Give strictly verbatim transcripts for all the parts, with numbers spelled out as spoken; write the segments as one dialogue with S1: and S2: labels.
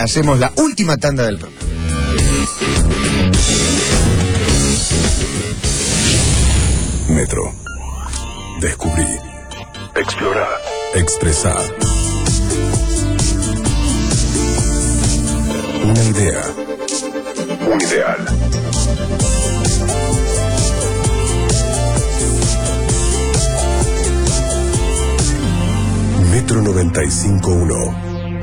S1: hacemos la última tanda del programa.
S2: Metro. Descubrí. Explorar. Expresar. Una idea. Un ideal. Metro noventa y cinco punto uno.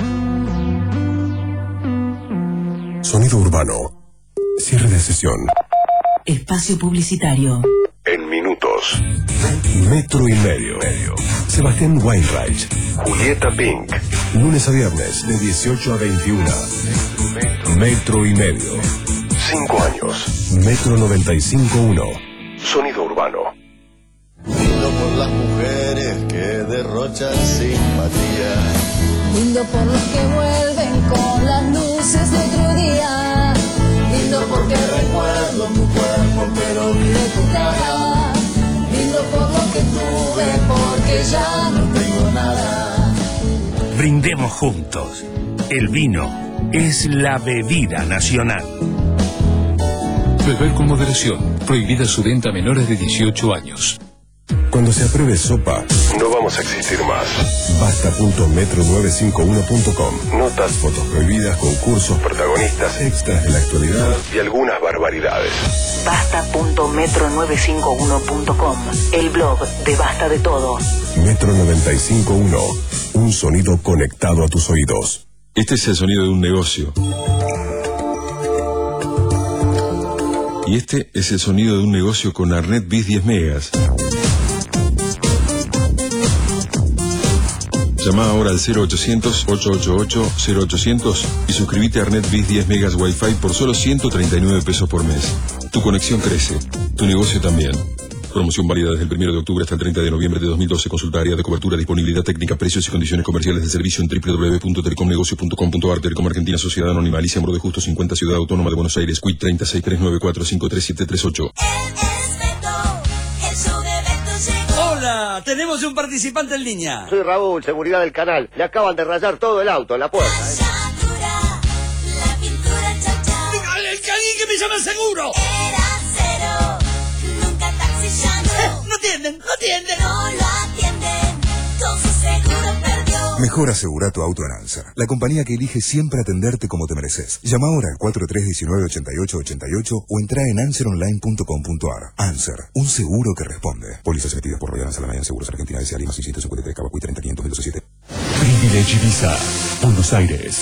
S2: Sonido urbano. Cierre de sesión.
S3: Espacio publicitario.
S2: En minutos. Metro y medio. Sebastián Weinreich. Julieta Pink. Lunes a viernes de dieciocho a veintiuno. Metro y medio. Cinco años. Metro noventa y cinco punto uno. Sonido urbano.
S4: Lindo por las mujeres que derrochan simpatía.
S5: Lindo por los que vuelven con las luces de otro día. Lindo porque recuerdo tu cuerpo pero olvidé tu cara. Lindo por lo que tuve porque ya no tengo nada.
S6: Brindemos juntos. El vino es la bebida nacional.
S7: Beber con moderación. Prohibida su venta a menores de dieciocho años.
S2: Cuando se apruebe sopa, no vamos a existir más. Basta punto metro novecientos cincuenta y uno punto com. Notas, fotos prohibidas, concursos, protagonistas, extras de la actualidad y algunas barbaridades.
S3: Basta punto metro novecientos cincuenta y uno punto com. El blog de Basta de Todo.
S2: Metro noventa y cinco punto uno. Un sonido conectado a tus oídos.
S8: Este es el sonido de un negocio. Y este es el sonido de un negocio con Arnet Bis diez megas. Llama ahora al cero ochocientos, ochocientos ochenta y ocho, cero ochocientos y suscríbete a Arnet Bis diez megas Wi-Fi por solo ciento treinta y nueve pesos por mes. Tu conexión crece, tu negocio también. Promoción válida desde el primero de octubre hasta el treinta de noviembre de dos mil doce. Consulta área de cobertura, disponibilidad técnica, precios y condiciones comerciales de servicio en doble u doble u doble u punto telecomnegocios punto com punto a r. Telecom Argentina, Sociedad Anónima, Alicia Moro de Justo cincuenta, Ciudad Autónoma de Buenos Aires, Q I treinta y seis, trescientos noventa y cuatro, cincuenta y tres mil setecientos treinta y ocho.
S9: Hola, tenemos un participante en línea.
S10: Soy Raúl, seguridad del canal. Le acaban de rayar todo el auto en la puerta. ¿eh?
S9: ¡El caní que me llama el seguro!
S5: Era cero, nunca taxi ya no.
S9: No atienden, no atienden.
S5: No lo atienden, con su seguro perdió.
S2: Mejor asegura tu auto en Anser, la compañía que elige siempre atenderte como te mereces. Llama ahora al cuatro tres uno nueve, ocho ocho ocho ocho o entra en anser online punto com punto a r. Anser, un seguro que responde. Pólizas emitidas por Royal Salamaya Seguros Argentina S A Lima seiscientos cincuenta y tres, Cabo Q I treinta, quinientos mil siete.
S11: Privilege Ibiza, Buenos Aires.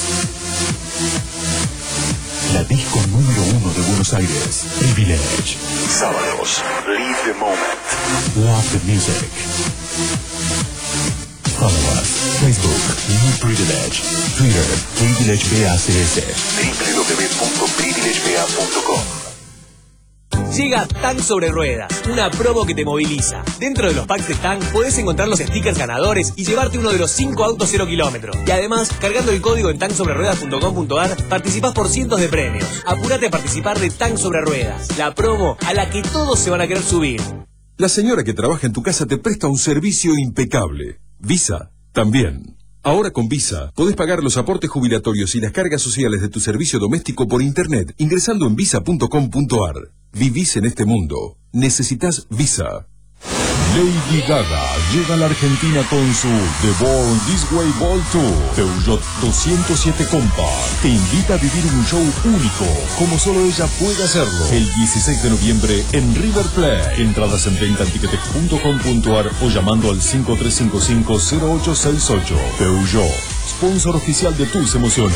S11: La disco número uno de Buenos Aires. Privilege.
S2: Sábados. Live the moment.
S11: Love the music. Follow us. Facebook, New Privilege. Twitter, Privilege B A C S.
S2: w w w punto privilege b a punto com.
S12: Llega Tank sobre Ruedas, una promo que te moviliza. Dentro de los packs de Tank podés encontrar los stickers ganadores y llevarte uno de los cinco autos cero kilómetros. Y además, cargando el código en tank sobre ruedas punto com punto a r, participás por cientos de premios. Apúrate a participar de Tank sobre Ruedas, la promo a la que todos se van a querer subir.
S8: La señora que trabaja en tu casa te presta un servicio impecable. Visa, también. Ahora con Visa, podés pagar los aportes jubilatorios y las cargas sociales de tu servicio doméstico por internet ingresando en visa punto com punto a r. Vivís en este mundo. Necesitas Visa.
S11: Lady Gaga llega a la Argentina con su The Born This Way Ball Tour. Peugeot doscientos siete Compact te invita a vivir un show único, como solo ella puede hacerlo. El dieciséis de noviembre en River Plate. Entradas en venta en ticketek punto com punto a r o llamando al cinco tres cinco cinco, cero ocho seis ocho. Peugeot, sponsor oficial de tus emociones.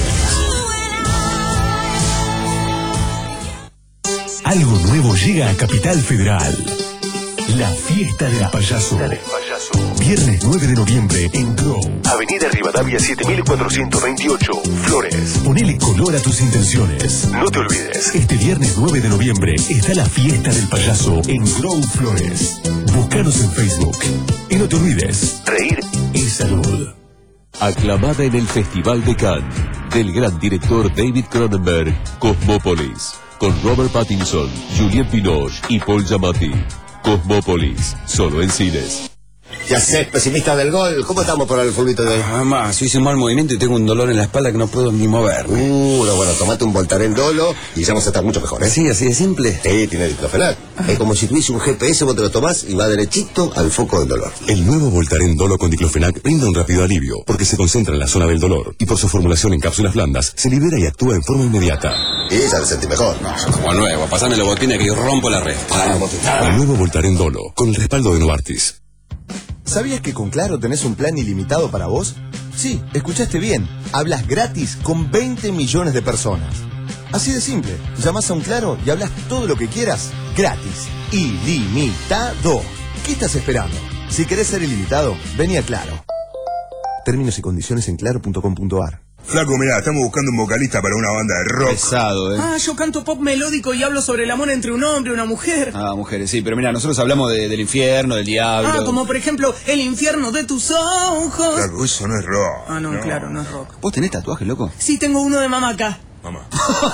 S11: Algo nuevo llega a Capital Federal. La Fiesta del Payaso. Viernes nueve de noviembre en Grow.
S2: Avenida Rivadavia siete mil cuatrocientos veintiocho, Flores.
S11: Ponele color a tus intenciones.
S2: No te olvides.
S11: Este viernes nueve de noviembre está la Fiesta del Payaso en Grow Flores. Búscanos en Facebook. Y no te olvides, reír es salud.
S13: Aclamada en el Festival de Cannes, del gran director David Cronenberg, Cosmópolis, con Robert Pattinson, Juliette Binoche y Paul Giamatti. Cosmópolis, solo en cines.
S10: Ya sé, pesimista del gol. ¿Cómo estamos por el fulbito de hoy?
S14: Ah, más, hice un mal movimiento y tengo un dolor en la espalda que no puedo ni moverme.
S10: Uh, no, bueno, tomate un Voltaren Dolo y ya vamos a estar mucho mejor, ¿eh?
S14: Sí, así de simple.
S10: Sí, tiene diclofenac. Es como si tuviese un G P S, vos te lo tomás y va derechito al foco del dolor.
S2: El nuevo Voltaren Dolo con diclofenac brinda un rápido alivio porque se concentra en la zona del dolor y por su formulación en cápsulas blandas se libera y actúa en forma inmediata.
S10: Y ya te sentís mejor.
S14: No, como nuevo, pasame los botines que yo rompo la red.
S2: El nuevo Voltaren Dolo con el respaldo de Novartis.
S1: ¿Sabías que con Claro tenés un plan ilimitado para vos? Sí, escuchaste bien. Hablas gratis con veinte millones de personas. Así de simple. Llamás a un Claro y hablas todo lo que quieras gratis. Ilimitado. ¿Qué estás esperando? Si querés ser ilimitado, vení a Claro. Términos y condiciones en claro punto com punto ar.
S15: Flaco, mirá, estamos buscando un vocalista para una banda de rock.
S16: Pesado, ¿eh?
S9: Ah, yo canto pop melódico y hablo sobre el amor entre un hombre y una mujer.
S16: Ah, mujeres, sí, pero mira, nosotros hablamos de, del infierno, del diablo.
S9: Ah, como por ejemplo, el infierno de tus ojos.
S15: Flaco, eso no es rock.
S9: Ah, no,
S15: no,
S9: claro, no es rock.
S16: ¿Vos tenés tatuajes, loco?
S9: Sí, tengo uno de mamá acá.
S15: Mamá.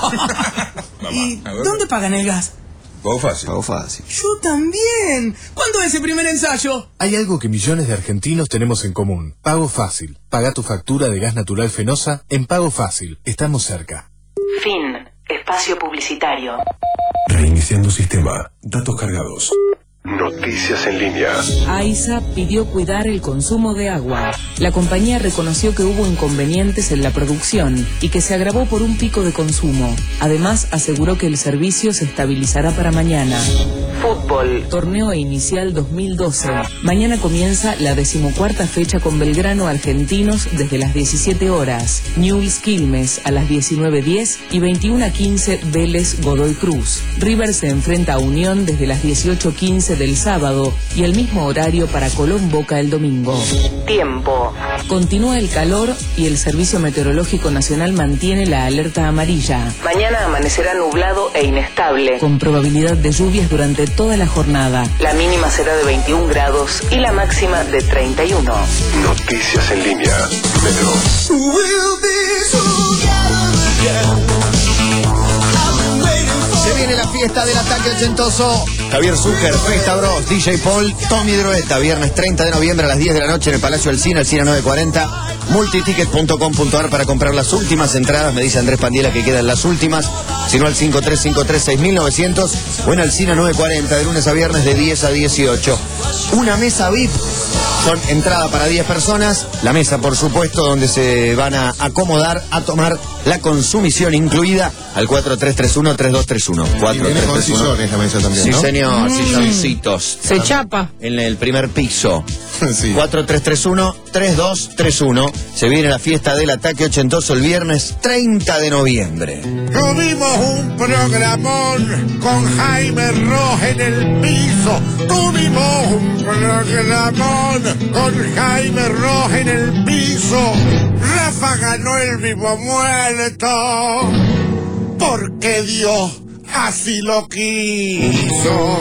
S9: Mamá. ¿Y dónde pagan el gas?
S15: Pago fácil.
S16: Pago fácil.
S9: Yo también. ¿Cuándo es el primer ensayo?
S17: Hay algo que millones de argentinos tenemos en común. Pago Fácil. Paga tu factura de gas natural Fenosa en Pago Fácil. Estamos cerca.
S3: Fin. Espacio publicitario.
S2: Reiniciando sistema. Datos cargados. Noticias en línea.
S3: AISA pidió cuidar el consumo de agua. La compañía reconoció que hubo inconvenientes en la producción y que se agravó por un pico de consumo. Además, aseguró que el servicio se estabilizará para mañana. Fútbol. Torneo inicial dos mil doce. Mañana comienza la decimocuarta fecha con Belgrano Argentinos desde las diecisiete horas. Newell's Quilmes a las diecinueve diez y veintiuno quince Vélez Godoy Cruz. River se enfrenta a Unión desde las dieciocho quince del sábado y el mismo horario para Colón Boca el domingo. Tiempo. Continúa el calor y el Servicio Meteorológico Nacional mantiene la alerta amarilla. Mañana amanecerá nublado e inestable, con probabilidad de lluvias durante toda la jornada. La mínima será de veintiún grados y la máxima de treinta y uno.
S2: Noticias en línea. Metro.
S1: Se viene la fiesta del ataque ochentoso. Javier Zucker, Festa Bros, D J Paul, Tommy Drueta, viernes treinta de noviembre a las diez de la noche en el Palacio del Cine, el Cine nueve cuarenta, multiticket punto com punto ar para comprar las últimas entradas. Me dice Andrés Pandiela que quedan las últimas, sino al cinco tres cinco tres seis mil novecientos o en el Cine nueve cuarenta de lunes a viernes de diez a dieciocho. Una mesa V I P. Son entrada para diez personas, la mesa por supuesto donde se van a acomodar a tomar la consumición incluida al cuatro tres tres uno tres dos tres uno.
S10: Y viene con sillones la mesa también,
S1: Sí,
S10: ¿no?
S1: señor,
S10: Mm.
S1: silloncitos.
S18: Se chapa.
S1: En el primer piso.
S10: Sí.
S1: cuatro tres tres uno tres dos tres uno. Se viene la fiesta del ataque ochentoso el viernes treinta de noviembre.
S19: Tuvimos un programón con Jaime Ross en el piso. Tuvimos un programón con Jaime Ross en el piso. Rafa ganó el vivo muerto porque Dios así lo quiso.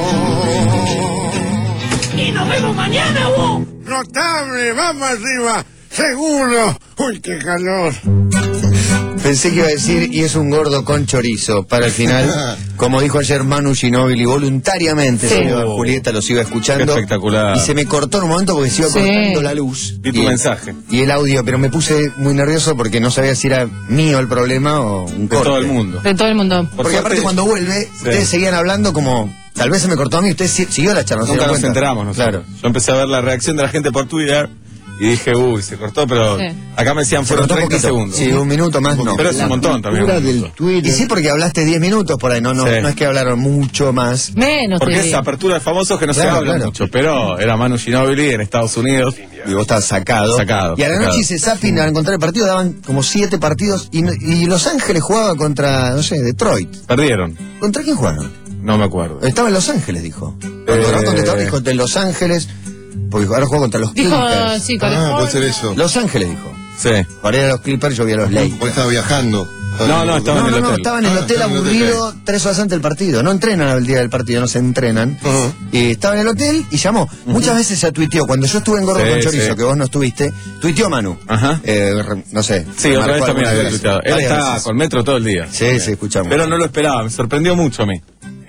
S19: Y nos vemos mañana, vos. Notable, vamos arriba, seguro. Uy, qué calor.
S1: Pensé que iba a decir, y es un gordo con chorizo, para el final, como dijo ayer Manu Ginóbili, voluntariamente,
S18: Sí.
S1: señor Julieta, los iba escuchando.
S14: Qué espectacular.
S1: Y se me cortó en un momento porque se iba
S18: Sí.
S1: cortando la luz.
S14: Vi tu
S1: y,
S14: mensaje.
S1: Y el audio, pero me puse muy nervioso porque no sabía si era mío el problema o un
S14: De
S1: corte.
S14: todo el mundo.
S18: De todo el mundo.
S14: Por
S1: Porque
S14: suerte-
S1: aparte cuando vuelve, ustedes seguían hablando como, tal vez se me cortó a mí, usted si- siguió la charla. ¿no se
S14: Nunca
S1: dio
S14: nos
S1: cuenta?
S14: enteramos nosotros.
S1: Claro.
S14: Yo empecé a ver la reacción de la gente por Twitter y dije, uy, se cortó, pero
S18: Sí.
S14: acá me decían
S1: Se
S14: fueron
S1: cortó un
S14: treinta
S1: poquito.
S14: segundos.
S1: Sí, un minuto más no.
S14: Pero es un montón también. un minuto.
S1: Y sí, porque hablaste diez minutos por ahí, no, no,
S14: Sí.
S1: no es que hablaron mucho más.
S18: Menos.
S14: Porque
S18: te
S14: es
S18: digo.
S14: apertura de famosos que no
S1: Claro,
S14: se habla
S1: claro.
S14: mucho, pero era Manu Ginóbili en Estados Unidos.
S1: Y vos estabas sacado.
S14: Sacado,
S1: Y a la
S14: sacado.
S1: noche hice zapping al encontrar el partido, daban como siete partidos y, no- y Los Ángeles jugaba contra, no sé, Detroit.
S14: Perdieron.
S1: ¿Contra quién jugaron?
S14: No me acuerdo.
S1: Estaba en Los Ángeles, dijo. Cuando
S14: Eh,
S1: grabó contestador dijo de Los Ángeles, porque ahora juega contra los
S18: Dijo,
S1: Clippers.
S18: sí, con
S10: Ah, puede ser eso.
S1: Los Ángeles dijo.
S14: Sí.
S1: Ahora eran los Clippers, yo vi a los Lakers.
S10: Hoy estaba viajando.
S14: No, no, estaba
S1: No,
S14: en
S1: no,
S14: el
S1: no,
S14: hotel.
S1: estaba en el
S10: Ah,
S1: hotel
S10: estaba en el
S1: aburrido
S10: hotel.
S1: tres horas antes del partido. No entrenan el día del partido, no se entrenan.
S10: Ujú.
S1: Y estaba en el hotel y llamó. Muchas veces se tuiteó. Cuando yo estuve en Gordo
S14: Sí,
S1: con Chorizo,
S14: sí.
S1: que vos no estuviste, tuiteó Manu.
S14: Ajá.
S1: Eh, re- no sé.
S14: Sí, otra
S1: marcó
S14: vez también
S1: algunas
S14: había
S1: veces.
S14: tuiteado. Él
S1: Varias
S14: está
S1: veces.
S14: con Metro todo el día.
S1: Sí, sí, escuchamos.
S14: Pero no lo esperaba, me sorprendió mucho a mí.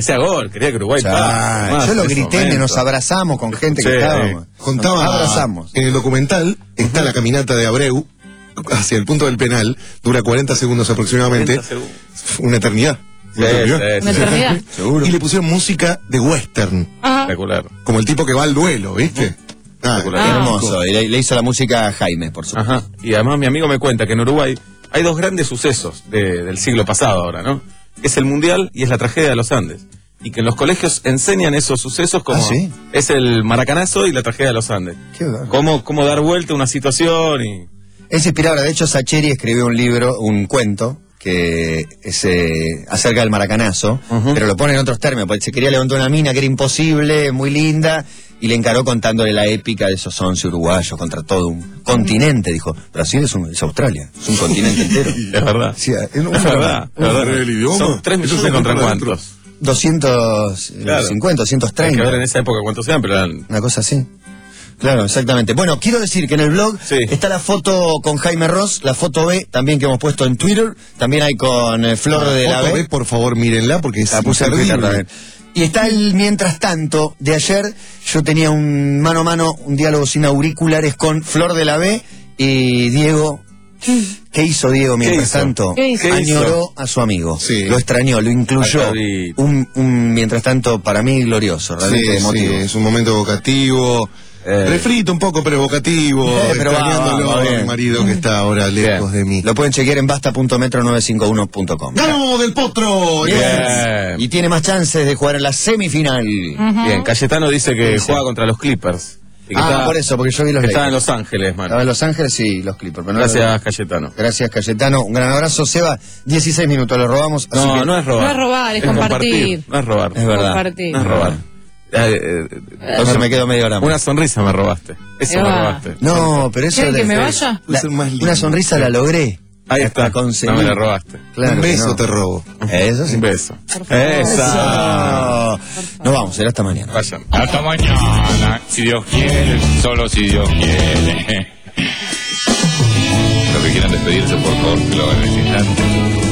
S14: que sea gol, quería que Uruguay
S1: Ya,
S14: pase, más
S1: yo lo
S14: en ese
S1: grité,
S14: momento.
S1: nos abrazamos con gente que
S14: Sí.
S1: estábamos.
S18: Contaba,
S1: Nos abrazamos.
S18: en el documental está la caminata de Abreu hacia el punto del penal, dura cuarenta segundos aproximadamente,
S14: cuarenta segundos.
S18: una eternidad.
S14: Sí, sí,
S5: Una eternidad.
S18: Seguro. Y le pusieron música de western.
S5: Ajá.
S14: Espectacular.
S18: Como el tipo que va al duelo, ¿viste? Ah,
S14: Espectacular.
S1: Qué hermoso. Y le, le hizo la música a Jaime, por supuesto.
S14: Ajá. Y además mi amigo me cuenta que en Uruguay hay dos grandes sucesos de- del siglo pasado ahora, ¿no? Es el Mundial y es la tragedia de los Andes. Y que en los colegios enseñan esos sucesos como
S1: ¿Ah, sí?
S14: es el maracanazo y la tragedia de los Andes.
S1: Qué bárbaro.
S14: Cómo, cómo dar vuelta a una situación y...
S1: Es inspiradora. De hecho, Sacheri escribió un libro, un cuento, que es eh, acerca del maracanazo,
S14: Ujú.
S1: pero lo pone en otros términos, porque se quería levantar una mina que era imposible, muy linda, y le encaró contándole la épica de esos once uruguayos contra todo un continente. Dijo, Brasil es, un- es Australia, es un continente entero.
S14: Es verdad.
S1: Sí, es un-
S14: Es verdad. es verdad.
S18: el idioma.
S14: Son tres
S18: Eso
S14: millones
S18: se
S14: contra
S18: compra
S14: cuántos.
S1: doscientos cincuenta, doscientos
S14: Hay que ver en
S1: treinta,
S14: esa época cuántos sean, pero eran...
S1: una cosa así. Claro, exactamente. Bueno, quiero decir que en el blog
S14: Sí.
S1: está la foto con Jaime Ross, la foto B también que hemos puesto en Twitter, también hay con eh, Flor de la
S18: Foto
S1: B.
S18: B, por favor, mírenla porque es
S1: La puse en Twitter
S18: terrible.
S1: también. Y está el mientras tanto de ayer, yo tenía un mano a mano, un diálogo sin auriculares con Flor de la B y Diego. ¿Qué hizo Diego mientras
S14: hizo?
S1: tanto?
S5: ¿Qué hizo?
S1: Añoró a su amigo.
S18: Sí.
S1: Lo extrañó, lo incluyó.
S14: Al cabrito.
S1: Un, un mientras tanto para mí glorioso, realmente
S18: Sí,
S1: emotivo.
S18: sí, es un momento evocativo.
S14: Eh.
S18: Refrito un poco, pero evocativo.
S1: Eh, pero va,
S18: extrañándolo
S1: va, va
S18: a
S1: bien.
S18: mi marido que está ahora lejos de mí.
S1: Lo pueden chequear en basta punto metro novecientos cincuenta y uno punto com.
S18: ¡Ganamos del potro!
S1: Bien.
S14: Bien.
S1: Y tiene más chances de jugar en la semifinal.
S14: Bien, Cayetano dice que
S1: Dice.
S14: juega contra los Clippers. Y que
S1: Ah,
S14: está-
S1: por eso, porque yo vi los
S14: que está
S1: Lakers.
S14: en Los Ángeles, man.
S1: Estaba en Los Ángeles, sí, los Clippers. pero no
S14: Gracias,
S1: lo-
S14: Cayetano.
S1: Gracias, Cayetano. Un gran abrazo. Seba, dieciséis minutos lo robamos. así
S14: No,
S1: que-
S14: no es robar.
S5: No es robar, es compartir.
S14: No es robar.
S1: Es verdad.
S5: Compartir.
S14: No es robar. Eh, eh,
S1: Entonces me quedo media hora más.
S14: Una sonrisa me robaste. Eso
S5: Ahí
S14: me
S5: va.
S14: robaste.
S1: No, pero eso...
S5: ¿Quieren
S1: de-
S5: que me
S1: de-
S5: vaya?
S1: la-
S18: Puede ser más lindo.
S1: una sonrisa la logré.
S14: Ahí está.
S1: La conseguí.
S14: No me la robaste.
S1: Claro
S18: Un
S1: que
S18: beso
S1: no.
S18: te robo.
S1: Eso sí.
S14: Un beso.
S5: favor.
S14: Esa.
S1: Eso. Nos vamos, será hasta mañana.
S14: Vayan.
S7: Hasta mañana, si Dios quiere, solo si Dios quiere.
S2: Los que quieran despedirse, por favor, que lo hagan en este instante.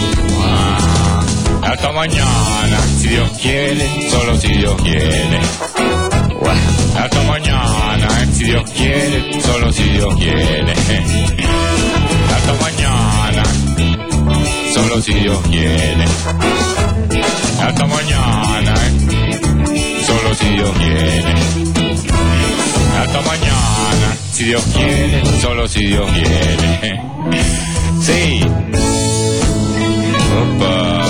S7: Hasta mañana, si Dios quiere, solo si Dios quiere. Hasta mañana, si Dios quiere, solo si Dios quiere. Hasta mañana, solo si Dios quiere. Hasta mañana, solo si Dios quiere. Hasta mañana, si Dios quiere, solo si Dios quiere. Sí. Opa.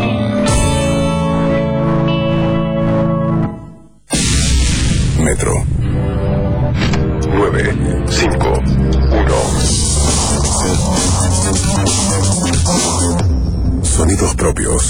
S2: Metro. nueve cinco uno. Sonidos propios.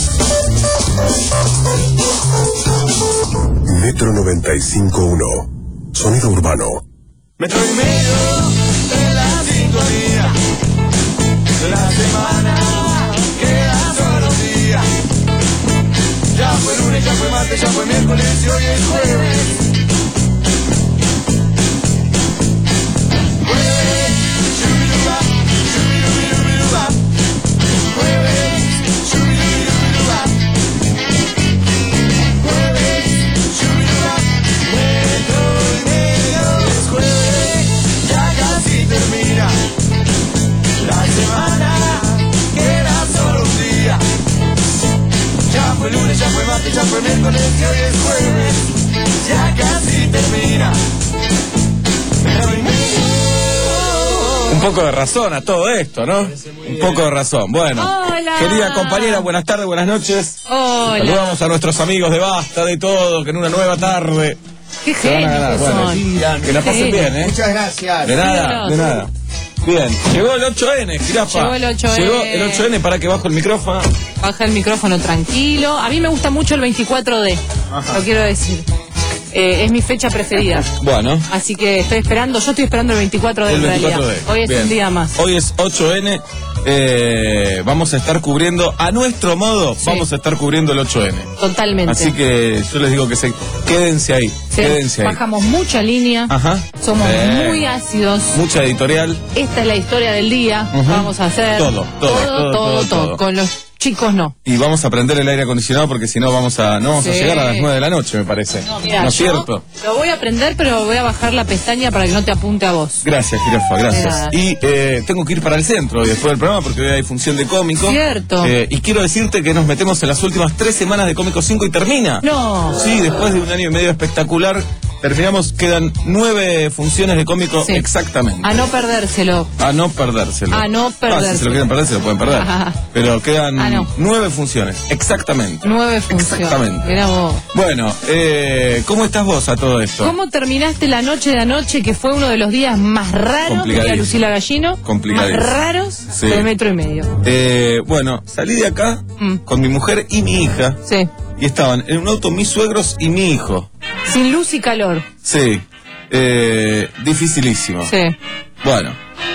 S2: Metro noventa y cinco uno. Sonido urbano.
S4: Metro y medio de la sintonía de la semana, queda solo un día. Ya fue lunes, ya fue martes, ya fue miércoles y hoy es jueves. Jueves, shubiduba, shubidubidubiduba. Jueves, shubidubidubiduba. Jueves, shubiduba. Metro y medio es jueves, ya casi termina. La semana queda solo un día. Ya fue lunes, ya fue martes, ya fue miércoles y hoy es jueves. Ya casi termina. Metro y medio.
S14: Un poco de razón a todo esto, ¿no? Un poco de razón. Bueno,
S5: Hola.
S14: querida compañera, buenas tardes, buenas noches.
S5: Hola.
S14: Saludamos a nuestros amigos de Basta, de todo, que en una nueva tarde
S5: Qué
S14: se van a ganar.
S5: genios que
S14: Bueno,
S5: son.
S14: que la pasen
S5: Sí.
S14: bien, ¿eh?
S1: Muchas gracias.
S14: De nada, de nada. Bien, llegó el ocho ene, jirafa.
S5: Llegó el ocho ene.
S14: Llegó el ocho ene, para que bajo el micrófono.
S5: Baja el micrófono tranquilo. A mí me gusta mucho el veinticuatro de. Lo quiero decir. Eh, es mi fecha preferida.
S14: Bueno.
S5: Así que estoy esperando, yo estoy esperando el veinticuatro de
S14: El
S5: en
S14: veinticuatro
S5: realidad.
S14: de.
S5: Hoy es
S14: Bien.
S5: un día más.
S14: Hoy es ocho ene. Eh, vamos a estar cubriendo, a nuestro modo,
S5: Sí.
S14: vamos a estar cubriendo el ocho ene.
S5: Totalmente.
S14: Así que yo les digo que se quédense ahí,
S5: Sí,
S14: quédense ahí.
S5: bajamos mucha línea.
S14: Ajá.
S5: Somos
S14: Bien.
S5: muy ácidos.
S14: Mucha editorial.
S5: Esta es la historia del día.
S14: Ujú.
S5: Vamos a hacer
S14: Todo, todo, todo,
S5: todo,
S14: todo,
S5: todo,
S14: todo.
S5: Con los
S20: chicos no.
S14: Y vamos a prender el aire acondicionado porque si no vamos a no vamos
S20: Sí.
S14: a llegar a las nueve de la noche, me parece.
S20: No, mira,
S14: ¿No es
S20: yo
S14: cierto?
S20: lo voy a prender, pero voy a bajar la pestaña para que no te apunte a vos.
S14: Gracias, Jirafa, gracias.
S20: De nada.
S14: Y eh, tengo que ir para el centro después del programa porque hoy hay función de cómico.
S20: Cierto.
S14: Eh, y quiero decirte que nos metemos en las últimas tres semanas de Cómico cinco y termina.
S20: No.
S14: Sí, después de un año y medio espectacular, terminamos, quedan nueve funciones de cómico
S20: Sí.
S14: exactamente.
S20: A no perdérselo.
S14: A no perdérselo.
S20: A no
S14: Ah, si
S20: perdérselo.
S14: se lo quieren perder, se lo pueden perder.
S20: Ajá.
S14: Pero quedan
S20: Ah, no.
S14: nueve funciones, exactamente.
S20: Nueve funciones.
S14: Exactamente.
S20: Mirá vos.
S14: Bueno, eh, ¿cómo estás vos a todo esto?
S20: ¿Cómo terminaste la noche de anoche, que fue uno de los días más raros,
S14: Complicadísimo.
S20: diría Lucila Gallino? Más
S14: Complicadísimo.
S20: raros
S14: Sí.
S20: de metro y medio.
S14: Eh, bueno, salí de acá
S20: Mm.
S14: con mi mujer y mi hija.
S20: Sí.
S14: Y estaban en un auto mis suegros y mi hijo.
S20: Sin luz y calor.
S14: Sí. Eh, dificilísimo.
S20: Sí.
S14: Bueno.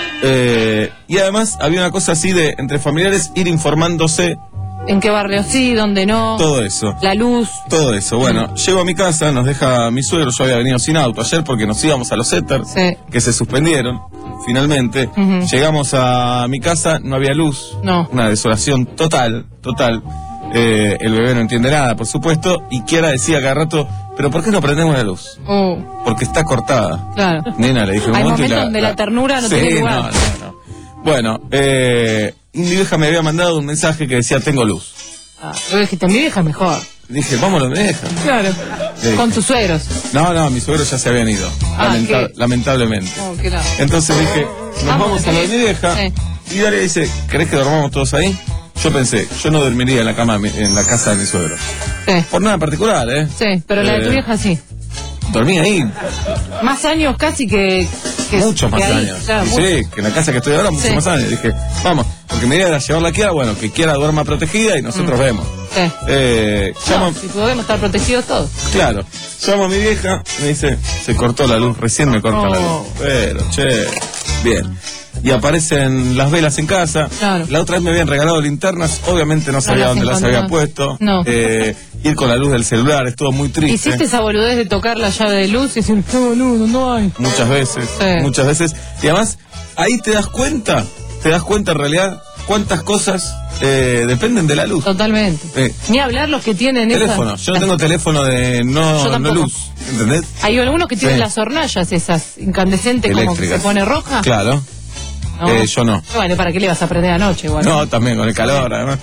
S14: Eh, y además había una cosa así de entre familiares ir informándose,
S20: ¿En qué barrio sí, dónde no?
S14: todo eso.
S20: La luz.
S14: Todo eso. Bueno, llego a mi casa, nos deja mi suegro, yo había venido sin auto ayer porque nos íbamos a los Setters,
S20: Sí.
S14: que se suspendieron, finalmente.
S20: Ujú.
S14: Llegamos a mi casa, no había luz.
S20: No.
S14: Una desolación total, total. Eh, el bebé no entiende nada, por supuesto, y Kiara decía cada rato, ¿pero por qué no prendemos la luz?
S20: Uh,
S14: Porque está cortada.
S20: claro.
S14: Nena, le dije un
S20: Hay
S14: momento y
S20: momentos donde la ternura no
S14: Sí,
S20: tiene lugar.
S14: no, no, no. Bueno, eh, y mi vieja me había mandado un mensaje que decía, tengo luz.
S20: Ah, yo dijiste, mi vieja es mejor.
S14: Dije, vámonos, mi vieja.
S20: Claro.
S14: Sí.
S20: Con tus suegros.
S14: No, no, mis suegros ya se habían ido,
S20: Ah,
S14: lamenta-
S20: ¿qué?
S14: lamentablemente.
S20: Oh, qué lado.
S14: Entonces dije, nos
S20: Vamos,
S14: vamos a lo de mi vieja.
S20: Sí.
S14: Y Daria dice, ¿querés que dormamos todos ahí? Yo pensé, yo no dormiría en la cama, de mi- en la casa de mi suegro.
S20: Sí.
S14: Por nada en particular, ¿eh?
S20: Sí, pero la de tu
S14: Eh,
S20: vieja sí.
S14: Dormí ahí
S20: Más años casi que... que
S14: muchos más
S20: que ahí.
S14: años.
S20: Claro,
S14: Y
S20: mucho.
S14: sí, que en la casa que estoy ahora, muchos
S20: Sí.
S14: más años. Dije, vamos, porque mi idea era llevarla a Kiara, bueno, que Kiara duerma protegida y nosotros
S20: Mm.
S14: vemos.
S20: Sí.
S14: Eh, llamo,
S20: No, si podemos estar protegidos todos.
S14: claro, llamo a mi vieja, me dice, se cortó la luz, recién me corta la
S20: Oh.
S14: luz. Pero, che, bien. Y aparecen las velas en casa.
S20: Claro.
S14: La otra vez me habían regalado linternas, obviamente no sabía
S20: las
S14: dónde las había
S20: encontramos.
S14: puesto.
S20: No.
S14: Eh, ir con la luz del celular, estuvo muy triste.
S20: Hiciste esa boludez de tocar la llave de luz y decir, qué boludo, no hay.
S14: Muchas veces,
S20: Sí.
S14: muchas veces. Y además, ahí te das cuenta, te das cuenta en realidad cuántas cosas eh, dependen de la luz.
S20: Totalmente.
S14: Eh,
S20: Ni hablar los que tienen
S14: teléfono,
S20: esas...
S14: yo no tengo teléfono de
S20: Yo
S14: no, no
S20: tampoco.
S14: luz, ¿entendés?
S20: Hay algunos que tienen
S14: Sí.
S20: las hornallas esas incandescentes como que
S14: Eléctricas.
S20: se pone roja.
S14: Claro.
S20: No.
S14: Eh, yo no.
S20: Bueno, ¿para qué le vas a prender anoche? Igual?
S14: No, también con el calor, además.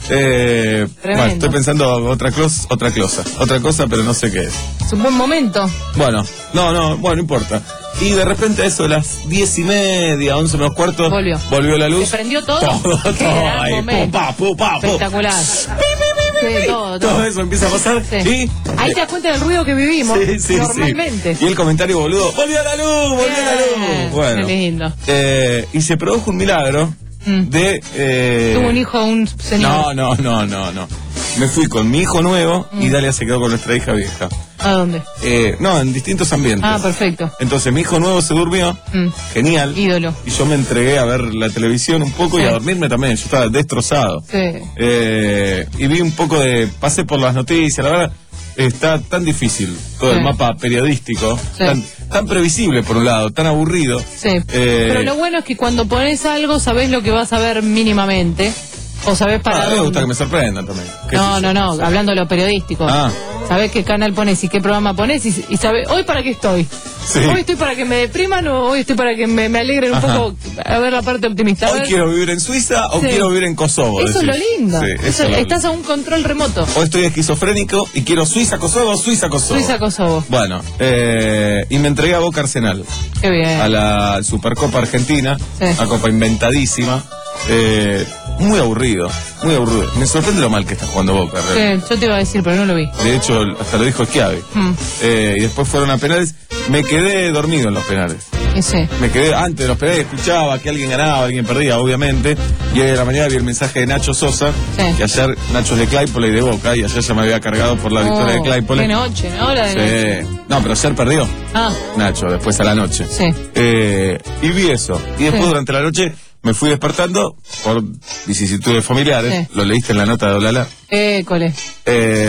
S14: Eh,
S20: Tremendo.
S14: bueno, estoy pensando otra cosa, otra cosa, otra cosa, pero no sé qué es.
S20: Es un buen momento.
S14: Bueno, no, no, bueno, no importa. Y de repente a eso de las diez y media, once menos cuarto,
S20: Volvió.
S14: volvió la luz.
S20: ¿Se prendió todo?
S14: Todo,
S20: Qué
S14: todo
S20: gran
S14: ahí,
S20: momento.
S14: pum, pa, pum, pa, pum.
S20: Espectacular. Sí, todo, todo.
S14: Todo eso empieza a pasar
S20: Sí.
S14: y...
S20: Ahí te das cuenta del ruido que vivimos
S14: Sí, sí,
S20: normalmente.
S14: sí. Y el comentario boludo, volvió la luz, volvió la
S20: Bien.
S14: luz. Bueno,
S20: Qué lindo.
S14: eh, y se produjo un milagro
S20: Mm.
S14: de... eh,
S20: Tuvo un hijo, un señor.
S14: No, no, no, no, no. Me fui con mi hijo nuevo y
S20: Mm.
S14: Dalia se quedó con nuestra hija vieja.
S20: ¿A dónde?
S14: Eh, no, en distintos ambientes.
S20: Ah, perfecto.
S14: Entonces mi hijo nuevo se durmió,
S20: Mm.
S14: genial.
S20: Ídolo.
S14: Y yo me entregué a ver la televisión un poco y
S20: Sí.
S14: a dormirme también. Yo estaba destrozado.
S20: Sí.
S14: Eh, y vi un poco de... Pasé por las noticias, la verdad. Está tan difícil todo
S20: Sí.
S14: el mapa periodístico,
S20: Sí.
S14: tan, tan previsible por un lado, tan aburrido.
S20: Sí.
S14: Eh,
S20: Pero lo bueno es que cuando pones algo sabés lo que vas a ver mínimamente. O sabés para
S14: ah, a mí me
S20: dónde.
S14: gusta que me sorprendan también. ¿Qué
S20: No,
S14: sé
S20: no,
S14: yo?
S20: no, hablando de lo periodístico.
S14: Ah.
S20: Sabés qué canal pones y qué programa pones y, y sabés, hoy para qué estoy.
S14: Sí.
S20: Hoy estoy para que me depriman o hoy estoy para que me, me alegren un
S14: Ajá.
S20: poco, a ver la parte optimista. A
S14: Hoy
S20: ver.
S14: quiero vivir en Suiza o
S20: Sí.
S14: quiero vivir en Kosovo.
S20: Eso es lo
S14: decís.
S20: lindo.
S14: Sí,
S20: Eso-
S14: eso es lo
S20: estás
S14: lindo.
S20: a un control remoto.
S14: O estoy esquizofrénico y quiero Suiza, Kosovo, Suiza, Kosovo.
S20: Suiza, Kosovo.
S14: Bueno, eh, y me entregué a Boca Arsenal,
S20: Qué bien.
S14: a la Supercopa Argentina,
S20: Sí.
S14: una copa inventadísima. Eh, muy aburrido, muy aburrido. Me sorprende lo mal que está jugando Boca. realmente.
S20: Sí, yo te iba a decir, pero no lo vi.
S14: De hecho, hasta lo dijo Schiavi.
S20: Mm.
S14: Eh, y después fueron a penales. Me quedé dormido en los penales.
S20: Y sí.
S14: Me quedé antes de los penales, escuchaba que alguien ganaba, alguien perdía, obviamente. Y hoy de la mañana vi el mensaje de Nacho Sosa,
S20: Sí.
S14: que ayer Nacho es de Claypole y de Boca, y ayer ya me había cargado por la victoria de
S20: Oh,
S14: Claypole.
S20: qué noche, ¿no? La de noche.
S14: Sí. No, pero ayer perdió
S20: Ah,
S14: Nacho, después a la noche.
S20: sí.
S14: Eh, y vi eso. Y después
S20: Sí.
S14: durante la noche me fui despertando por vicisitudes familiares.
S20: Sí.
S14: Lo leíste en la nota de Olala.
S20: École.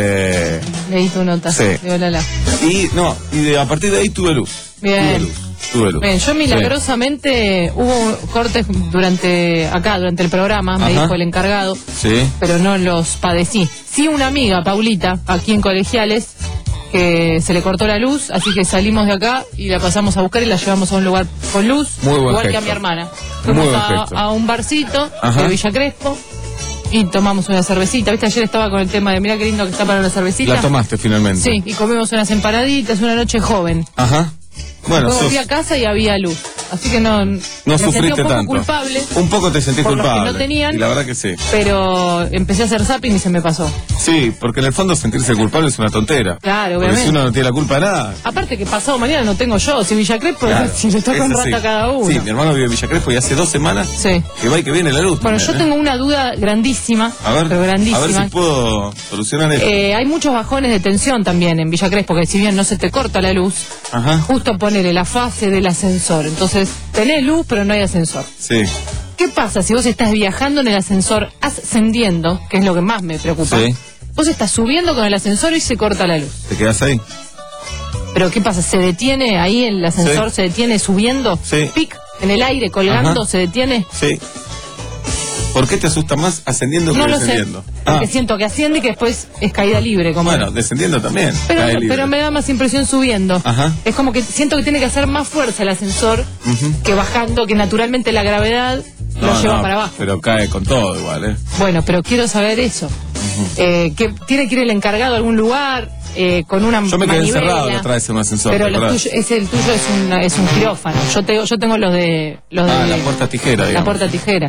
S14: Eh,
S20: Leí tu nota.
S14: Sí.
S20: De Olala.
S14: y no, y de, a partir de ahí tuve luz.
S20: Bien.
S14: Tuve luz. tuve luz.
S20: Bien, yo milagrosamente hubo cortes durante acá, durante el programa, me
S14: Ajá.
S20: dijo el encargado,
S14: Sí.
S20: pero no los padecí. Sí, una amiga, Paulita, aquí en Colegiales, que se le cortó la luz, así que salimos de acá y la pasamos a buscar y la llevamos a un lugar con luz,
S14: Muy buen
S20: igual que
S14: gesto.
S20: a mi hermana.
S14: Muy
S20: Fuimos
S14: buen
S20: a,
S14: gesto.
S20: a un barcito
S14: Ajá.
S20: de Villa Crespo y tomamos una cervecita. ¿Viste? Ayer estaba con el tema de mirá qué lindo que está para una cervecita.
S14: La tomaste finalmente.
S20: Sí, y comimos unas empanaditas, una noche joven.
S14: Ajá. Bueno,
S20: Luego
S14: sos-
S20: fui a casa y había luz. Así que no,
S14: no
S20: me sentí
S14: sufriste
S20: un poco
S14: tanto.
S20: culpable,
S14: Un poco te sentís
S20: por los que
S14: culpable.
S20: no tenían.
S14: Y la verdad que sí.
S20: pero empecé a hacer zapping y se me pasó.
S14: Sí, porque en el fondo sentirse culpable es una tontera.
S20: Claro,
S14: Porque
S20: obviamente.
S14: si uno no tiene la culpa de nada.
S20: Aparte que pasado mañana no tengo yo, si Villa Crespo,
S14: Claro,
S20: si le toca un
S14: es
S20: rato
S14: así.
S20: a cada uno.
S14: Sí, mi hermano vive en Villa Crespo y hace dos semanas
S20: Sí.
S14: que va y que viene la luz.
S20: Bueno, yo
S14: también, ¿eh?
S20: tengo una duda grandísima,
S14: A ver,
S20: pero
S14: a
S20: grandísima.
S14: ver si puedo solucionar esto.
S20: Eh, hay muchos bajones de tensión también en Villa Crespo, que si bien no se te corta la luz,
S14: Ajá.
S20: justo ponele la fase del ascensor. Entonces, tenés luz, pero no hay ascensor.
S14: Sí.
S20: ¿Qué pasa si vos estás viajando en el ascensor ascendiendo, que es lo que más me preocupa?
S14: Sí.
S20: Vos estás subiendo con el ascensor y se corta la luz.
S14: ¿Te quedas ahí?
S20: ¿Pero qué pasa? ¿Se detiene ahí el ascensor?
S14: Sí.
S20: ¿Se detiene subiendo?
S14: Sí.
S20: ¿Pic? ¿En el aire colgando?
S14: Ajá.
S20: ¿Se detiene?
S14: Sí. ¿Por qué te asusta más ascendiendo que
S20: No lo sé.
S14: descendiendo?
S20: Porque
S14: Ah,
S20: siento que asciende y que después es caída libre. Como
S14: bueno, descendiendo también.
S20: pero,
S14: cae libre.
S20: pero me da más impresión subiendo.
S14: Ajá.
S20: Es como que siento que tiene que hacer más fuerza el ascensor
S14: Ujú.
S20: que bajando, que naturalmente la gravedad lo
S14: No,
S20: lleva
S14: no,
S20: para abajo.
S14: Pero cae con todo igual, ¿eh?
S20: Bueno, pero quiero saber eso. Eh, que tiene que ir el encargado a algún lugar eh, con una
S14: Yo me quedé
S20: manivela.
S14: encerrado la otra vez en un ascensor.
S20: Pero
S14: ¿te
S20: los
S14: acordás?
S20: tuyo, ese el tuyo es, una, es un quirófano. Yo tengo, yo tengo los de los
S14: Ah,
S20: de
S14: la puerta tijera,
S20: la
S14: digamos.
S20: puerta tijera.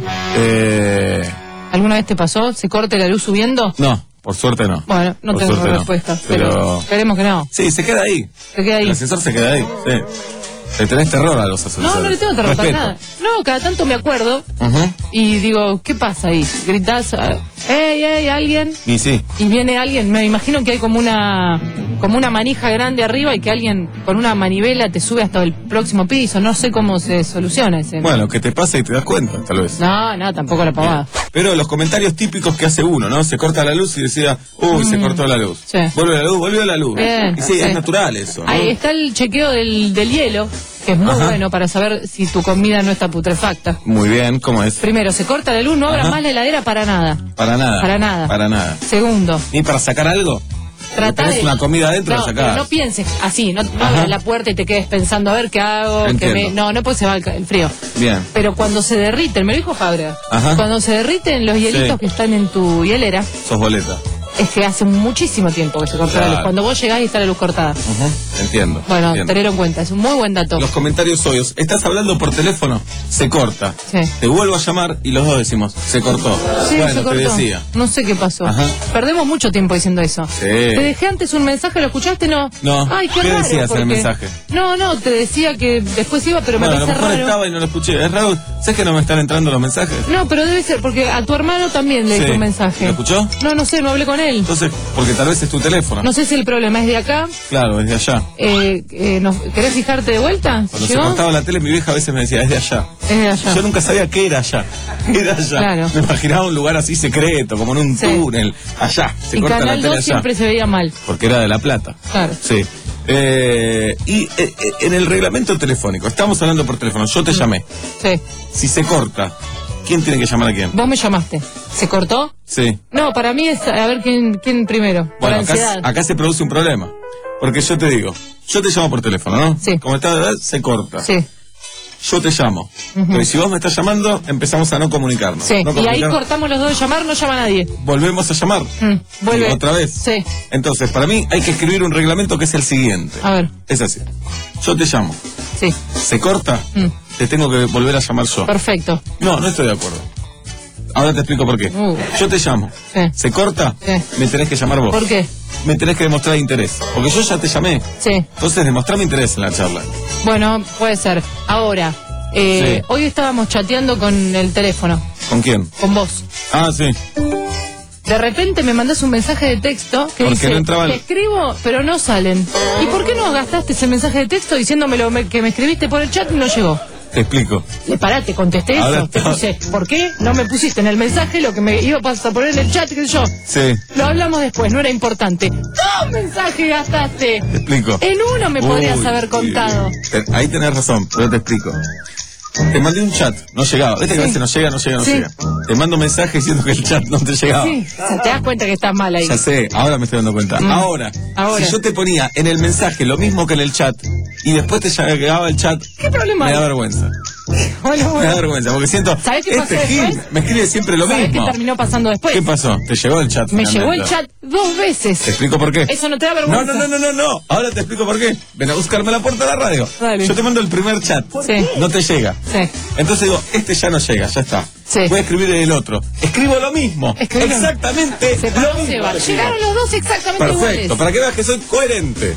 S14: Eh,
S20: ¿Alguna vez te pasó? ¿Se corte la luz subiendo?
S14: no, por suerte no.
S20: Bueno, no
S14: Por
S20: tengo
S14: suerte no.
S20: respuesta. Pero...
S14: Pero...
S20: esperemos que no.
S14: Sí, se queda ahí.
S20: Se queda ahí.
S14: El ascensor se queda ahí, sí. Le tenés terror a los ascensores.
S20: No, no le tengo terror para
S14: Respeto.
S20: nada. No, cada tanto me acuerdo
S14: Ujú.
S20: y digo, ¿qué pasa ahí? Gritás, ah, ¡ey, ey, alguien!
S14: Y sí.
S20: Y viene alguien, me imagino que hay como una como una manija grande arriba y que alguien con una manivela te sube hasta el próximo piso. No sé cómo se soluciona ese.
S14: Bueno, que te pasa y te das cuenta, tal vez.
S20: No, no, tampoco la pavada.
S14: Pero los comentarios típicos que hace uno, ¿no? Se corta la luz y decía, uy, se
S20: Mm.
S14: cortó la luz.
S20: Sí.
S14: Vuelve la luz, volvió la luz.
S20: Bien,
S14: y sí,
S20: sí.
S14: es natural eso, ¿no?
S20: Ahí está el chequeo del, del hielo, que es muy
S14: Ajá.
S20: bueno para saber si tu comida no está putrefacta.
S14: Muy bien, ¿cómo es?
S20: Primero, se corta la luz, no abras
S14: Ajá.
S20: más la heladera para nada.
S14: Para nada.
S20: Para nada.
S14: Para nada.
S20: Segundo,
S14: ¿Ni para sacar algo?
S20: trata
S14: Tenés
S20: de...
S14: una comida adentro,
S20: no,
S14: la
S20: pero
S14: sacás.
S20: no pienses así, no, no
S14: Ajá.
S20: abras la puerta y te quedes pensando a ver qué hago, que
S14: Entiendo.
S20: me... No, no, pues se va el, ca- el frío.
S14: Bien.
S20: Pero cuando se derriten, me lo dijo Fabra,
S14: Ajá.
S20: cuando se derriten los hielitos
S14: Sí.
S20: que están en tu hielera,
S14: Sos boleta.
S20: es que hace muchísimo tiempo que se cortó la
S14: Claro.
S20: luz. Cuando vos llegás y está la luz cortada.
S14: Ujú. Entiendo.
S20: Bueno,
S14: entiendo.
S20: tenerlo en cuenta, es un muy buen dato.
S14: Los comentarios obvios. Estás hablando por teléfono, se corta.
S20: Sí.
S14: Te vuelvo a llamar y los dos decimos, se cortó.
S20: Sí,
S14: bueno,
S20: se cortó.
S14: te decía.
S20: No sé qué pasó.
S14: Ajá.
S20: Perdemos mucho tiempo diciendo eso.
S14: Sí.
S20: Te dejé antes un mensaje, ¿lo escuchaste? No.
S14: No.
S20: Ay, qué,
S14: ¿Qué
S20: raro,
S14: decías en el
S20: porque-
S14: mensaje?
S20: No, no, te decía que después iba, pero
S14: Bueno,
S20: me
S14: a lo
S20: parece
S14: mejor
S20: raro.
S14: estaba y no lo escuché. Es raro. ¿Sabes que no me están entrando los mensajes?
S20: No, pero debe ser, porque a tu hermano también le
S14: Sí.
S20: dejé un mensaje.
S14: ¿Lo escuchó?
S20: No, no sé, no hablé con él.
S14: Entonces, porque tal vez es tu teléfono.
S20: No sé si el problema es de acá.
S14: Claro, es de allá.
S20: Eh, eh, ¿nos- ¿Querés fijarte de vuelta?
S14: Cuando se
S20: ¿Llegó?
S14: cortaba la tele, mi vieja a veces me decía, es de allá.
S20: Es de allá.
S14: Yo nunca sabía qué era allá. Era allá.
S20: Claro.
S14: Me imaginaba un lugar así secreto, como en un
S20: Sí.
S14: túnel. Allá. Se
S20: y
S14: corta
S20: Canal
S14: la tele
S20: dos
S14: allá.
S20: siempre se veía mal.
S14: Porque era de La Plata.
S20: Claro.
S14: Sí. Eh, y eh, eh, en el reglamento telefónico, estamos hablando por teléfono, yo te llamé.
S20: Sí.
S14: Si se corta, ¿quién tiene que llamar a quién?
S20: Vos me llamaste. ¿Se cortó?
S14: Sí.
S20: No, para mí es a ver quién, quién primero. Por
S14: Bueno, acá,
S20: ansiedad.
S14: acá se produce un problema. Porque yo te digo, yo te llamo por teléfono, ¿no?
S20: Sí.
S14: Como está de edad, se corta.
S20: Sí.
S14: Yo te llamo.
S20: Ujú.
S14: Pero si vos me estás llamando, empezamos a no comunicarnos.
S20: Sí.
S14: No
S20: Y ahí
S14: comunicarnos.
S20: cortamos los dos de llamar, no llama nadie.
S14: Volvemos a llamar.
S20: Mm, vuelve.
S14: Y otra vez.
S20: Sí.
S14: Entonces, para mí hay que escribir un reglamento que es el siguiente.
S20: A ver.
S14: Es así. Yo te llamo.
S20: Sí.
S14: ¿Se corta?
S20: Mm,
S14: Te tengo que volver a llamar yo.
S20: perfecto.
S14: No, no estoy de acuerdo. Ahora te explico por qué.
S20: Uh.
S14: Yo te llamo.
S20: Sí.
S14: ¿Se corta?
S20: Sí.
S14: Me tenés que llamar vos.
S20: ¿Por qué?
S14: Me tenés que demostrar interés. Porque yo ya te llamé.
S20: Sí.
S14: Entonces, demostrame interés en la charla.
S20: Bueno, puede ser. Ahora, eh,
S14: Sí.
S20: hoy estábamos chateando con el teléfono,
S14: ¿Con quién?
S20: con vos.
S14: Ah, sí.
S20: De repente me mandás un mensaje de texto que
S14: Porque
S20: dice,
S14: no entraba el-
S20: te escribo, pero no salen. ¿Y por qué no gastaste ese mensaje de texto diciéndome lo me- que me escribiste por el chat y no llegó?
S14: Te explico.
S20: Le pará, te contesté
S14: Ahora
S20: eso. Te
S14: está-
S20: puse, ¿por qué no me pusiste en el mensaje lo que me iba a poner en el chat, que yo?
S14: Sí,
S20: Lo hablamos después, no era importante. Dos mensajes gastaste.
S14: te explico.
S20: En uno me podrías
S14: Uy,
S20: haber contado.
S14: Te- ahí tenés razón, pero te explico. Te mandé un chat, no llegaba. Viste que a veces no llega, no llega, no
S20: Sí.
S14: llega. Te mando un mensaje diciendo que el chat no te llegaba.
S20: Sí, o sea, te das cuenta que estás mal ahí.
S14: Ya sé, ahora me estoy dando cuenta.
S20: Mm.
S14: Ahora,
S20: Ahora.
S14: si yo te ponía en el mensaje lo mismo que en el chat y después te llegaba el chat,
S20: ¿Qué problema
S14: me da
S20: hay?
S14: vergüenza.
S20: Bueno,
S14: Me da
S20: bueno.
S14: vergüenza, porque siento,
S20: ¿Sabés qué pasó
S14: este Gil
S20: después?
S14: me escribe siempre lo
S20: ¿Sabés qué
S14: mismo.
S20: terminó pasando después?
S14: ¿Qué pasó? ¿Te llegó el chat?
S20: Me
S14: finalmente?
S20: llegó el chat dos veces.
S14: Te explico por qué.
S20: Eso no te da
S14: No,
S20: vergüenza.
S14: no, no, no, no, no. Ahora te explico por qué. Ven a buscarme a la puerta de la radio.
S20: Dale.
S14: Yo te mando el primer chat.
S20: Sí.
S14: No te llega.
S20: Sí.
S14: Entonces digo, este ya no llega, ya está.
S20: Sí.
S14: Voy a escribir el otro. Escribo lo mismo.
S20: Escribí lo-
S14: Exactamente
S20: Se
S14: lo
S20: paró,
S14: mismo.
S20: se va. Llegaron los dos exactamente
S14: Perfecto,
S20: iguales.
S14: para que veas que soy coherente.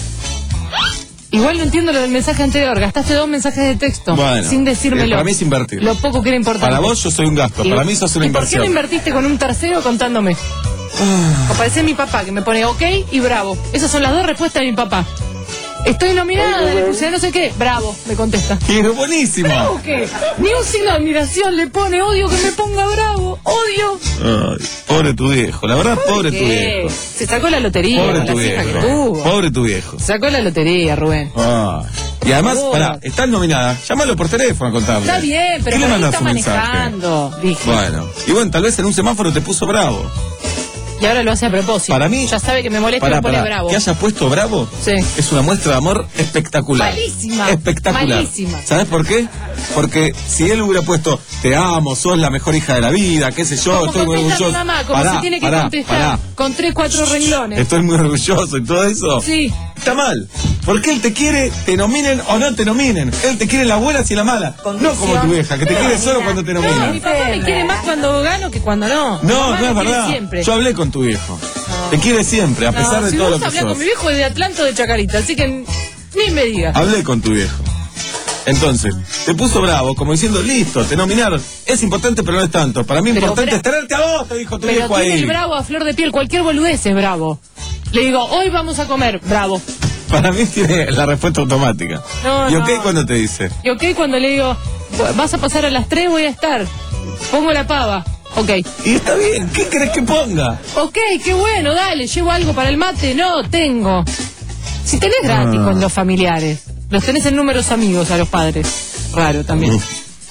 S20: Igual no entiendo lo del mensaje anterior. Gastaste dos mensajes de texto
S14: Bueno,
S20: sin
S14: eh,
S20: decírmelo.
S14: para mí es invertir.
S20: Lo poco que era importante.
S14: Para vos yo soy un gasto,
S20: Y-
S14: para mí sos una
S20: ¿Y por qué
S14: inversión.
S20: no invertiste con un tercero contándome?
S14: Ah.
S20: O parece mi papá que me pone ok y bravo. Esas son las dos respuestas de mi papá. Estoy nominada, le puse no sé qué. Bravo, me contesta.
S14: Y es buenísimo.
S20: ¿Bravo qué? Ni un signo de admiración le pone. Odio que me ponga bravo. Odio.
S14: Ay, pobre tu viejo, la verdad, pobre tu
S20: ¿Qué?
S14: viejo.
S20: Se sacó la lotería
S14: Pobre
S20: con
S14: tu
S20: las hijas que
S14: viejo.
S20: tuvo.
S14: Pobre tu viejo.
S20: Sacó la lotería, Rubén.
S14: Ah. Y además,
S20: favor.
S14: pará, estás nominada, llámalo por teléfono a contarle.
S20: Está bien, pero
S14: ¿Qué le
S20: por ahí
S14: mandas
S20: está
S14: un mensaje?
S20: manejando. Dije.
S14: Bueno, y bueno, tal vez en un semáforo te puso bravo.
S20: Y ahora lo hace a propósito.
S14: Para mí-
S20: Ya sabe que me molesta y
S14: Pará,
S20: me pone
S14: pará,
S20: bravo.
S14: que haya puesto bravo
S20: Sí.
S14: es una muestra de amor espectacular.
S20: Malísima.
S14: Espectacular.
S20: Malísima.
S14: ¿Sabes por qué? Porque si él hubiera puesto te amo, sos la mejor hija de la vida, qué sé yo,
S20: Como
S14: estoy muy
S20: contesta
S14: orgulloso.
S20: mi mamá, como
S14: Pará,
S20: se tiene que
S14: pará,
S20: contestar.
S14: pará.
S20: Con tres, cuatro renglones.
S14: Estoy muy orgulloso y todo eso.
S20: Sí.
S14: Está mal. Porque él te quiere, te nominen o no te nominen. Él te quiere en las buenas y en las malas. No como tu vieja, que te quiere solo cuando te
S20: No, mi
S14: nominan.
S20: papá me quiere más cuando gano que cuando no. Mi
S14: No,
S20: mamá
S14: no
S20: me
S14: es
S20: quiere
S14: verdad.
S20: Siempre.
S14: Yo hablé con tu viejo. Te quiere siempre, a
S20: No,
S14: pesar de
S20: si
S14: todo
S20: vos
S14: lo que
S20: hablás
S14: sos.
S20: con mi viejo es de Atlanto de Chacarita, así que ni me digas.
S14: Hablé con tu viejo. Entonces, te puso bravo, como diciendo, listo, te nominaron. Es importante, pero no es tanto. Para mí,
S20: Pero,
S14: importante
S20: pero-
S14: es tenerte a vos, te dijo tu
S20: Pero
S14: viejo
S20: tiene
S14: ahí.
S20: el bravo a flor de piel, cualquier boludez es bravo. Le digo, hoy vamos a comer, bravo.
S14: Para mí tiene la respuesta automática.
S20: No,
S14: ¿Y ok
S20: no.
S14: cuando te dice?
S20: Y ok, cuando le digo, vas a pasar a las tres, voy a estar. Pongo la pava. Ok.
S14: Y está bien, ¿qué querés que ponga?
S20: Ok, qué bueno, dale, llevo algo para el mate. No, tengo. Si tenés gratis
S14: Ah.
S20: con los familiares, los tenés en números amigos a los padres. Raro también.
S14: Uf.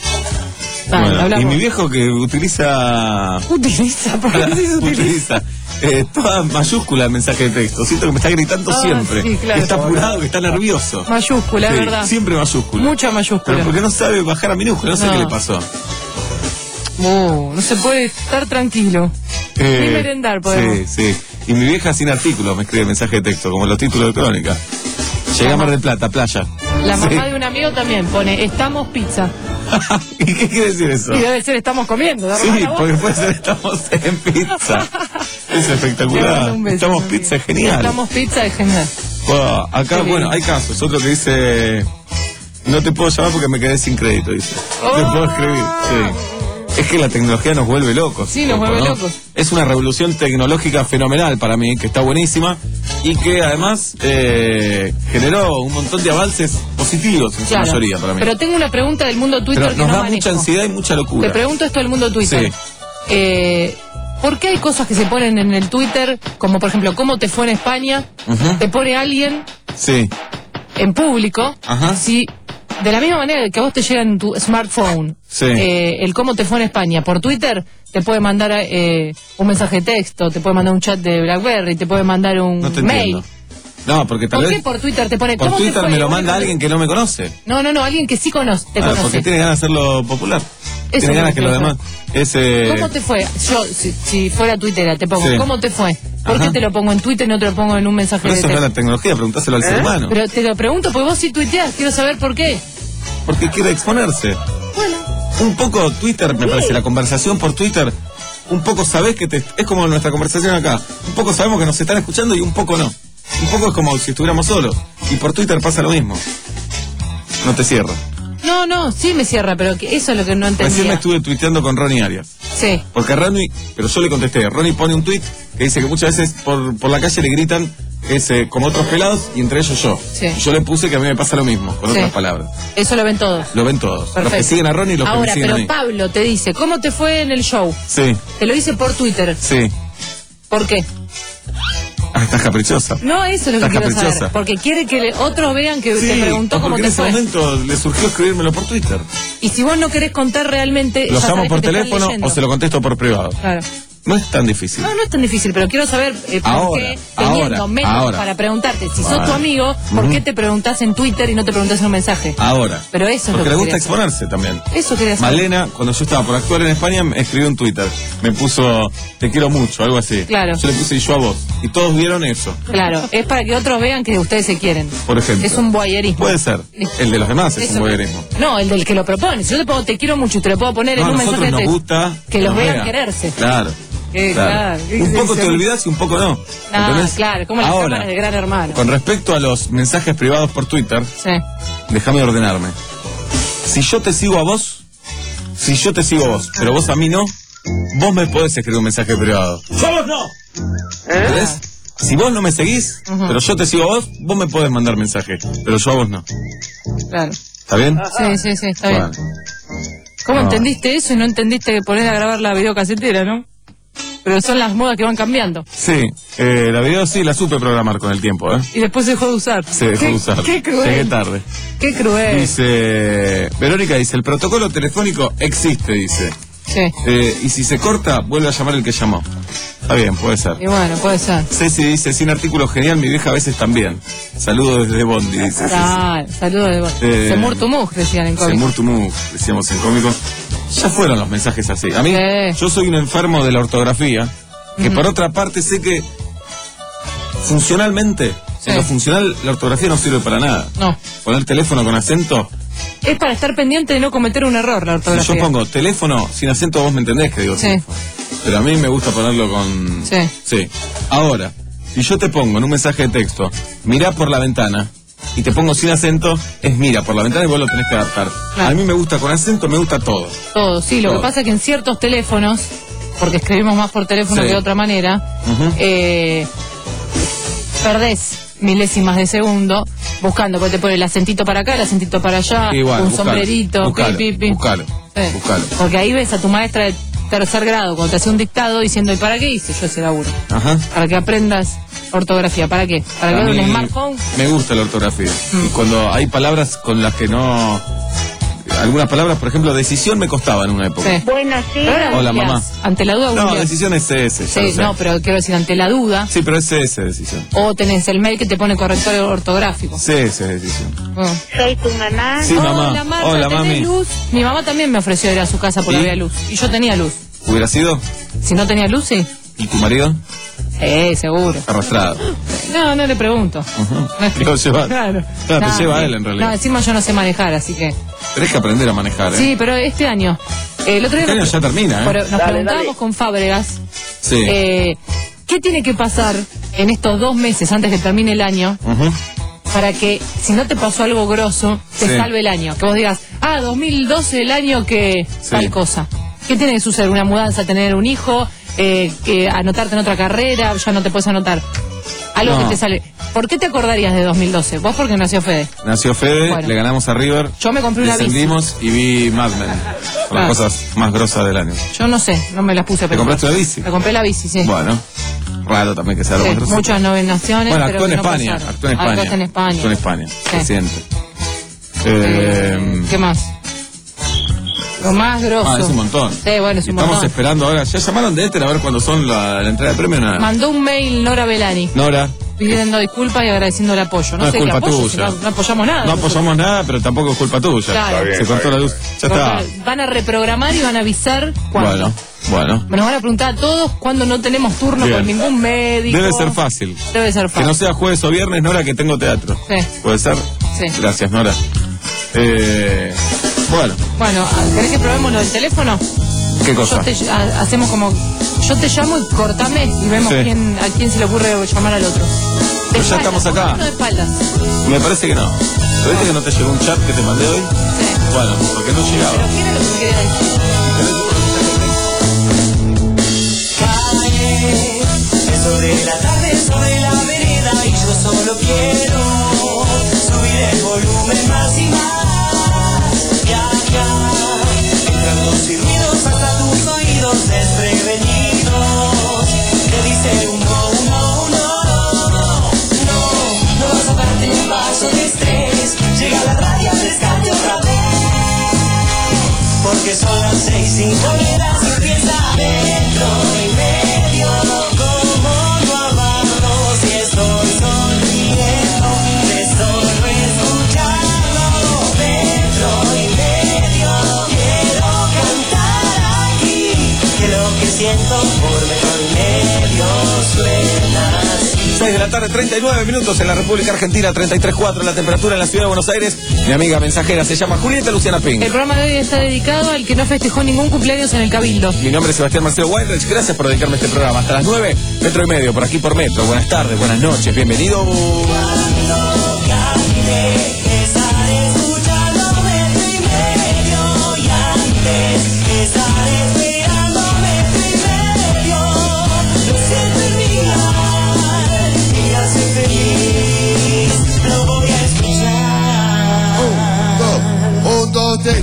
S20: Dale,
S14: Bueno, y
S20: hablamos.
S14: mi viejo que utiliza...
S20: Utiliza, ¿por qué decís utiliza?
S14: utiliza eh, toda mayúscula el mensaje de texto. Siento que me está gritando
S20: Ah,
S14: siempre.
S20: sí, claro.
S14: Que está apurado, que está nervioso.
S20: Mayúscula, es
S14: Sí,
S20: verdad.
S14: Siempre mayúscula.
S20: Mucha mayúscula.
S14: Pero porque no sabe bajar a minúscula, no sé
S20: No.
S14: qué le pasó.
S20: Uh, no se puede estar tranquilo.
S14: Eh,
S20: Ni merendar podemos.
S14: Sí, sí. Y mi vieja sin artículos me escribe mensaje de texto, como los títulos de crónica. Llega a Mar del Plata, playa.
S20: La
S14: Sí.
S20: mamá de un amigo también pone, estamos pizza.
S14: ¿Y qué quiere decir eso?
S20: Y debe ser, estamos comiendo. ¿de
S14: Sí,
S20: verdad, vos?
S14: porque puede ser estamos en pizza. Es
S20: Le
S14: espectacular.
S20: mando un beso,
S14: Estamos
S20: amigo.
S14: pizza, es genial.
S20: Estamos pizza, es genial.
S14: Wow, acá,
S20: Qué
S14: bueno,
S20: lindo.
S14: hay casos. Otro que dice, no te puedo llamar porque me quedé sin crédito, dice. Te puedo escribir, sí. Es que la tecnología nos vuelve locos.
S20: Sí, nos
S14: un poco,
S20: vuelve
S14: ¿no?
S20: locos.
S14: Es una revolución tecnológica fenomenal para mí, que está buenísima y que además eh, generó un montón de avances positivos en su
S20: Claro.
S14: mayoría para mí.
S20: Pero tengo una pregunta del mundo Twitter
S14: Pero
S20: que
S14: nos
S20: no
S14: da
S20: manejo.
S14: mucha ansiedad y mucha locura.
S20: Te pregunto esto del mundo Twitter.
S14: Sí.
S20: Eh, ¿Por qué hay cosas que se ponen en el Twitter, como por ejemplo, cómo te fue en España?
S14: Ujú.
S20: Te pone alguien
S14: Sí.
S20: en público,
S14: Ajá.
S20: si de la misma manera que a vos te llega en tu smartphone
S14: Sí.
S20: eh, el cómo te fue en España por Twitter, te puede mandar eh, un mensaje de texto, te puede mandar un chat de BlackBerry, te puede mandar un
S14: No te
S20: mail.
S14: entiendo. No, porque tal
S20: ¿Por
S14: vez
S20: qué por Twitter te pone
S14: por
S20: cómo te
S14: Twitter
S20: fue?
S14: me lo
S20: Y vos
S14: manda
S20: le
S14: alguien que no me conoce.
S20: No, no, no, alguien que sí conoce, te
S14: Ah,
S20: conoce.
S14: porque tiene ganas de hacerlo popular.
S20: Eso
S14: tiene
S20: es
S14: ganas
S20: lo
S14: que
S20: que
S14: los
S20: creo.
S14: demás. Es, eh,
S20: ¿Cómo te fue? Yo, si, si fuera tuitera, te pongo,
S14: Sí.
S20: ¿cómo te fue? ¿Por
S14: Ajá.
S20: qué te lo pongo en Twitter y no te lo pongo en un mensaje
S14: Pero
S20: de
S14: eso no es
S20: texto?
S14: la tecnología, preguntáselo al ser humano.
S20: Pero te lo pregunto porque vos sí tuiteás, quiero saber por qué.
S14: Porque quiere exponerse.
S20: Bueno.
S14: Un poco Twitter, me parece, la conversación por Twitter, un poco sabés que te, es como nuestra conversación acá. Un poco sabemos que nos están escuchando y un poco no. Un poco es como si estuviéramos solos. Y por Twitter pasa lo mismo. No te cierra.
S20: No, no, sí me cierra, pero que eso es lo que no
S14: Recién me
S20: entendía.
S14: estuve tuiteando con Ronnie Arias.
S20: Sí.
S14: Porque Ronnie, pero yo le contesté, Ronnie pone un tweet que dice que muchas veces por, por la calle le gritan es eh, como otros pelados y entre ellos yo.
S20: Sí.
S14: Yo le puse que a mí me pasa lo mismo, con
S20: Sí.
S14: otras palabras.
S20: Eso lo ven todos.
S14: Lo ven todos.
S20: Perfecto.
S14: Los que siguen a Ronnie y los
S20: Ahora,
S14: que me siguen
S20: pero
S14: a mí.
S20: Pablo te dice, ¿cómo te fue en el show?
S14: Sí,
S20: Te lo dice por Twitter.
S14: sí.
S20: ¿Por qué?
S14: Ah, estás caprichosa.
S20: No, eso es lo que
S14: Estás
S20: quiero saber.
S14: caprichosa.
S20: Porque quiere que le- otros vean que
S14: Sí,
S20: te preguntó cómo
S14: porque
S20: te
S14: en ese
S20: fue.
S14: momento le surgió escribírmelo por Twitter.
S20: Y si vos no querés contar realmente.
S14: ¿Lo
S20: ya
S14: llamo
S20: sabés
S14: por
S20: que te están
S14: teléfono
S20: leyendo.
S14: o se lo contesto por privado?
S20: Claro.
S14: No es tan difícil.
S20: No, no es tan difícil, pero quiero saber eh, por
S14: Ahora,
S20: qué, teniendo
S14: ahora,
S20: métodos
S14: ahora.
S20: para preguntarte, si sos
S14: Bueno.
S20: tu amigo, ¿por
S14: Ujú.
S20: qué te preguntás en Twitter y no te preguntás en un mensaje?
S14: Ahora.
S20: Pero eso es lo
S14: Porque
S20: que
S14: le gusta
S20: quería saber.
S14: exponerse también.
S20: Eso quería saber.
S14: Malena, cuando yo estaba por actuar en España, me escribió en Twitter. Me puso, te quiero mucho, algo así.
S20: Claro.
S14: Yo le puse y yo a vos. Y todos vieron eso,
S20: Claro, es para que otros vean que ustedes se quieren.
S14: por ejemplo.
S20: Es un voyerismo.
S14: Puede ser. El de los demás es
S20: Eso.
S14: un voyerismo.
S20: No, el del que lo propone. Si yo te pongo te quiero mucho y te lo puedo poner
S14: No,
S20: en
S14: a
S20: un
S14: nosotros
S20: mensaje
S14: nos
S20: de
S14: gusta
S20: que los
S14: nos
S20: vean
S14: vean.
S20: quererse.
S14: Claro.
S20: Eh, claro.
S14: Un poco te olvidas y un poco no.
S20: Ah,
S14: ¿Entendés?
S20: claro, como las
S14: Ahora,
S20: cámaras de Gran Hermano.
S14: con respecto a los mensajes privados por Twitter,
S20: Sí.
S14: déjame ordenarme. Si yo te sigo a vos, si yo te sigo a vos, pero vos a mí no, vos me podés escribir un mensaje privado.
S9: ¡Somos no!
S14: ¿Entendés? Si vos no me seguís,
S20: Ujú.
S14: pero yo te sigo a vos, vos me podés mandar mensaje, pero yo a vos no.
S20: Claro.
S14: ¿Está bien?
S20: Sí, sí, sí, está bien.
S14: Bueno.
S20: ¿Cómo
S14: Ah.
S20: entendiste eso y no entendiste que poner a grabar la videocasetera, no? Pero son las modas que van cambiando.
S14: Sí, eh, la video sí la supe programar con el tiempo, ¿eh?
S20: Y después se dejó de usar.
S14: Se dejó
S20: Qué-
S14: de usar.
S20: Qué cruel.
S14: Llegué tarde.
S20: Qué cruel.
S14: Dice, Verónica dice, el protocolo telefónico existe, dice.
S20: Sí.
S14: Eh, y si se corta, vuelve a llamar el que llamó. Está bien, puede ser.
S20: Y bueno, puede ser.
S14: Ceci dice, sin artículo genial, mi vieja a veces también. Saludos desde Bondi, dice Ceci.
S20: Ah, saludos de vos.
S14: Eh,
S20: Semur Tumug, decían en cómic.
S14: Semur Tumug, decíamos en cómico. Ya fueron los mensajes así. A mí,
S20: Sí.
S14: yo soy un enfermo de la ortografía, que
S20: Ujú.
S14: por otra parte sé que funcionalmente,
S20: Sí.
S14: en lo funcional, la ortografía no sirve para nada.
S20: No.
S14: Poner teléfono con acento.
S20: Es para estar pendiente de no cometer un error la
S14: Si
S20: ortografía.
S14: yo pongo teléfono sin acento, vos me entendés que digo
S20: Sí.
S14: teléfono. Pero a mí me gusta ponerlo con...
S20: Sí.
S14: Sí. Ahora, si yo te pongo en un mensaje de texto, mirá por la ventana, y te pongo sin acento, es mira por la ventana y vos lo tenés que adaptar.
S20: Claro.
S14: A mí me gusta con acento, me gusta todo.
S20: Todo, sí. Lo
S14: Todo.
S20: que pasa es que en ciertos teléfonos, porque escribimos más por teléfono
S14: Sí.
S20: que de otra manera,
S14: Ujú.
S20: eh, perdés milésimas de segundo buscando, porque te pone el acentito para acá, el acentito para allá,
S14: Igual,
S20: un
S14: buscalo,
S20: sombrerito,
S14: buscalo,
S20: pi, pi, pi.
S14: buscalo,
S20: Sí.
S14: buscalo.
S20: Porque ahí ves a tu maestra de tercer grado cuando te hace un dictado diciendo, ¿y para qué hice yo ese laburo?
S14: Ajá.
S20: Para que aprendas ortografía. ¿Para qué? ¿Para que
S14: A
S20: veas un
S14: mí
S20: smartphone?
S14: Me gusta la ortografía.
S20: Mm.
S14: Y cuando hay palabras con las que no... Algunas palabras, por ejemplo, decisión me costaba en una época.
S20: Sí.
S5: Buenos
S20: Pero ahora
S14: Hola,
S20: googleás.
S14: mamá.
S20: Ante la duda,
S14: No,
S20: googleás.
S14: decisión es C S. ya
S20: Sí,
S14: lo sé.
S20: no, pero quiero decir, ante la duda,
S14: Sí, pero es C S decisión.
S20: o tenés el mail que te pone corrector ortográfico.
S14: C S decisión.
S20: Bueno.
S5: Soy tu mamá.
S14: Sí, mamá.
S20: Hola, Marta,
S14: Hola,
S20: ¿tenés
S14: mami.
S20: luz? Mi mamá también me ofreció ir a su casa porque
S14: ¿Y?
S20: había luz. Y yo tenía luz.
S14: ¿Hubiera sido?
S20: Si no tenía luz, sí.
S14: ¿Y tu marido?
S20: Sí, seguro.
S14: Arrastrado.
S20: No, no le pregunto.
S14: Ujú.
S20: No es que-
S14: Lo lleva.
S20: Claro.
S14: Claro,
S20: No,
S14: te lleva
S20: sí.
S14: él en realidad.
S20: No, encima yo no sé manejar, así que.
S14: Tenés que aprender a manejar, ¿eh?
S20: Sí, pero este año. eh, el otro día
S14: Este año
S20: nos-
S14: ya termina, ¿eh?
S20: pero nos
S14: Dale,
S20: preguntábamos
S14: dale.
S20: con Fábregas.
S14: Sí.
S20: eh, ¿Qué tiene que pasar en estos dos meses antes que termine el año
S14: Ujú.
S20: para que, si no te pasó algo grosso, te
S14: Sí.
S20: salve el año? Que vos digas, ah, dos mil doce el año que
S14: Sí.
S20: tal cosa. ¿Qué tiene que suceder? ¿Una mudanza, tener un hijo, eh, que anotarte en otra carrera, ya no te puedes anotar? Algo
S14: No.
S20: que te sale. ¿Por qué te acordarías de dos mil doce? Vos porque nació Fede.
S14: Nació Fede,
S20: Bueno.
S14: le ganamos a River.
S20: Yo me compré una bici.
S14: Descendimos y vi Mad Men. Con
S20: Ah.
S14: las cosas más grosas del año.
S20: Yo no sé, no me las puse a
S14: ¿Te
S20: pensar.
S14: compraste una bici?
S20: Me compré la bici, sí.
S14: Bueno, raro también que sea lo
S20: Sí,
S14: más grosso.
S20: muchas nominaciones,
S14: Bueno,
S20: pero
S14: actuó en
S20: que no
S14: España.
S20: pasaron.
S14: Actuó en España.
S20: Actuaste en España.
S14: Actuó en España.
S20: Sí.
S14: Reciente. Eh,
S20: ¿Qué más? Lo más grosso.
S14: ah, es un montón.
S20: Sí, bueno, es un
S14: Estamos
S20: montón.
S14: esperando ahora. ¿Ya llamaron de Éter a ver cuándo son la, la entrega de premio? Nada.
S20: Mandó un mail Nora Belani
S14: Nora.
S20: pidiendo disculpas y agradeciendo el apoyo. No,
S14: No es
S20: sé qué
S14: culpa
S20: apoyo,
S14: tuya.
S20: si no, no apoyamos nada.
S14: No apoyamos nada, pero tampoco es culpa tuya.
S20: Claro. Está bien,
S14: Se
S20: está
S14: cortó la luz. Ya está.
S20: Van a reprogramar y van a avisar cuándo.
S14: Bueno, bueno.
S20: Nos van a preguntar a todos cuándo no tenemos turno
S14: Bien.
S20: con ningún médico.
S14: Debe ser fácil.
S20: Debe ser
S14: Que
S20: fácil.
S14: no sea jueves o viernes, Nora, que tengo teatro.
S20: Sí.
S14: ¿Puede ser?
S20: Sí.
S14: Gracias, Nora. Eh, bueno,
S20: Bueno, ¿querés que probemos lo del teléfono?
S14: ¿qué cosa?
S20: Yo te, ha- hacemos como, yo te llamo y cortame y vemos
S14: Sí.
S20: quién, a quién se le ocurre llamar al otro. De
S14: Pero ya
S20: espaldas,
S14: estamos acá.
S20: ¿por qué no de espaldas?
S14: Me parece que no. ¿Pero viste que no te llegó un chat que te mandé hoy? Bueno, porque no llegaba.
S20: Pero ¿qué era lo que me quería decir?
S4: Cae el sol de la tarde sobre la vereda y solo quiero subir el volumen más y más. Viajar, entrando sin ruidos hasta tus oídos desprevenidos. Te dice uno, uno, uno, no, no vas a darte un vaso de estrés. Llega la radio al rescate otra vez. Porque son las seis, cinco horas y empieza metro y medio. Como no amarlo si estoy sonriendo, de solo escucharlo. Metro y medio, quiero cantar aquí, que lo que siento por metro y medio suena así.
S14: seis de la tarde, treinta y nueve minutos en la República Argentina, treinta y tres punto cuatro la temperatura en la ciudad de Buenos Aires. Mi amiga mensajera se llama Julieta Luciana Pink.
S20: El programa de hoy está dedicado al que no festejó ningún cumpleaños en el Cabildo.
S14: Mi nombre es Sebastián Marcelo Weinreich, gracias por dedicarme a este programa. Hasta las nueve, metro y medio, por aquí por Metro. Buenas tardes, buenas noches, bienvenido.
S4: Cuando camine, estaré escuchando metro y medio. Y antes, estaré esperando metro y medio. Lo siento en mi alma, y hace feliz. Lo voy a escuchar.
S19: Un, dos, tres.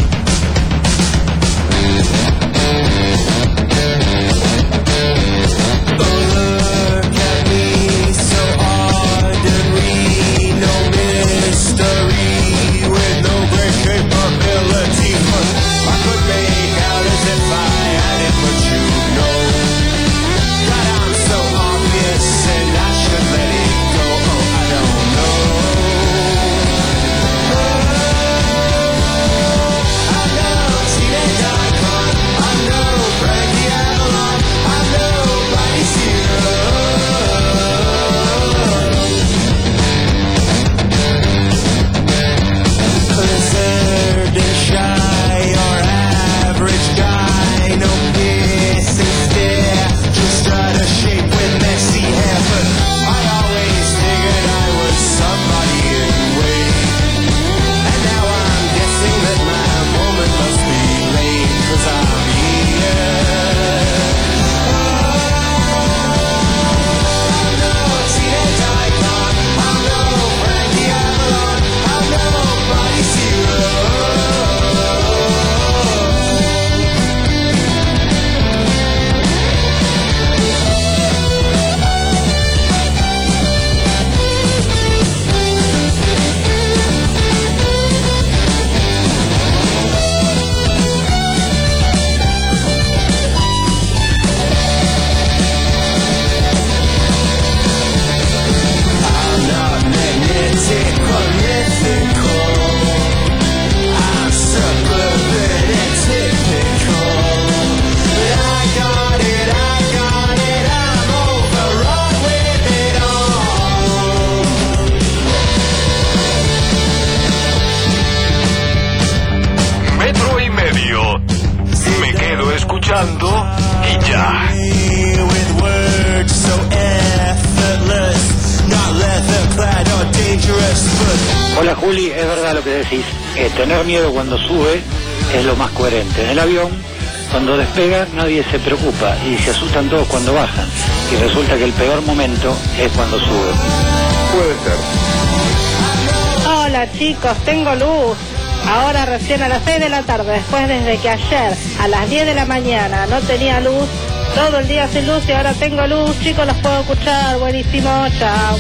S2: Y ya.
S21: Hola Juli, es verdad lo que decís. Eh, tener miedo cuando sube es lo más coherente. En el avión, cuando despega, nadie se preocupa y se asustan todos cuando bajan. Y resulta que el peor momento es cuando sube.
S2: Puede ser.
S22: Hola chicos, tengo luz. Ahora recién a las seis de la tarde, después desde que ayer a las diez de la mañana no tenía luz, todo el día sin luz y ahora tengo luz. Chicos, los puedo escuchar. Buenísimo, chao.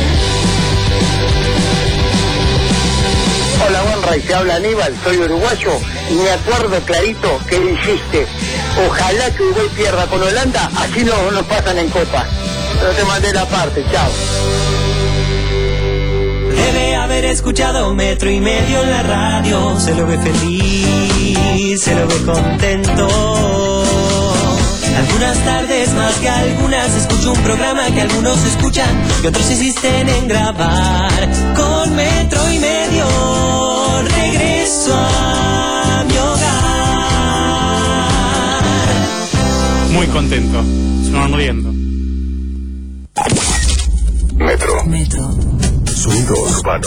S23: Hola Juanray, te habla Aníbal, soy uruguayo y me acuerdo clarito que dijiste, ojalá que Uruguay pierda con Holanda, así no nos pasan en Copa. Pero te mandé la parte, chao.
S4: Debe haber escuchado metro y medio en la radio, se lo ve feliz, se lo ve contento. Algunas tardes más que algunas escucho un programa que algunos escuchan y otros insisten en grabar. Con metro y medio regreso a mi hogar.
S7: Muy contento, sonriendo.
S2: Metro.
S3: Metro.
S2: Sonido urbano.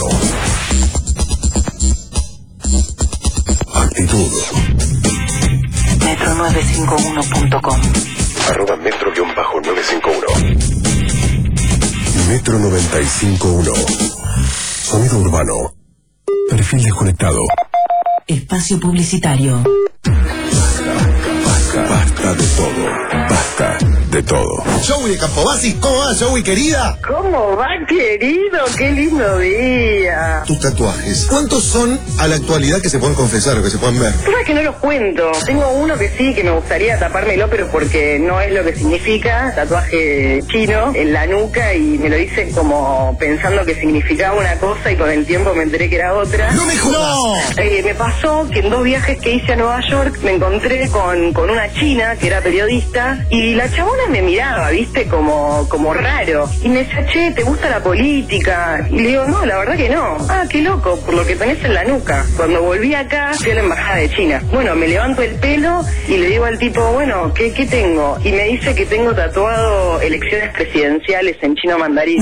S2: Actitud.
S3: metro novecientos cincuenta y uno punto com.
S2: Arroba metro nueve cinco uno. Metro noventa y cinco punto uno. Sonido urbano. Perfil desconectado.
S3: Espacio publicitario.
S2: Basta, basta de todo. Basta de todo.
S1: Joey de Campobasis, ¿cómo va, Joey, querida?
S23: ¿Cómo va, querido? ¡Qué lindo día!
S18: Tus tatuajes, ¿cuántos son a la actualidad que se pueden confesar o que se pueden ver?
S23: Sabes que no los cuento. Tengo uno que sí, que me gustaría tapármelo, pero porque no es lo que significa. Tatuaje chino en la nuca y me lo hice como pensando que significaba una cosa y con el tiempo me enteré que era otra.
S1: ¡No me jodas!
S23: Eh, me pasó que en dos viajes que hice a Nueva York me encontré con, con una china que era periodista y la chabona me miraba, viste, como, como raro. Y me decía, che, ¿te gusta la política? Y le digo, no, la verdad que no. Ah, qué loco, por lo que tenés en la nuca. Cuando volví acá, fui a la embajada de China. Bueno, me levanto el pelo y le digo al tipo, bueno, ¿qué, qué tengo? Y me dice que tengo tatuado elecciones presidenciales en chino mandarín.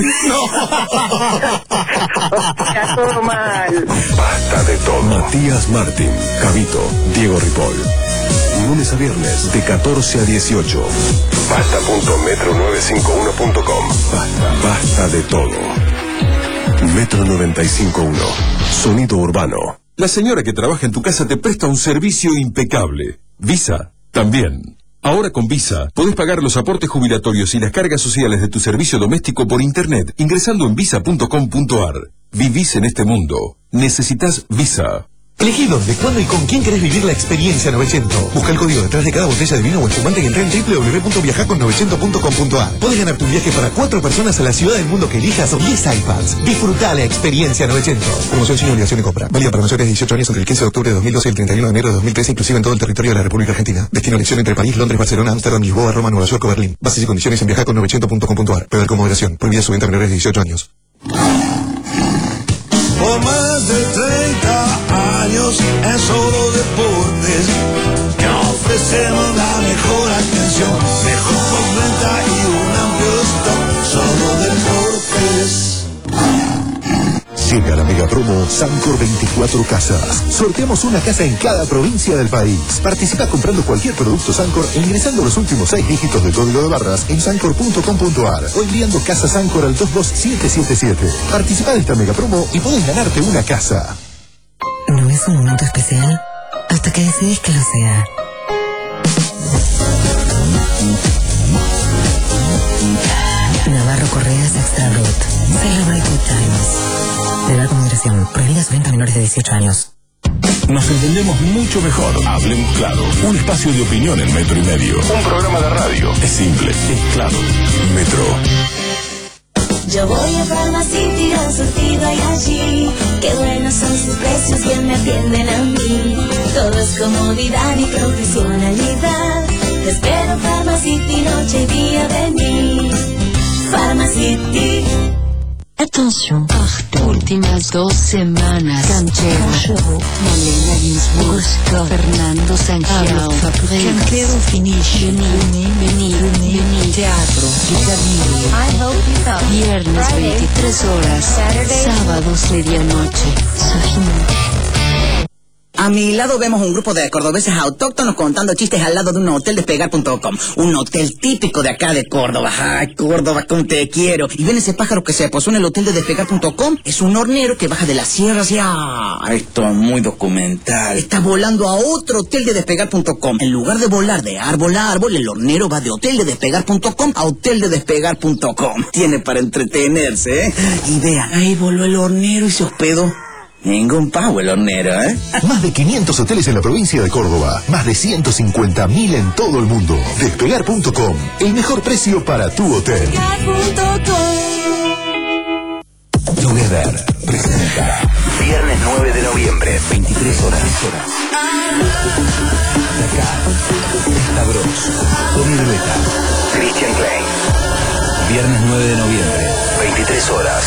S23: Está todo mal.
S2: Basta de todo. Matías Martín, Javito, Diego Ripoll. Lunes a viernes de catorce a dieciocho. Basta punto metro novecientos cincuenta y uno punto com. Basta, basta de todo. Metro noventa y cinco punto uno. Sonido urbano.
S13: La señora que trabaja en tu casa te presta un servicio impecable. Visa, también. Ahora con Visa, podés pagar los aportes jubilatorios y las cargas sociales de tu servicio doméstico por internet ingresando en visa punto com punto ar. Vivís en este mundo. Necesitas Visa.
S6: Elegí dónde, cuándo y con quién querés vivir la experiencia novecientos. Busca el código detrás de cada botella de vino o espumante y entra en doble u doble u doble u punto viajar con novecientos punto com punto ar. Podés ganar tu viaje para cuatro personas a la ciudad del mundo que elijas o diez iPads. Disfrutá la experiencia novecientos. Promoción sin obligación de compra. Válida para mayores de dieciocho años entre el quince de octubre de dos mil doce y el treinta y uno de enero de dos mil trece, inclusive en todo el territorio de la República Argentina. Destino elección entre París, Londres, Barcelona, Ámsterdam, Lisboa, Roma, Nueva York o Berlín. Bases y condiciones en viajar con novecientos punto com punto ar. Beber con moderación. Prohibida su venta a menores de dieciocho años.
S4: Por más de treinta años en Solo Deportes, que ofrecemos la mejor atención, mejor venta y un amplio stock. Solo Deportes.
S2: Llega la mega promo Sancor veinticuatro Casas. Sorteamos una casa en cada provincia del país. Participa comprando cualquier producto Sancor e ingresando los últimos seis dígitos del código de barras en sancor punto com punto ar o enviando casa Sancor al dos dos siete siete siete. Participa de esta mega promo y podés ganarte una casa.
S3: ¿No es un momento especial? Hasta que decidís que lo sea. Navarro Correas Extra Root. Celebrate good times. Beber con moderación. Prohibida su venta a menores de dieciocho años.
S2: Nos entendemos mucho mejor. Hablemos claro. Un espacio de opinión en Metro y Medio. Un programa de radio. Es simple, es claro. Metro.
S5: Yo voy a Pharmacity, al surtido hay allí. Qué buenos son sus precios, bien me atienden a mí. Todo es comodidad y profesionalidad. Te espero Pharmacity, noche y día de mí. Pharmacity.
S3: Atención.
S8: Últimas dos semanas. Canchero. Malena Ginsburg. Fernando Sanchao. Canchero Finish. Vení, vení, vení. Teatro. Viernes veintitrés horas. Sábados medianoche. Sofía.
S12: A mi lado vemos un grupo de cordobeses autóctonos contando chistes al lado de un hotel despegar punto com. Un hotel típico de acá de Córdoba. Ay, Córdoba, cómo te quiero. Y ven ese pájaro que se posó en el hotel de despegar punto com. Es un hornero que baja de la sierra hacia... Esto es muy documental. Está volando a otro hotel de despegar punto com. En lugar de volar de árbol a árbol, el hornero va de hotel de despegar punto com a hotel de despegar punto com. Tiene para entretenerse, ¿eh? Y vean, ahí voló el hornero y se hospedó. Ningún pavo el hornero, ¿eh?
S2: Más de quinientos hoteles en la provincia de Córdoba. Más de ciento cincuenta mil en todo el mundo. Despegar punto com. El mejor precio para tu hotel. Together presenta
S10: Viernes nueve de noviembre, veintitrés horas.
S2: Acá, Stavros, Tommy Drueta,
S10: Christian Klein.
S16: Viernes nueve de noviembre,
S10: veintitrés horas.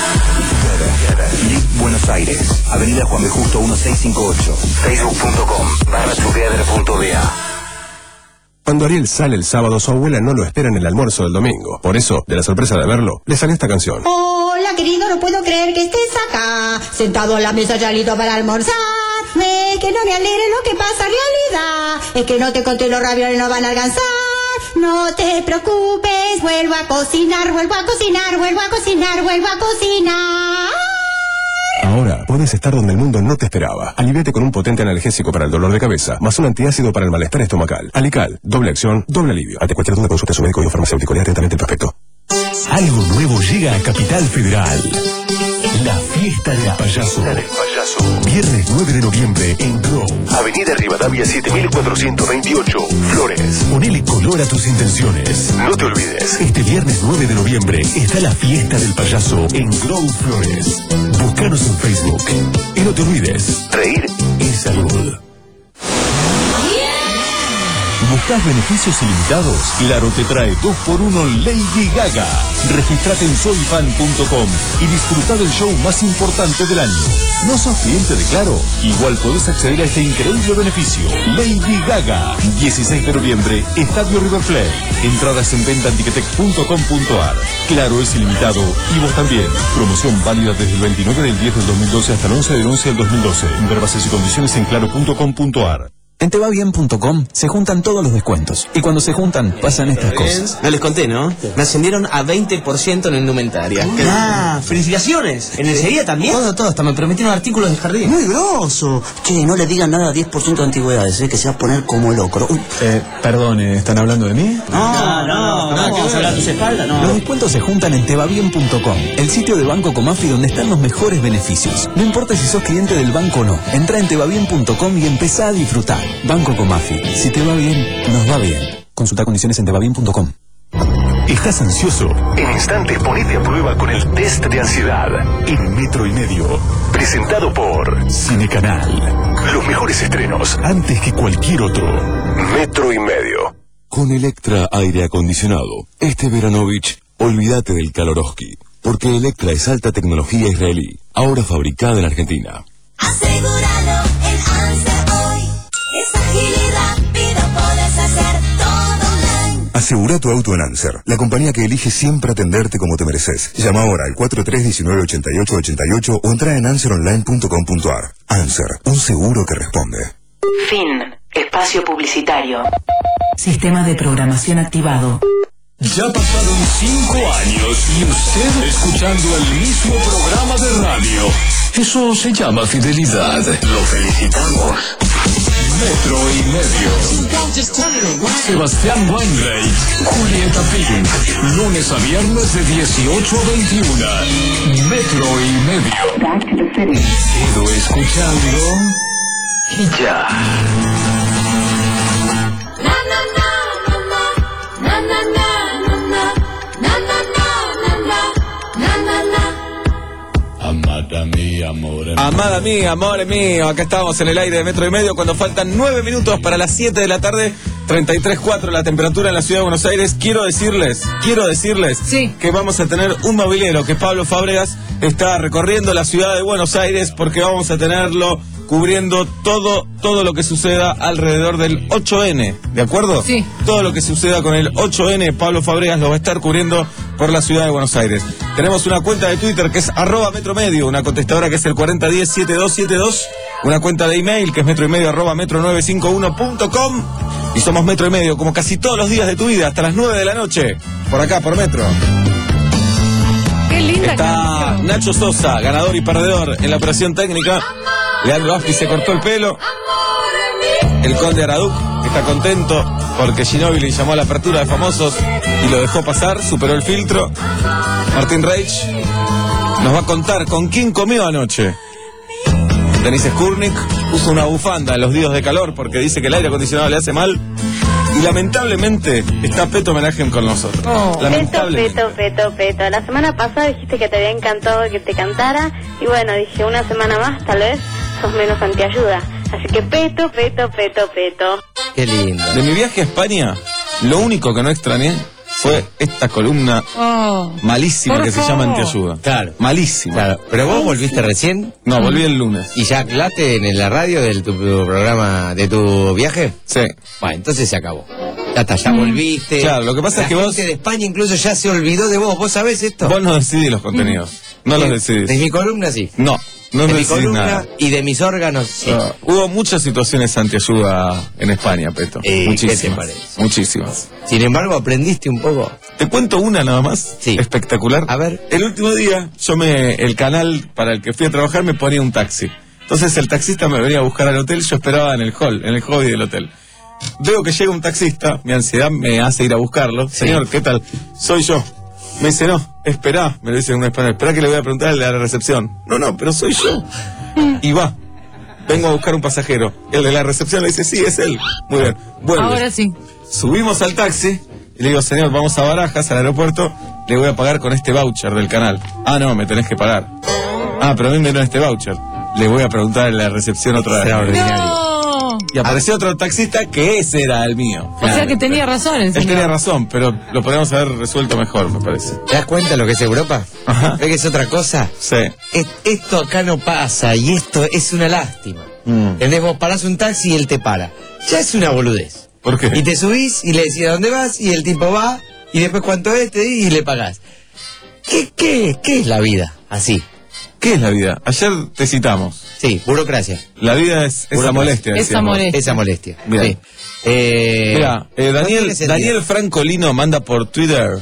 S10: Lic Buenos Aires, Avenida Juan B. Justo dieciséis cincuenta y ocho, facebook punto com barra together punto b a.
S2: Cuando Ariel sale el sábado, su abuela no lo espera en el almuerzo del domingo. Por eso, de la sorpresa de verlo, le salió esta canción.
S24: Hola, querido, no puedo creer que estés acá, sentado a la mesa ya listo para almorzar. Es que no me alegre lo que pasa en realidad, es que no te conté los ravioles no van a alcanzar. No te preocupes, vuelvo a cocinar, vuelvo a cocinar, vuelvo a cocinar, vuelvo a cocinar.
S2: Ahora puedes estar donde el mundo no te esperaba. Aliviate con un potente analgésico para el dolor de cabeza, más un antiácido para el malestar estomacal. Alical, doble acción, doble alivio. Ante cualquier duda, consulte a su médico y farmacéutico. Lea atentamente el prospecto.
S6: Algo nuevo llega a Capital Federal. La fiesta del payaso. Viernes nueve de noviembre en Grow.
S2: Avenida Rivadavia siete mil cuatrocientos veintiocho, Flores.
S6: Ponele color a tus intenciones.
S2: No te olvides.
S6: Este viernes nueve de noviembre está la fiesta del payaso en Grow Flores. Búscanos en Facebook. Y no te olvides, reír es salud. ¿Buscas beneficios ilimitados? Claro te trae dos por uno Lady Gaga. Registrate en soy fan punto com y disfruta del show más importante del año. ¿No sos cliente de Claro? Igual podés acceder a este increíble beneficio. Lady Gaga, dieciséis de noviembre, Estadio River Plate. Entradas en venta en ticketek punto com punto ar. Claro es ilimitado y vos también. Promoción válida desde el veintinueve del diez del dos mil doce hasta el once del once del dos mil doce. Ver bases y condiciones en claro punto com punto ar.
S9: En te va bien punto com se juntan todos los descuentos. Y cuando se juntan, pasan estas cosas.
S11: No les conté, ¿no? Me ascendieron a veinte por ciento en indumentaria.
S12: ¡Ah! ¡Felicitaciones! ¿En lencería también?
S11: Todo, todo. Hasta me prometieron artículos de jardín.
S12: ¡Muy grosso! Che, no le digan nada a diez por ciento de antigüedades, ¿eh? Que se va a poner como locro. Uy.
S9: Eh, perdone, ¿están hablando de mí?
S12: No, no, no. no, no ¿Vamos a hablar de tu espalda? No.
S9: Los descuentos se juntan en te va bien punto com, el sitio de Banco Comafi donde están los mejores beneficios. No importa si sos cliente del banco o no. Entra en te va bien punto com y empezá a disfrutar. Banco Comafi. Si te va bien, nos va bien. Consulta condiciones en te va bien punto com.
S6: ¿Estás ansioso? En instantes ponete a prueba con el test de ansiedad. En Metro y Medio. Presentado por Cinecanal. Los mejores estrenos antes que cualquier otro. Metro y Medio.
S2: Con Electra Aire Acondicionado, este Veranovich, olvídate del Kalorowski, porque Electra es alta tecnología israelí, ahora fabricada en Argentina.
S5: Asegúralo en Anser hoy. Es ágil y rápido, podés hacer todo online.
S2: Asegura tu auto en Anser, la compañía que elige siempre atenderte como te mereces. Llama ahora al cuatro tres uno nueve ocho ocho ocho ocho o entra en anser online punto com punto ar. Anser, un seguro que responde.
S3: Fin. Espacio publicitario. Sistema de programación activado.
S6: Ya pasaron cinco años y usted escuchando el mismo programa de radio. Eso se llama fidelidad. Lo felicitamos. Metro y Medio. Sebastián Weinreich, Julieta Pink. Lunes a viernes de dieciocho a veintiuna. Metro y Medio. Sigo escuchando y ya.
S7: Amada mía, amor.
S14: Amada mía, amor mío, acá estamos en el aire de Metro y Medio cuando faltan nueve minutos para las siete de la tarde, treinta y tres punto cuatro la temperatura en la ciudad de Buenos Aires. Quiero decirles, quiero decirles
S20: sí.
S14: que vamos a tener un movilero, que Pablo Fábregas está recorriendo la ciudad de Buenos Aires porque vamos a tenerlo cubriendo todo, todo lo que suceda alrededor del ocho ene, ¿de acuerdo?
S20: Sí.
S14: Todo lo que suceda con el ocho ene, Pablo Fábregas lo va a estar cubriendo por la ciudad de Buenos Aires. Tenemos una cuenta de Twitter que es arroba metromedio, una contestadora que es el cuarenta diez setenta y dos setenta y dos, una cuenta de email que es metroymedio arroba metro nueve cinco uno punto com y somos Metro y Medio como casi todos los días de tu vida hasta las nueve de la noche, por acá, por Metro.
S20: Qué linda
S14: Está
S20: canción.
S14: Nacho Sosa, ganador y perdedor en la operación técnica. Leandro Aspi se cortó el pelo. El Conde Araduc está contento porque Ginóbili llamó a la apertura de famosos y lo dejó pasar, superó el filtro. Martín Reich nos va a contar con quién comió anoche. Denis Skurnik puso una bufanda en los días de calor porque dice que el aire acondicionado le hace mal. Y lamentablemente está Peto Homenaje con nosotros.
S20: Oh.
S15: Peto,
S14: Lamentablemente.
S15: Peto, Peto, Peto. La semana pasada dijiste que te había encantado que te cantara. Y bueno, dije una semana más, tal vez sos menos antiayuda. Así que Peto, Peto, Peto, Peto.
S11: Qué lindo.
S14: De mi viaje a España, lo único que no extrañé fue esta columna
S20: Oh.
S14: malísima
S20: Por
S14: que se
S20: favor.
S14: llama Antiayuda.
S11: Claro.
S14: Malísima.
S11: Claro. Pero vos volviste recién.
S14: No, volví el lunes.
S11: ¿Y ya hablaste en la radio de tu programa, de tu viaje?
S14: Sí.
S11: Bueno, entonces se acabó. Ya está, ya volviste.
S14: Claro, lo que pasa
S11: La
S14: es que
S11: gente
S14: vos-
S11: de España incluso ya se olvidó de vos. ¿Vos sabés esto?
S14: Vos no decidís los contenidos. No los decidís.
S11: ¿De mi columna sí?
S14: No. No
S11: de mi
S14: decís
S11: columna
S14: nada.
S11: y de mis órganos, sí.
S14: Ah, hubo muchas situaciones antiayuda en España, Peto.
S11: Eh,
S14: muchísimas.
S11: ¿qué te parece?
S14: Muchísimas.
S11: Sin embargo, aprendiste un poco.
S14: Te cuento una nada más.
S11: Sí.
S14: Espectacular.
S11: A ver.
S14: El último día, yo me, el canal para el que fui a trabajar me ponía un taxi. Entonces el taxista me venía a buscar al hotel, yo esperaba en el hall, en el hobby del hotel. Veo que llega un taxista, mi ansiedad me hace ir a buscarlo.
S11: Sí.
S14: Señor, ¿qué tal? Soy yo. Me dice, no, esperá, me lo dice en un español, esperá que le voy a preguntar a la recepción. No, no, pero soy yo. Y va. Vengo a buscar un pasajero. El de la recepción le dice, sí, es él. Muy bien, vuelve.
S20: Ahora sí.
S14: Subimos al taxi y le digo, señor, vamos a Barajas, al aeropuerto, le voy a pagar con este voucher del canal. Ah, no, me tenés que pagar. Ah, pero a mí me dieron este voucher. Le voy a preguntar en la recepción otra vez.
S11: Extraordinario.
S20: No.
S14: Y apareció otro taxista que ese era el mío.
S20: O sea que tenía razón el
S14: Él
S20: señor.
S14: tenía razón, pero lo podríamos haber resuelto mejor, me parece.
S11: ¿Te das cuenta lo que es Europa?
S14: Ajá.
S11: ¿Ves que es otra cosa?
S14: Sí.
S11: Es- esto acá no pasa y esto es una lástima.
S14: Mm.
S11: ¿Entendés? Vos parás un taxi y él te para. Ya es una boludez.
S14: ¿Por qué?
S11: Y te subís y le decís a dónde vas y el tipo va y después cuánto es te dice y le pagás. ¿Qué, qué, qué es la vida? Así.
S14: ¿Qué es la vida? Ayer te citamos.
S11: Sí, burocracia.
S14: La vida es esa
S11: Burocracia.
S14: molestia.
S20: Esa
S14: decíamos.
S20: molestia.
S11: Esa molestia.
S14: Bien.
S11: Sí. Eh,
S14: Mira, eh,
S11: no
S14: Daniel,
S11: tiene sentido.
S14: Daniel Francolino manda por Twitter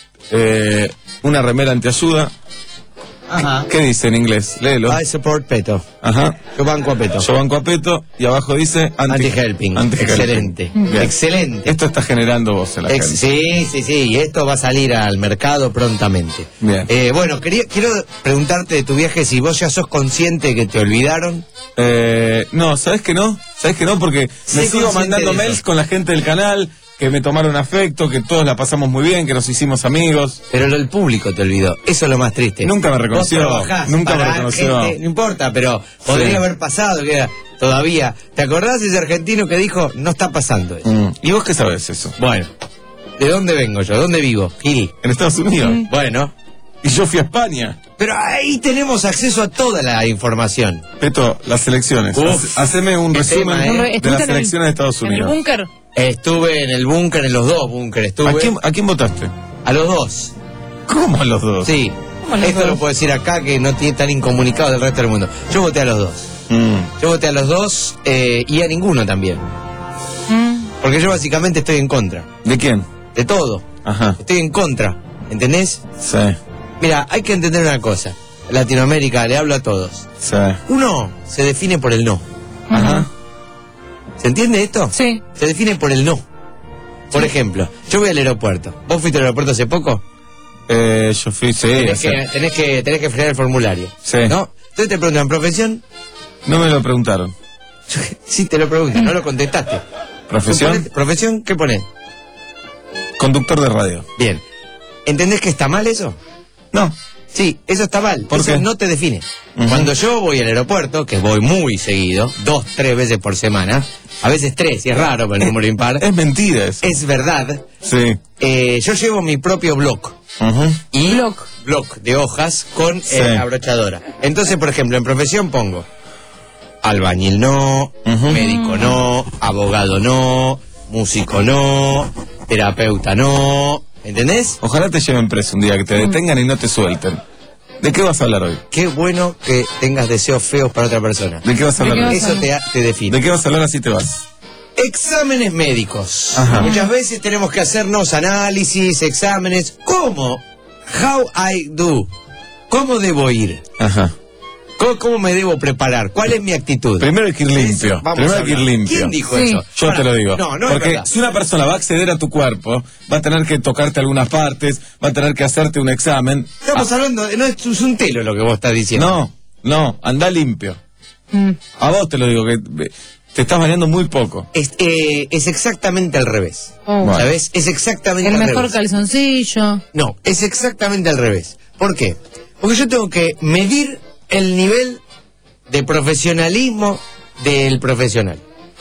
S14: eh, una remera antiayuda.
S11: Ajá.
S14: ¿Qué dice en inglés? Léelo.
S11: I support Peto.
S14: Ajá.
S11: Yo banco a Peto.
S14: Yo banco a Peto y abajo dice anti-
S11: Anti-helping.
S14: anti-helping.
S11: Excelente.
S14: Bien.
S11: Excelente.
S14: Esto está generando voz en la
S11: Ex-
S14: gente.
S11: sí, sí, sí, y esto va a salir al mercado prontamente.
S14: Bien.
S11: Eh, bueno, quería, quiero preguntarte de tu viaje si vos ya sos consciente que te olvidaron.
S14: Eh, no, ¿sabes que no? ¿Sabes que no? Porque
S11: Sí,
S14: me sigo
S11: consciente
S14: mandando
S11: de
S14: mails
S11: eso.
S14: con la gente del canal, que me tomaron afecto, que todos la pasamos muy bien, que nos hicimos amigos.
S11: Pero lo- el público te olvidó. Eso es lo más triste.
S14: Nunca me reconoció,
S11: Vos trabajás
S14: nunca me
S11: para
S14: reconoció.
S11: gente, no importa, pero podría
S14: Sí.
S11: haber pasado, que era todavía. ¿Te acordás de ese argentino que dijo, no está pasando eso?
S14: Mm. ¿Y vos qué sabes eso?
S11: Bueno, ¿de dónde vengo yo? ¿Dónde vivo? Gil.
S14: En Estados Unidos.
S11: Bueno,
S14: Y yo fui a España.
S11: pero ahí tenemos acceso a toda la información.
S14: Peto, las elecciones.
S11: Uf.
S14: Hace- Haceme un
S11: Qué
S14: resumen
S11: tema, ¿eh?
S14: de las
S20: ¿Estuviste en el-
S14: elecciones de Estados
S20: ¿En el
S14: Unidos.
S20: búnker?
S11: Estuve en el búnker, en los dos búnkeres. Estuve
S14: ¿A quién, ¿A quién votaste?
S11: a los dos.
S14: ¿Cómo a los dos?
S11: Sí.
S20: ¿Cómo a los
S11: Esto
S20: dos?
S11: lo puedo decir acá que no tiene tan incomunicado del resto del mundo. Yo voté a los dos.
S14: Mm.
S11: Yo voté a los dos eh, y a ninguno también.
S20: Mm.
S11: Porque yo básicamente estoy en contra.
S14: ¿De quién?
S11: De todo.
S14: Ajá.
S11: Estoy en contra. ¿Entendés?
S14: Sí,
S11: Mira, hay que entender una cosa. Latinoamérica, le hablo a todos.
S14: sí.
S11: Uno se define por el no.
S14: Ajá.
S11: ¿Se entiende esto?
S20: Sí.
S11: Se define por el no. Por ejemplo, yo voy al aeropuerto. ¿Vos fuiste al aeropuerto hace poco?
S14: Eh, yo fui, sí.
S11: Tenés
S14: o sea,
S11: que, tenés que, tenés que frenar el formulario.
S14: Sí.
S11: ¿No? Entonces te preguntan, ¿profesión?
S14: No me lo preguntaron.
S11: Sí, te lo preguntan, no lo contestaste.
S14: ¿Profesión?
S11: Suponete- ¿Profesión? ¿Qué pones?
S14: Conductor de radio.
S11: Bien. ¿Entendés que está mal eso?
S14: No.
S11: Sí, eso está mal.
S14: ¿Por
S11: eso
S14: qué?
S11: no te define.
S14: Ujú.
S11: Cuando yo voy al aeropuerto, que voy muy seguido, dos, tres veces por semana, a veces tres, y es raro para el número impar,
S14: Es mentira eso.
S11: es verdad,
S14: Sí.
S11: eh, yo llevo mi propio blog.
S14: Ujú.
S11: Y
S20: Blog.
S11: blog de hojas con
S14: Sí.
S11: eh, abrochadora. Entonces, por ejemplo, en profesión pongo albañil no,
S14: Ujú.
S11: médico no, abogado no, músico no, terapeuta no, ¿entendés?
S14: Ojalá te lleven preso un día, que te detengan y no te suelten. ¿De qué vas a hablar hoy?
S11: Qué bueno que tengas deseos feos para otra persona.
S14: ¿De qué vas a
S20: ¿De
S14: hablar
S20: qué
S14: hoy?
S20: vas a
S11: Eso te, te define.
S14: ¿De qué vas a hablar así te vas?
S11: Exámenes médicos.
S14: Ajá.
S11: Muchas veces tenemos que hacernos análisis, exámenes. ¿Cómo? How I do. ¿Cómo debo ir?
S14: Ajá.
S11: ¿Cómo, cómo me debo preparar? ¿Cuál es mi actitud?
S14: Primero hay que ir limpio.
S11: Eso, vamos
S14: Primero
S11: a
S14: hay que ir
S11: hablar.
S14: limpio.
S11: ¿Quién dijo
S20: Sí.
S11: eso?
S14: Yo
S11: Pará.
S14: te lo digo.
S11: No, no es
S14: Porque
S11: verdad.
S14: si una persona va a acceder a tu cuerpo, va a tener que tocarte algunas partes, va a tener que hacerte un examen.
S11: Estamos hablando, de- no es, es un telo lo que vos estás diciendo.
S14: No, no, anda limpio.
S20: Mm.
S14: A vos te lo digo, que eh, te estás bañando muy poco.
S11: Es, eh, es exactamente al revés.
S20: Oh.
S14: Bueno.
S11: ¿Sabes? Es exactamente
S20: El
S11: al
S20: mejor
S11: revés.
S20: calzoncillo.
S11: No, es exactamente al revés. ¿Por qué? Porque yo tengo que medir el nivel de profesionalismo del profesional.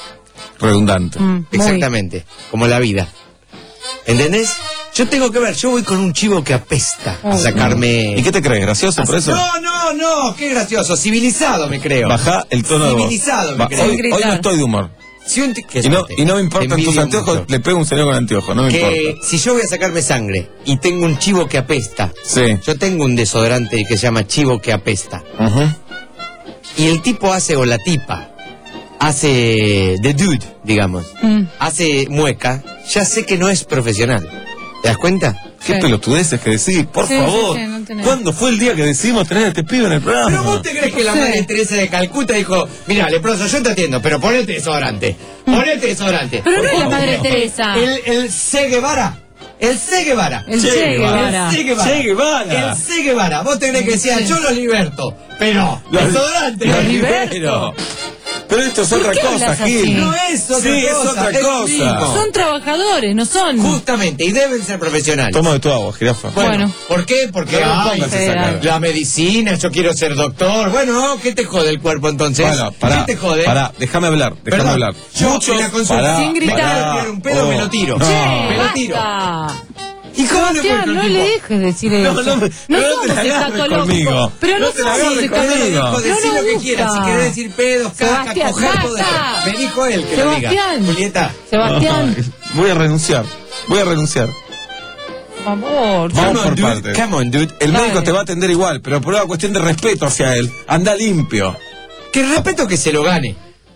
S14: Redundante.
S20: Mm, muy.
S11: Exactamente, como la vida. ¿Entendés? Yo tengo que ver, yo voy con un chivo que apesta a
S20: Oh.
S11: sacarme...
S14: ¿Y qué te crees? ¿Gracioso por eso?
S11: No, no, no, qué gracioso, civilizado me creo.
S14: Baja el tono de voz.
S11: Civilizado me
S14: Va,
S11: creo.
S14: hoy,
S20: Gritar.
S14: hoy no estoy de humor.
S11: Si un ti- que
S14: Y no,
S11: suerte.
S14: y no me
S11: Te
S14: importan tus
S11: envidio
S14: anteojos,
S11: mucho.
S14: le pego un señor con anteojos, no me
S11: Que
S14: importa.
S11: si yo voy a sacarme sangre y tengo un chivo que apesta,
S14: Sí.
S11: yo tengo un desodorante que se llama chivo que apesta.
S14: Ujú.
S11: y el tipo hace, o la tipa, hace the dude, digamos,
S20: Mm.
S11: hace mueca, ya sé que no es profesional. ¿Te das cuenta?
S14: Qué pelotudeces que decís, por
S20: Sí,
S14: favor.
S20: sí, sí, no tenés.
S14: ¿Cuándo fue el día que decidimos tener a este pibe en el programa?
S11: ¿Pero vos te crees que la
S20: Sí.
S11: madre Teresa de Calcuta dijo, mira, leproso, yo te atiendo, pero ponete desodorante, ponete desodorante?
S20: Pero no es la
S11: ¿Cómo?
S20: madre Teresa.
S11: El, el Che Guevara. El Che Guevara.
S20: El Che Guevara.
S11: El Che Guevara.
S14: Che Guevara.
S11: El Che Guevara. Vos te crees que decía, yo lo liberto, pero
S14: Lo-
S11: desodorante.
S14: lo
S11: liberto.
S14: libero. Pero esto es
S20: ¿Por
S14: otra
S20: qué
S14: cosa,
S20: hablas así?
S14: Gil.
S11: No es otra
S14: sí,
S11: cosa,
S14: es otra
S11: es lo
S14: cosa.
S11: mismo.
S20: Son trabajadores, no son.
S11: Justamente, y deben ser profesionales.
S14: Toma de tu agua, jirafa.
S11: Bueno,
S20: Bueno.
S11: ¿por qué? Porque
S14: No me
S11: ay,
S14: pongas esa cara.
S11: la medicina, yo quiero ser doctor. Bueno, ¿qué te jode el cuerpo entonces?
S14: Bueno, pará,
S11: ¿Qué te jode?
S14: pará, déjame hablar, déjame
S11: Perdón,
S14: hablar.
S11: yo
S14: Muchos,
S11: en la consulta,
S14: pará,
S20: Sin gritar.
S11: me
S14: pará.
S11: quiero tirar un pedo,
S14: Oh,
S11: me lo tiro.
S14: no.
S11: Me lo tiro.
S20: Basta.
S11: ¿Y cómo le
S20: Sebastián,
S11: fue
S20: no
S11: el
S20: le
S11: tipo?
S20: dejes decir
S14: No,
S20: eso.
S14: no, no, no te
S20: somos
S14: la agarres
S20: escatológicos.
S14: conmigo.
S20: Pero no,
S14: No te la
S20: somos
S14: agarres
S20: escatológicos.
S14: conmigo.
S11: Decí
S20: No
S11: lo que
S20: nos
S11: quieras, si
S20: gusta.
S11: querés decir pedos, caca,
S20: Sebastián,
S11: coger, todo eso.
S20: basta.
S11: Me dijo él que lo diga.
S20: Sebastián.
S11: Julieta.
S20: Sebastián,
S14: Ay, voy a renunciar, voy a renunciar.
S20: por favor.
S14: Vamos
S11: Come on,
S14: por
S11: dude.
S14: partes.
S11: Come on, dude.
S14: El
S20: Dale.
S14: médico te va a atender igual, pero por una cuestión de respeto hacia él, anda limpio.
S11: Que respeto que se lo gane.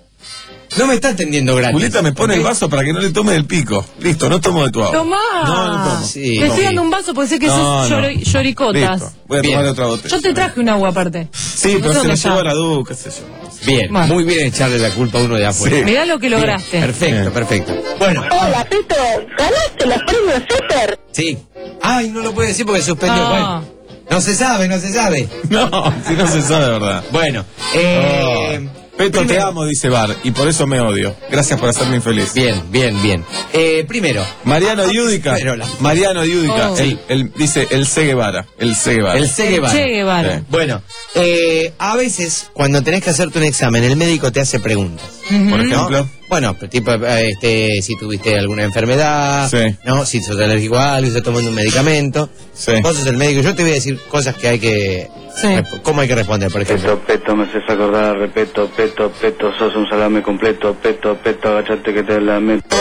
S11: No me está atendiendo gratis.
S14: Julieta me pone
S11: ¿ok?
S14: el vaso para que no le tome del pico. Listo, no tomo de tu agua.
S20: Tomá.
S14: No, no tomo.
S11: Sí,
S20: Te estoy
S11: no.
S20: dando un vaso porque sé que
S14: No,
S20: sos
S14: no.
S20: llori- lloricotas.
S14: Listo, voy a
S11: Bien.
S14: tomar otra botella.
S20: Yo te traje un agua aparte.
S14: Sí,
S20: No
S14: pero
S20: sé
S14: se lo
S20: dónde
S14: llevo a
S20: está.
S14: la Du, qué sé yo.
S11: Bien,
S20: Bueno.
S11: muy bien echarle la culpa a uno de afuera.
S14: Sí.
S20: Mirá lo que
S11: Bien,
S20: lograste.
S11: Perfecto,
S14: Bien.
S11: perfecto. Bueno,
S15: Hola, Peto, ¿ganaste los premios Super?
S11: sí. Ay, no lo puede decir porque suspendió.
S20: No.
S11: Bueno, no se sabe, no se sabe.
S14: No, si no se sabe, verdad.
S11: Bueno, eh,
S14: Oh. Peto, te
S11: primero-
S14: amo, dice Bar, y por eso me odio. Gracias por hacerme infeliz.
S11: Bien, bien, bien. Eh, primero,
S14: Mariano Diúdica.
S11: Pero la-
S14: Mariano Diúdica.
S20: Oh.
S14: él, él dice el Che Guevara. El Che Guevara.
S11: el Che Guevara.
S20: Che Guevara.
S14: Sí.
S11: Bueno, eh, a veces cuando tenés que hacerte un examen, el médico te hace preguntas.
S20: Ujú.
S14: Por
S11: ¿no?
S14: ejemplo.
S11: Bueno, tipo, eh, este, si tuviste alguna enfermedad,
S14: Sí.
S11: ¿no? Si sos alérgico a algo, si estás tomando un medicamento.
S14: Sí.
S11: Vos sos el médico, yo te voy a decir cosas que hay que...
S20: Sí.
S11: rep- ¿Cómo hay que responder, por ejemplo?
S17: Peto, peto, me haces acordar, repeto, peto, peto, sos un salame completo, peto, peto, agachate que te la meto.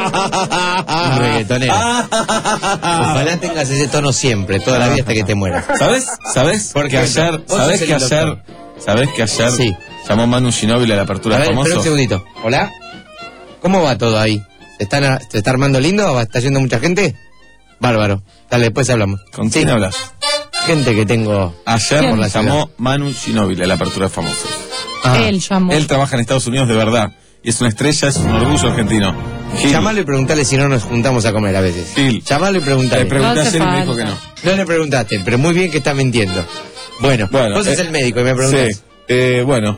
S11: Un reggaetonero. Ojalá tengas ese tono siempre, toda la vida hasta que te mueras.
S14: ¿Sabes? ¿Sabes?
S11: Porque
S14: que ayer,
S11: vos
S14: ¿sabes
S11: sos
S14: que
S11: el
S14: ayer,
S11: doctor.
S14: ¿sabes que ayer
S11: Sí.
S14: llamó Manu Ginóbili a la apertura
S11: A ver,
S14: de
S11: espera un
S14: famoso?
S11: segundito. ¿Hola? ¿Cómo va todo ahí? ¿Se, están a- ¿Se está armando lindo? ¿Va- ¿Está yendo mucha gente? Bárbaro. Dale, después hablamos.
S14: ¿Con quién
S11: Sí.
S14: hablas?
S11: Gente que tengo...
S14: Ayer
S11: Por la
S14: llamó Manu Ginóbili a la apertura de famosos.
S11: Ah.
S20: Él llamó.
S14: Él trabaja en Estados Unidos de verdad. Y es una estrella, es un orgullo argentino. Gil,
S11: Llamalo y preguntale si no nos juntamos a comer a veces.
S14: Gil.
S11: Llamalo y preguntale.
S14: Le pregunté
S20: No hace
S14: ayer y me dijo que
S20: falta.
S14: no.
S11: No le preguntaste, pero muy bien que está mintiendo. Bueno,
S14: Bueno,
S11: vos sos
S14: eh,
S11: el médico y me preguntás.
S14: Sí. Eh, bueno.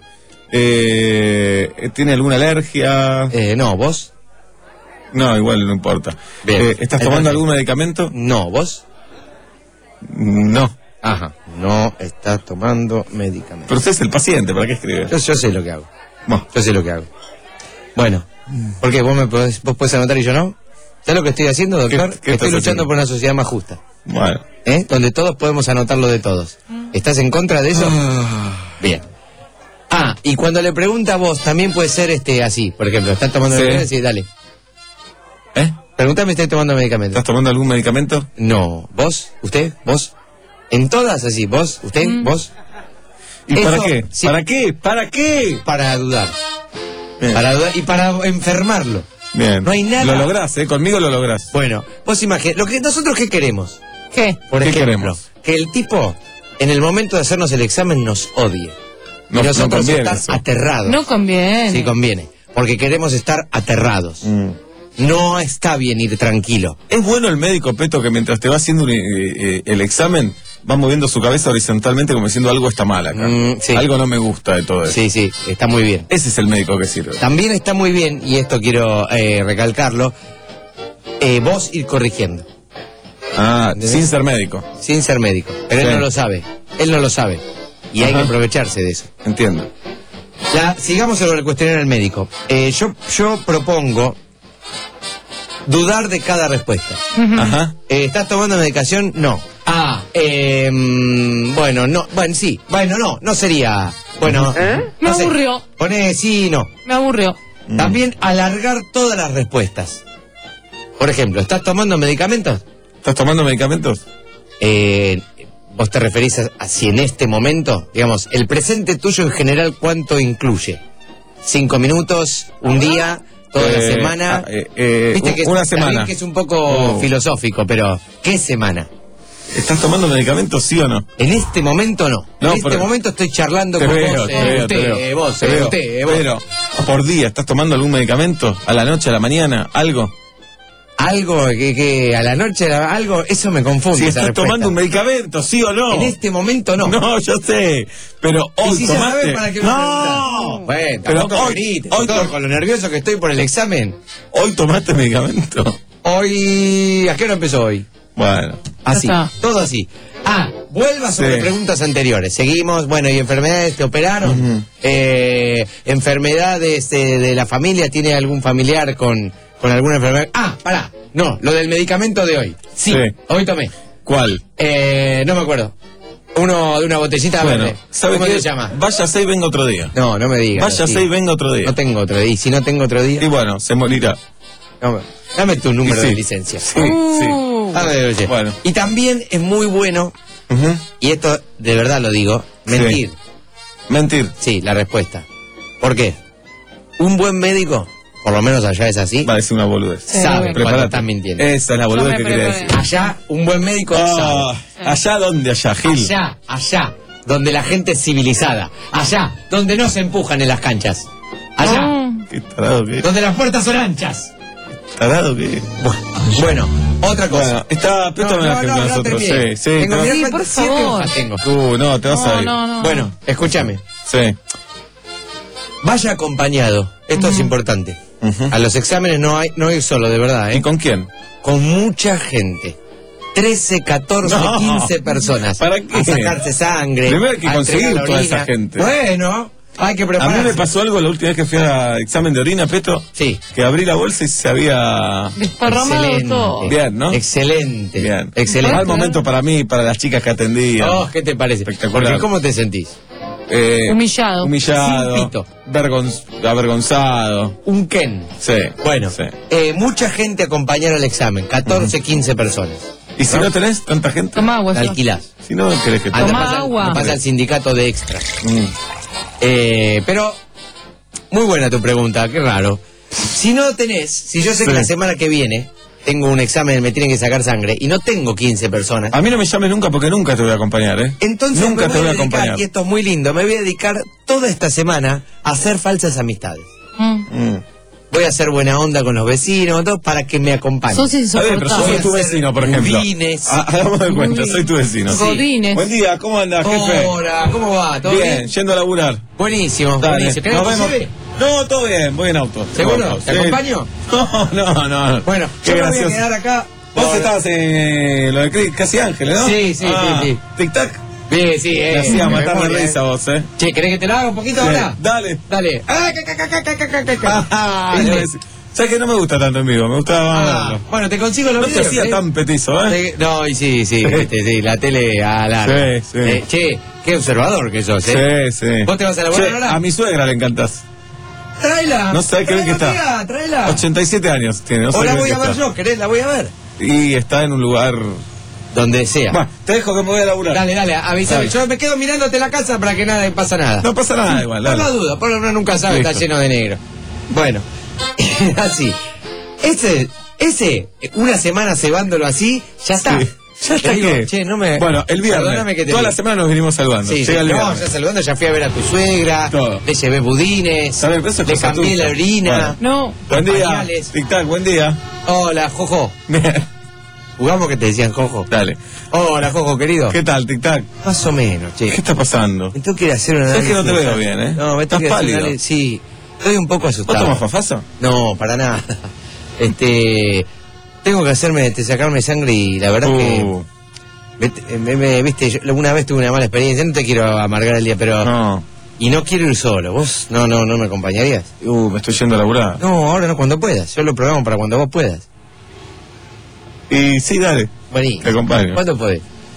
S14: Eh, ¿Tiene alguna alergia?
S11: Eh, no, ¿vos?
S14: No, igual no importa.
S11: Bien.
S14: Eh, ¿Estás
S11: Entonces-
S14: tomando algún medicamento?
S11: No, ¿vos?
S14: No.
S11: Ajá, no estás tomando medicamentos.
S14: Pero usted es el paciente, ¿para qué escribe?
S11: Yo, yo sé lo que hago.
S14: Bueno.
S11: Yo sé lo que hago. Bueno, ¿por qué? ¿Vos me podés, vos podés anotar y yo no? ¿Sabes lo que estoy haciendo, doctor?
S14: ¿Qué- qué
S11: estoy
S14: estás
S11: luchando
S14: haciendo?
S11: por una sociedad más justa.
S14: Bueno.
S11: ¿Eh? Donde todos podemos anotar lo de todos. ¿Estás en contra de eso? Bien. Ah, y cuando le pregunta a vos, también puede ser este así. Por ejemplo, ¿estás tomando
S14: Sí.
S11: medicamentos? Sí, dale.
S14: ¿Eh?
S11: Pregúntame si estoy tomando medicamentos.
S14: ¿Estás tomando algún medicamento?
S11: No. ¿Vos? ¿Usted? ¿Vos? En todas así. ¿Vos? ¿Usted?
S20: Mm.
S11: ¿Vos?
S14: ¿Y
S11: Eso,
S14: para qué?
S11: sí.
S14: ¿Para qué? ¿Para qué?
S11: Para dudar.
S14: Bien.
S11: Para dudar y para enfermarlo.
S14: Bien.
S11: No hay nada.
S14: Lo lográs, ¿eh? Conmigo lo lográs.
S11: Bueno, vos imaginás, lo que nosotros qué queremos,
S20: ¿Qué?
S11: por
S14: ¿Qué
S11: ejemplo,
S14: queremos?
S11: que el tipo en el momento de hacernos el examen nos odie.
S14: No-
S11: y
S14: no
S11: nosotros
S14: conviene
S11: estar
S14: eso.
S11: aterrados.
S20: No conviene.
S11: Sí conviene, porque queremos estar aterrados.
S14: Mm.
S11: No está bien ir tranquilo.
S14: Es bueno el médico, Peto, que mientras te va haciendo un, eh, eh, el examen, va moviendo su cabeza horizontalmente como diciendo algo está mal acá.
S11: Mm, sí.
S14: Algo no me gusta de todo eso.
S11: Sí, sí, está muy bien.
S14: Ese es el médico que sirve.
S11: También está muy bien, y esto quiero eh, recalcarlo, eh, vos ir corrigiendo,
S14: Ah,
S11: ¿Entendés?
S14: sin ser médico.
S11: sin ser médico. Pero
S14: Sí.
S11: él no lo sabe, él no lo sabe. Y hay
S14: Ajá.
S11: que aprovecharse de eso.
S14: Entiendo.
S11: Ya, sigamos sobre el cuestionario del médico. Eh, yo, yo propongo dudar de cada respuesta.
S14: Ajá.
S11: Eh, ¿Estás tomando medicación? No. Ah, eh, mm, bueno, no, bueno, sí, bueno, no, no sería, bueno,
S20: Me
S11: no sé.
S20: aburrió.
S11: Pone sí y no.
S20: Me aburrió.
S14: Mm.
S11: También alargar todas las respuestas. Por ejemplo, ¿estás tomando medicamentos?
S14: ¿Estás tomando medicamentos?
S11: Eh, vos te referís a, a si en este momento, digamos, el presente tuyo en general, ¿cuánto incluye? ¿Cinco minutos? ¿Un día? ¿Toda
S14: Eh,
S11: la semana?
S14: ah, eh, eh,
S11: Viste que
S14: una
S11: está bien
S14: semana.
S11: que es un poco
S14: Oh.
S11: filosófico, pero ¿qué semana?
S14: ¿Estás tomando medicamentos, sí o no?
S11: En este momento no.
S14: No,
S11: en este
S14: pero-
S11: momento estoy charlando
S14: Te
S11: con
S14: veo,
S11: vos,
S14: te
S11: eh,
S14: veo,
S11: usted,
S14: te veo.
S11: eh, vos,
S14: Te
S11: eh,
S14: veo.
S11: usted, eh, vos.
S14: Pero, por día, ¿estás tomando algún medicamento? ¿A la noche, a la mañana? ¿Algo?
S11: Algo que, que a la noche, a- algo, eso me confunde.
S14: Si
S11: esa
S14: estás
S11: respuesta.
S14: tomando un medicamento, ¿sí o no?
S11: En este momento no.
S14: No, yo sé. Pero hoy
S11: ¿Y si ya
S14: tomaste.
S11: sabes para qué me
S14: no.
S11: preguntás? Bueno,
S14: Pero
S11: tampoco
S14: hoy-
S11: grites,
S14: hoy
S11: doctor,
S14: to-
S11: con lo nervioso que estoy por el examen.
S14: Hoy tomaste medicamento.
S11: Hoy, ¿a qué hora empezó hoy?
S14: Bueno.
S11: Así,
S20: Ya está.
S11: todo así. Ah, vuelva sobre
S14: Sí.
S11: preguntas anteriores. Seguimos, bueno, ¿y enfermedades te operaron?
S14: Ujú.
S11: Eh, ¿Enfermedades eh, de la familia? ¿Tiene algún familiar con, con alguna enfermedad? Ah, pará, no, lo del medicamento de hoy. Sí,
S14: Sí.
S11: hoy tomé.
S14: ¿Cuál?
S11: Eh, no me acuerdo. Uno de una botellita
S14: Bueno,
S11: verde.
S14: ¿sabes
S11: ¿Cómo
S14: qué?
S11: se llama?
S14: Váyase y venga otro día.
S11: No, no me digas.
S14: Váyase
S11: así.
S14: y venga otro día.
S11: No tengo otro día. Y si no tengo otro día,
S14: Y bueno, se morirá.
S11: no, dame tu número
S14: Y sí.
S11: de licencia.
S14: Sí, sí.
S11: Dame, oye.
S14: Bueno.
S11: Y también es muy bueno,
S14: Ujú.
S11: y esto de verdad lo digo, mentir.
S14: Sí. Mentir.
S11: Sí, la respuesta. ¿Por qué? Un buen médico, por lo menos allá es así,
S14: Va a decir una boludez.
S20: Sí.
S11: sabe cuando
S14: Prepárate.
S11: están mintiendo.
S14: Esa es la boludez
S20: Yo me
S14: que quería
S20: preparé.
S14: decir.
S11: Allá, un buen médico
S14: Ah,
S11: sabe.
S14: allá donde, allá, Gil.
S11: Allá, allá, donde la gente es civilizada. Allá, donde no se empujan en las canchas. Allá,
S20: Mm.
S14: Qué tarado que es.
S11: donde las puertas son anchas.
S14: Tarado que es.
S11: Bueno, otra cosa.
S14: Bueno, está Peto
S11: No,
S14: en la
S11: no,
S14: gente
S11: no,
S14: con
S11: no
S14: nosotros.
S11: termine.
S14: Sí, sí.
S11: Tengo,
S14: te
S11: mirá
S20: Sí,
S11: cuántas-
S20: por
S11: siete
S20: favor.
S11: hojas tengo.
S14: vas- Uh, no, te vas a
S20: No,
S14: ir.
S20: no, no.
S11: Bueno, escúchame.
S14: Sí.
S11: Vaya acompañado. Esto es importante.
S14: Ujú.
S11: A los exámenes no hay, no ir solo, de verdad, ¿eh?
S14: ¿Y con quién?
S11: Con mucha gente. trece, catorce,
S14: No.
S11: quince personas.
S14: ¿Para qué?
S11: A sacarse sangre.
S14: Primero hay que
S11: a
S14: conseguir
S11: entregar la
S14: toda
S11: orina.
S14: esa gente.
S11: Bueno, hay que
S14: A
S11: prepararse.
S14: mí me pasó algo la última vez que fui a examen de orina, Peto.
S11: Sí.
S14: Que abrí la bolsa y se había...
S20: Desparramado
S11: Excelente.
S20: todo.
S14: Bien, ¿no?
S11: Excelente.
S14: Bien.
S11: Excelente.
S14: Mal momento para mí y para las chicas que atendían.
S11: Oh, ¿qué te parece?
S14: Espectacular.
S11: Porque ¿cómo te sentís?
S14: Eh,
S20: Humillado.
S14: Humillado.
S11: Sin pito.
S14: vergonz- avergonzado.
S11: Un Ken.
S14: Sí.
S11: Bueno,
S14: Sí.
S11: eh, mucha gente acompañaron al examen. catorce, quince personas.
S14: ¿Y si no tenés tanta gente?
S20: Toma agua.
S11: La
S20: sí.
S11: alquilás.
S14: Si no, querés que te...
S11: Anda,
S20: Toma
S11: pasa,
S20: agua.
S11: pasa al sindicato de extras.
S14: Mm.
S11: Eh, pero, muy buena tu pregunta, qué raro. Si no tenés, si yo sé
S14: Sí.
S11: que la semana que viene tengo un examen, me tienen que sacar sangre y no tengo quince personas,
S14: A mí no me llames nunca porque nunca te voy a acompañar, ¿eh?
S11: entonces
S14: nunca
S11: me
S14: te voy a
S11: dedicar,
S14: acompañar.
S11: y esto es muy lindo, me voy a dedicar toda esta semana a hacer falsas amistades.
S20: Mm.
S14: Mm.
S11: Voy a hacer buena onda con los vecinos, todo, para que me acompañen.
S20: Sos
S14: Está bien, pero yo soy
S20: insoportable.
S14: tu vecino, por ejemplo.
S11: Budines.
S14: Ah, hagamos de cuenta, soy tu vecino.
S11: Sí.
S20: Godines.
S14: Buen día, ¿cómo anda, jefe?
S11: Hola, ¿cómo va? ¿Todo
S14: bien,
S11: bien?
S14: yendo a laburar.
S11: Buenísimo,
S14: Dale,
S11: buenísimo. ¿Querés
S14: nos
S11: que te
S14: vemos.
S11: lleve?
S14: No, todo bien, voy en auto.
S11: ¿Seguro?
S14: Voy en auto,
S11: ¿Te
S14: sí.
S11: acompaño?
S14: No, no, no.
S11: Bueno,
S14: Qué
S11: yo me voy a
S14: gracioso.
S11: quedar acá.
S14: Vos
S11: por-
S14: estabas en lo de Cri- Casi Ángeles, ¿no?
S11: Sí, sí,
S14: Ah,
S11: sí, sí.
S14: Tic-tac.
S11: Sí, sí, eh.
S14: Me hacía
S11: me
S14: matar de
S11: memoria,
S14: risa
S11: eh.
S14: vos, ¿eh?
S11: Che, ¿querés que te la haga un poquito
S14: Sí,
S11: ahora?
S14: Dale.
S11: Dale. Ah, ca, ca, ca, ca, ca, ca, ca, ca.
S14: Ah,
S11: ¿Viste?
S14: yo decía- ¿Sabes que no me gusta tanto en vivo? Me gustaba más
S11: Ah,
S14: verlo.
S11: bueno, te consigo los
S14: No te
S11: videos,
S14: hacía
S11: ¿eh?
S14: tan petizo, ¿eh?
S11: Te- No, y sí, sí, viste, sí, la tele a la.
S14: Sí, sí.
S11: Eh, che, qué observador que sos, ¿eh?
S14: Sí, sí.
S11: ¿Vos te vas a laburar
S14: Che,
S11: ahora?
S14: a mi suegra le encantás.
S11: Tráela.
S14: No sabés qué bien que está.
S11: Tráela, tráela.
S14: ochenta y siete años tiene, no
S11: O
S14: sé
S11: la
S14: qué
S11: voy
S14: bien
S11: a
S14: que
S11: ver
S14: está.
S11: yo, ¿querés? La voy a ver.
S14: Y está en un lugar...
S11: Donde sea.
S14: Bueno, te dejo que me voy a laburar.
S11: Dale, dale, avísame.
S14: Dale.
S11: Yo me quedo mirándote la casa para que nada pasa nada.
S14: No pasa nada igual,
S11: Por
S14: dale.
S11: la duda, por lo menos nunca sabe, está
S14: Listo.
S11: lleno de negro. Bueno, así. Ese, ese, una semana cebándolo así, ya está.
S14: Sí. Ya está
S11: Te digo,
S14: que-
S11: che, no me.
S14: Bueno, el viernes.
S11: Perdóname que te
S14: Toda
S11: diga.
S14: la semana nos venimos saludando.
S11: Sí, sí,
S14: Llega el
S11: no,
S14: viernes.
S11: ya saludando, ya fui a ver a tu suegra,
S14: Todo.
S11: le llevé budines,
S14: Está bien, pero eso es
S11: le
S14: cosa
S11: cambié
S14: tuya.
S11: la orina.
S20: No.
S14: Buen día.
S11: pañales.
S14: Tic tac, buen día.
S11: Hola, Jojo. Jugamos que te decían Jojo.
S14: Dale.
S11: Hola, Jojo, querido.
S14: ¿Qué tal, tic tac?
S11: Más o menos, che.
S14: ¿Qué está pasando?
S11: Me tengo que ir a hacer una
S14: Sabes que no te
S11: análisis.
S14: veo bien, ¿eh?
S11: No, me tengo
S14: Estás
S11: que ir a hacer
S14: pálido.
S11: una análisis. Sí, estoy un poco
S14: ¿Vos
S11: asustado.
S14: tomas fafasa?
S11: No, para nada. Este, tengo que hacerme, este, sacarme sangre y la verdad que,
S14: Uh,
S11: vete- me, me- viste, yo alguna vez tuve una mala experiencia, no te quiero amargar el día, pero,
S14: no.
S11: y no quiero ir solo, vos, no, no, no me acompañarías.
S14: Uh, me estoy yendo a laburar.
S11: No, ahora no, cuando puedas, yo lo programo para cuando vos puedas.
S14: Y sí, dale.
S11: Vení.
S14: Te acompaño.
S11: ¿Cuándo podés?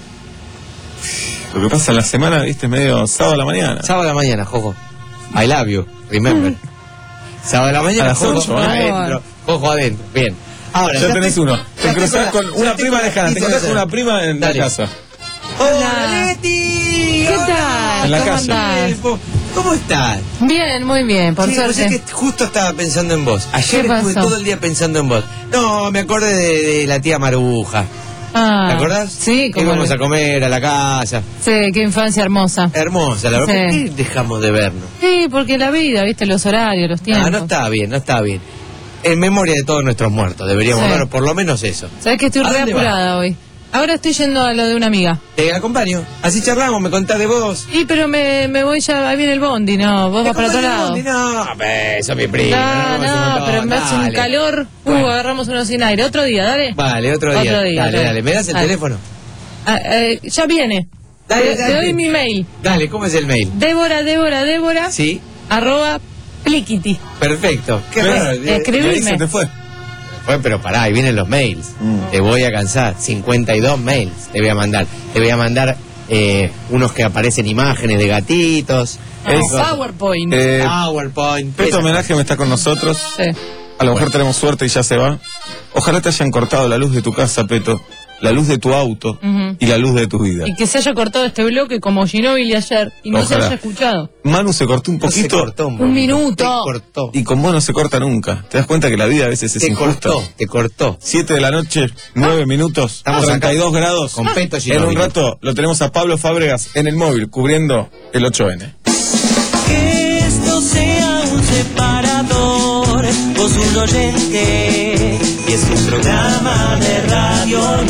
S14: Lo que pasa en la semana, viste, medio sábado a la mañana.
S11: Sábado a la mañana, Jojo. I love you, remember. Sábado a la mañana,
S14: A las
S11: Jojo,
S14: ocho, ¿eh?
S11: adentro, Jojo adentro, bien. Ahora,
S14: Ya
S11: te-
S14: tenés uno.
S11: ya
S14: Te
S11: tengo
S14: cruzás
S11: la-
S14: con
S11: ya
S14: una
S11: tengo
S14: prima
S11: la
S14: lejana. Te
S11: pizza
S14: encontrás
S11: esa.
S14: con una prima en
S11: Dale.
S14: la casa.
S11: Hola, Leti.
S20: ¿Qué tal?
S11: En la
S20: ¿Cómo
S11: calle.
S20: andás?
S11: ¿Cómo estás?
S20: Bien, muy bien, por
S11: Sí, pues
S20: suerte.
S11: es que justo estaba pensando en vos. Ayer
S20: ¿Qué
S11: estuve
S20: pasó?
S11: todo el día pensando en vos. No, me acordé de, de la tía Maruja.
S20: Ah,
S11: ¿Te acordás?
S20: Sí, como
S11: Íbamos a comer a la casa.
S20: Sí, qué infancia hermosa.
S11: Hermosa, la verdad. ¿Por
S20: Sí.
S11: qué dejamos de vernos?
S20: Sí, porque la vida, viste, los horarios, los tiempos.
S11: Ah, no está bien, no está bien. En memoria de todos nuestros muertos, deberíamos
S20: Sí.
S11: ver por lo menos eso.
S20: Sabés que estoy
S11: ¿A
S20: re
S11: dónde
S20: apurada hoy. Ahora estoy yendo a lo de una amiga.
S11: Te acompaño. Así charlamos, me contás de vos.
S20: Sí, pero me, me voy ya, ahí viene el bondi, no, vos vas para otro lado.
S11: No, beso, mi prima.
S20: No, no, pero me hace un
S11: Dale.
S20: calor. Uh, agarramos uno sin aire. Otro día, dale.
S11: Vale, otro día.
S20: Otro día,
S11: dale,
S20: dale.
S11: dale. ¿Me das el
S20: Dale.
S11: teléfono?
S20: Ah, eh, ya viene.
S11: Dale,
S20: te,
S11: dale.
S20: te doy mi mail.
S11: Dale, ¿cómo es el mail?
S20: Débora, Débora, Débora.
S11: Sí.
S20: Arroba pliquiti.
S11: Perfecto. Qué
S20: ¿Ves?
S11: raro.
S20: Escribime.
S11: Y ahí se te fue. Fue, pero pará, ahí vienen los mails. Te voy a cansar. cincuenta y dos mails te voy a mandar. Te voy a mandar eh, unos que aparecen imágenes de gatitos.
S20: Ah,
S11: eh,
S20: PowerPoint.
S14: Eh,
S11: PowerPoint.
S14: Peto
S11: Esa-
S14: Homenaje me está con nosotros.
S20: Sí.
S14: A lo mejor tenemos suerte y ya se va. Ojalá te hayan cortado la luz de tu casa, Peto, la luz de tu auto
S20: Ujú.
S14: y la luz de tu vida.
S20: Y que se haya cortado este bloque como Ginóbili ayer y no
S14: Ojalá.
S20: se haya escuchado.
S14: Manu se cortó un
S11: No se
S14: poquito
S11: cortó,
S20: Un minuto.
S11: cortó.
S14: y con vos no se corta nunca. ¿Te das cuenta que la vida a veces es
S11: Te
S14: injusta?
S11: cortó, te cortó.
S14: Siete de la noche, nueve minutos,
S11: Estamos
S14: treinta y dos
S11: acá
S14: grados.
S11: con Peto
S14: En
S11: Ginóbili.
S14: un rato lo tenemos a Pablo Fábregas en el móvil cubriendo el ocho ene.
S4: Que esto sea un separador, vos un oyente, y es un programa de radio, no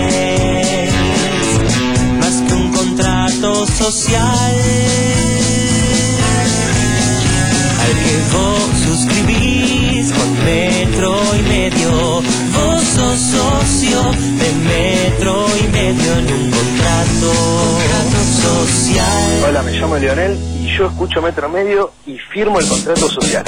S4: es más que un contrato social al que vos suscribís con Metro y Medio. Vos sos socio de Metro y Medio en un contrato social.
S18: Hola, me llamo Leonel y yo escucho Metro Medio y firmo el contrato social.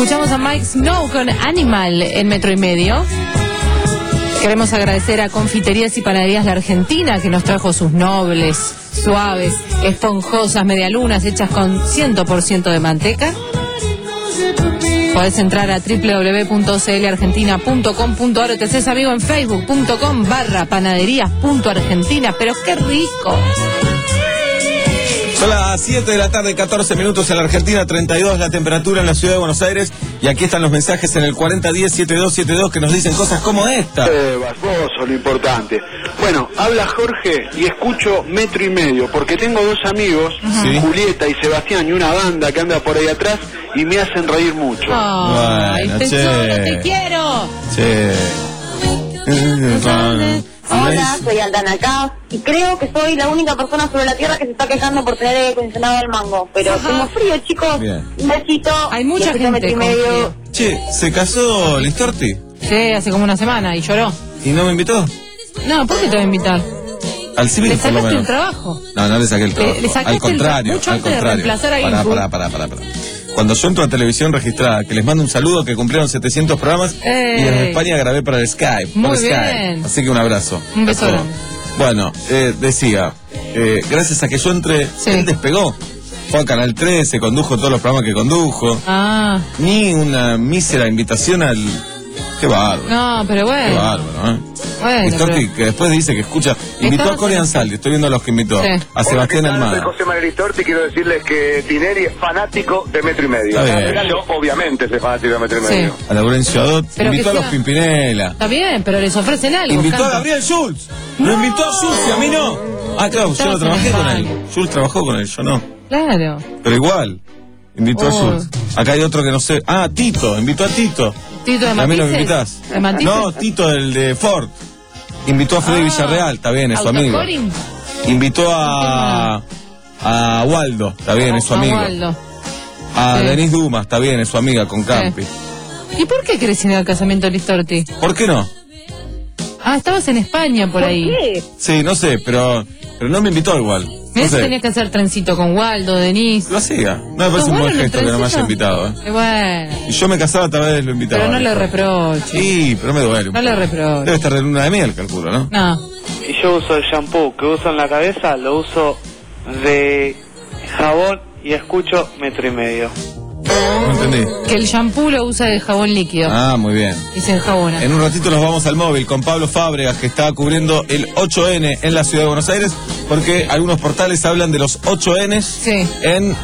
S20: Escuchamos a Mike Snow con Animal en Metro y Medio. Queremos agradecer a Confiterías y Panaderías La Argentina, que nos trajo sus nobles, suaves, esponjosas medialunas hechas con cien por ciento de manteca. Podés entrar a doble u doble u doble u punto c l argentina punto com punto a r o te haces amigo en facebook punto com barra panaderías punto argentina. Pero qué rico.
S14: Son las siete de la tarde, catorce minutos en la Argentina, treinta y dos la temperatura en la ciudad de Buenos Aires. Y aquí están los mensajes en el cuarenta diez setenta y dos setenta y dos que nos dicen cosas como esta.
S1: Eh, vos sos lo importante. Bueno, habla Jorge y escucho Metro y Medio, porque tengo dos amigos,
S14: ¿Sí?
S1: Julieta y Sebastián, y una banda que anda por ahí atrás, y me hacen reír mucho.
S20: Ay,
S14: Bueno,
S20: tesoro,
S14: che.
S20: te quiero.
S14: Che.
S15: Hola, soy Aldana acá y creo que soy la única persona sobre la tierra que se está quejando por tener aire acondicionado al mango. Pero
S20: Ajá.
S15: tengo frío, chicos.
S14: Bien.
S15: Un besito.
S20: Hay mucha
S15: Y escucho Metro
S20: gente
S15: y
S20: con
S15: Medio.
S14: Che, ¿se casó Listorti?
S20: Sí, hace como una semana y lloró.
S14: ¿Y no me invitó?
S20: No, ¿por qué te voy a invitar?
S14: Al civil,
S20: Le
S14: por lo
S20: sacaste
S14: menos.
S20: el trabajo.
S14: No, no le saqué el
S20: Le-
S14: trabajo.
S20: le sacaste
S14: al
S20: el
S14: contrario,
S20: tra- mucho
S14: al
S20: antes de
S14: contrario.
S20: reemplazar a
S14: Pará,
S20: Info.
S14: pará, pará, pará, pará. Cuando yo entro a televisión registrada, que les mando un saludo, que cumplieron setecientos programas,
S20: Ey.
S14: y desde España grabé para el Skype.
S20: Muy
S14: por Skype.
S20: bien.
S14: Así que un abrazo.
S20: Un beso
S14: A todos.
S20: grande.
S14: Bueno, eh, decía, eh, gracias a que yo entré, él despegó. Fue a Canal trece, condujo todos los programas que condujo.
S20: Ah,
S14: Ni una mísera invitación al... Qué bárbaro.
S20: no, pero
S14: Qué
S20: bueno.
S14: bárbaro, ¿eh?
S20: Bueno,
S14: Listorti,
S20: pero-
S14: que después dice que escucha. Invitó a
S20: Estabas
S14: Cory
S20: en-
S14: Ansaldi, estoy viendo a los que invitó.
S20: Sí.
S14: A Sebastián
S18: Soy
S14: Almada.
S18: José Manuel Listorti, quiero decirles que Tineri es fanático de Metro y Medio.
S14: Está bien.
S18: Yo, obviamente, soy fanático de Metro y
S20: Sí.
S18: Medio.
S14: A Laurencio Adot.
S20: Pero
S14: Invitó a
S20: que
S14: los
S20: sea-
S14: Pimpinela.
S20: Está bien, pero les ofrecen algo.
S14: Invitó a
S20: canta.
S14: Gabriel Schulz. Lo invitó a Schulz y a mí no. Ah, claro, yo
S20: Estabas
S14: no trabajé
S20: en
S14: con él.
S20: España.
S14: Schulz trabajó con él, yo no.
S20: Claro.
S14: Pero igual. Invitó a
S20: Oh.
S14: Schulz. Acá hay otro que no sé. Ah, Tito. Invitó a Tito.
S20: Tito de
S14: ¿A mí no me
S20: Matices.
S14: invitás?
S20: ¿De Matices?
S14: No, Tito, el de Ford. Invitó a Freddy
S20: Ah.
S14: Villarreal, está bien, es su amigo.
S20: Autocoring.
S14: Invitó a. A Waldo, está bien, es su amigo.
S20: Agualdo.
S14: A
S20: Sí.
S14: Denise Dumas, está bien, es su amiga con Campi.
S20: ¿Y por qué querés ir al casamiento de Listorti?
S14: ¿Por qué no?
S20: Ah, estabas en España por, ahí.
S14: Sí, no sé, pero pero no me invitó igual.
S20: Mirá
S14: No
S20: si
S14: sé.
S20: tenías que hacer trencito con Waldo, Denise.
S14: Lo hacía. No me parece
S20: ¿Sos
S14: un
S20: bueno
S14: buen
S20: en el
S14: gesto que no me haya
S20: trencito?
S14: invitado. ¿eh?
S20: Eh, bueno,
S14: Y yo me casaba, tal vez lo invitaba.
S20: pero no le
S14: Dijo.
S20: reproches.
S14: Sí, pero me duele. un
S20: No le
S14: poco.
S20: reproches.
S14: Debe estar de luna de miel, calculo, ¿no?
S20: No.
S19: Y yo uso el shampoo que uso en la cabeza, lo uso de jabón y escucho Metro y Medio.
S14: No entendí.
S20: Que el shampoo lo usa de jabón líquido.
S14: Ah, muy bien.
S20: Y se enjabona.
S14: En un ratito nos vamos al móvil con Pablo Fábregas, que está cubriendo el ocho ene en la ciudad de Buenos Aires, porque algunos portales hablan de los ocho enes en,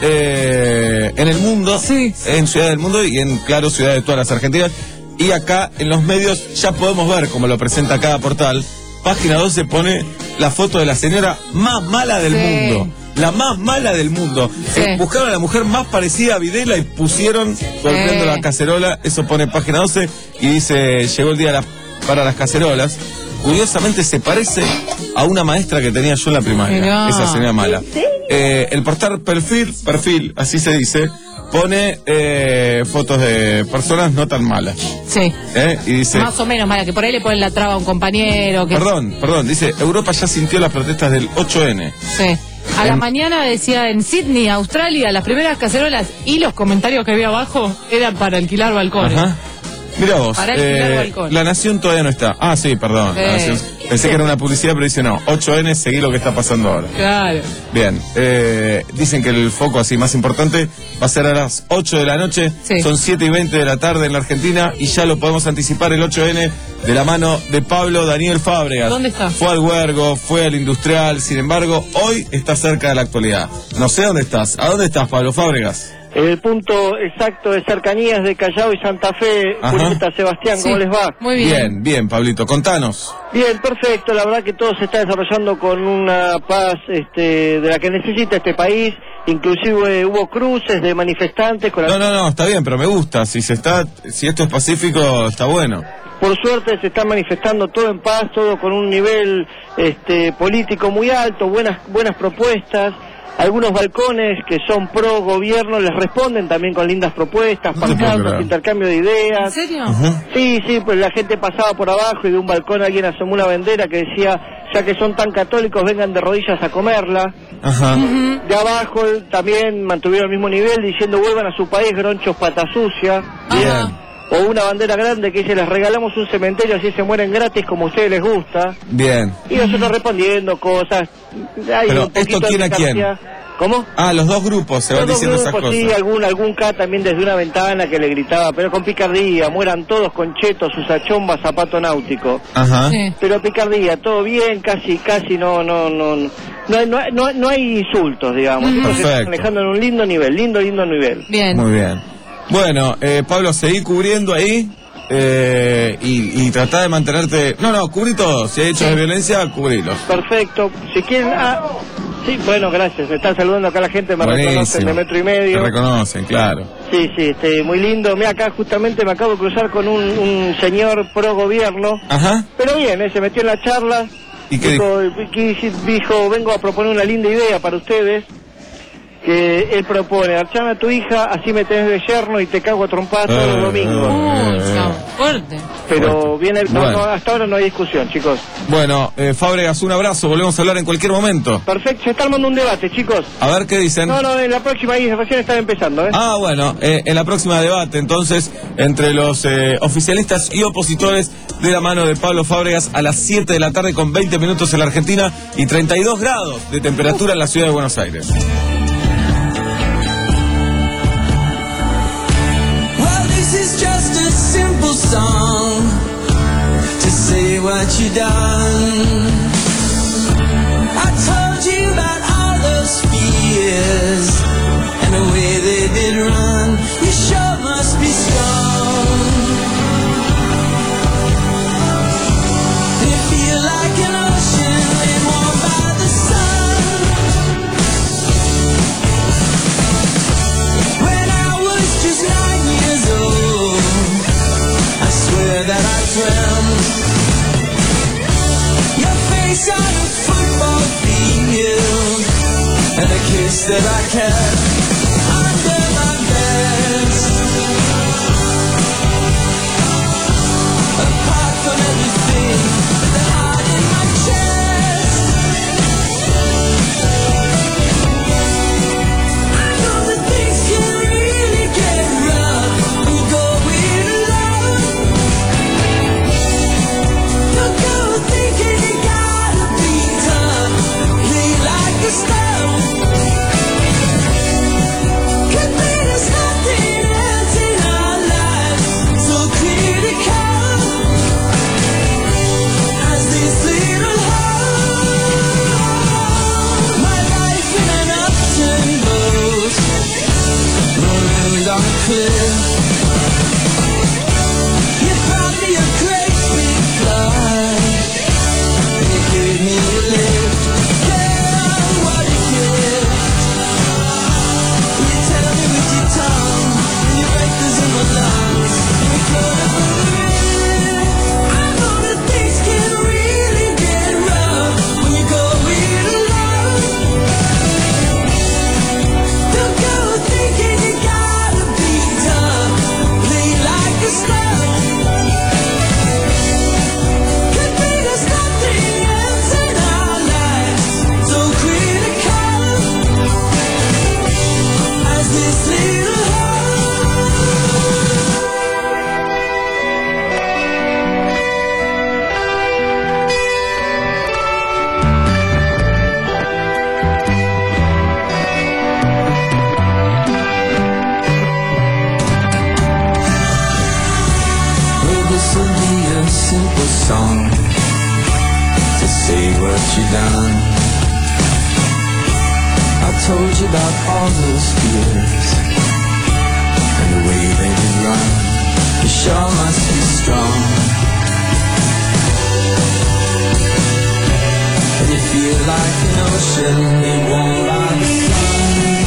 S14: eh, en el mundo, en Ciudad del Mundo y en, claro, Ciudad de todas las Argentinas. Y acá en los medios ya podemos ver, como lo presenta cada portal, Página doce pone la foto de la señora más mala del
S20: Sí.
S14: mundo. La más mala del mundo.
S20: Sí.
S14: Eh, buscaron a la mujer más parecida a Videla y pusieron golpeando
S20: Sí.
S14: la cacerola. Eso pone Página doce y dice, llegó el día de la- para las cacerolas. Curiosamente se parece a una maestra que tenía yo en la primaria.
S20: Mirá.
S14: Esa señora mala. Eh, el portal Perfil, perfil, así se dice, pone eh, fotos de personas no tan malas.
S20: Sí.
S14: ¿eh? Y dice...
S20: Más o menos, mala, que por ahí le ponen la traba a un compañero. Que...
S14: Perdón, perdón, dice, Europa ya sintió las protestas del ocho ene.
S20: Sí. A la
S14: En-
S20: mañana decía en Sydney, Australia, las primeras cacerolas y los comentarios que había abajo eran para alquilar balcones.
S14: Ajá. Mira vos,
S20: Para alquilar
S14: eh,
S20: balcón.
S14: La Nación todavía no está. Ah, sí, perdón. La
S20: Sí.
S14: Nación. Pensé que era una publicidad, pero dice no. ocho ene, seguí lo que está pasando ahora.
S20: Claro.
S14: Bien, eh, dicen que el foco así más importante va a ser a las ocho de la noche.
S20: Sí.
S14: Son siete y veinte de la tarde en la Argentina y ya lo podemos anticipar el ocho ene de la mano de Pablo Daniel Fábregas.
S20: ¿Dónde está?
S14: Fue al Huergo, fue al Industrial, sin embargo, hoy está cerca de la actualidad. No sé dónde estás. ¿A dónde estás, Pablo Fábregas?
S21: El punto exacto de cercanías de Callao y Santa Fe,
S14: Ajá.
S21: Julieta, Sebastián, ¿cómo
S20: Sí.
S21: les va?
S20: Muy bien.
S14: Bien, bien, Pablito, contanos.
S21: Bien, perfecto, la verdad que todo se está desarrollando con una paz este, de la que necesita este país, inclusive hubo cruces de manifestantes con la...
S14: No, no, no, está bien, pero me gusta. Si se está, si esto es pacífico, está bueno.
S21: Por suerte se está manifestando todo en paz, todo con un nivel este, político muy alto, buenas, buenas propuestas. Algunos balcones que son pro gobierno les responden también con lindas propuestas,
S14: No te puedo
S21: pancartas,
S14: creer.
S21: intercambio de ideas.
S20: ¿En serio?
S14: Ujú.
S21: Sí, sí, pues la gente pasaba por abajo y de un balcón alguien asomó una bandera que decía ya que son tan católicos, vengan de rodillas a comerla.
S14: Ajá.
S21: De abajo también mantuvieron el mismo nivel diciendo vuelvan a su país, gronchos pata sucia.
S14: Bien.
S21: O una bandera grande que dice les regalamos un cementerio así se mueren gratis como a ustedes les gusta.
S14: Bien.
S21: Y nosotros respondiendo cosas. Hay
S14: Pero,
S21: un poquito
S14: ¿esto quién
S21: de
S14: a quién?
S21: picardía. ¿Cómo?
S14: Ah, los dos grupos se van
S21: Los dos
S14: diciendo esas
S21: grupos,
S14: cosas.
S21: sí, algún, algún K también desde una ventana que le gritaba, pero con picardía, mueran todos con chetos, usachomba, zapato náutico.
S14: Ajá.
S20: Sí.
S21: Pero picardía, todo bien, casi, casi no, no, no, no, no, hay- no, hay- no, hay- no hay insultos, digamos. Siempre se está
S14: Perfecto.
S21: manejando en un lindo nivel, lindo, lindo nivel.
S20: Bien.
S14: Muy bien. Bueno, eh, Pablo, seguí cubriendo ahí eh, y, y tratá de mantenerte... No, no, cubrí todo. Si hay hechos de violencia, cubrilos.
S21: Perfecto. Si quieren, ah, sí, bueno, gracias. Me están saludando acá la gente, me reconocen de metro y
S14: Te
S21: medio.
S14: reconocen, claro.
S21: Sí, sí, este, muy lindo. Mira, acá justamente me acabo de cruzar con un, un señor pro gobierno.
S14: Ajá.
S21: Pero bien, eh, se metió en la charla.
S14: ¿Y qué
S21: dijo, que dijo, vengo a proponer una linda idea para ustedes. Que él propone, archame a tu hija, así me tenés de yerno y te cago a trompadas todos los domingos.
S20: Uy, no, fuerte.
S21: Pero viene, no,
S14: Bueno.
S21: no, hasta ahora no hay discusión, chicos.
S14: Bueno, eh, Fábregas, un abrazo. Volvemos a hablar en cualquier momento.
S21: Perfecto, se está armando un debate, chicos.
S14: A ver qué dicen.
S21: No, no, en la próxima ahí recién están empezando, ¿eh?
S14: Ah, bueno, eh, en la próxima debate, entonces, entre los eh, oficialistas y opositores, de la mano de Pablo Fábregas, a las siete de la tarde con veinte minutos en la Argentina y treinta y dos grados de temperatura en la ciudad de Buenos Aires.
S4: Well, this is just a simple song to say what you done. I told you about all those fears and the way they did run. You sure must be strong. You feel like an ocean laid warm by the sun. When I was just nine years old, I swear that I dreamt your face on a football field and a kiss that I kept under my vest. Apart from everything, the heart in my chest. I know that things can really get rough when you go it alone. Don't go thinking you gotta be tough, play like a star. Could be there's nothing else in our lives so critical as this little hole. My life in an upturned boat, marooned on a cliff. You brought me a great big flight, and you gave me a lift. Girl, what a gift. You tell me with your tongue, and your breakers in my lungs, and we float over the river. I know that things can really get rough when you go it alone. Don't go thinking you gotta be tough, play like a star. Could be there's nothing else in our lives so critical as this little Well, this will be a simple song to say what you done. I told you about all those fears and the way they did run. You sure must be strong. And you feel like an ocean made warm by the sun.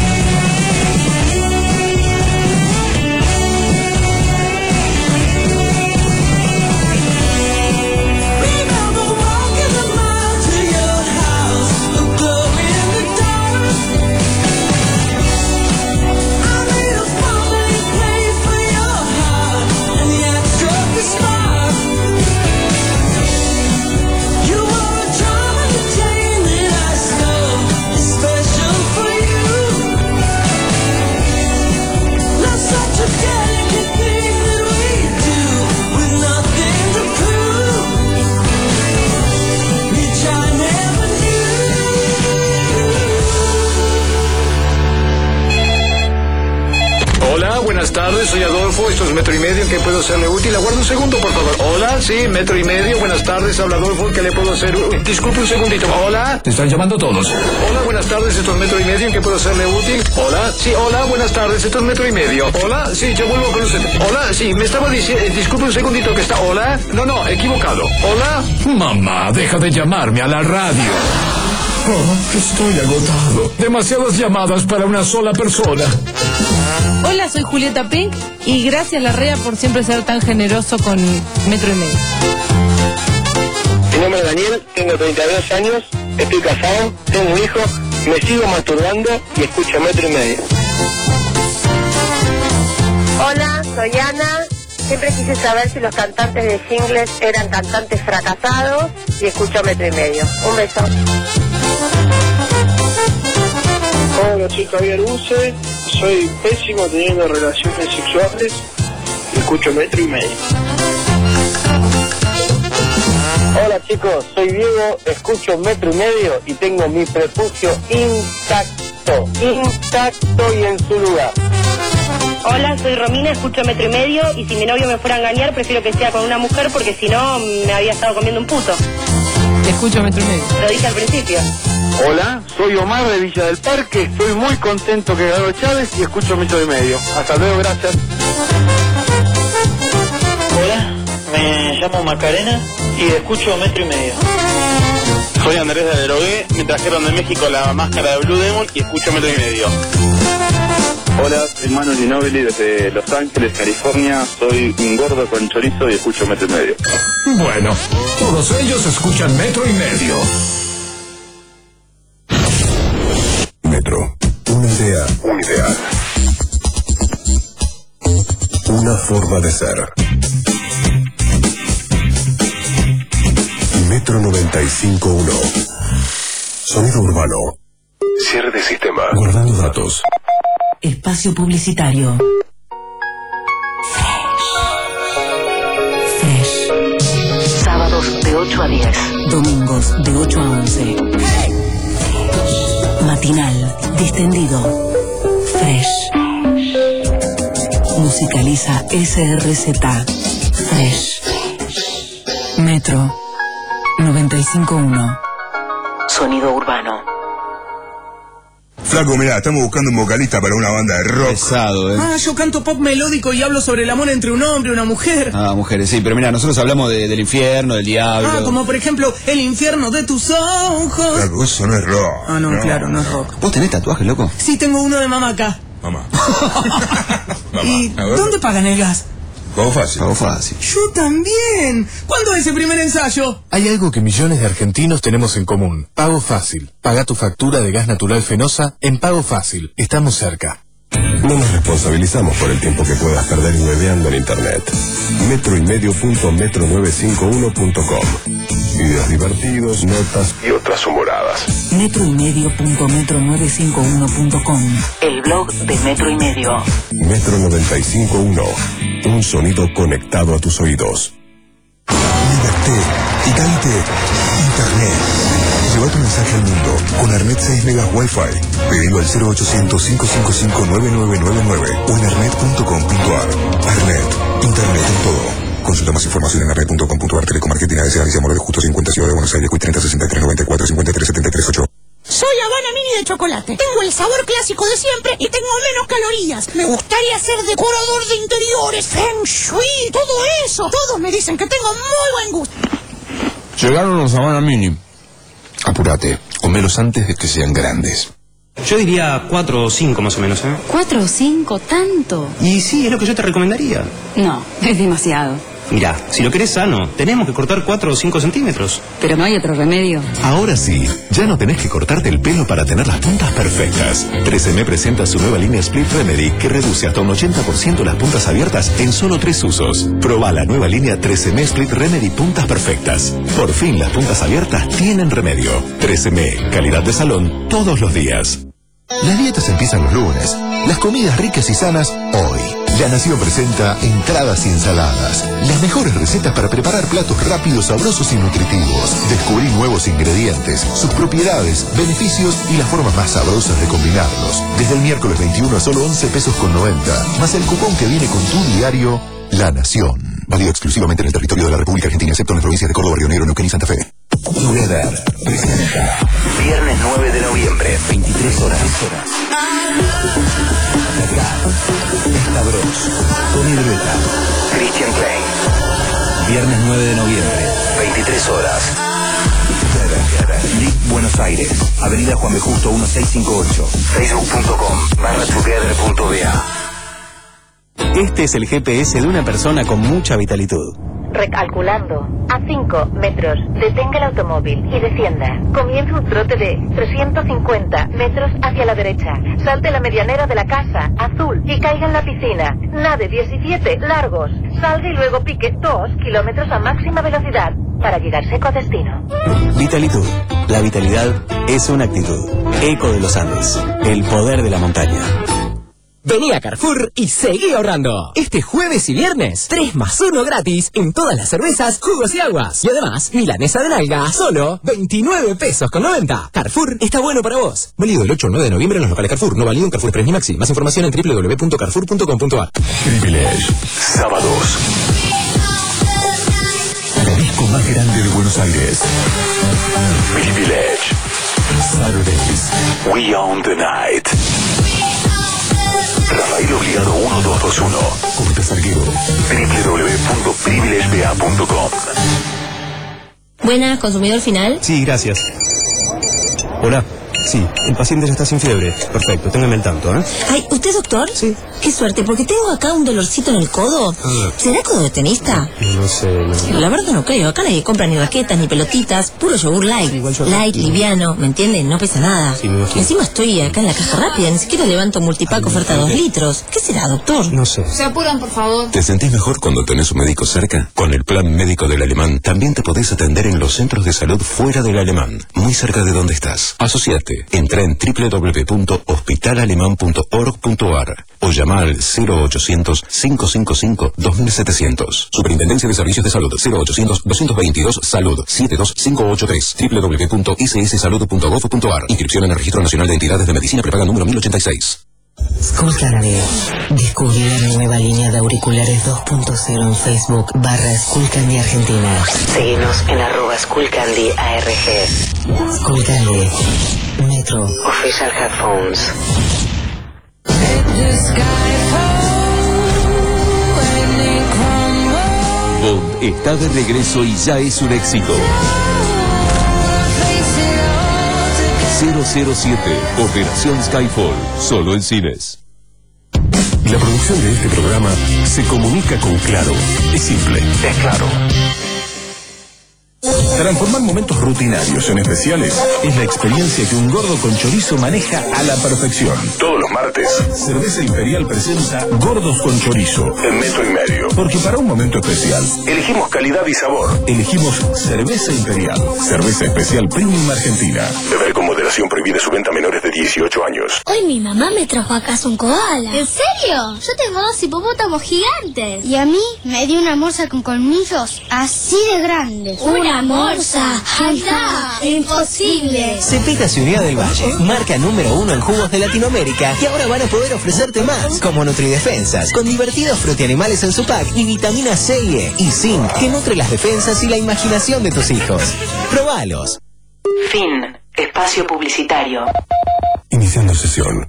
S4: Remember walking the mile to your house, the glow in the dark. I made a family play for your heart, and the extra spark. You were a drama
S8: buenas tardes, soy Adolfo, esto es Metro y Medio, ¿en qué puedo serle útil? Aguarda un segundo, por favor. Hola, sí, Metro y Medio, buenas tardes, habla Adolfo, ¿en qué le puedo hacer útil? Disculpe un segundito, hola.
S13: Te están llamando todos.
S8: Hola, buenas tardes, esto es Metro y Medio, ¿en qué puedo serle útil? Hola, sí, hola, buenas tardes, esto es Metro y Medio. Hola, sí, yo vuelvo con usted. Hola, sí, me estaba diciendo, eh, disculpe un segundito que está, hola. No, no, equivocado. Hola.
S13: Mamá, deja de llamarme a la radio. Oh, estoy agotado. Demasiadas llamadas para una sola persona.
S20: Hola, soy Julieta Pink y gracias Larrea por siempre ser tan generoso con Metro y Medio.
S18: Mi nombre es Daniel, tengo treinta y dos años, estoy casado, tengo un hijo, me sigo masturbando y escucho Metro y Medio.
S15: Hola, soy Ana. Siempre quise saber si los cantantes de jingles eran cantantes fracasados y escucho Metro y Medio. Un beso.
S18: Hola, soy Javier Use, soy pésimo teniendo relaciones sexuales y escucho Metro y Medio. Hola chicos, soy Diego, escucho Metro y Medio y tengo mi prepucio intacto, intacto y en su lugar.
S15: Hola, soy Romina, escucho Metro y Medio y si mi novio me fuera a engañar prefiero que sea con una mujer porque si no me había estado comiendo un puto.
S20: Escucho Metro y Medio.
S15: Lo dije al principio.
S1: Hola, soy Omar de Villa del Parque, estoy muy contento que ganó Chávez y escucho Metro y Medio. Hasta luego, gracias.
S22: Hola, me llamo Macarena y escucho Metro y Medio.
S23: Soy Andrés de Drogué, me trajeron de México la máscara de Blue Demon y escucho Metro y Medio.
S17: Hola, soy Manu Ginóbili desde Los Ángeles, California. Soy un gordo con chorizo y escucho Metro y Medio.
S13: Bueno, todos ellos escuchan Metro y Medio.
S2: Metro. Una idea. Un ideal. Una forma de ser. Metro noventa y cinco punto uno. Sonido urbano. Cierre de sistema. Guardando datos.
S3: Espacio publicitario. Fresh. Sábados de ocho a diez. Domingos de ocho a once. Matinal. Distendido. Fresh. Musicaliza S R Z. Fresh. Metro noventa y cinco punto uno. Sonido urbano.
S25: Flaco, mirá, estamos buscando un vocalista para una banda de rock.
S16: Pesado, ¿eh?
S26: Ah, yo canto pop melódico y hablo sobre el amor entre un hombre y una mujer.
S16: Ah, mujeres, sí, pero mira, nosotros hablamos de, del infierno, del diablo.
S26: Ah, como por ejemplo, el infierno de tus ojos.
S25: Flaco, eso no es rock.
S26: Ah, no, no, claro, no es rock.
S16: ¿Vos tenés tatuajes, loco?
S26: Sí, tengo uno de mamá acá.
S25: Mamá.
S26: Mamá. ¿Y dónde pagan el gas?
S25: Pago fácil.
S16: Pago fácil.
S26: Yo también. ¿Cuándo es el primer ensayo?
S6: Hay algo que millones de argentinos tenemos en común. Pago Fácil. Paga tu factura de gas natural Fenosa en Pago Fácil. Estamos cerca.
S2: No nos responsabilizamos por el tiempo que puedas perder hueveando en internet. Metro y medio punto metro novecientos cincuenta y uno punto com. Videos divertidos, notas y otras humoradas.
S3: Metro y medio punto metro novecientos cincuenta y uno punto com. El blog de Metro y Medio.
S2: Metro noventa y cinco punto uno. Un sonido conectado a tus oídos.
S25: Liberté y cante internet. Lleva tu mensaje al mundo con Arnet seis megas Wi-Fi. Pedilo al cero ochocientos, cinco cinco cinco, nueve nueve nueve nueve o en arnet punto com punto ar. Arnet, internet en todo. Consulta más información en arnet punto com punto ar. Telecomarketing A S A, Alicia Morales, Justo cincuenta, Ciudad de Buenos Aires, treinta sesenta y tres noventa y cuatro cincuenta y tres setenta y tres ocho.
S24: Soy Habana Mini de chocolate. Tengo el sabor clásico de siempre y tengo menos calorías. Me gustaría ser decorador de interiores, feng shui, todo eso. Todos me dicen que tengo muy buen gusto.
S6: Llegaron los Habana Mini. Apúrate, comelos antes de que sean grandes.
S27: Yo diría cuatro o cinco más o menos, ¿eh?
S28: ¿Cuatro o cinco? ¿Tanto?
S27: Y sí, es lo que yo te recomendaría.
S28: No, es demasiado.
S27: Mirá, si lo querés sano, tenemos que cortar cuatro o cinco centímetros.
S28: Pero no hay otro remedio.
S2: Ahora sí, ya no tenés que cortarte el pelo para tener las puntas perfectas. tres eme presenta su nueva línea Split Remedy que reduce hasta un ochenta por ciento las puntas abiertas en solo tres usos. Probá la nueva línea tres eme Split Remedy Puntas Perfectas. Por fin las puntas abiertas tienen remedio. tres eme, calidad de salón todos los días.
S6: Las dietas empiezan los lunes. Las comidas ricas y sanas hoy.
S25: La Nación presenta Entradas y Ensaladas. Las mejores recetas para preparar platos rápidos, sabrosos y nutritivos. Descubrí nuevos ingredientes, sus propiedades, beneficios y las formas más sabrosas de combinarlos. Desde el miércoles veintiuno a solo once pesos con noventa. Más el cupón que viene con tu diario La Nación. Válido exclusivamente en el territorio de la República Argentina, excepto en las provincias de Córdoba, Río Negro, Neuquén y Santa Fe.
S2: Together presenta viernes nueve de noviembre, veintitrés horas. Stavros, Tony Dreta, Christian Klein. Viernes nueve de noviembre, veintitrés horas. Lic Buenos Aires, Avenida Juan B. Justo mil seiscientos cincuenta y ocho. Facebook punto com barra together punto b a.
S27: Este es el G P S de una persona con mucha vitalitud.
S5: Recalculando. A cinco metros. Detenga el automóvil y descienda. Comienza un trote de trescientos cincuenta metros hacia la derecha. Salte la medianera de la casa, azul, y caiga en la piscina. Nade diecisiete largos. Salga y luego pique dos kilómetros a máxima velocidad para llegar seco a destino.
S27: Vitalitud. La vitalidad es una actitud. Eco de los Andes. El poder de la montaña.
S7: Vení a Carrefour y seguí ahorrando. Este jueves y viernes, tres más uno gratis en todas las cervezas, jugos y aguas. Y además, milanesa de nalga, solo veintinueve pesos con noventa. Carrefour está bueno para vos. Válido el ocho al nueve de noviembre en los locales Carrefour. No válido en Carrefour Express ni Maxi. Más información en doble u doble u doble u punto carrefour punto com punto a r.
S2: Privilege. Sábados. La disco más grande de Buenos Aires. Privilege. Saturdays. We own the night. Rafael Obligado uno dos dos uno. Corte Sarguero. doble u doble u doble u punto privilege b a punto com.
S9: Buenas, consumidor final.
S27: Sí, gracias. Hola. Sí, el paciente ya está sin fiebre. Perfecto, téngame el tanto, ¿eh?
S9: Ay, ¿usted es doctor?
S27: Sí.
S9: Qué suerte, porque tengo acá un dolorcito en el codo.
S27: Ah.
S9: ¿Será codo de tenista?
S27: No sé, no.
S9: La verdad no creo. Acá nadie compra ni raquetas ni pelotitas. Puro yogur light.
S27: Igual yo-
S9: Light, liviano, ¿me entienden? No pesa nada.
S27: Sí, me imagino.
S9: Encima estoy acá en la caja rápida. Ni siquiera levanto multipack oferta dos litros. ¿Qué será, doctor?
S27: No sé.
S9: Se apuran, por favor.
S2: ¿Te sentís mejor cuando tenés un médico cerca? Con el plan médico del Alemán también te podés atender en los centros de salud fuera del Alemán, muy cerca de donde estás. Asociate. Entra en doble u doble u doble u punto hospital alemán punto org punto a r o llama al cero ochocientos, cinco cinco cinco, dos mil setecientos. Superintendencia de Servicios de Salud cero ochocientos, doscientos veintidós Salud siete dos cinco ocho tres. doble u doble u doble u punto i c s salud punto gov punto a r. Inscripción en el Registro Nacional de Entidades de Medicina Prepaga número mil ochenta y seis.
S9: Skullcandy. Descubrí la nueva línea de auriculares dos punto cero en Facebook barra Skullcandy Argentina. Seguinos en arroba Skullcandy A R G. Skullcandy. Metro. Official Headphones.
S2: Bond está de regreso y ya es un éxito. cero cero siete, Operación Skyfall, solo en cines. La producción de este programa se comunica con Claro. Es simple, es claro.
S10: Transformar momentos rutinarios en especiales es la experiencia que un gordo con chorizo maneja a la perfección.
S2: Todos los martes.
S10: Cerveza Imperial presenta Gordos con Chorizo.
S2: En metro y medio.
S10: Porque para un momento especial,
S2: Elegimos calidad y sabor.
S10: elegimos Cerveza Imperial. Cerveza especial Premium Argentina.
S2: Beber con moderación, prohibida su venta a menores de dieciocho años.
S11: Hoy mi mamá me trajo a casa un koala.
S12: ¿En serio? Yo tengo dos hipopótamos gigantes.
S11: Y a mí me dio una morsa con colmillos así de grandes.
S12: ¡Una morsa! ¡Anda! ¡Imposible!
S7: Cepita Ciudad del Valle, marca número uno en jugos de Latinoamérica, y ahora van a poder ofrecerte más, como Nutridefensas, con divertidos frutianimales en su pack y vitamina C y E y zinc, que nutre las defensas y la imaginación de tus hijos. Probalos.
S9: Fin. Espacio publicitario.
S2: Iniciando sesión.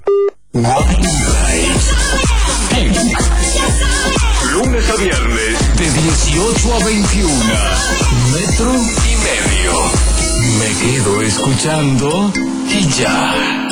S2: Lunes a viernes, de dieciocho a veintiuno. Metro y medio. Me quedo escuchando y ya.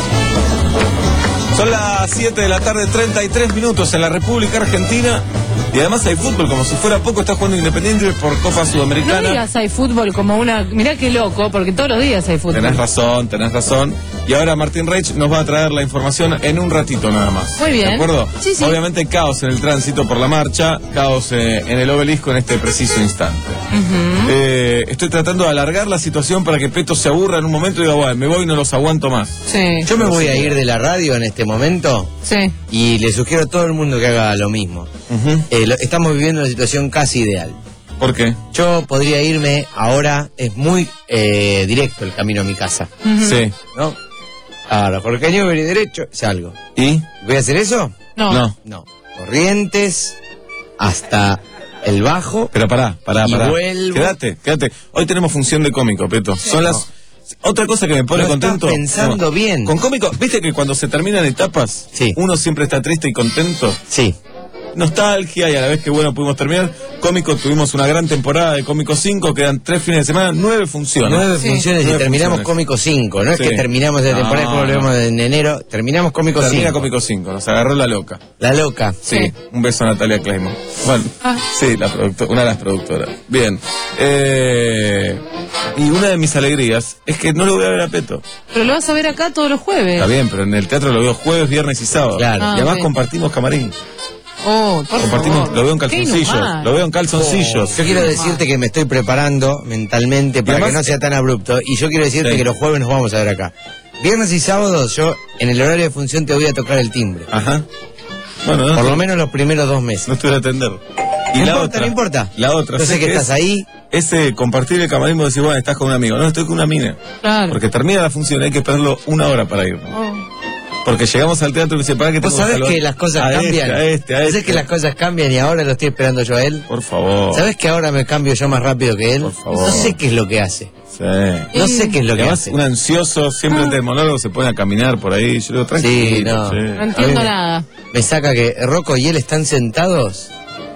S14: Son las siete de la tarde, treinta y tres minutos en la República Argentina. Y además hay fútbol, como si fuera poco, está jugando Independiente por Copa Sudamericana.
S1: No digas hay fútbol como una... Mirá qué loco, porque todos los días hay fútbol.
S14: Tenés razón, tenés razón. Y ahora Martín Reich nos va a traer la información en un ratito nada más.
S1: Muy bien.
S14: ¿De acuerdo?
S1: Sí, sí.
S14: Obviamente caos en el tránsito por la marcha, caos eh, en el obelisco en este preciso instante.
S1: Uh-huh.
S14: eh, estoy tratando de alargar la situación para que Peto se aburra en un momento y diga, bueno, me voy y no los aguanto más.
S1: Sí.
S4: Yo me voy a ir de la radio en este momento.
S1: Sí.
S4: Y le sugiero a todo el mundo que haga lo mismo.
S14: Uh-huh.
S4: eh, lo, estamos viviendo una situación casi ideal.
S14: ¿Por qué?
S4: Yo podría irme ahora, es muy eh, directo el camino a mi casa.
S1: Uh-huh.
S14: Sí.
S4: ¿No? Ahora, Jorge Newbery derecho, salgo.
S14: ¿Y?
S4: ¿Voy a hacer eso?
S1: No.
S14: No.
S4: No. Corrientes hasta el Bajo.
S14: Pero pará, pará,
S4: y
S14: pará.
S4: vuelvo.
S14: Quédate, quédate. Hoy tenemos función de cómico, Peto.
S4: Sí,
S14: Son
S4: no.
S14: las... Otra cosa que me pone
S4: Lo estás
S14: contento...
S4: pensando
S14: no.
S4: bien.
S14: Con cómico, ¿viste que cuando se terminan etapas,
S4: sí.
S14: uno siempre está triste y contento?
S4: Sí.
S14: Nostalgia y a la vez que bueno pudimos terminar. Cómico, tuvimos una gran temporada de Cómico cinco, quedan tres fines de semana, nueve funciones.
S4: Nueve
S14: Sí.
S4: funciones y
S14: Nueve
S4: terminamos
S14: funciones.
S4: Cómico cinco. No es
S14: Sí.
S4: que terminamos de temporada
S14: No,
S4: y volvemos en enero. Terminamos Cómico cinco.
S14: Termina Cómico cinco, nos agarró la loca.
S4: La loca.
S14: Sí,
S1: Sí.
S14: un beso a Natalia Claymore. Bueno,
S1: Ah.
S14: sí, la productora, una de las productoras. Bien. Eh, y una de mis alegrías es que no lo voy a ver a Peto.
S1: Pero lo vas a ver acá todos los jueves.
S14: Está bien, pero en el teatro lo veo jueves, viernes y sábado.
S4: Claro.
S1: Ah,
S14: y además
S1: ok.
S14: compartimos camarín.
S1: Oh, por
S14: Compartimos,
S1: favor.
S14: lo veo en
S1: Qué
S14: calzoncillos.
S1: inhumano.
S14: Lo veo en calzoncillos.
S4: Yo quiero decirte que me estoy preparando mentalmente para
S14: además,
S4: que no sea tan abrupto. Y yo quiero decirte
S14: sí.
S4: que los jueves nos vamos a ver acá. Viernes y sábados yo en el horario de función te voy a tocar el timbre.
S14: Ajá. Bueno, no,
S4: Por lo menos los primeros dos meses.
S14: no estoy a atender. Y
S4: No
S14: la
S4: importa,
S14: otra,
S4: no importa.
S14: La otra.
S4: Yo sé que
S14: es-
S4: estás ahí.
S14: Ese compartir el camarín, vos decís, bueno, estás con un amigo. No, estoy con una mina.
S1: Claro.
S14: Porque termina la función, hay que esperarlo una hora para ir.
S1: Oh.
S14: Porque llegamos al teatro y me dice, para que
S4: ¿Vos
S14: tengo
S4: sabés
S14: saludar
S4: que las cosas
S14: a
S4: cambian?
S14: Este, a este, a
S4: ¿Sabés
S14: este.
S4: que las cosas cambian y ahora lo estoy esperando yo a él?
S14: Por favor.
S4: ¿Sabés que ahora me cambio yo más rápido que él?
S14: Por favor.
S4: No sé qué es lo que hace.
S14: Sí.
S4: No sé qué es lo que
S14: Además,
S4: hace.
S14: un ansioso, siempre
S1: Ah.
S14: antes del monólogo se pone a caminar por ahí. Yo digo, tranquilo.
S4: Sí, no.
S14: sí.
S1: No
S4: A mí
S1: entiendo
S4: me-
S1: nada.
S4: Me saca que Rocco y él están sentados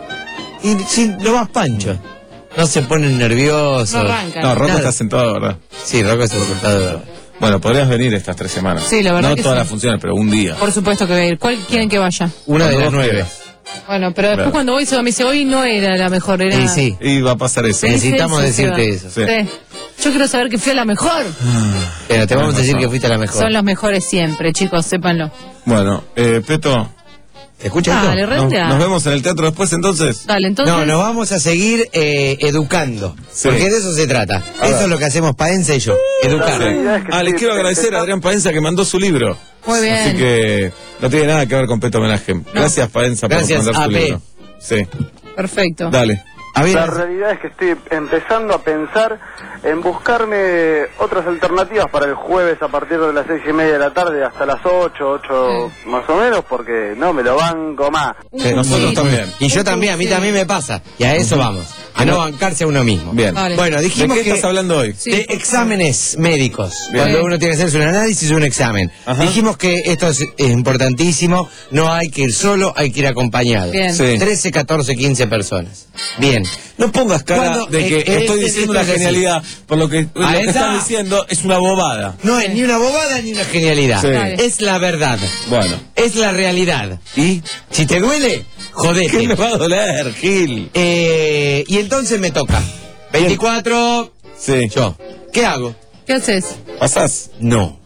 S4: y sí, lo más pancho. No se ponen nerviosos.
S1: No arrancan.
S14: No, Rocco
S4: Nada.
S14: está sentado, de verdad.
S4: Sí, Rocco está sentado de verdad.
S14: Bueno, podrías venir estas tres semanas.
S1: Sí, la verdad
S14: No
S1: que
S14: todas
S1: sí.
S14: las funciones, pero un día.
S1: Por supuesto que voy a ir. ¿Cuál quieren que vaya?
S4: Una de
S14: Cuando
S4: las
S14: vos
S4: nueve.
S14: quieras.
S1: Bueno, pero después
S14: Claro.
S1: cuando voy se me dice, hoy no era la mejor, era...
S4: Sí, sí.
S14: Y va a pasar eso.
S1: Sí,
S4: Necesitamos
S1: sí, sí,
S4: decirte
S1: sí,
S4: eso.
S14: Sí.
S1: Sí. Yo quiero saber que fui a la mejor.
S4: Pero te vamos a
S14: Tenés
S4: decir
S14: razón.
S4: que fuiste la mejor.
S1: Son los mejores siempre, chicos, sépanlo.
S14: Bueno, eh, Peto,
S4: ¿Te escuchas
S1: Dale,
S4: esto?
S14: nos,
S1: redondea.
S14: nos vemos en el teatro después entonces.
S1: Dale, entonces...
S4: No, nos vamos a seguir eh, educando.
S14: Sí.
S4: Porque de eso se trata.
S14: A
S4: Eso
S14: ver.
S4: es lo que hacemos Paenza y yo. Educar.
S14: Ah, les quiero agradecer a Adrián Paenza que mandó su libro.
S1: Muy bien.
S14: Así que no tiene nada que ver con Peto Homenaje. Gracias, Paenza,
S4: Gracias,
S14: por mandar su
S4: A P.
S14: libro. Sí,
S1: Perfecto.
S14: dale.
S4: A ver,
S8: La realidad es que estoy empezando a pensar en buscarme otras alternativas para el jueves a partir de las seis y media de la tarde hasta las ocho, ocho más o menos, porque no me lo banco más.
S14: Eh, nosotros
S1: Sí.
S14: también.
S4: y yo también, a mí también me pasa. Y a eso vamos. A no bancarse a uno mismo.
S14: Bien.
S1: Vale.
S4: Bueno,
S14: ¿De
S4: dijimos
S14: qué
S4: que
S14: estás hablando hoy?
S1: Sí.
S4: de exámenes médicos.
S14: Bien.
S4: Cuando uno tiene que hacerse un análisis, un examen.
S14: Ajá.
S4: Dijimos que esto es, es importantísimo. No hay que ir solo, hay que ir acompañado.
S1: Bien.
S14: Sí.
S4: trece, catorce, quince personas. Bien.
S14: No pongas cara
S4: Cuando,
S14: de que
S4: eh, eh,
S14: estoy
S4: eh,
S14: diciendo
S4: esto
S14: una
S4: es así.
S14: genialidad, por lo que lo
S4: Ahí
S14: que
S4: está.
S14: estás diciendo es una bobada.
S4: No es ni una bobada ni una genialidad.
S14: Sí.
S1: Dale.
S4: Es la verdad.
S14: Bueno,
S4: Es la realidad.
S14: ¿y
S4: Si te duele, jodete.
S14: qué me va a doler, Gil?
S4: Eh, y entonces me toca. veinticuatro,
S14: Sí.
S4: yo. ¿Qué hago?
S1: ¿Qué haces?
S14: ¿Pasás?
S4: No.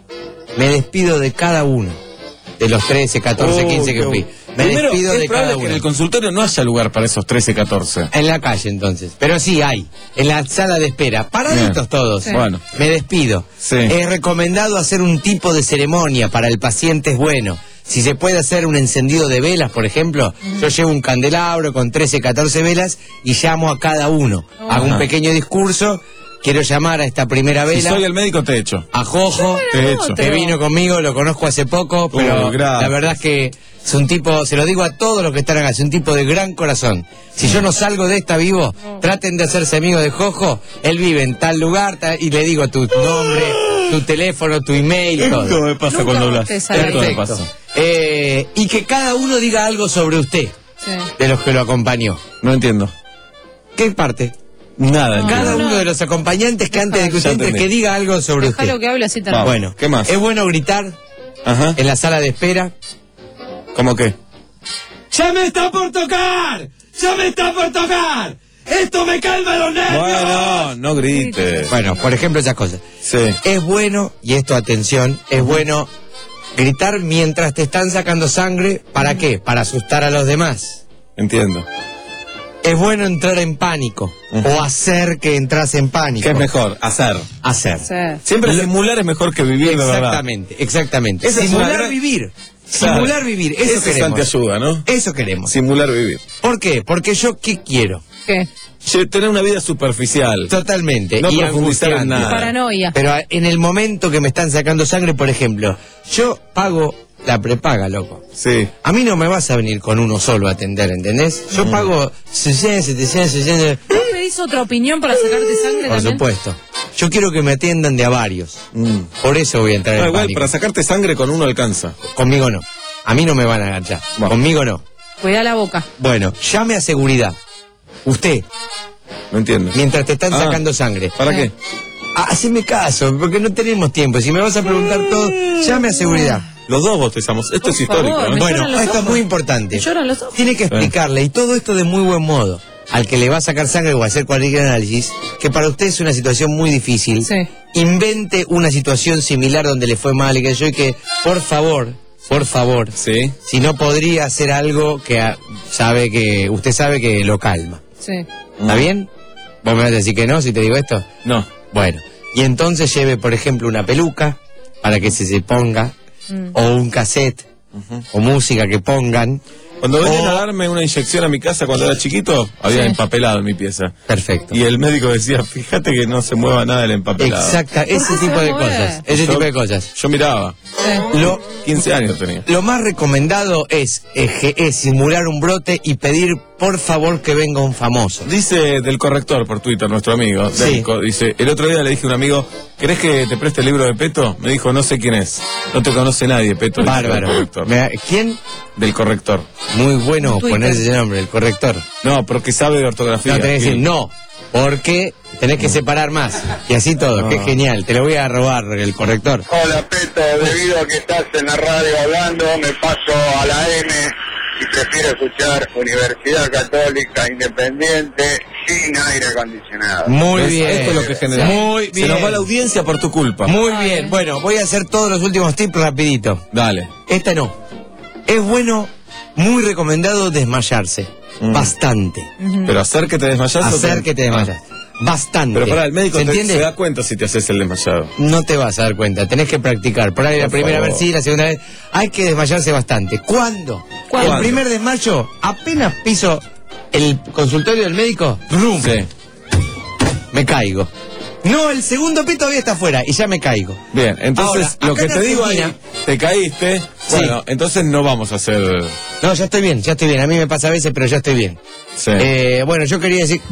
S4: Me despido de cada uno. De los trece, catorce,
S14: Oh,
S4: quince que
S14: qué-
S4: fui. Me
S14: Primero,
S4: despido
S14: es
S4: de
S14: probable
S4: cada
S14: que en
S4: uno.
S14: el consultorio no haya lugar para esos trece, catorce.
S4: En la calle entonces. Pero sí hay. En la sala de espera. Paraditos
S14: Bien.
S4: todos.
S14: Sí. Bueno.
S4: Me despido.
S14: Sí.
S4: Es recomendado hacer un tipo de ceremonia para el paciente, es bueno. Si se puede hacer un encendido de velas, por ejemplo, yo llevo un candelabro con trece, catorce velas y llamo a cada uno. Hago un
S14: Ajá.
S4: pequeño discurso. Quiero llamar a esta primera
S14: Si
S4: vela.
S14: soy el médico, te echo.
S4: A Jojo,
S14: Te he hecho.
S4: que vino conmigo, lo conozco hace poco, pero
S14: Oh, gracias.
S4: la verdad es que es un tipo, se lo digo a todos los que están acá, es un tipo de gran corazón. Si yo no salgo de esta vivo, traten de hacerse amigos de Jojo, él vive en tal lugar, tal- y le digo tu nombre, tu teléfono, tu email, todo.
S14: Esto me pasa
S1: Nunca
S14: cuando hablas.
S1: te sale.
S14: Esto me
S4: Perfecto.
S14: pasa.
S4: Eh, y que cada uno diga algo sobre usted,
S1: Sí.
S4: de los que lo acompañó.
S14: No entiendo.
S4: ¿Qué parte?
S14: Nada. entiendo.
S4: Cada uno de los acompañantes que antes de que
S14: Ya
S4: usted entre,
S14: entendí.
S4: que diga algo sobre usted.
S1: Déjalo que hable así
S14: Vamos.
S1: también.
S4: Bueno,
S14: ¿Qué más?
S4: es bueno gritar
S14: Ajá.
S4: en la sala de espera.
S14: ¿Cómo qué?
S4: ¡Ya me está por tocar! ¡Ya me está por tocar! ¡Esto me calma los nervios!
S14: Bueno, no grites.
S4: Bueno, por ejemplo, esas cosas.
S14: Sí.
S4: Es bueno, y esto atención, es bueno gritar mientras te están sacando sangre. ¿Para qué? Para asustar a los demás.
S14: Entiendo.
S4: Es bueno entrar en pánico, uh-huh. o hacer que entras en pánico.
S14: ¿Qué es mejor? Hacer.
S4: Hacer.
S1: Sí.
S14: Siempre Lo... simular es mejor que vivir, de verdad.
S4: Exactamente, exactamente.
S14: Esa
S4: simular
S14: gran...
S4: vivir.
S14: Claro.
S4: Simular vivir, eso, eso queremos.
S14: Es antiayuda, ¿no?
S4: Eso queremos.
S14: Simular vivir.
S4: ¿Por qué? Porque yo, ¿qué quiero?
S1: ¿Qué?
S14: Tener una vida superficial.
S4: Totalmente.
S14: No
S4: y
S14: profundizar en nada.
S1: Paranoia.
S4: Pero en el momento que me están sacando sangre, por ejemplo, yo pago la prepaga, loco.
S14: Sí.
S4: A mí no me vas a venir con uno solo a atender, ¿entendés? Yo mm. pago sesenta, setenta, sesenta...
S1: ¿No pedís otra opinión para sacarte sangre
S4: Por
S1: también?
S4: supuesto. Yo quiero que me atiendan de a varios. Mm. Por eso voy a entrar
S14: no,
S4: en
S14: igual,
S4: pánico.
S14: Para sacarte sangre con uno alcanza.
S4: Conmigo no. A mí no me van a agachar. Bueno. Conmigo no.
S1: Cuida la boca.
S4: Bueno, llame a seguridad. Usted.
S14: No entiendo.
S4: Mientras te están
S14: ah,
S4: sacando sangre.
S14: ¿Para qué?
S4: Ah, haceme caso, porque no tenemos tiempo. Si me vas a preguntar todo, llame a seguridad.
S14: Los dos bostezamos. Esto
S1: Por
S14: es histórico.
S1: favor,
S14: ¿no?
S4: Bueno, esto
S1: ojos.
S4: es muy importante.
S1: Me lloran los ojos.
S4: Tiene que explicarle, y todo esto de muy buen modo, al que le va a sacar sangre o a hacer cualquier análisis, que para usted es una situación muy difícil.
S1: Sí.
S4: Invente una situación similar donde le fue mal y que yo, y que, por favor, por favor,
S14: sí.
S4: si no podría hacer algo que a, sabe que usted sabe que lo calma.
S1: Sí.
S4: ¿Está bien? ¿Vos me vas a decir que no si te digo esto?
S14: No.
S4: Bueno, y entonces lleve, por ejemplo, una peluca para que se se ponga, mm. o un cassette, uh-huh. o música que pongan.
S14: Cuando venían
S4: o...
S14: a darme una inyección a mi casa cuando era chiquito, había sí. empapelado en mi pieza.
S4: Perfecto.
S14: Y el médico decía, fíjate que no se mueva nada del empapelado.
S4: Exacta, ese tipo de cosas. Ese
S14: yo,
S4: tipo de cosas.
S14: Yo miraba.
S1: Sí.
S4: Lo,
S14: quince años tenía.
S4: Lo más recomendado es, es, es simular un brote y pedir, por favor, que venga un famoso.
S14: Dice del corrector por Twitter, nuestro amigo.
S4: Sí.
S14: Delco, dice, el otro día le dije a un amigo, ¿querés que te preste el libro de Peto? Me dijo, no sé quién es. No te conoce nadie, Peto.
S4: Bárbaro. ¿Quién?
S14: Del corrector.
S4: Muy bueno ponerse ese nombre, el corrector.
S14: No, porque sabe de ortografía.
S4: No, tenés que decir no, porque tenés que separar más. Y así todo, no. Qué genial. Te lo voy a robar, el corrector.
S15: Hola, Peto, debido a que estás en la radio hablando, me paso a la M y prefiero escuchar Universidad Católica Independiente sin aire acondicionado.
S4: Muy bien.
S14: Esto es lo que genera.
S4: Muy bien.
S14: Se nos va la audiencia por tu culpa.
S4: Muy bien. Bueno, voy a hacer todos los últimos tips rapidito.
S14: Dale.
S4: Esta no. Es bueno, muy recomendado desmayarse. Mm. Bastante.
S14: Uh-huh. Pero hacer que te desmayas.
S4: Hacer
S14: te...
S4: que te desmayas. Ah. Bastante.
S14: Pero para el médico
S4: ¿Se,
S14: te, se da cuenta si te haces el desmayado.
S4: No te vas a dar cuenta, tenés que practicar. Por ahí por la primera favor. vez sí, la segunda vez. Hay que desmayarse bastante. ¿Cuándo? ¿Cuándo? El primer desmayo, apenas piso el consultorio del médico, ¡rum! Sí. Me caigo. No, el segundo pie todavía está afuera y ya me caigo.
S14: Bien, entonces Ahora, lo que te digo ahí, te caíste, sí. Bueno, entonces no vamos a hacer...
S4: No, ya estoy bien, ya estoy bien. A mí me pasa a veces, pero ya estoy bien.
S14: Sí.
S4: Eh, bueno, yo quería decir...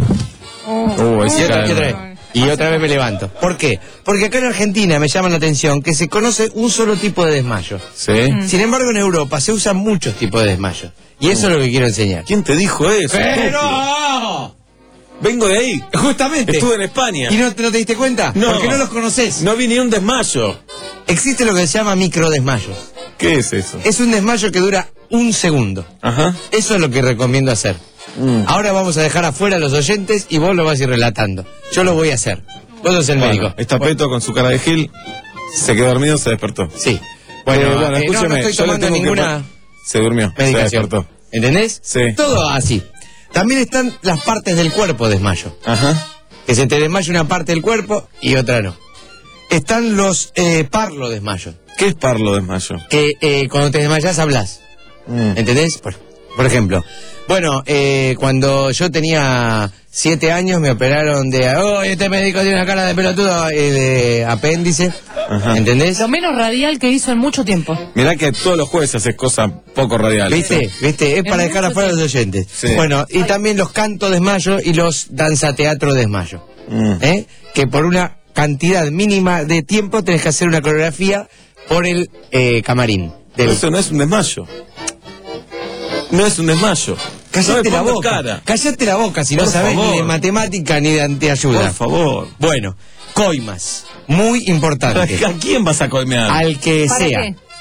S14: Uh,
S4: y, otra, y, otra vez, y otra vez me levanto. ¿Por qué? Porque acá en Argentina me llama la atención que se conoce un solo tipo de desmayo.
S14: Sí.
S4: Mm. Sin embargo, en Europa se usan muchos tipos de desmayo. Y eso uh. es lo que quiero enseñar.
S14: ¿Quién te dijo eso?
S4: ¡Pero!
S14: Vengo de ahí.
S4: Justamente.
S14: Estuve en España.
S4: ¿Y no, no te diste cuenta?
S14: No.
S4: Porque no los conoces.
S14: No vi ni un desmayo.
S4: Existe lo que se llama microdesmayos.
S14: ¿Qué es eso?
S4: Es un desmayo que dura un segundo.
S14: Ajá.
S4: Eso es lo que recomiendo hacer. Mm. Ahora vamos a dejar afuera a los oyentes y vos lo vas a ir relatando. Yo lo voy a hacer. Vos sos el
S14: bueno,
S4: médico.
S14: Está bueno. Peto con su cara de gil. Se quedó dormido, se despertó.
S4: Sí. Bueno,
S14: eh, bueno
S4: eh,
S14: escúchame.
S4: No, no estoy tomando ninguna...
S14: Se durmió,
S4: medicación.
S14: Se despertó.
S4: ¿Entendés?
S14: Sí.
S4: Todo así. También están las partes del cuerpo desmayo.
S14: Ajá.
S4: Que se te desmaya una parte del cuerpo y otra no. Están los eh, parlo desmayos.
S14: ¿Qué es parlo desmayo?
S4: Que eh, cuando te desmayas hablas. Mm. ¿Entendés? Por, por ejemplo. Bueno, eh, cuando yo tenía siete años me operaron de... Oh, este médico tiene una cara de pelotudo, eh, de apéndice. Ajá. ¿Entendés?
S1: Lo menos radial que hizo en mucho tiempo.
S14: Mirá que todos los jueves haces cosas poco radiales.
S4: ¿Viste? ¿Sí? ¿Viste? Es para dejar afuera a los oyentes. Sí. Bueno, y también los canto desmayo y los danzateatro desmayo. Mm. ¿Eh? Que por una cantidad mínima de tiempo tenés que hacer una coreografía por el eh, camarín.
S14: Del... Eso no es un desmayo. No es un desmayo.
S4: Cállate
S14: no
S4: la boca.
S14: Cara.
S4: Cállate la boca si por no sabés favor. Ni de matemática ni de anteayuda.
S14: Por favor.
S4: Bueno, coimas. Muy importante.
S14: ¿A quién vas a coimear?
S4: Al que sea. Qué?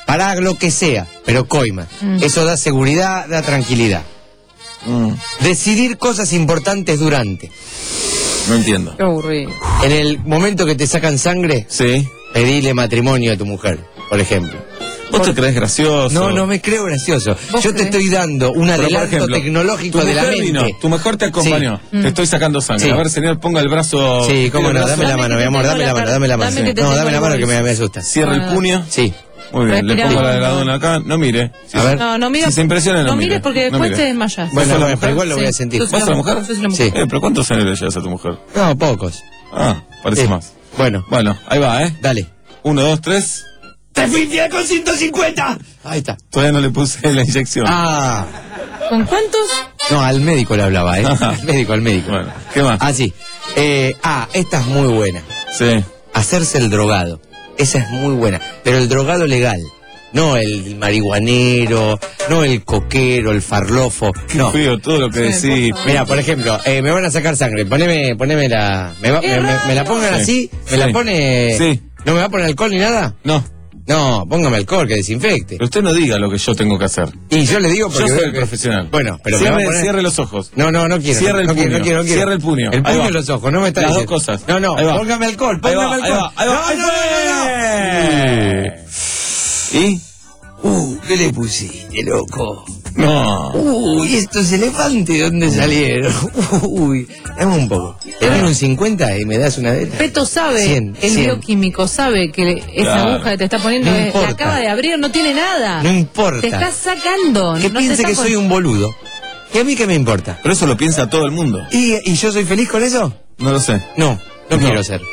S4: para lo que sea, pero coima. Mm. Eso da seguridad, da tranquilidad. Mm. Decidir cosas importantes durante.
S14: No entiendo.
S1: Qué aburrido.
S4: En el momento que te sacan sangre,
S14: sí,
S4: pedile matrimonio a tu mujer, por ejemplo.
S14: ¿Vos te crees gracioso?
S4: No, no me creo gracioso. Yo crees? te estoy dando un Pero adelanto ejemplo, tecnológico de la mente. Vino,
S14: tu mejor te acompañó. Sí. Te estoy sacando sangre. Sí. A ver, señor, ponga el brazo.
S4: Sí, cómo no, dame la mano, mi amor, dame la mano, dame la mano.
S1: Dame
S4: no, dame la mano que me, me asusta.
S14: Cierra el puño.
S4: Sí.
S14: Muy bien, le pongo la de la dona acá. No mire.
S1: Si a ver. No, no mire.
S14: Si se impresiona, no,
S1: no
S14: mire.
S1: mires porque después no te desmayas.
S4: Bueno, no, pero igual lo voy a sentir.
S14: ¿Vas a la mujer?
S1: Sí.
S14: Eh, pero ¿cuántos años le llevas a tu mujer?
S4: No, pocos.
S14: Ah, parece
S4: sí.
S14: más.
S4: Bueno.
S14: Bueno, ahí va, ¿eh?
S4: Dale.
S14: Uno, dos, tres.
S4: ¡Te fui con ciento cincuenta! Ahí está.
S14: Todavía no le puse la inyección.
S4: Ah.
S1: ¿Con cuántos?
S4: No, al médico le hablaba, ¿eh? Al médico, al médico.
S14: Bueno, ¿qué más?
S4: Ah, sí. Eh, ah, esta es muy buena.
S14: Sí.
S4: Hacerse el drogado. Esa es muy buena. Pero el drogado legal. No el marihuanero, no el coquero, el farlofo.
S14: Qué
S4: no.
S14: frío todo lo que
S1: sí,
S14: decís.
S4: Mira, por ejemplo, eh, me van a sacar sangre. Poneme, poneme la... Me, va, me, me, me la pongan sí. así, me sí. la pone...
S14: Sí.
S4: ¿No me va a poner alcohol ni nada?
S14: No.
S4: No, póngame alcohol, que desinfecte.
S14: Pero usted no diga lo que yo tengo que hacer.
S4: Y yo le digo porque...
S14: Yo soy el
S4: que...
S14: profesional.
S4: Bueno, pero
S14: cierre,
S4: me va a poner...
S14: cierre los ojos.
S4: No, no, no quiero.
S14: Cierre el
S4: no,
S14: puño.
S4: No quiero, no quiero.
S14: Cierre el puño.
S4: El puño y los ojos, no me está
S14: Las
S4: diciendo.
S14: dos cosas.
S4: No, no, póngame alcohol, póngame
S14: ahí
S4: alcohol.
S14: Va, ahí va, ahí va,
S4: no, no, no, no, no.
S14: ¿Y?
S4: Uh, ¿qué le pusiste, loco?
S14: No.
S4: Uy, estos elefantes, ¿dónde salieron? Uy, dame un poco. Te dan un cincuenta y me das una de estas.
S1: Peto sabe,
S4: cien,
S1: el
S4: cien.
S1: bioquímico sabe que esa
S14: Claro.
S1: aguja que te está poniendo
S4: No
S1: es- la
S4: importa.
S1: acaba de abrir, no tiene nada.
S4: No importa.
S1: Te estás sacando.
S4: Que
S1: no
S4: piense
S1: te
S4: que
S1: está
S4: soy
S1: pon-
S4: un boludo. ¿Y a mí qué me importa?
S14: Pero eso lo piensa todo el mundo.
S4: ¿Y, y yo soy feliz con eso?
S14: No lo sé.
S4: No, no,
S14: No.
S4: quiero ser.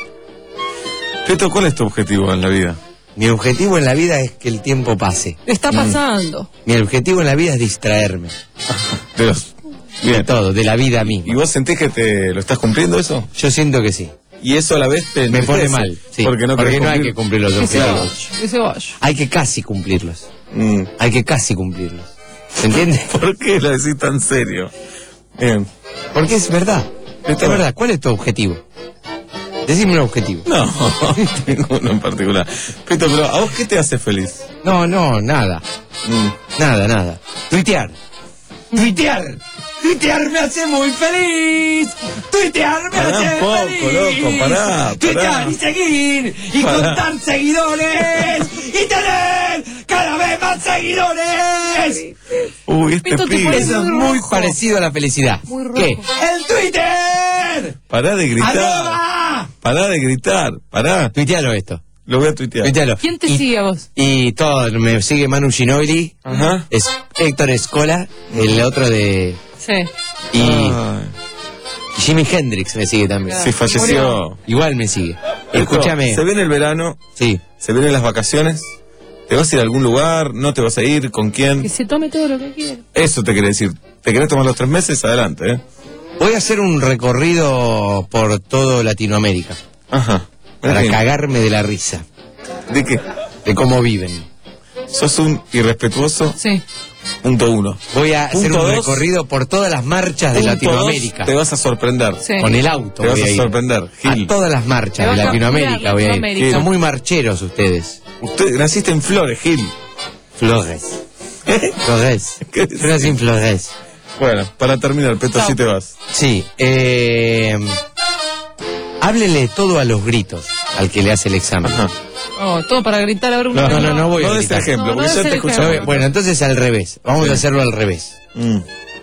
S14: Peto, ¿cuál es tu objetivo en la vida?
S4: Mi objetivo en la vida es que el tiempo pase.
S1: Está pasando.
S4: Mi objetivo en la vida es distraerme.
S14: De los...
S4: De
S14: Bien.
S4: todo, de la vida misma.
S14: ¿Y vos sentís que te lo estás cumpliendo eso?
S4: Yo siento que sí.
S14: Y eso a la vez te
S4: Me pone
S14: entristece,
S4: mal, sí.
S14: Porque no,
S4: porque
S14: querés
S4: no hay
S14: cumplir.
S4: que cumplir los
S1: Que se
S4: objetivos.
S1: vaya. Que se vaya.
S4: Hay que casi cumplirlos.
S14: Mm.
S4: Hay que casi cumplirlos. ¿Se entiende?
S14: ¿Por qué lo decís tan serio? Bien.
S4: Porque es verdad. Es
S14: Está
S4: verdad. ¿Cuál es tu objetivo? Decime un objetivo.
S14: No, tengo uno en particular. Peto, pero ¿a vos qué te hace feliz?
S4: No, no, nada.
S14: Mm.
S4: Nada, nada. Tuitear. Tuitear. Tuitear me hace muy feliz. Tuitear me
S14: Pará
S4: hace
S14: un poco,
S4: feliz.
S14: loco, pará, pará.
S4: Tuitear y seguir. Y
S14: Pará.
S4: contar seguidores. Y tener cada vez más seguidores.
S14: Uy, este
S1: Peto, te
S14: pibe.
S1: pones
S4: Eso es muy parecido a la felicidad.
S1: Muy rojo.
S4: ¿Qué? ¡El Twitter!
S14: Pará de gritar.
S4: ¡Arroba!
S14: Pará de gritar. Pará.
S4: Tuitealo esto.
S14: Lo voy a tuitear.
S4: Tuitealo.
S1: ¿Quién te
S4: Y-
S1: sigue a vos?
S4: Y todo, me sigue Manu Ginobili,
S14: Ajá.
S4: es Héctor Escola, el otro de...
S1: Sí.
S4: Y
S14: Ay,
S4: Jimi Hendrix me sigue también.
S14: sí, falleció.
S4: Igual me sigue.
S14: Esto,
S4: Escúchame.
S14: Se viene el verano,
S4: Sí.
S14: se vienen las vacaciones. ¿Te vas a ir a algún lugar? ¿No te vas a ir? ¿Con
S1: Que
S14: quién?
S1: se tome todo lo que quiera.
S14: Eso te quería decir. ¿Te querés tomar los tres meses? Adelante, ¿eh?
S4: Voy a hacer un recorrido por todo Latinoamérica.
S14: Ajá.
S4: Para
S14: Bien.
S4: cagarme de la risa.
S14: ¿De qué?
S4: De cómo viven.
S14: Sos un irrespetuoso.
S1: Sí.
S14: Punto uno.
S4: Voy a hacer
S14: Punto
S4: un
S14: dos.
S4: recorrido por todas las marchas de
S14: Punto
S4: Latinoamérica.
S14: dos, te vas a sorprender.
S1: Sí.
S4: Con el auto
S14: Te vas
S4: voy a
S14: a
S4: ir.
S14: sorprender, Gil.
S4: A todas las
S1: Te
S4: marchas
S1: vas
S4: de
S1: a
S4: Latinoamérica
S1: cuidar
S4: voy a ir.
S1: Latinoamérica.
S4: Son muy marcheros ustedes.
S14: Usted naciste en Flores, Gil.
S4: Flores. Flores.
S14: ¿Qué
S4: Yo nací en Flores.
S14: Bueno, para terminar, Peto, así te vas.
S4: Sí. Eh, háblele todo a los gritos al que le hace el examen.
S14: Ajá.
S1: Oh, todo para gritar a ver una.
S4: No, no, no, no voy a
S14: No des
S4: gritar.
S14: ejemplo,
S1: No, no
S14: porque
S1: des
S14: ya te
S1: el
S14: escuchamos.
S1: ejemplo.
S4: Bueno, entonces al revés. Vamos
S14: Sí.
S4: a hacerlo al revés.
S14: Mm.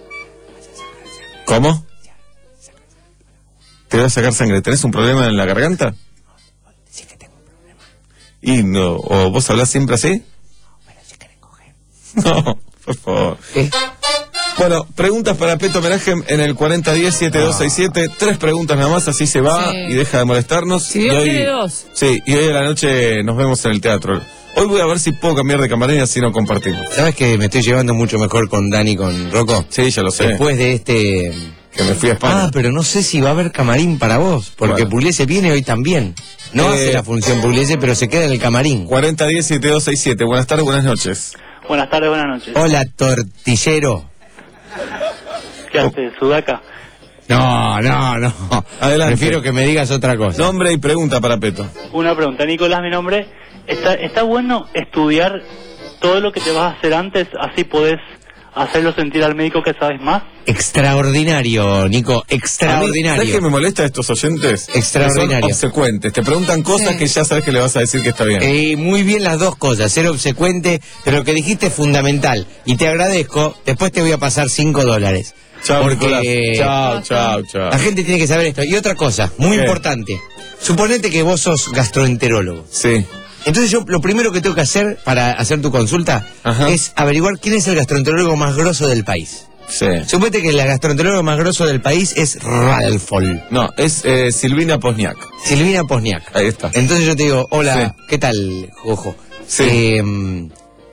S14: ¿Cómo? ¿Te va a sacar sangre? ¿Tenés un problema en la garganta?
S4: Sí que tengo un problema.
S14: ¿Y no? ¿O vos hablás siempre así?
S4: Bueno, si querés coger.
S14: No, por favor.
S4: ¿Qué?
S14: Bueno, preguntas para Peto Homenaje en el cuarenta diez siete dos seis siete. Tres preguntas nada más, así se va
S1: Sí.
S14: y deja de molestarnos.
S1: Si
S14: y
S1: Dios
S14: hoy,
S1: quiere, dos.
S14: Sí, y hoy a la noche nos vemos en el teatro. Hoy voy a ver si puedo cambiar de camarín así no compartimos.
S4: ¿Sabes que me estoy llevando mucho mejor con Dani y con Rocco?
S14: Sí, ya lo sé.
S4: Después de este...
S14: Que me fui a España.
S4: Ah, pero no sé si va a haber camarín para vos, porque
S14: Bueno.
S4: Pugliese viene hoy también. No
S14: Eh,
S4: hace la función Pugliese, pero se queda en el camarín.
S14: cuarenta diez siete dos seis siete. Buenas tardes, buenas noches.
S13: Buenas tardes, buenas noches.
S4: Hola, tortillero.
S13: ¿Qué hace, Sudaca?
S4: No, no, no.
S14: Adelante.
S4: Prefiero que me digas otra cosa.
S14: Nombre y pregunta para Peto.
S13: Una pregunta, Nicolás, mi nombre. ¿Está, está bueno estudiar todo lo que te vas a hacer antes, así podés hacerlo sentir al médico que sabes más.
S4: Extraordinario, Nico, extraordinario.
S14: ¿Sabes qué me molesta a estos oyentes?
S4: Extraordinario.
S14: Que son obsecuentes, te preguntan cosas sí. que ya sabes que le vas a decir que está bien.
S4: Eh, muy bien las dos cosas, ser obsecuente, pero lo que dijiste es fundamental. Y te agradezco, después te voy a pasar cinco dólares.
S14: Chao,
S4: porque
S14: chao, chao, chao.
S4: La gente tiene que saber esto. Y otra cosa, muy ¿Qué? importante. Suponete que vos sos gastroenterólogo.
S14: Sí.
S4: Entonces yo lo primero que tengo que hacer para hacer tu consulta Ajá. es averiguar quién es el gastroenterólogo más grosso del país.
S14: Sí.
S4: Suponete que el gastroenterólogo más grosso del país es Ralfol.
S14: No, es eh, Silvina Pozniak.
S4: Silvina Pozniak.
S14: Ahí está.
S4: Entonces yo te digo, hola, sí. ¿qué tal, Jojo? Sí. Eh,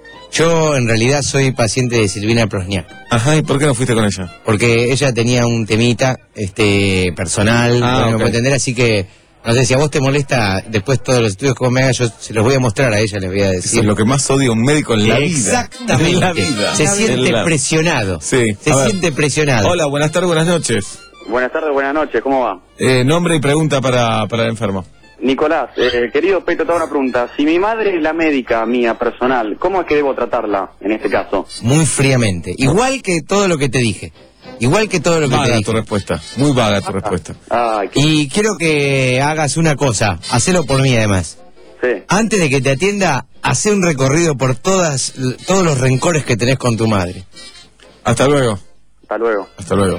S4: yo en realidad soy paciente de Silvina Pozniak.
S14: Ajá, ¿y por qué no fuiste con ella?
S4: Porque ella tenía un temita este personal,
S14: ah,
S4: no
S14: okay.
S4: puedo entender, así que... No sé, si a vos te molesta, después todos los estudios que vos me hagas, yo se los voy a mostrar a ella, les voy a decir.
S14: Eso es lo que más odia un médico en la vida.
S4: Exactamente.
S14: En la vida.
S4: Se siente
S14: la...
S4: presionado.
S14: Sí.
S4: Se siente presionado.
S14: Hola, buenas tardes, buenas noches.
S8: Buenas tardes, buenas noches, ¿cómo va?
S14: Eh, nombre y pregunta para, para el enfermo.
S8: Nicolás, eh, querido Peto, te hago una pregunta. Si mi madre es la médica mía personal, ¿cómo es que debo tratarla en este caso?
S4: Muy fríamente. Igual que todo lo que te dije. Igual que todo lo que
S14: vaga
S4: te dije.
S14: tu respuesta, muy vaga tu ah, respuesta.
S8: Ah, qué...
S4: Y quiero que hagas una cosa, hacelo por mí además.
S8: Sí.
S4: Antes de que te atienda, hace un recorrido por todas todos los rencores que tenés con tu madre.
S14: Hasta luego.
S8: Hasta luego.
S14: Hasta luego.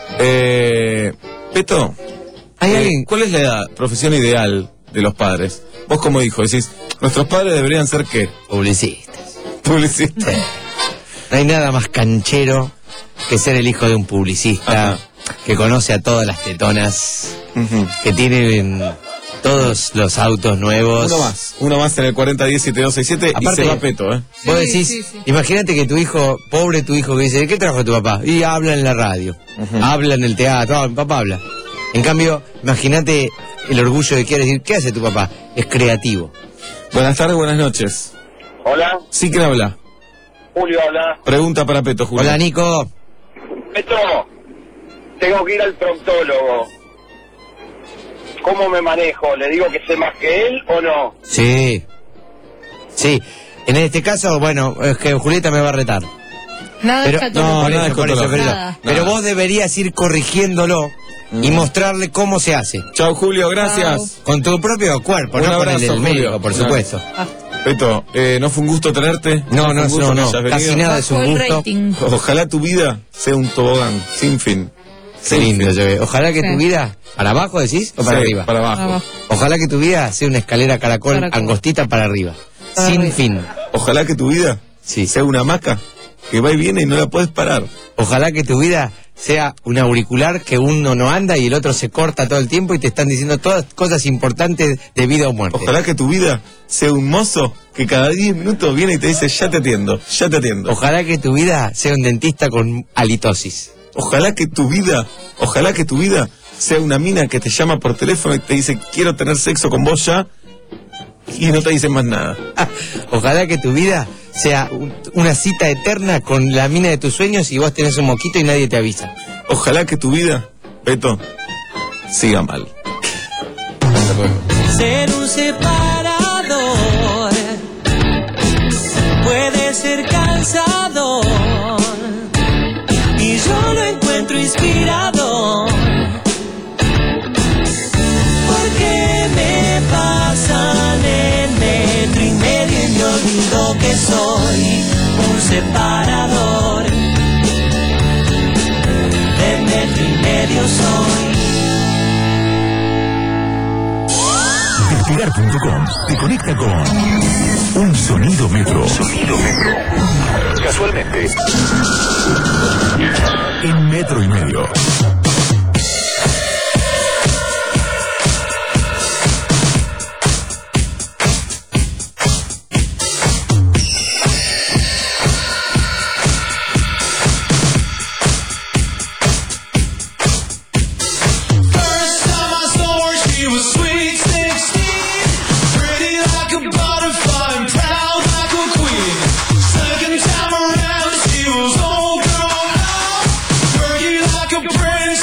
S14: Eh, Peto,
S4: ¿hay
S14: eh,
S4: alguien?
S14: ¿cuál es la edad, profesión ideal de los padres? Vos como hijo decís, nuestros padres deberían ser ¿qué?
S4: Publicistas.
S14: Publicistas.
S4: No hay nada más canchero que ser el hijo de un publicista. Ajá. Que conoce a todas las tetonas, uh-huh. que tienen todos los autos nuevos.
S14: Uno más, uno más en el cuarenta diez siete dos seis siete y se va Peto, ¿eh?
S4: Vos decís, sí, sí, sí. Imagínate que tu hijo, pobre tu hijo que dice, ¿de qué trabaja tu papá? Y habla en la radio, uh-huh. habla en el teatro, ah, mi papá habla. En cambio, imagínate el orgullo de que decir, ¿qué hace tu papá? Es creativo.
S14: Buenas tardes, buenas noches.
S15: Hola.
S14: Sí, ¿quién habla?
S15: Julio habla.
S14: Pregunta para Peto, Julio.
S4: Hola, Nico.
S15: Peto, tengo que ir al proctólogo. ¿Cómo me manejo? ¿Le digo que sé más que él o no?
S4: Sí. Sí. En este caso, bueno, es que Julieta me va a retar.
S1: Nada
S4: pero,
S1: es
S4: no,
S1: por
S4: nada
S1: eso,
S4: por eso,
S1: nada.
S4: pero,
S1: Nada.
S4: pero vos deberías ir corrigiéndolo mm. y mostrarle cómo se hace.
S14: Chao, Julio, gracias.
S1: Chau.
S4: Con tu propio cuerpo,
S14: un
S4: no
S14: abrazo,
S4: con el del médico, por supuesto.
S1: Ah.
S14: Peto, eh, ¿no fue un gusto tenerte?
S4: No, no, no, no, no. Casi nada es un gusto.
S14: Ojalá tu vida sea un tobogán, sin fin.
S4: Qué lindo, yo veo. Ojalá que sí. tu vida... ¿Para abajo decís o para
S14: sí,
S4: arriba?
S14: Para abajo.
S1: abajo.
S4: Ojalá que tu vida sea una escalera caracol, caracol. angostita para arriba. Para sin arriba. fin.
S14: Ojalá que tu vida
S4: sí.
S14: sea una hamaca que va y viene y no la puedes parar.
S4: Ojalá que tu vida sea un auricular que uno no anda y el otro se corta todo el tiempo y te están diciendo todas cosas importantes de vida o muerte.
S14: Ojalá que tu vida sea un mozo que cada diez minutos viene y te dice, ya te atiendo, ya te atiendo.
S4: Ojalá que tu vida sea un dentista con halitosis.
S14: Ojalá que tu vida, ojalá que tu vida sea una mina que te llama por teléfono y te dice, quiero tener sexo con vos ya, y no te dicen más nada.
S4: Ojalá que tu vida sea una cita eterna con la mina de tus sueños y vos tenés un moquito y nadie te avisa.
S14: Ojalá que tu vida, Peto, siga mal.
S16: Ser un separador puede ser cansador y yo lo encuentro inspirador. Porque me pasan en metro y medio y me olvido que soy un separador. De metro y medio soy.
S2: Despegar punto com te conecta con un sonido metro. Sonido metro. Casualmente, en metro y medio.
S16: Second time around, she was all grown up, working like a prince.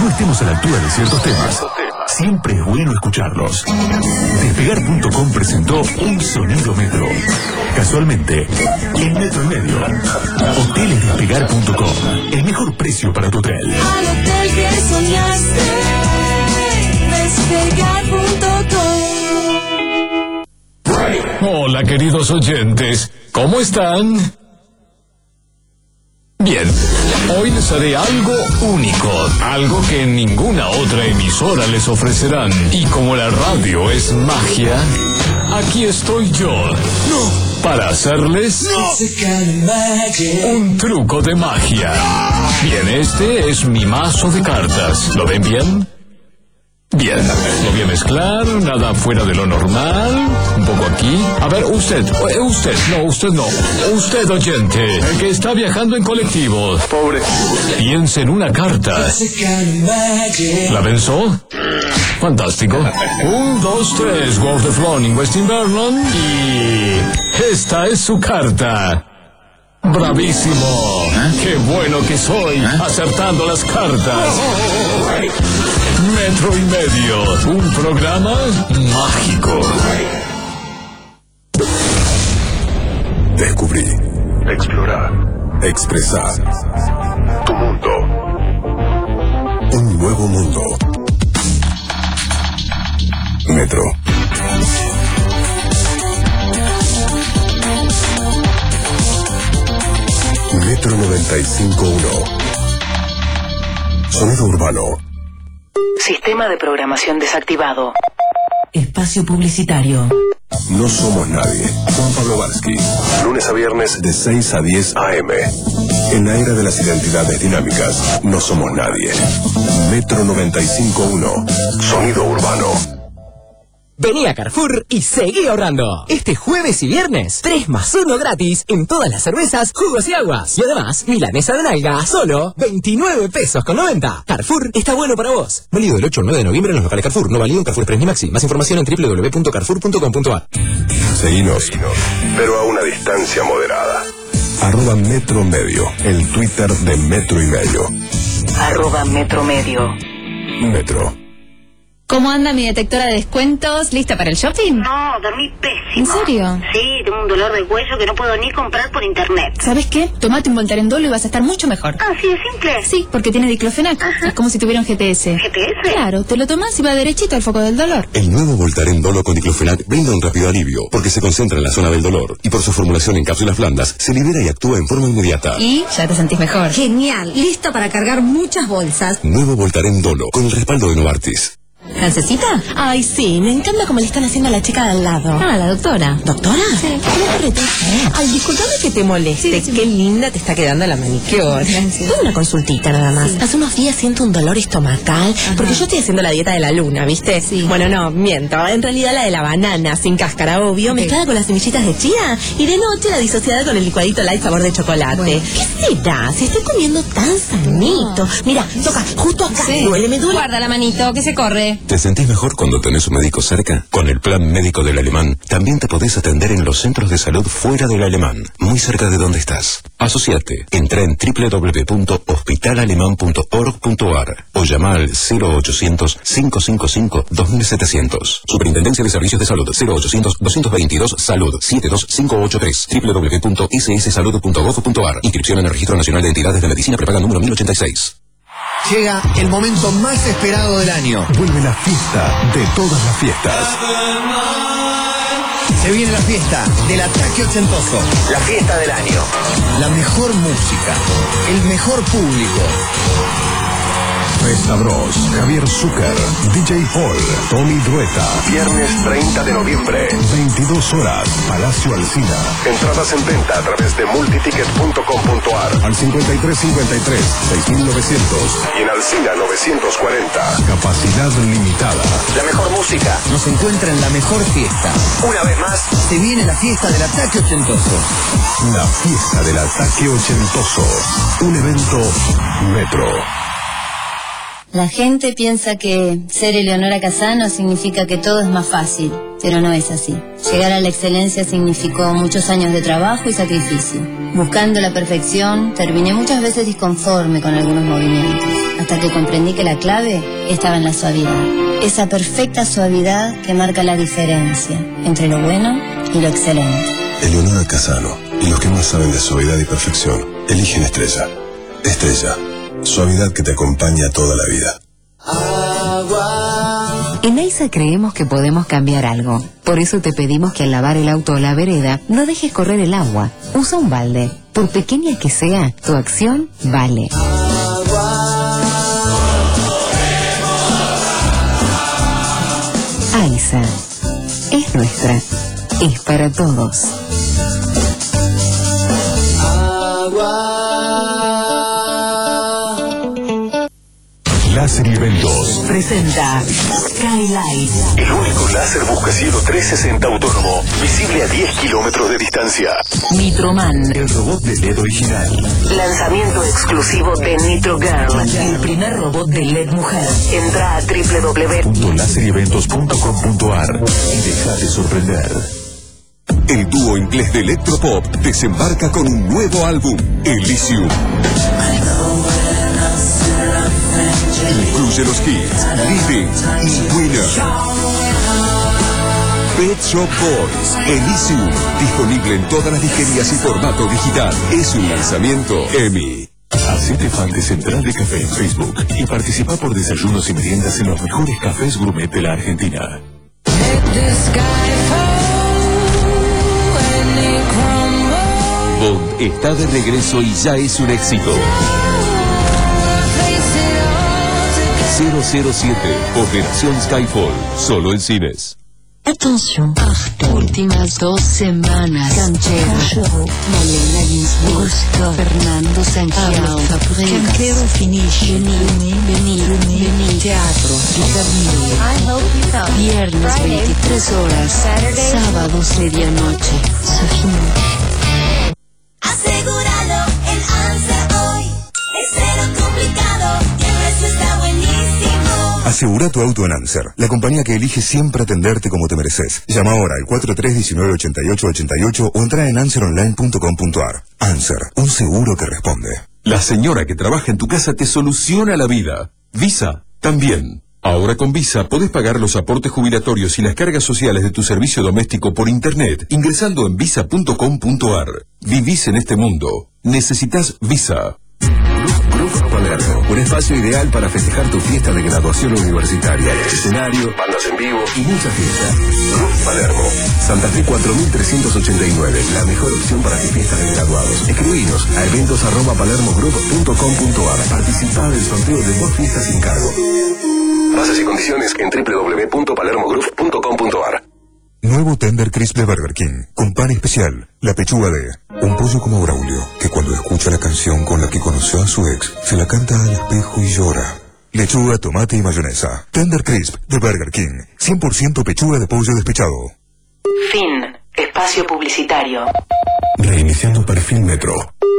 S2: no estemos a la altura de ciertos temas, siempre es bueno escucharlos. Despegar punto com presentó Un Sonido Metro. Casualmente, en Metro y Medio. Hoteles Despegar punto com. El mejor precio para tu hotel.
S16: Al hotel que soñaste, Despegar punto com.
S17: Hola, queridos oyentes. ¿Cómo están? Bien, hoy les haré algo único, algo que en ninguna otra emisora les ofrecerán. Y como la radio es magia, aquí estoy yo. No. Para hacerles no. un truco de magia. Bien, este es mi mazo de cartas. ¿Lo ven bien? Bien, lo voy a mezclar, nada fuera de lo normal. Un poco aquí. A ver, usted, eh, usted, no, usted no. Usted, oyente, el que está viajando en colectivo. Pobre. Piense en una carta. ¿La pensó? Fantástico. Un, dos, tres, Wolf de Floning, West Invernon. Y esta es su carta. ¡Bravísimo! ¡Qué bueno que soy! Acertando las cartas. Metro y Medio, un programa mágico.
S2: Descubrí, explorar, expresar. Tu mundo. Un nuevo mundo. Metro. Metro noventa y cinco punto uno. Sonido urbano.
S3: Sistema de programación desactivado. Espacio publicitario.
S2: No somos nadie. Juan Pablo Varsky. Lunes a viernes de seis a diez a eme. En la era de las identidades dinámicas, no somos nadie. Metro noventa y cinco punto uno. Sonido urbano.
S7: Vení a Carrefour y seguí ahorrando. Este jueves y viernes, tres más uno gratis en todas las cervezas, jugos y aguas. Y además, milanesa de nalga a solo veintinueve pesos con noventa. Carrefour está bueno para vos. Válido del ocho al nueve de noviembre en los locales Carrefour. No válido en Carrefour Express ni Maxi. Más información en doble u doble u doble u punto carrefour punto com punto a r.
S2: Seguinos, pero a una distancia moderada. Arroba Metro Medio, el Twitter de Metro y Medio.
S3: Arroba Metro Medio.
S2: Metro.
S12: ¿Cómo anda mi detectora de descuentos? ¿Lista para el shopping?
S5: No, dormí pésimo.
S12: ¿En serio?
S5: Sí, tengo un dolor de cuello que no puedo ni comprar por internet.
S12: ¿Sabes qué? Tomate un Voltaren y vas a estar mucho mejor.
S5: Ah, ¿sí es simple?
S12: Sí, porque tiene diclofenac. Ajá. Es como si tuviera un G T S.
S5: ¿G T S?
S12: Claro, te lo tomas y va derechito al foco del dolor.
S2: El nuevo Voltaren Dolo con diclofenac brinda un rápido alivio, porque se concentra en la zona del dolor y por su formulación en cápsulas blandas se libera y actúa en forma inmediata.
S12: Y ya te sentís mejor.
S18: Genial, listo para cargar muchas bolsas.
S2: Nuevo Voltaren Dolo con el respaldo de Novartis.
S18: ¿Francesita?
S19: Ay, sí, me encanta como le están haciendo a la chica de al lado.
S18: Ah, la doctora.
S19: ¿Doctora?
S18: Sí.
S19: Ay, discúlpame que te moleste.
S18: Sí, sí,
S19: Qué linda te está quedando la manicure.
S18: Gracias.
S19: Tengo una consultita nada más.
S18: Sí.
S19: Hace unos días siento un dolor estomacal. Ajá. Porque yo estoy haciendo la dieta de la luna, ¿viste?
S18: Sí.
S19: Bueno, no, miento. En realidad la de la banana, sin cáscara, obvio,
S18: Okay.
S19: mezclada con las semillitas de chía. Y de noche la disociada con el licuadito light sabor de chocolate.
S18: Bueno.
S19: ¿Qué será? Si estoy comiendo tan sanito. Mira, toca justo acá.
S18: Sí.
S19: Duele, me duele.
S12: Guarda la manito, que se corre.
S2: ¿Te sentís mejor cuando tenés un médico cerca? Con el plan médico del Alemán, también te podés atender en los centros de salud fuera del Alemán, muy cerca de donde estás. Asociate. Entra en doble u doble u doble u punto hospital alemán punto org punto a r o llama al cero ochocientos, cinco cinco cinco, dos mil setecientos. Superintendencia de Servicios de Salud cero ochocientos, doscientos veintidós, Salud siete dos cinco ocho tres. doble u doble u doble u punto s s salud punto gov punto a r. Inscripción en el Registro Nacional de Entidades de Medicina Prepaga número mil ochenta y seis.
S20: Llega el momento más esperado del año.
S2: Vuelve la fiesta de todas las fiestas.
S20: Se viene la fiesta del ataque ochentoso. La fiesta del año. La mejor música. El mejor público.
S2: Festa Bros, Javier Zucker, D J Paul, Tommy Dueta. Viernes treinta de noviembre, veintidós horas, Palacio Alsina. Entradas en venta a través de multiticket punto com punto a r al cincuenta y tres cincuenta y tres, seis mil novecientos y en Alsina novecientos cuarenta. Capacidad limitada.
S20: La mejor música nos encuentra en la mejor fiesta. Una vez más, se viene la fiesta del ataque ochentoso.
S2: La fiesta del ataque ochentoso. Un evento Metro.
S21: La gente piensa que ser Eleonora Casano significa que todo es más fácil, pero no es así. Llegar a la excelencia significó muchos años de trabajo y sacrificio. Buscando la perfección, terminé muchas veces disconforme con algunos movimientos, hasta hasta que comprendí que la clave estaba en la suavidad. Esa perfecta suavidad que marca la diferencia entre lo bueno y lo excelente.
S2: Eleonora Casano y los que más saben de suavidad y perfección eligen Estrella. Estrella, suavidad que te acompaña toda la vida.
S18: En AISA creemos que podemos cambiar algo. Por eso te pedimos que al lavar el auto o la vereda no dejes correr el agua. Usa un balde. Por pequeña que sea, tu acción vale. AISA es nuestra. Es para todos.
S2: Láser y Eventos
S18: presenta Skylight.
S2: El único láser buscacielo trescientos sesenta autónomo, visible a diez kilómetros de distancia.
S18: Nitroman,
S2: El robot de L E D original.
S18: lanzamiento exclusivo de Nitro Girl, el primer robot de L E D mujer. Entra a doble u doble u doble u punto
S2: láser y eventos punto com punto a r y déjate sorprender. El dúo inglés de electropop desembarca con un nuevo álbum, Elysium. Incluye los hits Living y Winner. Pet Shop Boys, Elysium, disponible en todas las disquerías y formato digital. Es un lanzamiento EMI. Hacete fan de Central de Café en Facebook y participa por desayunos y meriendas en los mejores cafés gourmet de la Argentina. Bond está de regreso y ya es un éxito. cero cero siete, Operación Skyfall, solo en cines.
S6: Atención, últimas dos semanas. Canchero, Malena Ginsburg, Fernando Sanchiao, Canchero Finish, Vení, Vení, Vení, Teatro, Viernes veintitrés horas, sábados medianoche. Sofía.
S22: Asegúralo en ANSER hoy. Es cero complicado y el precio está buenísimo.
S2: Asegura tu auto en Anser, la compañía que elige siempre atenderte como te mereces. Llama ahora al cuatro tres uno nueve, ocho ocho ocho ocho o entra en anser online punto com punto a r. Anser, un seguro que responde. La señora que trabaja en tu casa te soluciona la vida. Visa, también. Ahora con Visa podés pagar los aportes jubilatorios y las cargas sociales de tu servicio doméstico por internet ingresando en visa punto com punto a r. Vivís en este mundo. Necesitas Visa. Groove Palermo, un espacio ideal para festejar tu fiesta de graduación universitaria. Escenario, bandas en vivo y mucha fiesta. Groove Palermo, Santa Fe cuatro mil trescientos ochenta y nueve, la mejor opción para tu fiesta de graduados. Escribinos a eventos arroba palermogroup punto com punto a r. Participá del sorteo de dos fiestas sin cargo. Bases y condiciones en doble u doble u doble u punto palermogroup punto com punto a r. Nuevo Tender Crisp de Burger King, con pan especial, la pechuga de un pollo como Braulio, que cuando escucha la canción con la que conoció a su ex, se la canta al espejo y llora. Lechuga, tomate y mayonesa. Tender Crisp de Burger King, cien por ciento pechuga de pollo despechado.
S18: Fin. Espacio publicitario.
S2: Reiniciando perfil Metro.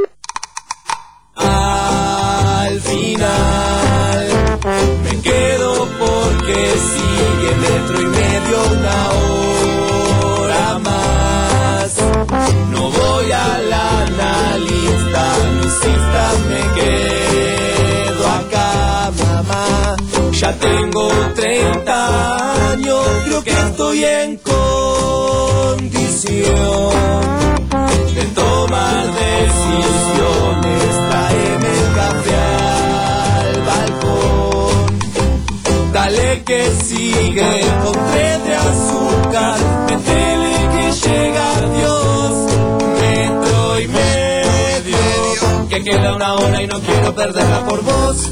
S16: Al final me quedo porque sigue metro y medio una hora más. No voy a la analista, no insista, me quedo acá, mamá. Ya tengo treinta años, creo que estoy en condición de tomar decisiones. Tráeme café al balcón, dale que sigue con tres de azúcar, metele que llega Dios, metro y medio, que queda una hora y no quiero perderla por vos.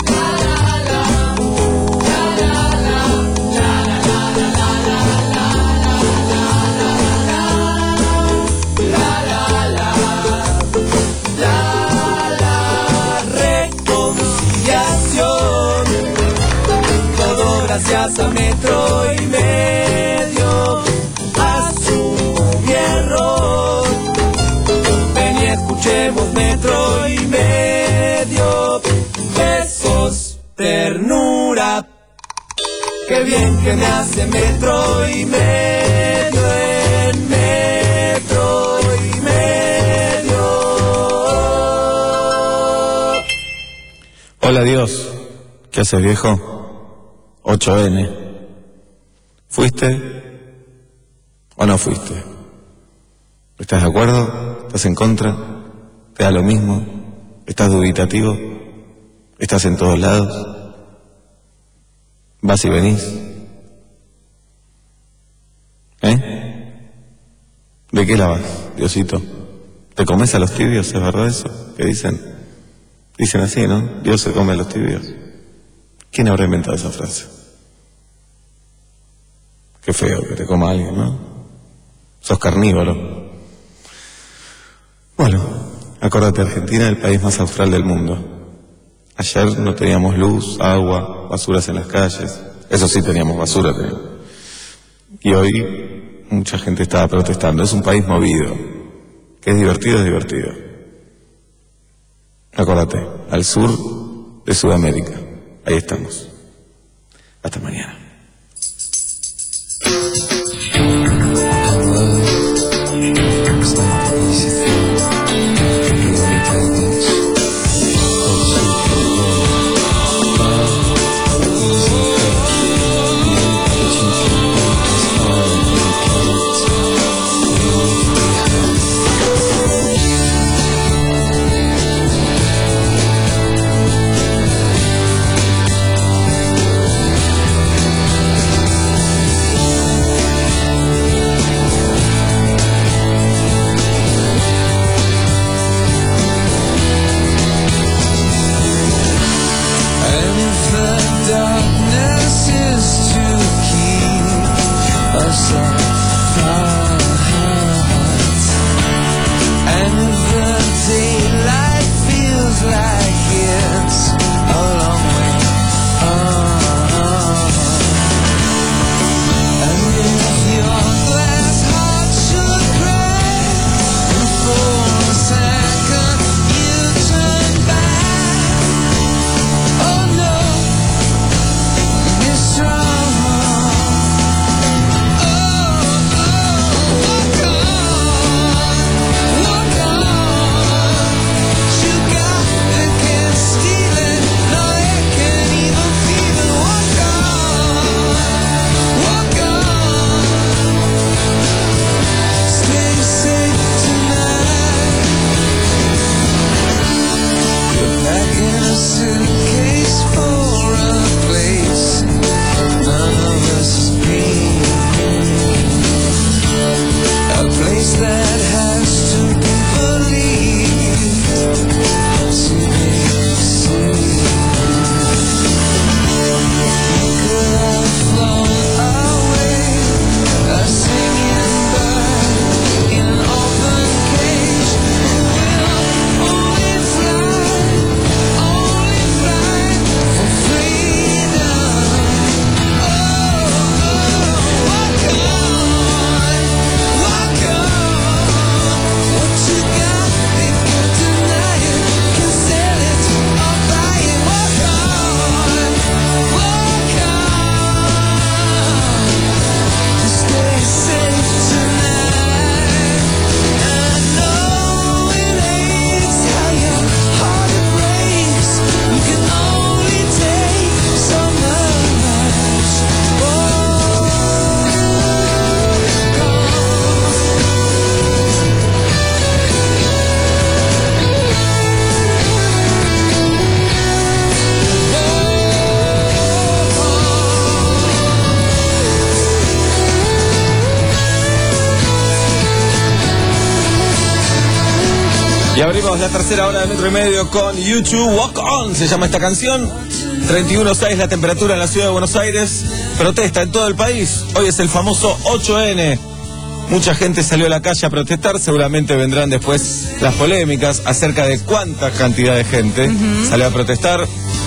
S16: Gracias a metro y medio, asumo mi error. Ven y escuchemos metro y medio. Besos, ternura. Qué bien que me hace metro y medio en metro y medio.
S14: Hola Dios, ¿Qué haces, viejo? ocho ene. ¿Fuiste o no fuiste? ¿Estás de acuerdo? ¿Estás en contra? ¿Te da lo mismo? ¿Estás dubitativo? ¿Estás en todos lados? ¿Vas y venís? ¿Eh? ¿De qué la vas, Diosito? ¿Te comes a los tibios? ¿Es verdad eso? ¿Qué dicen? Dicen así, ¿no? Dios se come a los tibios. ¿Quién habrá inventado esa frase? Qué feo que te coma alguien, ¿no? Sos carnívoro. Bueno, acordate, Argentina es el país más austral del mundo. Ayer no teníamos luz, agua, basuras en las calles. Eso sí, teníamos basura. Teníamos. Y hoy mucha gente estaba protestando. Es un país movido. Que es divertido, es divertido. Acordate, al sur de Sudamérica. Ahí estamos. Hasta mañana. Y abrimos la tercera hora de Metro y Medio con YouTube Walk On, se llama esta canción. treinta y uno grados seis la temperatura en la ciudad de Buenos Aires. Protesta en todo el país. Hoy es el famoso ocho ene. Mucha gente salió a la calle a protestar. Seguramente vendrán después las polémicas acerca de cuánta cantidad de gente uh-huh. salió a protestar.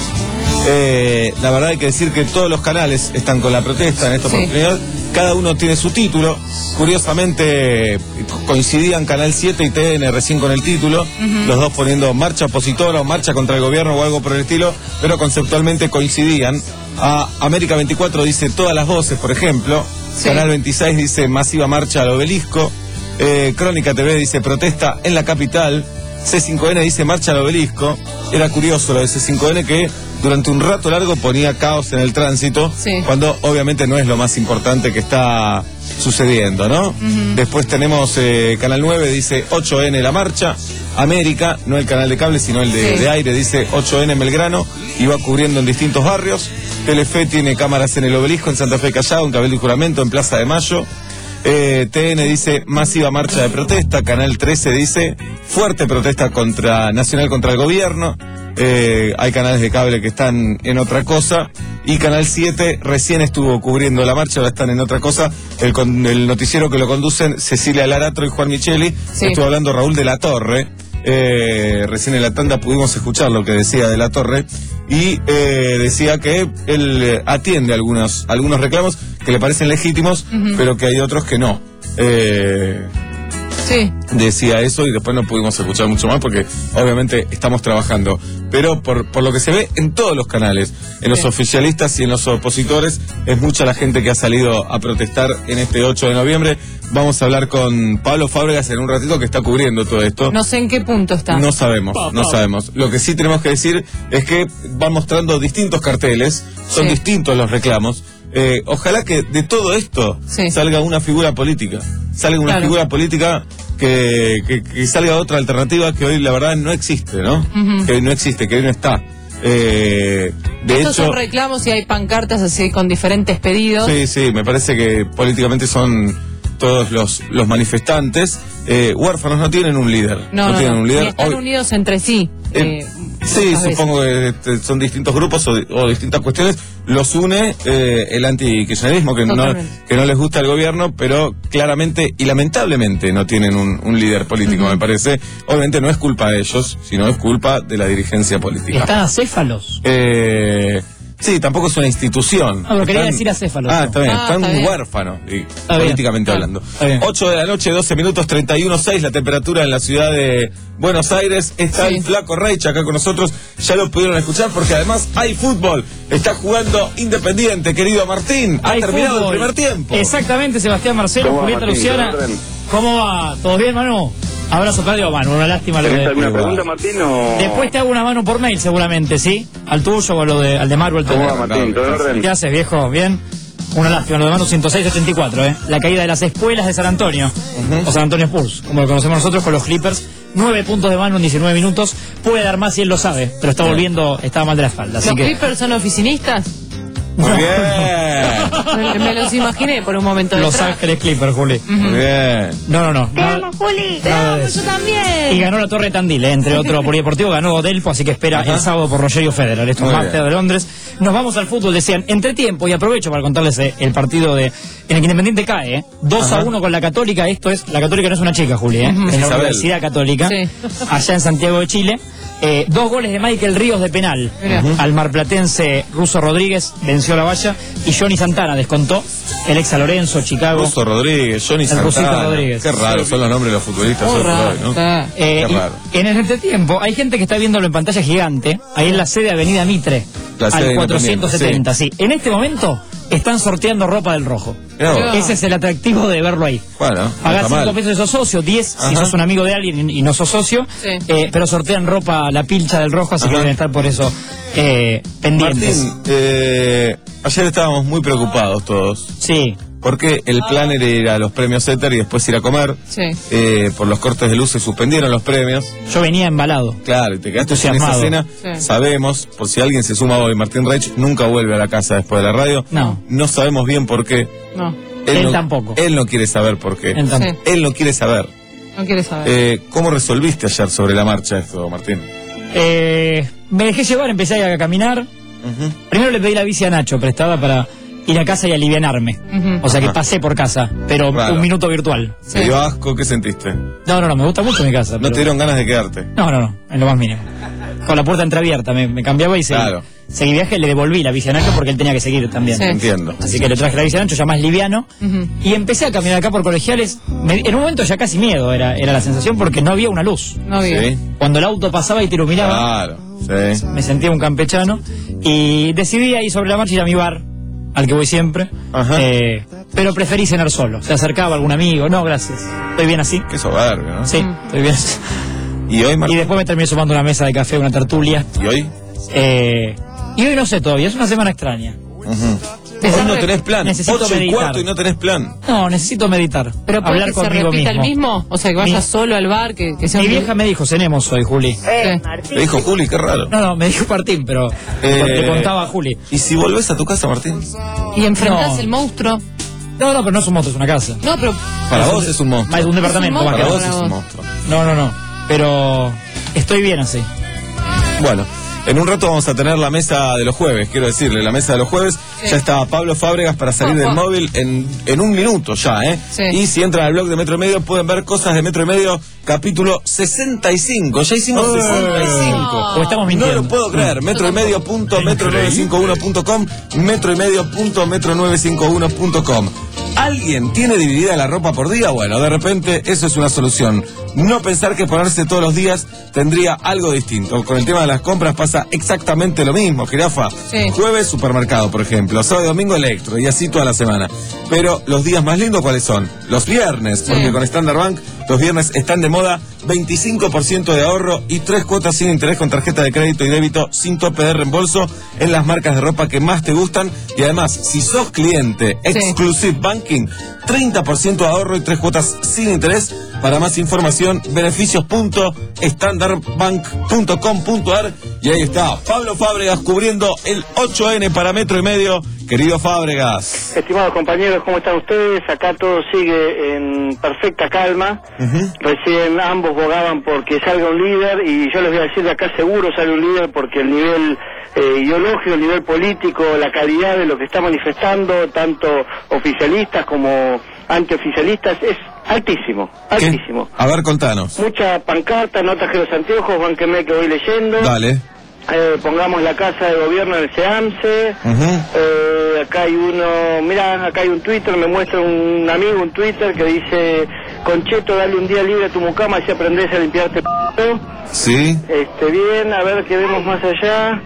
S14: Eh, la verdad hay que decir que todos los canales están con la protesta en esta sí. oportunidad. Cada uno tiene su título. Curiosamente coincidían Canal siete y T N recién con el título, uh-huh. los dos poniendo marcha opositora o marcha contra el gobierno o algo por el estilo, pero conceptualmente coincidían. A América veinticuatro dice todas las voces, por ejemplo. Sí. Canal veintiséis dice masiva marcha al obelisco. eh, Crónica T V dice protesta en la capital. C cinco ene dice marcha al obelisco. Era curioso lo de C cinco ene que durante un rato largo ponía caos en el tránsito,
S1: Sí.
S14: cuando obviamente no es lo más importante que está sucediendo, ¿no?
S1: Ujú.
S14: Después tenemos eh, Canal nueve, dice ocho ene la marcha. América, no el canal de cable, sino el de,
S1: Sí.
S14: de aire, dice ocho ene Belgrano, y va cubriendo en distintos barrios. Telefe tiene cámaras en el Obelisco, en Santa Fe Callao, en Cabildo y Juramento, en Plaza de Mayo. Eh, T N dice masiva marcha de protesta. Canal trece dice fuerte protesta contra nacional contra el gobierno. Eh, hay canales de cable que están en otra cosa. Y Canal siete recién estuvo cubriendo la marcha, ahora están en otra cosa. El, con, el noticiero que lo conducen Cecilia Laratro y Juan Micheli.
S1: Sí.
S14: Estuvo hablando Raúl de la Torre. Eh, recién en la tanda pudimos escuchar lo que decía de la Torre. Y eh, decía que él eh, atiende algunos, algunos reclamos que le parecen legítimos,
S1: Ujú.
S14: pero que hay otros que no. Eh,
S1: Sí.
S14: decía eso y después no pudimos escuchar mucho más porque obviamente estamos trabajando. Pero por, por lo que se ve en todos los canales, en los
S1: Sí.
S14: oficialistas y en los opositores, es mucha la gente que ha salido a protestar en este ocho de noviembre. Vamos a hablar con Pablo Fábregas en un ratito, que está cubriendo todo esto.
S1: No sé en qué punto está.
S14: No sabemos,
S1: Pa,
S14: no
S1: pa.
S14: sabemos. Lo que sí tenemos que decir es que van mostrando distintos carteles, son
S1: Sí.
S14: distintos los reclamos. Eh, ojalá que de todo esto
S1: Sí.
S14: salga una figura política, salga una
S1: Claro.
S14: figura política que, que, que salga otra alternativa que hoy la verdad no existe, ¿no?
S1: Ujú.
S14: Que hoy no existe, que hoy no está. Eh, de
S1: Estos
S14: hecho,
S1: son reclamos y hay pancartas así con diferentes pedidos.
S14: sí, sí, me parece que políticamente son todos los, los manifestantes. Eh, huérfanos no tienen un líder,
S1: No, no,
S14: tienen
S1: no.
S14: un
S1: Y
S14: líder.
S1: están
S14: Hoy-
S1: unidos entre sí.
S14: Eh,
S1: eh,
S14: Sí,
S1: muchas veces.
S14: supongo que este, son distintos grupos o, o distintas cuestiones. Los une eh, el antikirchnerismo, que no,
S1: Totalmente.
S14: que no les gusta el gobierno, pero claramente y lamentablemente no tienen un, un líder político, me parece. Obviamente no es culpa de ellos, sino es culpa de la dirigencia política.
S10: Están acéfalos.
S14: Eh, sí, tampoco es una institución.
S10: No, pero quería
S14: Están-
S10: decir acéfalos.
S14: Ah, está bien,
S10: Ah,
S14: están
S10: está bien.
S14: huérfanos, y
S10: bien.
S14: políticamente
S10: Ah,
S14: hablando.
S10: está bien.
S14: ocho de la noche, doce minutos, treinta y uno seis, la temperatura en la ciudad de Buenos Aires. Está
S1: Sí.
S14: el Flaco Reich acá con nosotros, ya lo pudieron escuchar porque además hay fútbol. Está jugando Independiente, querido Martín. Ha
S10: Hay
S14: terminado
S10: fútbol.
S14: el primer tiempo.
S10: Exactamente, Sebastián Marcelo,
S8: ¿Cómo va,
S10: Julieta
S8: Martín?
S10: Luciana.
S8: ¿Todo bien?
S10: ¿Cómo va? ¿Todo bien, Manu? Abrazo, Claudio, Manu. Una lástima lo
S8: ¿Tenés
S10: de...
S8: alguna pregunta, Martín? O...
S10: Después te hago una mano por mail, seguramente, ¿sí? Al tuyo o lo de, al de Marvel.
S8: ¿Cómo va, Martín? ¿Todo en orden?
S10: ¿Qué haces, viejo? ¿Bien? Una lástima, lo de Manu ciento seis ochenta y cuatro, ¿eh? La caída de las espuelas de San Antonio. O San Antonio Spurs, como lo conocemos nosotros con los Clippers. Nueve puntos de Manu en diecinueve minutos. Puede dar más si él lo sabe, pero está volviendo, está mal de la espalda. Así
S1: ¿Los
S10: que...
S1: Clippers son oficinistas?
S14: Muy bien.
S1: Me, me los imaginé por un momento.
S10: Los
S1: detrás.
S10: Ángeles Clippers, Juli.
S14: Muy bien.
S10: No, no, no.
S1: Te
S10: nada-
S1: amo, Juli. Te
S10: nada
S1: amo,
S10: de eso.
S1: yo también.
S10: Y ganó la Torre Tandil, ¿eh? Entre otro polideportivo, ganó Delfo, así que espera
S14: Ajá.
S10: el sábado por Rogerio Federer. Esto es
S14: Muy
S10: martes
S14: bien.
S10: de Londres. Nos vamos al fútbol, decían, entre tiempo, y aprovecho para contarles eh, el partido de en el que Independiente cae, ¿eh? dos a
S14: Ajá.
S10: uno con la Católica. Esto es, la Católica no es una chica, Juli, ¿eh?
S1: Ujú.
S10: Es la
S14: Isabel.
S10: Universidad Católica,
S1: Sí.
S10: allá en Santiago de Chile. Eh, dos goles de Michael Ríos de penal.
S1: Mirá.
S10: Ujú. Al marplatense Russo Rodríguez venció la valla y Johnny Santana descontó. El ex San Lorenzo, Chicago.
S14: Russo Rodríguez, Johnny
S10: El Rusito
S14: Santana.
S10: Rodríguez.
S14: Qué raro son los nombres de los futbolistas hoy por hoy, ¿no?
S1: Porra.
S10: Eh,
S14: Qué
S10: y
S14: raro.
S10: en el entretiempo hay gente que está viéndolo en pantalla gigante, ahí en la sede Avenida Mitre,
S14: La sede
S10: al
S14: de
S10: cuatrocientos setenta, sí. En este momento están sorteando ropa del rojo.
S14: Mirá vos.
S10: Ese es el atractivo de verlo ahí.
S14: Bueno, no
S10: Pagás
S14: está
S10: cinco
S14: mal.
S10: pesos y sos socio, diez si
S14: Ajá.
S10: sos un amigo de alguien y y no sos socio,
S1: Sí.
S10: eh, pero sortean ropa, la pilcha del rojo, así
S14: Ajá.
S10: que deben estar por eso eh, pendientes.
S14: Martín, eh, ayer estábamos muy preocupados todos.
S10: Sí.
S14: Porque el plan era ir a los premios Éter y después ir a comer.
S1: Sí.
S14: Eh, por los cortes de luz se suspendieron los premios.
S10: Yo venía embalado.
S14: Claro, y te quedaste sin esa
S10: Entusiasmado.
S14: cena.
S1: Sí.
S14: Sabemos, por si alguien se suma hoy, Martín Reich nunca vuelve a la casa después de la radio.
S10: No.
S14: No sabemos bien por qué.
S1: No,
S10: Él
S14: no,
S10: tampoco.
S14: Él no quiere saber por qué.
S10: Él tampoco.
S1: Sí.
S14: Él no quiere saber.
S1: no quieres saber.
S14: Eh, ¿Cómo resolviste ayer sobre la marcha esto, Martín?
S10: Eh, me dejé llevar, empecé a caminar.
S14: Ujú.
S10: Primero le pedí la bici a Nacho, prestada para ir a casa y alivianarme.
S1: Ujú.
S10: O sea que
S14: Ajá.
S10: pasé por casa, pero
S14: Claro.
S10: un minuto virtual.
S1: Sí.
S14: ¿Te dio asco? ¿Qué sentiste?
S10: No, no, no, me gusta mucho mi casa.
S14: ¿No
S10: pero-
S14: te dieron ganas de quedarte?
S10: No, no, no, en lo más mínimo. Con la puerta entreabierta, me, me cambiaba y seguí.
S14: Claro.
S10: Seguí viaje, le devolví la bici a Nacho porque él tenía que seguir también.
S1: Sí.
S14: Entiendo.
S10: Así que le traje la bici a Nacho, ya más liviano.
S1: Ujú.
S10: Y empecé a caminar acá por Colegiales. Me- en un momento ya casi miedo era, era la sensación porque no había una luz.
S1: No había.
S14: Sí.
S10: Cuando el auto pasaba y te iluminaba,
S14: Claro. Sí.
S10: me sentía un campechano. Y decidí ahí sobre la marcha ir a mi bar, al que voy siempre.
S14: Ajá.
S10: Eh, pero preferí cenar solo. Se acercaba algún amigo. No, gracias. Estoy bien así.
S14: Qué soberbio, ¿no?
S10: Sí, estoy bien así.
S14: ¿Y hoy,
S10: Y
S14: Martín?
S10: después me terminé sumando una mesa de café, una tertulia.
S14: ¿Y hoy?
S10: Eh, Y hoy no sé todavía, es una semana extraña.
S14: Uh-huh. Hoy no tenés plan.
S10: Necesito
S14: ocho y
S10: meditar.
S14: cuarto y no tenés plan.
S10: No, necesito meditar.
S1: Pero puede
S10: hablar
S1: que se
S10: conmigo
S1: repita
S10: mismo.
S1: el mismo, o sea, que vayas
S10: Mi-
S1: solo al bar, que, que sea
S10: Mi
S1: un-
S10: vieja me dijo, cenemos hoy, Juli.
S19: Eh,
S14: Me dijo Juli, qué raro.
S10: No, no, me dijo Martín, pero
S14: Eh,
S10: le contaba a Juli.
S14: ¿Y si volvés a tu casa, Martín?
S1: Y enfrentás
S10: No.
S1: el monstruo.
S10: No, no, pero no es un monstruo, es una casa.
S1: No, pero
S14: Para vos es un monstruo.
S10: Es un departamento,
S1: Es un
S10: más que
S14: Para vos
S10: nada.
S14: es un monstruo.
S10: No, no, no. Pero estoy bien así.
S14: Bueno, en un rato vamos a tener la mesa de los jueves, quiero decirle, la mesa de los jueves.
S1: Sí.
S14: Ya está Pablo Fábregas para salir
S1: Oh,
S14: del
S1: oh.
S14: móvil en, en un minuto ya, ¿eh?
S1: Sí.
S14: Y si entran al blog de Metro y Medio pueden ver cosas de Metro y Medio, capítulo sesenta y cinco. Ya hicimos
S10: Oh.
S14: sesenta y cinco.
S10: O estamos
S14: No
S10: mintiendo.
S14: lo puedo creer. metro y medio punto metro nueve cinco uno punto com, metro y medio punto metro nueve cinco uno punto com. ¿Alguien tiene dividida la ropa por día? Bueno, de repente eso es una solución. No pensar que ponerse todos los días tendría algo distinto. Con el tema de las compras pasa exactamente lo mismo, jirafa.
S1: Sí.
S14: Jueves, supermercado, por ejemplo. Sábado y domingo, electro. Y así toda la semana. Pero los días más lindos, ¿cuáles son? Los viernes. Porque
S1: Sí.
S14: con Standard Bank los viernes están de moda. veinticinco por ciento de ahorro y tres cuotas sin interés con tarjeta de crédito y débito sin tope de reembolso en las marcas de ropa que más te gustan. Y además, si sos cliente
S1: Sí.
S14: Exclusive Banking, treinta por ciento de ahorro y tres cuotas sin interés. Para más información, beneficios punto standard bank punto com punto a r. Y ahí está, Pablo Fábregas cubriendo el ocho ene para Metro y Medio. Querido Fábregas.
S9: Estimados compañeros, ¿cómo están ustedes? Acá todo sigue en perfecta calma. Recién ambos bogaban porque salga un líder y yo les voy a decir de acá seguro sale un líder porque el nivel eh, ideológico, el nivel político, la calidad de lo que está manifestando, tanto oficialistas como antioficialistas, es altísimo, altísimo.
S14: A ver, contanos.
S9: Mucha pancarta, no traje los anteojos, banquenme que voy leyendo.
S14: Dale.
S9: Eh, pongamos la casa de gobierno del SEAMSE.
S14: Ujú.
S9: Eh, acá hay uno, mira, acá hay un Twitter, me muestra un amigo un Twitter que dice: Concheto, dale un día libre a tu mucama y si aprendes a limpiarte el p***.
S14: Sí.
S9: Este, bien, a ver qué vemos más allá.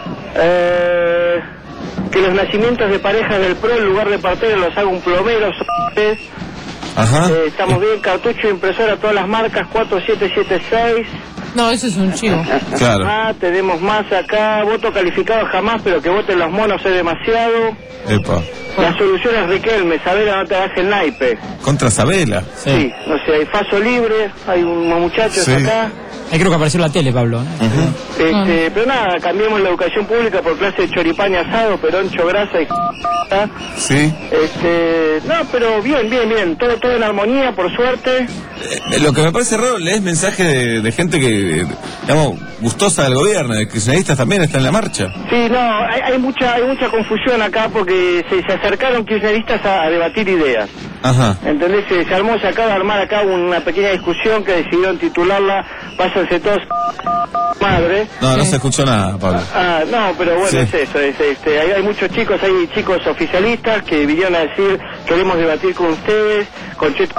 S9: Eh, que los nacimientos de parejas del P R O en lugar de parteros los haga un plomero. s***.
S14: Ajá.
S9: Eh, estamos bien, cartucho, impresora, todas las marcas, cuatro siete siete seis.
S1: No, eso es un chivo.
S14: Claro.
S9: Ah, tenemos más acá, voto calificado jamás, pero que voten los monos es demasiado.
S14: Epa.
S9: La solución es Riquelme, Sabela no te hagas el naipe.
S14: Contra Sabela.
S9: Sí, no sé, hay Faso Libre, hay unos muchachos
S14: Sí.
S9: acá.
S10: Ahí creo que apareció en la tele, Pablo. ¿eh?
S9: Este, pero nada, cambiemos la educación pública por clase de choripán y asado, peroncho, grasa y
S14: Sí.
S9: este, no, pero bien, bien, bien, todo, todo en armonía, por suerte.
S14: Eh, Lo que me parece raro, lees mensajes de, de gente que, digamos, gustosa del gobierno, de kirchneristas también está en la marcha.
S9: Sí, no, hay, hay mucha hay mucha confusión acá porque se, se acercaron kirchneristas a, a debatir ideas.
S14: Ajá.
S9: ¿Entendés? Se, se armó, se acaba de armar acá una pequeña discusión que decidieron titularla Váyanse todos madre.
S14: No, no se escuchó nada, Pablo.
S9: Ah, no, pero bueno,
S14: Sí.
S9: es eso, es, este, hay, hay muchos chicos, hay chicos oficialistas que vinieron a decir, queremos debatir con ustedes, con Cheto.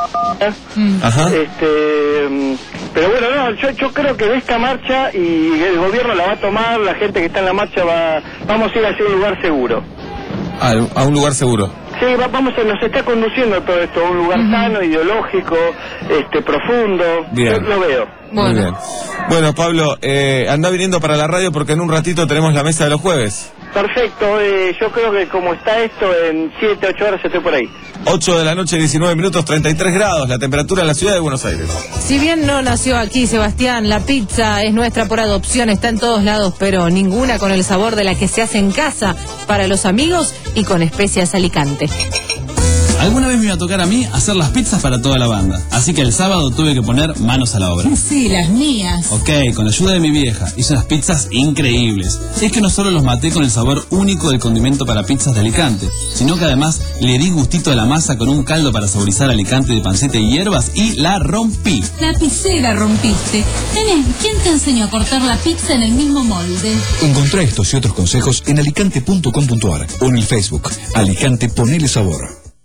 S14: Ajá.
S9: Este, mm, pero bueno, no, yo, yo creo que de esta marcha y el gobierno la va a tomar, la gente que está en la marcha va, vamos a ir hacia un lugar seguro.
S14: A, a un lugar seguro.
S9: Sí, va- vamos a, nos está conduciendo todo esto a un lugar sano, ideológico, este, profundo.
S14: Bien.
S9: Yo lo veo.
S14: Muy bien. Bueno, Pablo, eh, anda viniendo para la radio porque en un ratito tenemos la mesa de los jueves.
S9: Perfecto, eh, yo creo que como está esto, en siete, ocho horas estoy por ahí.
S14: ocho de la noche, diecinueve minutos, treinta y tres grados, la temperatura en la ciudad de Buenos Aires.
S1: Si bien no nació aquí, Sebastián, la pizza es nuestra por adopción, está en todos lados, pero ninguna con el sabor de la que se hace en casa, para los amigos y con especias Alicante.
S11: Alguna vez me iba a tocar a mí hacer las pizzas para toda la banda, así que el sábado tuve que poner manos a la obra.
S23: Sí, las mías.
S11: Ok, con la ayuda de mi vieja, hice unas pizzas increíbles. Es que no solo los maté con el sabor único del condimento para pizzas de Alicante, sino que además le di gustito a la masa con un caldo para saborizar Alicante de panceta y hierbas y la rompí.
S23: La pizzera rompiste. Nene, ¿quién te enseñó a cortar la pizza en el mismo molde?
S2: Encontrá estos y otros consejos en alicante punto com punto a r o en el Facebook. Alicante, ponele sabor.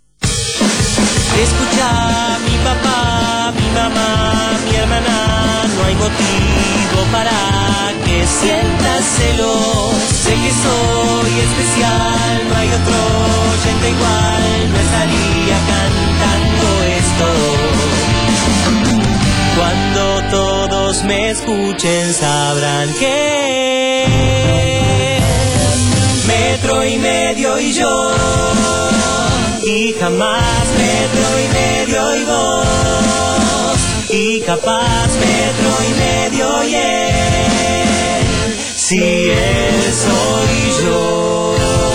S16: Escucha, mi papá, mi mamá, mi hermana, no hay motivo para que sientas celos. Sé que soy especial, no hay otro oyente igual, no estaría cantando esto. Cuando todos me escuchen sabrán que metro y medio y yo. Y jamás metro y medio y vos. Y capaz metro y medio y él. Si él soy yo.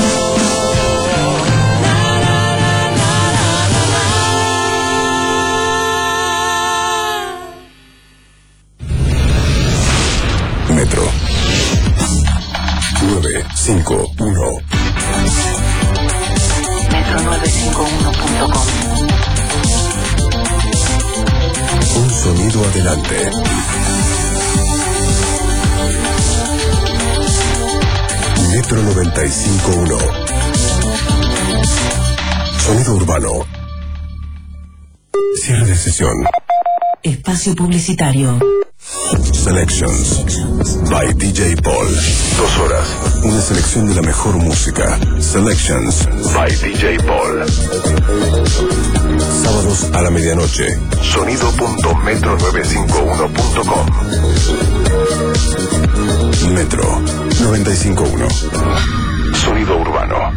S2: Metro nueve cinco uno.
S6: metro nueve cinco uno punto com.
S2: Un sonido adelante. Metro noventa y cinco punto uno. Sonido urbano. Cierre de sesión.
S19: Espacio publicitario.
S2: Selections by D J Paul. Dos horas. Una selección de la mejor música. Selections by D J Paul. Sábados a la medianoche. Sonido punto metro novecientos cincuenta y uno punto com. Metro noventa y cinco punto uno. Sonido urbano.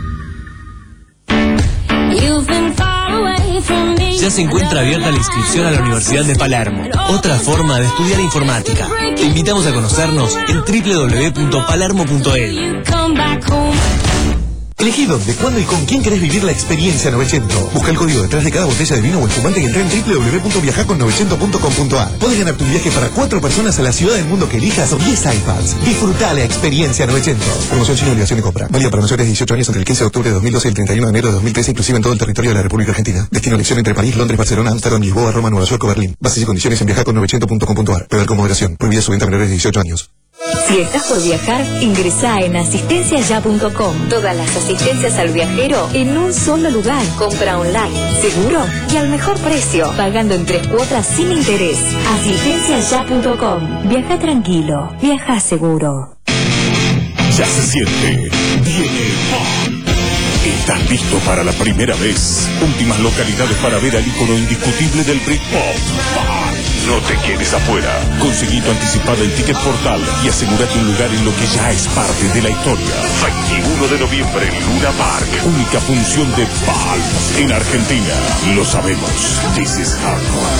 S7: Ya se encuentra abierta la inscripción a la Universidad de Palermo, otra forma de estudiar informática. Te invitamos a conocernos en doble u doble u doble u punto palermo punto e d u.
S4: Elegí dónde, cuándo y con quién querés vivir la experiencia novecientos. Busca el código detrás de cada botella de vino o espumante y entra en doble u doble u doble u punto viajar con novecientos punto com punto a r. Podés ganar tu viaje para cuatro personas a la ciudad del mundo que elijas o diez iPads. Disfrutá la experiencia novecientos. Promoción sin obligación de compra. Válida para mayores de dieciocho años entre el quince de octubre de dos mil doce y el treinta y uno de enero de dos mil trece, inclusive en todo el territorio de la República Argentina. Destino elección entre París, Londres, Barcelona, Amsterdam, Lisboa, Roma, Nueva York o Berlín. Bases y condiciones en viajar con novecientos punto com punto a r. Beber con moderación. Prohibida su venta a menores de dieciocho años.
S13: Si estás por viajar, ingresá en asistencia ya punto com. Todas las asistencias al viajero en un solo lugar. Compra online, seguro y al mejor precio, pagando en tres cuotas sin interés. asistencia ya punto com. Viaja tranquilo, viaja seguro.
S2: Ya se siente. Viene Pop. ¿Estás listo para la primera vez? Últimas localidades para ver al ícono indiscutible del Britpop. No te quedes afuera. Conseguí tu anticipada en Ticket Portal y asegúrate un lugar en lo que ya es parte de la historia. veintiuno de noviembre en Luna Park. Única función de Pulp en Argentina. Lo sabemos. This is hardcore.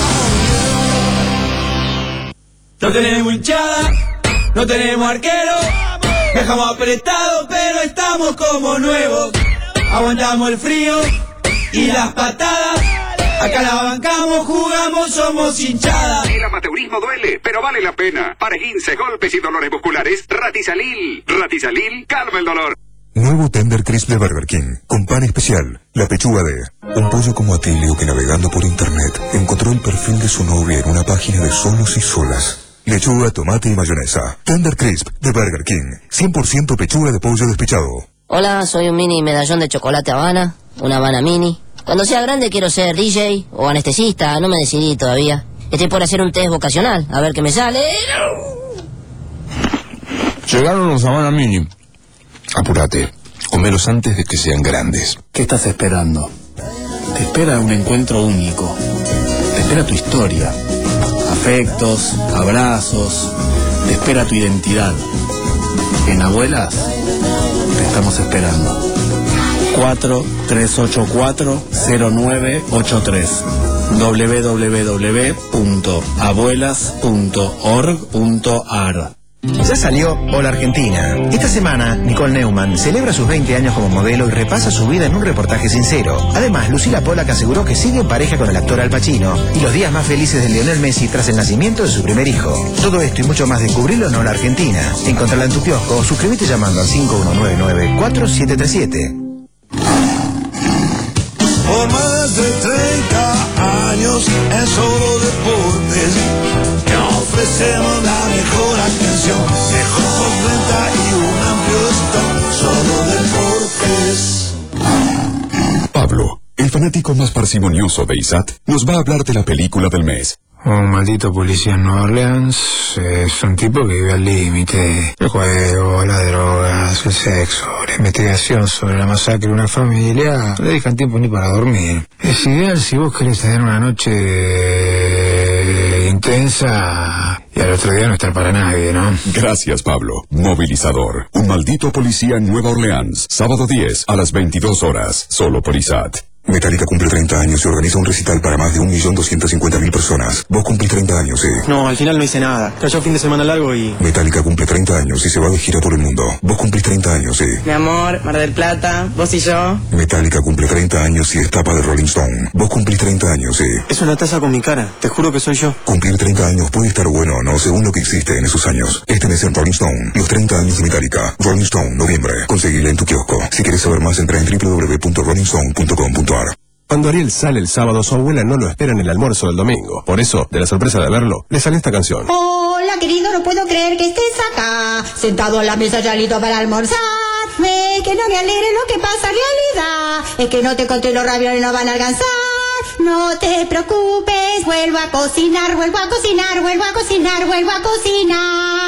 S16: No tenemos hinchada, no tenemos arquero. Dejamos apretado, pero estamos como nuevos. Aguantamos el frío y las patadas. Acá la bancamos, jugamos, somos hinchada.
S15: El amateurismo duele, pero vale la pena. Para esguinces, golpes y dolores musculares, Ratisalil. Ratisalil calma el dolor.
S2: Nuevo Tender Crisp de Burger King, con pan especial, la pechuga de un pollo como Atilio que navegando por internet encontró el perfil de su novia en una página de solos y solas. Lechuga, tomate y mayonesa. Tender Crisp de Burger King, cien por ciento pechuga de pollo despechado.
S24: Hola, soy un mini medallón de chocolate Habana, una Habana mini. Cuando sea grande quiero ser D J o anestesista, no me decidí todavía. Estoy por hacer un test vocacional, a ver qué me sale.
S2: Llegaron los Habana Mini. Apúrate, comelos antes de que sean grandes.
S25: ¿Qué estás esperando? Te espera un encuentro único. Te espera tu historia. Afectos, abrazos. Te espera tu identidad. En Abuelas te estamos esperando. cuatro tres ocho cuatro cero nueve ocho tres doble u doble u doble u punto abuelas punto org punto a r.
S20: Ya salió Hola Argentina. Esta semana, Nicole Neumann celebra sus veinte años como modelo y repasa su vida en un reportaje sincero. Además, Lucila Pollack aseguró que sigue en pareja con el actor Al Pacino y los días más felices de Lionel Messi tras el nacimiento de su primer hijo. Todo esto y mucho más descubrirlo en Hola Argentina. Encontrala en tu kiosco o suscríbete llamando al cinco uno nueve nueve cuatro siete tres siete.
S26: Por más de treinta años en Solo Deportes te ofrecemos la mejor atención, mejor postventa y un amplio stock. Solo Deportes.
S2: Pablo, el fanático más parsimonioso de I S A T, nos va a hablar de la película del mes.
S27: Un maldito policía en Nueva Orleans es un tipo que vive al límite. El juego, las drogas, el sexo, la investigación sobre la masacre de una familia, no le dejan tiempo ni para dormir. Es ideal si vos querés tener una noche intensa y al otro día no estar para nadie, ¿no?
S2: Gracias, Pablo. Movilizador. Un maldito policía en Nueva Orleans. Sábado diez a las veintidós horas. Solo por I S A T. Metallica cumple treinta años y organiza un recital para más de un millón doscientas cincuenta mil personas. Vos cumplís treinta años, ¿eh?
S3: No, al final no hice nada. Cayó fin de semana largo y...
S2: Metallica cumple treinta años y se va de gira por el mundo. Vos cumplís treinta años, ¿eh?
S3: Mi amor, Mar del Plata, vos y yo.
S2: Metallica cumple treinta años y es tapa de Rolling Stone. Vos cumplís treinta años, ¿eh?
S3: Es una taza con mi cara, te juro que soy yo.
S2: Cumplir treinta años puede estar bueno o no, según lo que existe en esos años. Este mes en Rolling Stone, los treinta años de Metallica. Rolling Stone, noviembre. Conseguile en tu kiosco. Si quieres saber más, entra en doble u doble u doble u punto rolling stone punto com punto a r.
S5: Cuando Ariel sale el sábado, su abuela no lo espera en el almuerzo del domingo. Por eso, de la sorpresa de verlo, le sale esta canción.
S12: Hola, querido, no puedo creer que estés acá, sentado a la mesa ya listo para almorzar. Me, que no me alegre lo que pasa en realidad, es que no te conté los ravioles, no van a alcanzar. No te preocupes, vuelvo a cocinar, vuelvo a cocinar, vuelvo a cocinar, vuelvo a cocinar.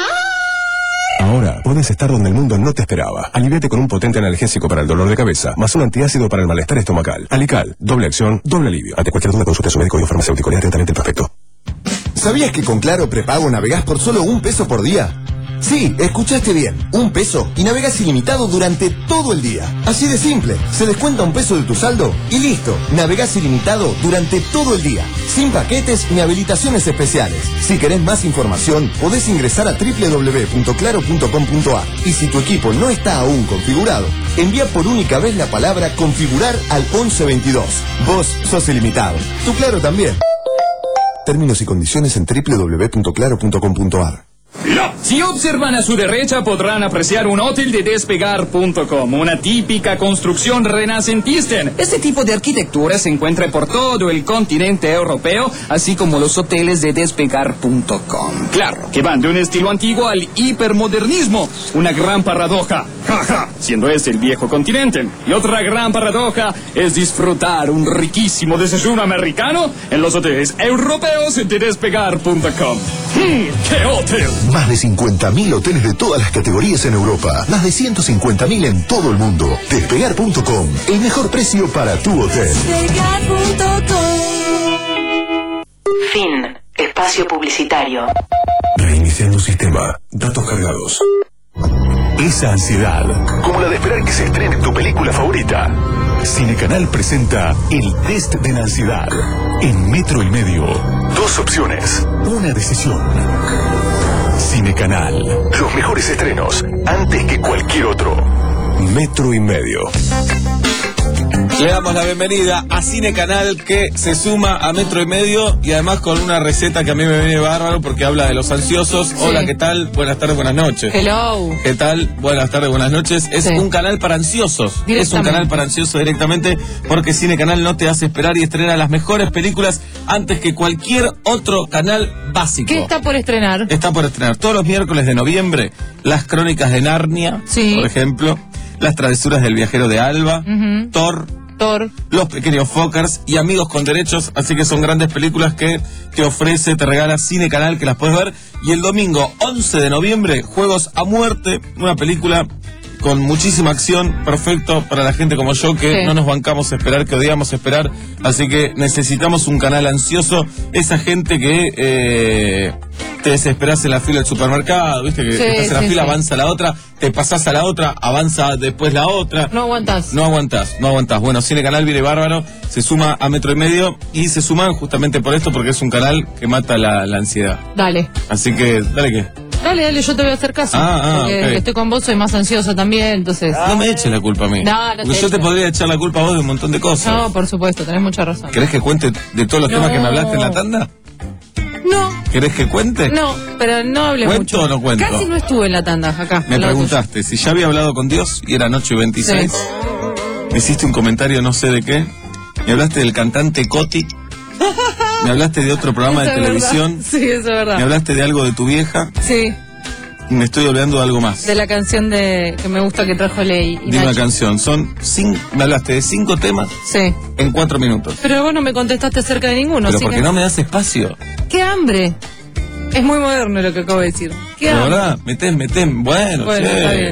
S5: Ahora puedes estar donde el mundo no te esperaba. Aliviate con un potente analgésico para el dolor de cabeza, más un antiácido para el malestar estomacal. Alical, doble acción, doble alivio. Ante cualquier duda, consulta a su médico y farmacéutico. Lea atentamente el prospecto.
S4: ¿Sabías que con Claro Prepago navegás por solo un peso por día? Sí, escuchaste bien, un peso y navegas ilimitado durante todo el día. Así de simple, se descuenta un peso de tu saldo y listo, navegás ilimitado durante todo el día, sin paquetes ni habilitaciones especiales. Si querés más información, podés ingresar a doble u doble u doble u punto claro punto com punto a r y si tu equipo no está aún configurado, envía por única vez la palabra configurar al once veintidós. Vos sos ilimitado, tu Claro también. Términos y condiciones en doble u doble u doble u punto claro punto com punto a r.
S17: Si observan a su derecha podrán apreciar un hotel de despegar punto com, una típica construcción renacentista. Este tipo de arquitectura se encuentra por todo el continente europeo, así como los hoteles de despegar punto com. Claro, que van de un estilo antiguo al hipermodernismo, una gran paradoja, jaja, siendo este el viejo continente. Y otra gran paradoja es disfrutar un riquísimo desayuno americano en los hoteles europeos de despegar punto com. Hmm, ¡qué hotel!
S2: Más de cincuenta mil hoteles de todas las categorías en Europa. Más de ciento cincuenta mil en todo el mundo. Despegar punto com. El mejor precio para tu hotel.
S12: Despegar punto com.
S6: Fin. Espacio publicitario.
S2: Reiniciando sistema. Datos cargados. Esa ansiedad, como la de esperar que se estrene tu película favorita. Cinecanal presenta el test de la ansiedad. En metro y medio. Dos opciones. Una decisión. Cinecanal. Los mejores estrenos, antes que cualquier otro. Metro y medio.
S14: Le damos la bienvenida a Cine Canal, que se suma a Metro y Medio y además con una receta que a mí me viene bárbaro porque habla de los ansiosos. Sí. Hola, ¿qué tal? Buenas tardes, buenas noches.
S1: Hello.
S14: ¿Qué tal? Buenas tardes, buenas noches. Es sí. un canal para ansiosos. Es un canal para ansiosos directamente porque Cine Canal no te hace esperar y estrena las mejores películas antes que cualquier otro canal básico.
S1: ¿Qué está por estrenar?
S14: Está por estrenar todos los miércoles de noviembre Las Crónicas de Narnia, sí. por ejemplo, Las Travesuras del Viajero de Alba, uh-huh. Thor,
S1: Thor,
S14: Los Pequeños Fockers y Amigos con Derechos, así que son grandes películas que te ofrece, te regala Cine Canal, que las puedes ver. Y el domingo once de noviembre, Juegos a Muerte, una película con muchísima acción, perfecto para la gente como yo, que sí. no nos bancamos a esperar, que odiamos esperar, así que necesitamos un canal ansioso, esa gente que eh, te desesperás en la fila del supermercado, viste que sí, estás en la sí, fila, sí. avanza la otra, te pasás a la otra, avanza después la otra.
S1: No aguantás.
S14: No aguantás, no aguantás. Bueno, Cine Canal viene bárbaro, se suma a Metro y Medio y se suman justamente por esto, porque es un canal que mata la, la ansiedad.
S1: Dale.
S14: Así que, dale que...
S1: Dale, dale, yo te voy a hacer caso.
S14: Ah, ah,
S1: porque
S14: okay.
S1: estoy con vos, soy más ansioso también, entonces...
S14: No me eches la culpa a mí.
S1: No, no te
S14: Porque yo
S1: echo.
S14: te podría echar la culpa a vos de un montón de cosas.
S1: No, por supuesto, tenés mucha razón.
S14: ¿Querés que cuente de todos los no. temas que me hablaste en la tanda?
S1: No.
S14: ¿Querés que cuente?
S1: No, pero no hablé
S14: ¿Cuento
S1: mucho.
S14: o no cuento?
S1: Casi no estuve en la tanda acá.
S14: Me preguntaste si ya había hablado con Dios y era noche veintiséis. Sí. Me hiciste un comentario no sé de qué. Me hablaste del cantante Coti. Me hablaste de otro programa
S1: eso
S14: de televisión.
S1: Verdad. Sí, eso es verdad.
S14: Me hablaste de algo de tu vieja.
S1: Sí.
S14: Me estoy olvidando de algo más.
S1: De la canción de que me gusta que trajo Ley.
S14: De una canción. Son cinco, me hablaste de cinco temas.
S1: Sí.
S14: En cuatro minutos.
S1: Pero vos no me contestaste acerca de ninguno.
S14: Pero
S1: ¿sí
S14: porque
S1: que...
S14: no me das espacio.
S1: ¡Qué hambre! Es muy moderno lo que acabo de decir. ¡Qué
S14: de
S1: hambre!
S14: verdad, metés, metés. Bueno,
S1: bueno
S14: che.
S1: está bien.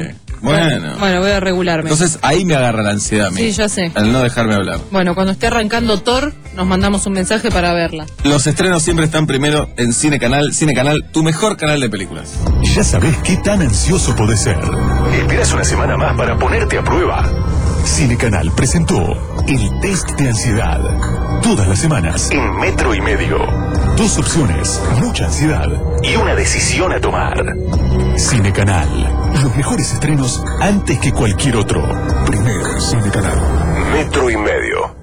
S14: Bueno.
S1: Bueno, voy a regularme.
S14: Entonces ahí me agarra la ansiedad a mí.
S1: Sí, ya sé.
S14: Al no dejarme hablar.
S1: Bueno, cuando esté arrancando Thor, nos mandamos un mensaje para verla.
S14: Los estrenos siempre están primero en Cine Canal. Cine Canal, tu mejor canal de películas.
S2: Ya sabés qué tan ansioso podés ser. ¿Esperas una semana más para ponerte a prueba? Cine Canal presentó el test de ansiedad. Todas las semanas en Metro y Medio. Dos opciones, mucha ansiedad y una decisión a tomar. Cine Canal. Los mejores estrenos antes que cualquier otro. Primero Cine Canal. Metro y Medio.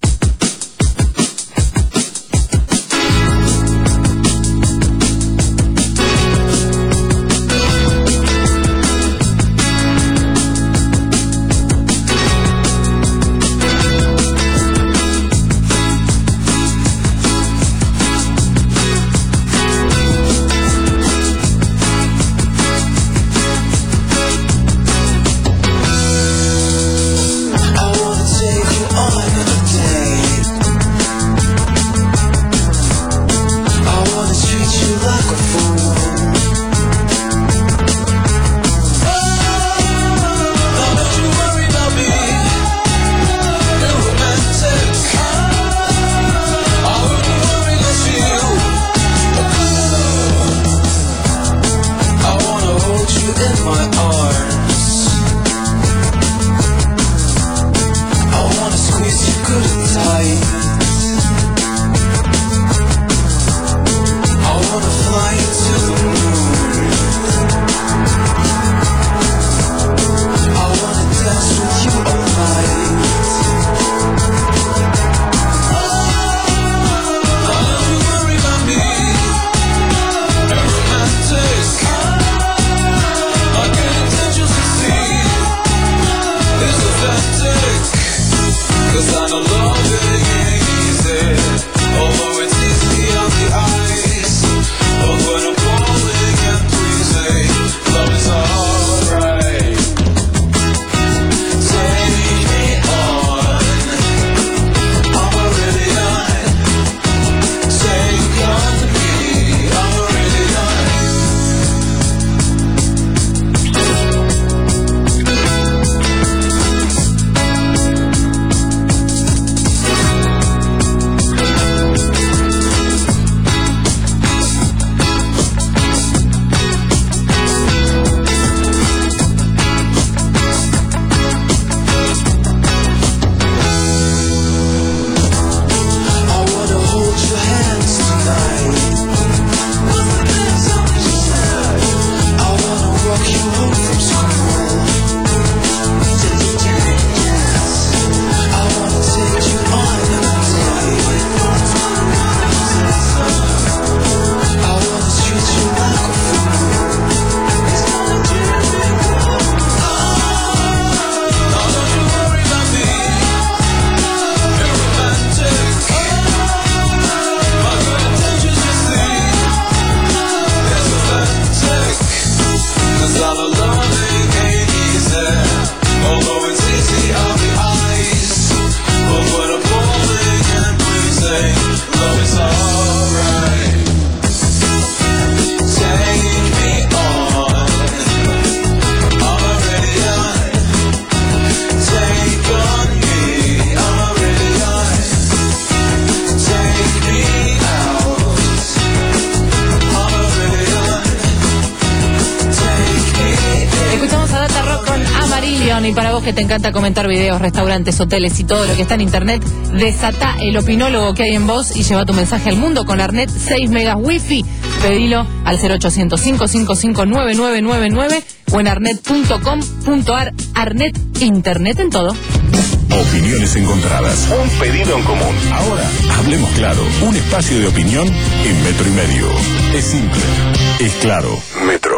S1: Y para vos que te encanta comentar videos, restaurantes, hoteles y todo lo que está en internet, desatá el opinólogo que hay en vos y lleva tu mensaje al mundo con Arnet seis megas wifi. Pedilo al cero ochocientos, cinco cinco cinco, nueve nueve nueve nueve o en arnet punto com punto ar. Arnet, internet en todo.
S2: Opiniones encontradas. Un pedido en común. Ahora, hablemos claro. Un espacio de opinión en Metro y Medio. Es simple. Es claro. Metro.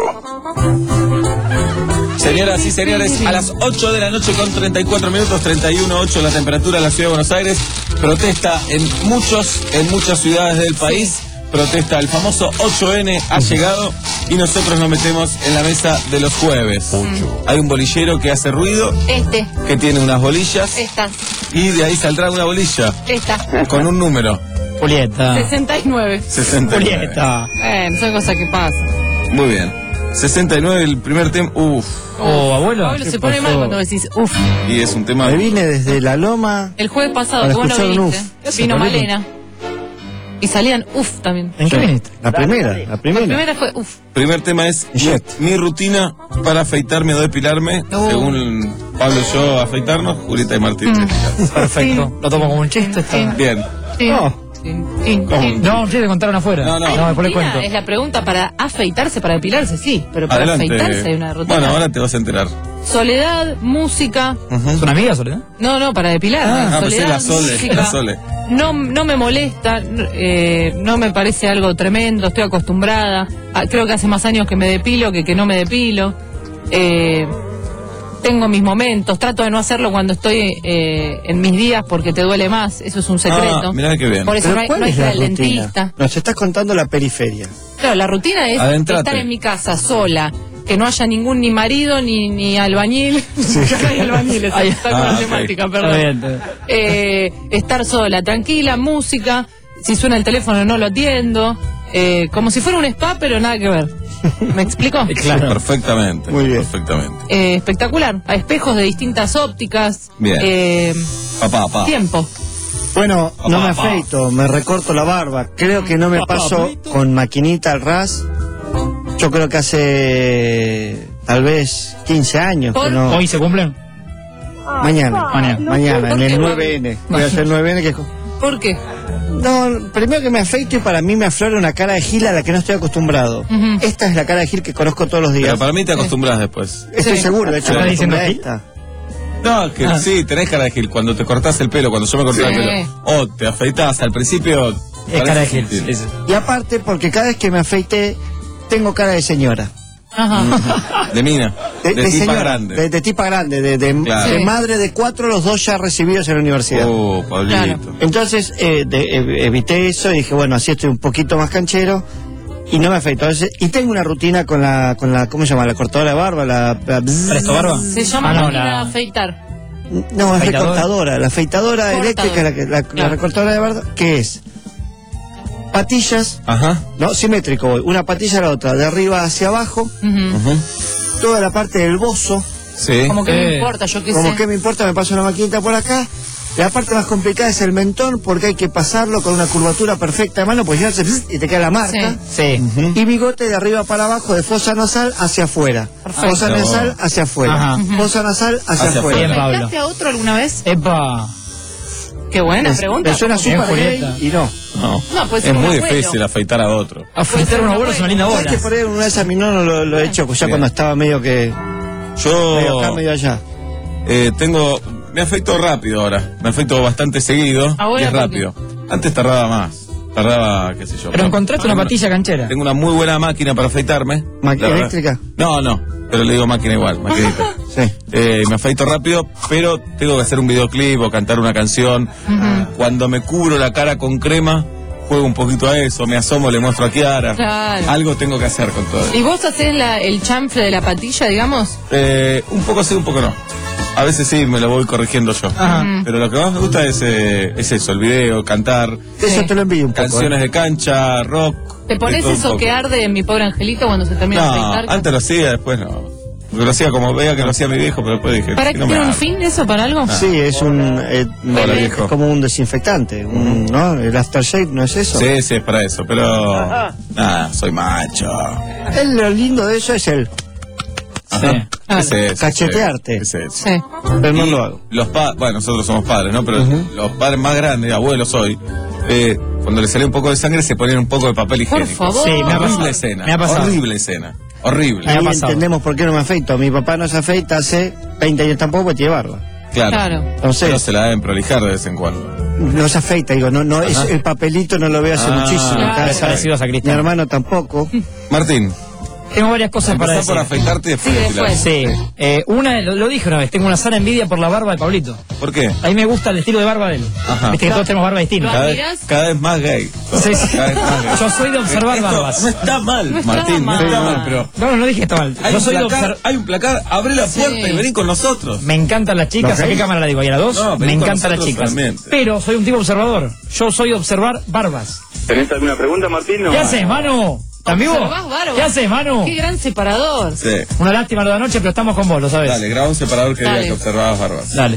S14: Señoras y señores, a las ocho de la noche con treinta y cuatro minutos, treinta y uno ocho la temperatura en la ciudad de Buenos Aires. Protesta en muchos, en muchas ciudades del país. Protesta, el famoso ocho ene ha llegado y nosotros nos metemos en la mesa de los jueves. Ocho. Hay un bolillero que hace ruido.
S1: Este.
S14: Que tiene unas bolillas.
S1: Esta.
S14: Y de ahí saldrá una bolilla.
S1: Esta.
S14: Con un número.
S3: Julieta.
S1: sesenta y nueve.
S14: sesenta y nueve.
S3: Julieta.
S1: Bueno, son cosas que pasan.
S14: Muy bien. sesenta y nueve el primer tema. Uf.
S1: Oh, abuelo. Pablo se pone mal cuando decís uf.
S14: Y es un tema.
S8: Me vine desde la loma.
S1: El jueves pasado, que vos no viniste, vino Malena. Y salían uf también.
S8: ¿En qué viniste? La primera, la primera.
S1: La primera fue uf.
S14: Primer tema es mi, mi rutina para afeitarme o depilarme,
S1: Oh.
S14: según Pablo y yo afeitarnos, Julieta y Martín.
S1: Mm.
S9: Perfecto. Lo tomo como un chiste. Está...
S14: Bien.
S1: Sí.
S9: Oh.
S1: Tin, tin, tin.
S9: No, quiere contaron afuera.
S14: No, no.
S9: No, después le
S1: Rutina
S9: cuento.
S1: es la pregunta para afeitarse, para depilarse, sí. Pero para
S14: Adelante.
S1: afeitarse hay una rutina.
S14: Bueno, ahora te vas a enterar.
S1: Soledad, música.
S9: ¿Es una amiga, Soledad?
S1: No, no, para depilar.
S14: Ah,
S1: Soledad,
S14: pensé la Sole,
S1: música.
S14: la Sole.
S1: No, no me molesta, eh, no me parece algo tremendo, estoy acostumbrada. Ah, creo que hace más años que me depilo que que no me depilo. Eh, tengo mis momentos, trato de no hacerlo cuando estoy eh, en mis días porque te duele más, eso es un secreto.
S14: Ah, mirá qué bien.
S1: Por eso
S8: ¿Pero
S1: no hay,
S8: cuál
S1: no hay
S8: es
S1: que ir
S8: la
S1: al
S8: rutina?
S1: dentista.
S8: Nos estás contando la periferia.
S1: Claro, la rutina es
S14: Adentrate.
S1: estar en mi casa sola, que no haya ningún ni marido ni, ni albañil. Ya no hay albañiles,
S9: Ay,
S1: está con
S14: ah,
S1: la
S14: ok.
S1: temática,
S9: Está
S1: perdón.
S9: bien, está bien.
S1: Eh, estar sola, tranquila, música. Si suena el teléfono no lo atiendo. Eh, como si fuera un spa, pero nada que ver. ¿Me explico?
S9: Claro.
S14: Perfectamente.
S8: Muy bien.
S14: Perfectamente.
S1: Eh, espectacular. A espejos de distintas ópticas.
S14: Bien.
S1: Eh,
S14: Papá, papá.
S1: tiempo.
S8: Bueno, no me
S14: Papá.
S8: afeito, me recorto la barba. Creo que no me paso con maquinita al ras. Yo creo que hace tal vez quince años que
S1: ¿Por?
S8: no.
S9: ¿Hoy se cumplen?
S8: Mañana,
S9: Mañana.
S8: mañana,
S1: ¿Por
S8: en
S1: qué,
S8: el
S1: Pablo?
S8: nueve ene. Voy a hacer el nueve ene que...
S1: ¿Por qué?
S8: No, primero que me afeito y para mí me aflora una cara de Gil a la que no estoy acostumbrado.
S1: Ujú.
S8: Esta es la cara de Gil que conozco todos los días.
S14: Pero para mí te acostumbras después.
S8: Estoy
S1: Sí.
S8: seguro, de hecho,
S14: ¿Estás
S8: me
S9: diciendo
S8: acostumbré a
S9: Gil?
S8: esta.
S14: No, que
S9: Ah.
S14: sí, tenés cara de Gil. Cuando te cortás el pelo, cuando yo me corté
S1: Sí.
S14: el pelo, o te afeitás al principio.
S9: Es
S14: parece
S9: cara de Gil.
S14: Gil.
S9: Es-
S8: Y aparte, porque cada vez que me afeité, tengo cara de señora.
S1: Ajá.
S14: De mina.
S8: De,
S14: De,
S8: de
S14: tipa
S8: señora,
S14: grande.
S8: De, de tipa grande, de, de-
S14: Claro.
S8: de
S1: Sí.
S8: madre de cuatro, los dos ya recibidos en la universidad.
S14: Oh, Pablito.
S1: Claro.
S8: Entonces eh, de- ev- evité eso y dije, bueno, así estoy un poquito más canchero y no me afeito. Entonces, y tengo una rutina con la, con la ¿cómo se llama? La cortadora de barba, la... la
S9: ¿Presto barba?
S1: Se llama
S9: Ah, no,
S1: máquina
S9: la-
S1: de afeitar.
S8: no, es
S9: ¿Afeitadora?
S8: recortadora. La afeitadora
S1: Cortadora.
S8: eléctrica, la, que- la, la
S1: Claro.
S8: recortadora de barba, ¿qué es? Patillas,
S14: Ajá.
S8: ¿no? Simétrico voy. Una patilla a la otra, de arriba hacia abajo,
S1: Ujú.
S14: Ujú.
S8: toda la parte del bozo.
S14: Sí.
S1: Como que
S9: Eh.
S1: me importa, yo qué
S8: Como
S1: sé.
S8: que me importa, me paso una maquinita por acá. La parte más complicada es el mentón, porque hay que pasarlo con una curvatura perfecta de mano, pues ya se y te queda la marca.
S9: Sí.
S8: Y bigote de arriba para abajo, de fosa nasal hacia afuera.
S1: Perfecto.
S8: Fosa nasal hacia afuera.
S9: Ajá.
S8: Fosa nasal hacia,
S14: Hacia
S8: afuera.
S9: Bien, Pablo.
S1: ¿Afeitaste a otro alguna vez?
S9: Epa.
S1: Qué buena
S8: Es-
S1: pregunta.
S8: me suena
S9: Bien,
S8: súper gay
S9: Julieta.
S8: y no.
S14: No.
S1: No, puede ser
S14: es
S1: un
S14: muy
S1: abuelo.
S14: difícil afeitar a otro.
S9: Afeitar un abuelo es una linda
S8: ¿Sabes
S9: bola.
S8: que por ahí una vez a mi nono lo, lo he hecho, pues ya
S14: Bien.
S8: cuando estaba medio que... Medio acá,
S14: Yo
S8: medio allá.
S14: eh, tengo. Me afeito rápido ahora. Me afeito bastante seguido.
S1: Ahora,
S14: y es
S1: ¿por qué?
S14: rápido. Antes tardaba más. Tardaba, qué sé yo.
S9: Pero
S14: no.
S9: encontraste una
S14: Tengo-
S9: patilla canchera.
S14: Tengo una muy buena máquina para afeitarme.
S8: ¿Máquina
S14: La verdad.
S8: eléctrica?
S14: No, no. Pero le digo máquina igual, maquinita.
S8: Sí.
S14: Eh, me afeito rápido, pero tengo que hacer un videoclip o cantar una canción. Cuando me cubro la cara con crema, juego un poquito a eso, me asomo, le muestro a Kiara.
S1: Claro.
S14: Algo tengo que hacer con todo eso.
S1: ¿Y vos haces la, el chanfle de la patilla, digamos?
S14: Eh, un poco sí, un poco no. A veces sí, me lo voy corrigiendo yo.
S9: Ajá.
S14: Pero lo que más me gusta es, eh, es eso, el video, cantar,
S8: Eso te lo envío un poco.
S14: canciones de cancha, rock.
S1: ¿Te
S14: de
S1: pones
S14: todo un
S1: eso
S14: poco.
S1: que arde en mi pobre angelito cuando se termina de
S14: No,
S1: afeitar?
S14: antes lo hacía, después no. Porque lo hacía como veía que lo hacía mi viejo, pero después dije...
S1: ¿Para
S14: "Si
S1: qué
S14: no me
S1: tiene un
S14: arde".
S1: fin eso? ¿Para algo?
S8: Sí, es un... eh,
S14: Hola,
S8: es
S14: viejo.
S8: como un desinfectante, un, ¿no? El aftershave, ¿no es eso?
S14: Sí, sí, es para eso, pero... Nada, soy macho.
S8: El- lo lindo de eso es el...
S14: Ajá. ¿Qué es eso?
S8: Cachetearte.
S14: ¿Qué es eso?
S1: Sí.
S8: Pero no
S14: Y
S8: lo hago.
S14: Los pa bueno, nosotros somos padres, ¿no? Pero los padres más grandes, abuelos hoy, eh, cuando les salía un poco de sangre se ponían un poco de papel
S1: Por
S14: higiénico.
S1: favor.
S9: Sí, me ha pasado.
S14: Horrible escena.
S9: Me ha pasado.
S14: Horrible escena. Horrible.
S9: Me ha
S8: Ahí
S9: pasado.
S8: entendemos por qué no me afeito. Mi papá no se afeita hace veinte años tampoco, porque tiene barba.
S14: Claro.
S1: Claro.
S8: Entonces-
S14: Pero se la deben prolijar de vez en cuando.
S8: No se afeita, digo, no, no, es,
S14: Ajá.
S8: el papelito no lo veo hace
S14: Ah,
S8: muchísimo.
S1: claro.
S8: Cada-
S9: Es parecido a
S8: Mi
S9: Sacristán.
S8: hermano tampoco.
S14: Martín,
S9: Tengo varias cosas para
S14: empezar
S9: decir.
S14: por afeitarte y después
S1: Sí,
S14: depilar.
S1: después.
S9: Sí, eh, una, lo, lo dije una vez, tengo una sana envidia por la barba de Pablito.
S14: ¿Por qué?
S9: A mí me gusta el estilo de barba de él.
S14: Ajá.
S9: Viste que todos tenemos barba distinta.
S14: Cada
S1: ¿Admirás?
S14: vez, cada vez más gay.
S9: Sí, sí.
S14: Cada vez más gay.
S9: Yo soy de observar
S14: Esto
S9: barbas.
S14: No está mal,
S1: No está
S14: Martín,
S1: mal.
S14: no está mal, pero...
S9: No, no, no dije que está mal.
S14: Hay
S9: Yo
S14: un,
S9: soy de
S14: placar,
S9: observar.
S14: hay un placar, abre la puerta
S1: Sí.
S14: y vení con nosotros.
S9: Me encantan las chicas. ¿A qué cámara la digo? ¿Ahí a la dos?
S14: No,
S9: me
S14: vení con
S9: encantan las
S14: nosotros
S9: chicas.
S14: también.
S9: Pero soy un tipo observador. Yo soy de observar barbas.
S10: ¿Tenés alguna pregunta, Martín?
S9: ¿Qué haces, mano? ¿Están vivo?
S1: Observás bárbaro.
S9: ¿Qué haces, Manu?
S1: Qué gran separador.
S14: Sí.
S9: Una lástima lo de anoche, pero estamos con vos, lo sabes.
S14: Dale, graba un separador que
S1: Dale.
S14: diga que observabas barbas.
S9: Dale.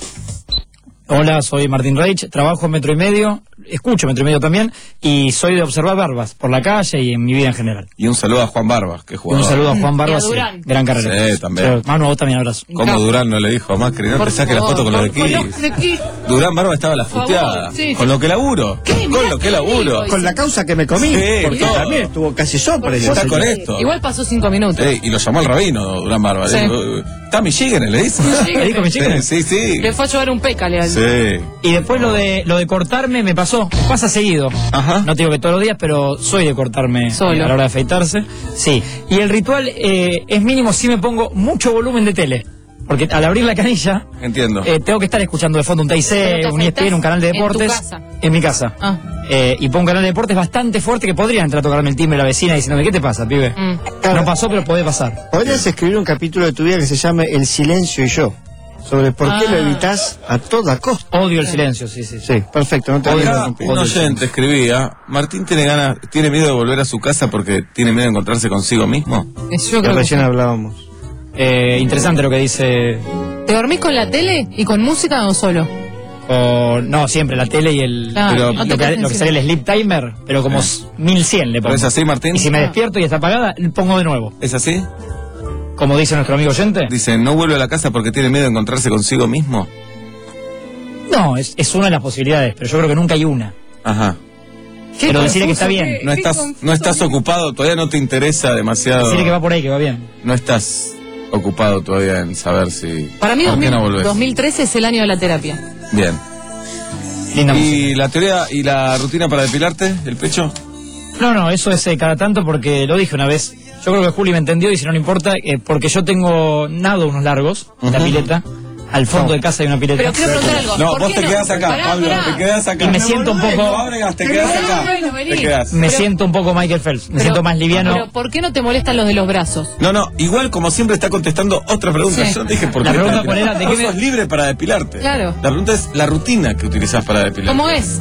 S9: Hola, soy Martín Reich, trabajo en Metro y Medio, escucho Metro y Medio también, y soy de observar barbas por la calle y en mi vida en general.
S14: Y un saludo a Juan Barbas, que
S9: Y
S14: jugaba.
S9: un saludo a Juan Barbas,
S1: Y a
S9: sí,
S1: Durán.
S9: gran carrera.
S14: Sí, también.
S9: Manu, a vos también abrazo.
S14: Como Durán no le dijo a Macri, no
S1: Por
S14: te saque la
S1: favor,
S14: foto con los de
S1: con los
S14: Kiss.
S1: de Kiss.
S14: Durán Barba estaba la
S1: Por
S14: futeada.
S1: favor, sí,
S14: Con
S1: sí.
S14: lo que laburo.
S1: ¿Qué?
S14: Con
S1: Mirá
S14: lo que
S1: qué
S14: laburo.
S1: digo,
S8: Con la causa que me comí,
S14: Sí,
S8: porque
S14: todo.
S8: también estuvo casi sopre.
S14: Está con esto.
S1: Igual pasó cinco minutos.
S14: Sí, y lo llamó al rabino, Durán Barba.
S1: Sí.
S14: Le dijo, ¿está Michigan? Le dice.
S9: ¿Le dijo Michigan?
S14: Sí, sí, sí.
S1: Le fue a llevar un pécale al...
S14: Sí.
S9: Y después lo de lo de cortarme me pasó, pasa seguido.
S14: Ajá.
S9: No te digo que todos los días, pero soy de cortarme
S1: Solo.
S9: a la hora de afeitarse. Sí. Y el ritual eh, es mínimo si me pongo mucho volumen de tele. Porque al abrir la canilla,
S14: Entiendo.
S9: eh, tengo que estar escuchando de fondo un T I C,
S1: ¿Pero te
S9: un E S P N, un canal de
S1: en tu
S9: deportes.
S1: casa?
S9: En mi casa.
S1: Ah.
S9: Eh, y pongo un canal de deportes bastante fuerte que podría entrar a tocarme el timbre la vecina diciéndome, ¿qué te pasa, pibe?
S1: Mm.
S8: Claro.
S9: No pasó, pero puede pasar.
S8: Podrías escribir un capítulo de tu vida que se llame El silencio y yo. Sobre por qué
S1: Ah.
S8: lo evitas a toda costa.
S9: Odio el silencio, sí, sí.
S8: Sí, perfecto, no te voy a
S14: Acá
S8: interrumpir.
S14: un oyente escribía, Martín tiene ganas, tiene miedo de volver a su casa porque tiene miedo de encontrarse consigo mismo.
S1: Eh, Yo
S8: Que
S1: creo que
S8: recién
S1: sí.
S8: hablábamos.
S9: Eh, interesante lo que dice.
S1: ¿Te dormís con la tele y con música o solo?
S9: O, no, siempre la tele y el.
S1: Claro,
S9: pero
S1: no te
S9: lo,
S1: quedes
S9: que,
S1: en
S9: lo que sería el sleep timer, pero como
S14: Sí.
S9: mil cien le pongo.
S14: ¿Pero es así, Martín?
S9: Y si me
S1: Ah.
S9: despierto y está apagada, le pongo de nuevo.
S14: ¿Es así?
S9: Como dice nuestro amigo oyente.
S14: Dice, ¿no vuelve a la casa porque tiene miedo de encontrarse consigo mismo?
S9: No, es, es una de las posibilidades, pero yo creo que nunca hay una.
S14: Ajá.
S1: Qué
S9: Pero decirle que está
S1: confuso,
S9: bien.
S1: qué-
S14: No
S1: qué
S14: estás,
S1: confuso.
S14: no estás ocupado, todavía no te interesa demasiado.
S9: Decirle que va por ahí, que va bien.
S14: No estás ocupado todavía en saber si...
S1: Para mí
S14: ¿por qué no volvés?
S1: dos mil trece es el año de la terapia.
S14: Bien.
S9: Linda música.
S14: ¿Y la teoría y la rutina para depilarte el pecho?
S9: No, no, eso es eh, cada tanto porque lo dije una vez. Yo creo que Juli me entendió y si no le importa, eh, porque yo tengo nado unos largos, la
S14: Ujú.
S9: pileta. Al fondo de casa hay una pileta.
S1: Pero quiero preguntar algo.
S14: No,
S1: ¿por
S14: vos
S1: qué
S14: te
S1: no?
S14: quedás acá,
S1: Pará,
S14: Pablo,
S1: pará.
S14: te quedás acá.
S9: Y me siento un poco-
S14: No abregas, te quedás
S1: Bueno,
S14: acá.
S1: bueno, vení.
S14: Te quedás.
S9: Me
S1: Pero-
S9: siento un poco Michael Phelps, me
S1: Pero-
S9: siento más liviano.
S1: Pero ¿por qué no te molestan los de los brazos?
S14: No, no, igual como siempre está contestando otra pregunta.
S1: Sí.
S14: Yo no te dije por
S9: La
S14: qué.
S9: pregunta
S14: te
S9: cuál era, ¿de qué
S14: Vos
S9: me-
S14: sos libre para depilarte.
S1: Claro.
S14: La pregunta es la rutina que utilizás para depilarte.
S1: ¿Cómo es?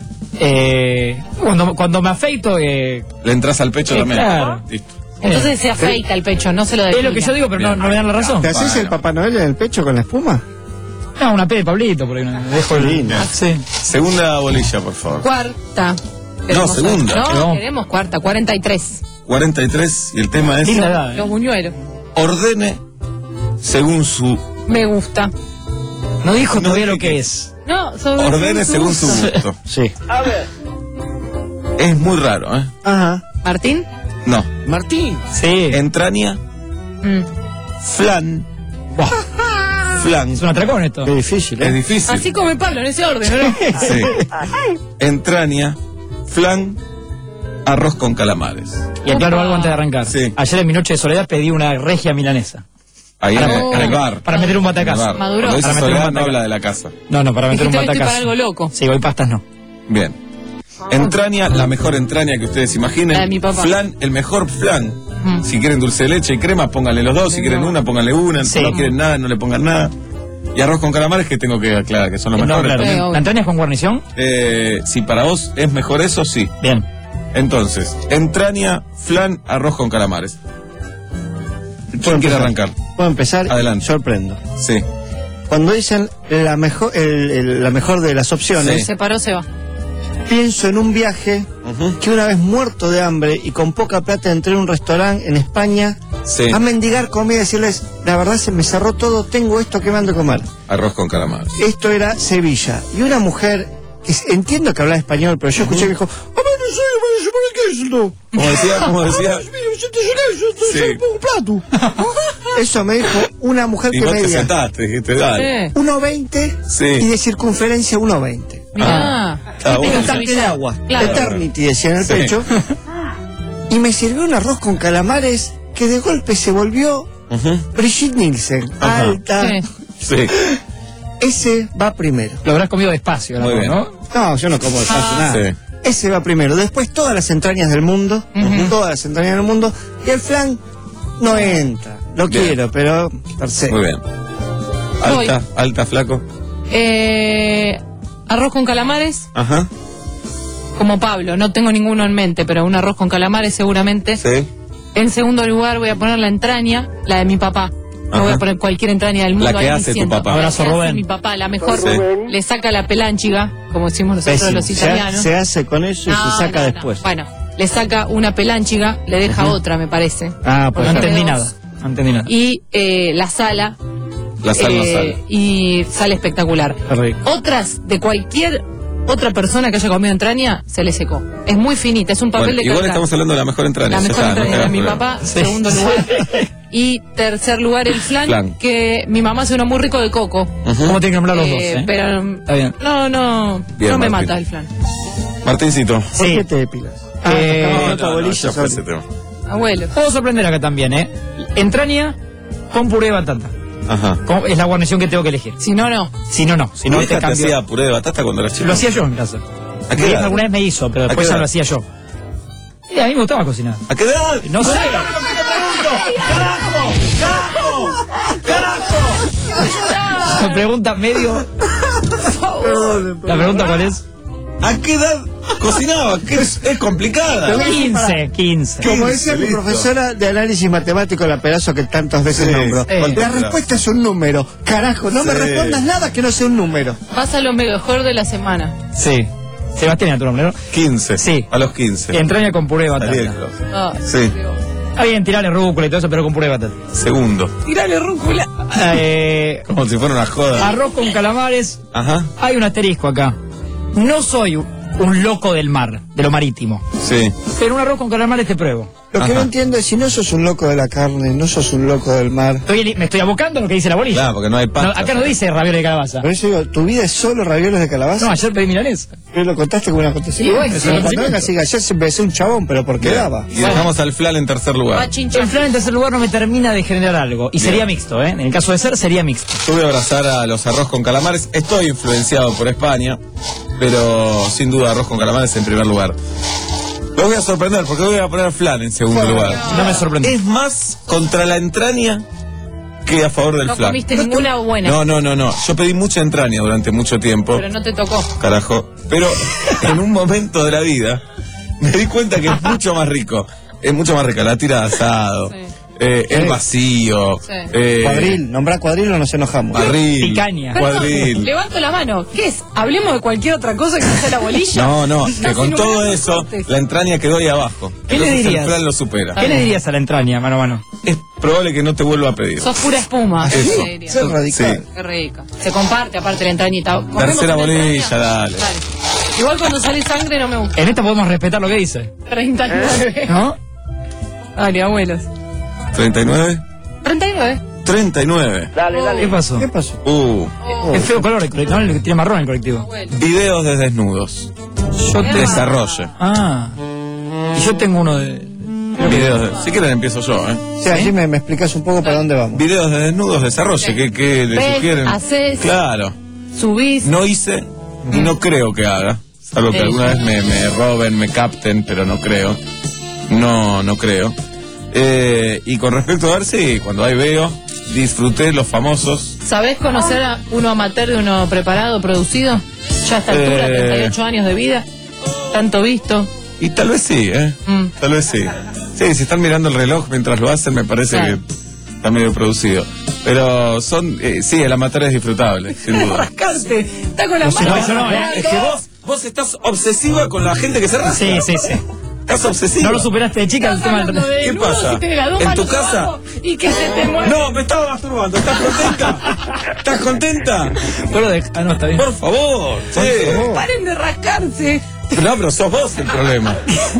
S9: Eh, cuando, cuando me afeito, eh,
S14: Le entras al pecho
S9: Eh,
S14: también.
S9: claro.
S14: Listo.
S1: Entonces se afeita el pecho, no se lo
S9: es
S1: depila.
S9: lo que yo digo, pero no,
S14: Bien.
S9: no me dan la razón.
S8: ¿Te haces
S14: Bueno.
S8: el Papá Noel en el pecho con la espuma?
S9: No, una P de Pablito, por ahí no, dejo el
S8: Lindo.
S9: Sí.
S14: Segunda bolilla, por favor.
S1: Cuarta.
S14: No, segunda.
S1: No,
S9: Quedó.
S1: queremos cuarta, cuarenta y tres.
S14: cuarenta y tres y el tema es
S9: Linda edad,
S1: Los
S9: eh.
S1: buñuelos.
S14: ordene según su
S1: Me gusta.
S9: No dijo
S14: No
S9: todavía
S14: dije
S9: lo que
S14: que-
S9: es.
S1: No, sobre
S14: ordene según su gusto.
S8: Sí.
S14: Es muy raro, ¿eh?
S8: Ajá.
S1: ¿Martín?
S14: No.
S8: Martín.
S9: Sí.
S14: Entraña,
S1: Mm.
S14: flan,
S9: Buah,
S14: flan.
S9: es un atracón esto.
S8: Qué difícil,
S14: Es
S8: ¿eh?
S14: difícil.
S1: Así come Pablo, en ese orden, ¿no?
S14: Sí. Entraña, flan, arroz con calamares.
S9: Y aclaro algo antes de arrancar.
S14: Sí.
S9: Ayer en mi noche de soledad pedí una regia milanesa.
S14: Ahí en,
S9: Para-
S14: el- en el bar.
S9: Para meter un
S14: En el
S9: batacazo.
S14: bar.
S1: Maduró.
S14: Cuando dice
S9: Para meter un
S14: soledad no
S9: batacazo.
S14: habla de la casa.
S9: No, no, para meter un
S1: Dijiste, "Estoy
S9: batacazo.
S1: para algo loco".
S9: Sí, hoy pastas no.
S14: Bien. Entraña, la mejor entraña que ustedes imaginen.
S1: La de mi papá.
S14: Flan, el mejor flan.
S1: Mm.
S14: Si quieren dulce de leche y crema, pónganle los dos. Si quieren una, pónganle una.
S9: Sí.
S14: Si no quieren nada, no le pongan nada. Y arroz con calamares, que tengo que aclarar que son los
S9: No,
S14: mejores
S9: claro.
S14: también.
S1: obvio.
S9: ¿La entraña es con guarnición?
S14: Eh, si para vos es mejor eso, sí.
S9: Bien.
S14: Entonces, entraña, flan, arroz con calamares. ¿Quién quiere arrancar?
S8: Puedo empezar.
S14: Adelante.
S8: Sorprendo.
S14: Sí.
S8: Cuando dicen la mejor, el- el- la mejor de las opciones,
S1: Se paró, se va.
S8: pienso en un viaje
S14: Ujú.
S8: que una vez muerto de hambre y con poca plata entré a un restaurante en España
S14: Sí.
S8: a mendigar comida y decirles, la verdad se me cerró todo, tengo esto que me han de comer.
S14: Arroz con calamares.
S8: Esto era Sevilla. Y una mujer, que s- entiendo que hablaba español, pero yo escuché que dijo, "Ah, bueno, sí, bueno, ¿por qué es esto?"
S14: Como decía, como decía. Sí.
S8: un plato. Eso me dijo una mujer
S14: Y
S8: que
S14: vos te
S8: medía
S14: sentaste, dijiste, dale.
S1: Sí.
S8: uno veinte
S14: Sí.
S8: y de circunferencia uno veinte.
S1: Mirá.
S14: Está
S8: En
S14: bueno.
S8: un tanque de agua.
S1: Claro.
S8: Eternity decía en el
S14: Sí.
S8: pecho. Y me sirvió un arroz con calamares que de golpe se volvió
S14: Ujú.
S8: Brigitte Nielsen.
S14: Ajá.
S8: Alta.
S1: Sí.
S14: Sí.
S8: Ese va primero.
S9: Lo habrás comido despacio,
S14: Muy
S9: ¿no?
S14: bien.
S9: ¿no?
S8: No, yo no como despacio nada.
S14: Sí.
S8: Ese va primero. Después todas las entrañas del mundo. Todas las entrañas del mundo. Y el flan no entra. Lo
S14: Bien.
S8: quiero, pero tercero.
S14: Muy bien.
S1: Voy.
S14: Alta, alta, flaco.
S1: Eh, arroz con calamares,
S14: Ajá.
S1: como Pablo, no tengo ninguno en mente, pero un arroz con calamares seguramente.
S14: Sí.
S1: En segundo lugar voy a poner la entraña, la de mi papá. No
S14: Ajá.
S1: voy a poner cualquier entraña del mundo.
S14: La que
S1: ahí
S14: hace tu
S1: diciendo,
S14: papá.
S1: la
S9: Abrazo,
S1: que hace
S9: Rubén.
S1: mi papá, la mejor.
S14: Sí.
S1: Le saca la pelánchiga, como decimos nosotros
S8: Pésimo.
S1: los
S8: Se,
S1: italianos.
S8: se hace con eso y
S1: No,
S8: se saca
S1: no, no.
S8: después.
S1: Bueno, le saca una pelánchiga, le deja otra, me parece.
S8: Ah,
S9: No
S8: pues
S1: Porque
S9: entendí
S1: dos.
S9: nada. No entendí nada.
S1: Y eh, la sala.
S14: La sal no
S1: eh,
S14: sale.
S1: Y sale espectacular.
S9: Qué rico.
S1: Otras de cualquier otra persona que haya comido entraña, se le secó. Es muy finita, es un papel
S14: Bueno,
S1: de
S14: igual
S1: calcar.
S14: estamos hablando de la mejor entraña.
S1: La
S14: ya
S1: mejor
S14: está, no
S1: entraña de
S14: tengas
S1: mi
S14: problema.
S1: papá, segundo lugar. Y tercer lugar el flan,
S14: Flan.
S1: que mi mamá hace uno muy rico de coco.
S14: Ujú.
S9: ¿Cómo tienen que nombrar los dos?
S1: Eh,
S9: eh?
S1: Pero
S9: Está bien.
S1: no, no,
S14: Bien,
S1: no me
S14: Martín.
S1: mata el flan.
S14: Martincito.
S8: ¿Por
S9: Sí.
S8: qué te depilas?
S9: Ah,
S8: Eh,
S9: no,
S8: no,
S14: No,
S8: tu
S14: no,
S8: abuelilla,
S14: ya fue
S8: sorry.
S14: ese tema.
S1: Abuelo.
S9: Puedo sorprender acá también, ¿eh? Entraña con puré de batata.
S14: Ajá.
S9: Con- Es la guarnición que tengo que elegir.
S1: Si no, no.
S9: Si no, no. Si no,
S14: ¿Tu
S9: te
S14: hija te
S9: cambio.
S14: hacía puré de batata cuando eras chico?
S9: Lo hacía yo en casa.
S14: ¿A qué
S9: Mi hija
S14: edad?
S9: alguna vez me hizo, pero
S14: ¿A
S9: después
S14: qué
S9: ya
S14: edad?
S9: lo hacía yo. Y a mí me gustaba cocinar.
S14: ¿A qué edad?
S9: No sé. La pregunta medio. ¿La pregunta cuál es?
S14: ¿A qué edad cocinaba? Que es, es complicada.
S9: quince, quince.
S8: Como
S14: quince,
S8: decía mi
S14: listo.
S8: profesora de análisis matemático, la pedazo que tantas veces
S14: Sí,
S8: nombro.
S14: sí.
S8: La respuesta es un número. Carajo, no me
S14: Sí.
S8: respondas nada que no sea un número.
S1: Vas a lo mejor de la semana.
S9: Sí. Sebastián era tu nombre, ¿no?
S14: quince.
S9: Sí.
S14: A los quince.
S9: Entraña con puré de
S14: Salí del
S9: batata.
S14: closet.
S1: Ah,
S14: Sí.
S9: Está bien, tirarle rúcula y todo eso, pero con puré de batata.
S14: Segundo.
S1: Tirale rúcula.
S9: Eh,
S14: Como si fuera una joda.
S9: arroz con calamares.
S14: Ajá.
S9: Hay un asterisco acá. No soy un loco del mar, de lo marítimo.
S14: Sí.
S9: Pero un arroz con calamares te pruebo.
S8: Lo que
S14: Ajá.
S8: no entiendo es si no sos un loco de la carne, no sos un loco del mar.
S9: Estoy, me estoy abocando a lo que dice la bolilla.
S14: Claro, porque no hay pasta.
S9: No, acá no dice ravioles de calabaza.
S8: Por eso digo, ¿tu vida es solo ravioles de calabaza?
S9: No, ayer pedí milanesa.
S8: Pero lo contaste como una acontecimiento.
S9: Y bueno, es un
S8: Cuando
S9: acontecimiento.
S8: vengas, siga, ayer se empecé un chabón, pero porque
S14: Bien.
S8: daba.
S14: Y dejamos al flan en tercer
S1: Va
S14: lugar.
S1: chinchón.
S9: El flan en tercer lugar no me termina de generar algo. Y sería mixto, ¿eh? En el caso de ser, sería mixto.
S14: Yo voy a abrazar a los arroz con calamares. Estoy influenciado por España, pero sin duda arroz con calamares en primer lugar. Lo voy a sorprender porque voy a poner flan en segundo lugar.
S9: No me sorprende.
S14: Es más contra la entraña que a favor del
S1: No
S14: flan.
S1: comiste ninguna buena.
S14: No, no, no, no. Yo pedí mucha entraña durante mucho tiempo.
S1: Pero no te tocó.
S14: Carajo. Pero en un momento de la vida me di cuenta que es mucho más rico. Es mucho más rica la tira de asado.
S1: Sí.
S14: Eh, el vacío.
S1: Sí.
S14: eh,
S8: Cuadril, nombrá cuadril o nos enojamos.
S14: Barril.
S9: Picaña.
S14: Cuadril.
S1: Levanto la mano. ¿Qué es? Hablemos de cualquier otra cosa que no sea la bolilla.
S14: No, no, que
S1: Estás
S14: con todo
S1: enumerando
S14: eso,
S1: cortes.
S14: la entraña quedó ahí abajo.
S9: ¿Qué le
S14: Entonces
S9: dirías?
S14: el flan lo supera.
S9: ¿Qué le dirías a la entraña, mano a mano?
S14: Es probable que no te vuelva a pedir.
S1: Sos pura espuma.
S14: Eso.
S1: te diría.
S8: Ser radical.
S14: Sí.
S1: Qué rica. Se comparte aparte la entrañita. ¿Comemos
S14: Tercera
S1: una
S14: bolilla,
S1: entraña?
S14: dale.
S1: Igual cuando sale sangre no me gusta.
S9: En esta podemos respetar lo que dice.
S1: treinta y nueve.
S9: ¿No?
S1: Dale, abuelos.
S14: ¿treinta y nueve?
S1: treinta y nueve.
S14: treinta y nueve.
S9: ¿Qué pasó?
S8: ¿Qué pasó?
S14: Uh,
S9: Es feo color el colectivo. No, el tiene marrón el colectivo.
S14: videos de desnudos.
S9: Yo te...
S14: Desarrolle.
S9: Ah. Y yo tengo uno de...
S14: Videos de... Si quieren empiezo yo, ¿eh?
S8: Sí, allí me, me explicás un poco para dónde vamos.
S14: Videos de desnudos, desarrolle. ¿Qué, qué le
S1: Ves,
S14: sugieren?
S1: haces.
S14: Claro.
S1: Subís.
S14: No hice y no creo que haga. Salvo que
S1: Sí.
S14: alguna vez me, me roben, me capten, pero no creo. No, no creo. Eh, y con respecto a ver, sí, cuando hay veo, disfruté los famosos.
S1: ¿Sabés conocer a uno amateur de uno preparado, producido? Ya a esta altura,
S14: Eh.
S1: treinta y ocho años de vida. Tanto visto.
S14: Y tal vez sí, ¿eh?
S1: Mm.
S14: Tal vez sí. Sí, si están mirando el reloj mientras lo hacen, me parece
S1: Claro.
S14: que está medio producido. Pero son, eh, sí, el amateur es disfrutable, sin duda.
S1: Rascarte. Está con la
S14: No,
S1: mano.
S14: no, no, es que vos, vos estás obsesiva con la gente que se rasca.
S9: Sí, sí, sí.
S14: Estás obsesiva.
S9: No lo superaste de chica el tema del...
S14: ¿Qué pasa? ¿En tu casa?
S1: Y que se te mueve.
S14: No, me estaba masturbando. ¿Estás contenta? ¿Estás contenta?
S9: Bueno, de... Ah, no, está bien.
S14: Por favor. Sí.
S1: Paren de rascarse.
S14: No, pero sos vos el problema.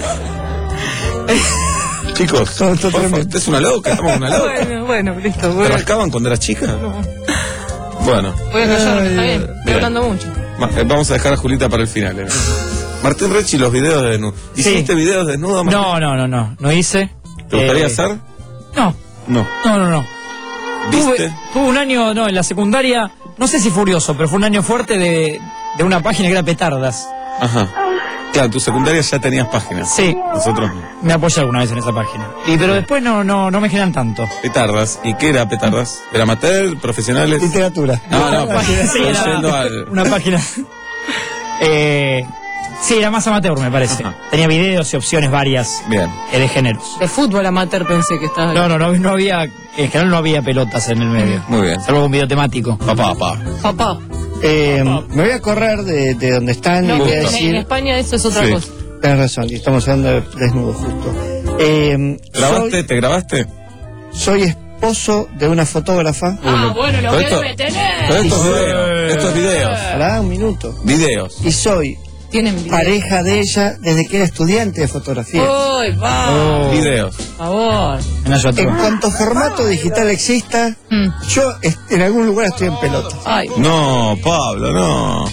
S14: Chicos, por favor, usted es una loca, estamos una loca.
S1: Bueno, bueno, listo.
S14: ¿Te
S1: Voy a,
S14: rascaban cuando eras chica? Bueno,
S1: voy a callarme, está bien. Estoy
S14: Bien.
S1: hablando mucho.
S14: ma- eh, vamos a dejar a Julita para el final. ¿eh? Martín Rechi, los videos de desnudo. ¿Hiciste videos desnudos, Martín?
S9: No, no, no, no. No hice.
S14: ¿Te gustaría
S9: Eh,
S14: hacer?
S9: No,
S14: No.
S9: no, no, no.
S14: ¿Viste?
S9: Tuve, tuve un año, no, en la secundaria, no sé si furioso, pero fue un año fuerte de, de una página que era Petardas.
S14: Ajá. Claro, en tu secundaria ya tenías páginas.
S9: Sí.
S14: Nosotros no.
S9: Me apoyé alguna vez en esa página. Y pero después no, no, no me generan tanto.
S14: Petardas. ¿Y qué era Petardas? ¿Era amateur? ¿Profesionales?
S8: Literatura.
S14: No, no,
S9: Una página, sí,
S14: estoy
S9: era
S14: yendo al-
S9: una página. eh, Sí, era más amateur, me parece. Ajá. Tenía videos y opciones varias.
S14: Bien.
S9: Eh, de géneros.
S1: De fútbol amateur pensé que estaba.
S9: No, no, no, no había. En general no había pelotas en el medio.
S14: Muy bien.
S9: Salvo un video temático.
S14: Papá, papá.
S1: Papá.
S8: Eh, me voy a correr de, de donde están
S1: no,
S8: y voy a
S1: en,
S8: decir...
S1: en España eso es otra
S14: sí.
S1: cosa.
S8: Tienes razón, y estamos hablando de desnudo justo. Eh,
S14: ¿Grabaste?
S8: soy,
S14: ¿Te grabaste?
S8: Soy esposo de una fotógrafa.
S1: Ah, bueno, lo voy a
S14: Todo
S1: tener.
S14: estos videos. Estos videos.
S8: Pará, un minuto.
S14: Videos.
S8: Y soy
S1: ¿Tienen
S8: pareja de ella desde que era estudiante de fotografía.
S1: ¡Uy, va!
S14: Oh. Videos.
S1: Por favor.
S8: En cuanto formato digital exista, mm. yo en algún lugar estoy en pelota.
S1: Ay.
S14: No, Pablo, no.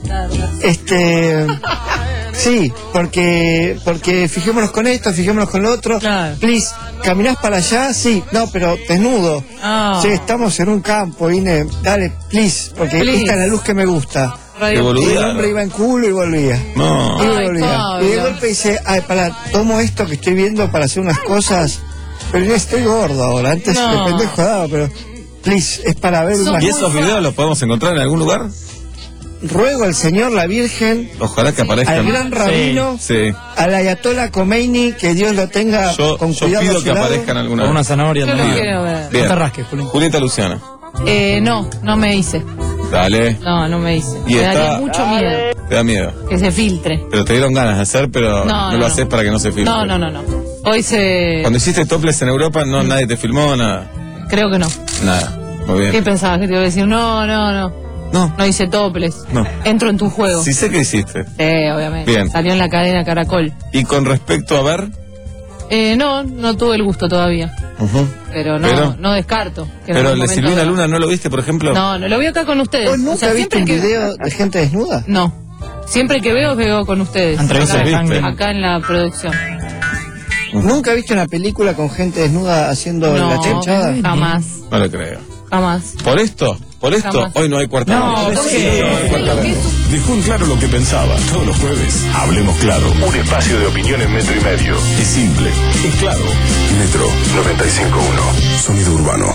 S8: Este... Sí, porque porque fijémonos con esto, fijémonos con lo otro.
S1: Claro.
S8: Please, ¿caminás para allá? Sí, no, pero desnudo.
S1: Oh.
S8: Sí, estamos en un campo, vine, dale, please, porque
S1: Please.
S8: esta es la luz que me gusta.
S14: Radio.
S8: Y el hombre iba en culo y volvía.
S14: No.
S8: Y
S1: Ay,
S8: volvía.
S1: Pablo.
S8: Y de golpe dice, ay, para, tomo esto que estoy viendo para hacer unas cosas, pero ya estoy gordo ahora. Antes
S1: No.
S8: de pendejo daba, pero please, es para ver unas...
S14: ¿Y esos videos los podemos encontrar en algún lugar?
S8: Ruego al Señor, la Virgen,
S14: Ojalá que aparezcan.
S8: al gran rabino,
S14: Sí.
S8: al ayatollah Khomeini, que Dios lo tenga
S14: Yo,
S8: con
S14: yo
S8: cuidado a
S14: pido
S8: su
S14: que
S8: lado.
S14: aparezcan alguna
S9: Con
S14: vez.
S9: una zanahoria
S1: Yo
S9: en
S1: lo
S9: medio.
S1: quiero ver.
S14: Bien.
S9: No te rasques, Juli.
S14: Julieta Luciana.
S1: Eh, no, no me hice.
S14: Dale.
S1: No, no me hice.
S14: Y
S1: me
S14: está-
S1: daría mucho miedo
S14: Te da miedo.
S1: que se filtre.
S14: Pero te dieron ganas de hacer, pero no,
S1: No,
S14: lo
S1: no,
S14: haces
S1: no.
S14: para que no se filme.
S1: No, no, no, no. Hoy se...
S14: Cuando hiciste topless en Europa, no nadie te filmó, nada.
S1: Creo que no.
S14: Nada. Muy
S1: ¿Qué
S14: bien.
S1: pensabas? Que te iba a decir, no, no, no.
S14: No.
S1: No hice toples.
S14: No.
S1: Entro en tu juego.
S14: Sí sé que hiciste.
S1: Sí, obviamente.
S14: Bien.
S1: Salió en la cadena Caracol.
S14: Y con respecto a ver...
S1: Eh, no, no tuve el gusto todavía.
S14: Ujú.
S1: Pero no,
S14: Pero-
S1: no descarto. que en
S14: Pero
S1: algún
S14: el de
S1: momento
S14: Silvina
S1: haga.
S14: Luna, ¿no lo viste, por ejemplo?
S1: No, no lo veo acá con ustedes.
S8: ¿Vos nunca
S1: O sea,
S8: viste
S1: siempre
S8: un
S1: que...
S8: video de gente desnuda?
S1: No. Siempre que veo, veo con ustedes.
S9: Entrevistas
S1: Acá,
S9: de sangre.
S1: acá en la producción.
S8: ¿Nunca viste una película con gente desnuda haciendo la
S1: No,
S8: chanchada?
S1: jamás.
S14: No lo creo.
S1: Jamás.
S14: ¿Por esto? ¿Por esto?
S1: Jamás.
S14: Hoy no hay cuarta
S1: No,
S14: hora.
S1: ¿por
S14: Sí,
S1: qué?
S14: no hay cuarta hora.
S2: Dejó en claro lo que pensaba. Todos los jueves, hablemos claro. Un espacio de opinión en metro y medio. Es simple, es claro. Metro noventa y cinco punto uno. Sonido urbano.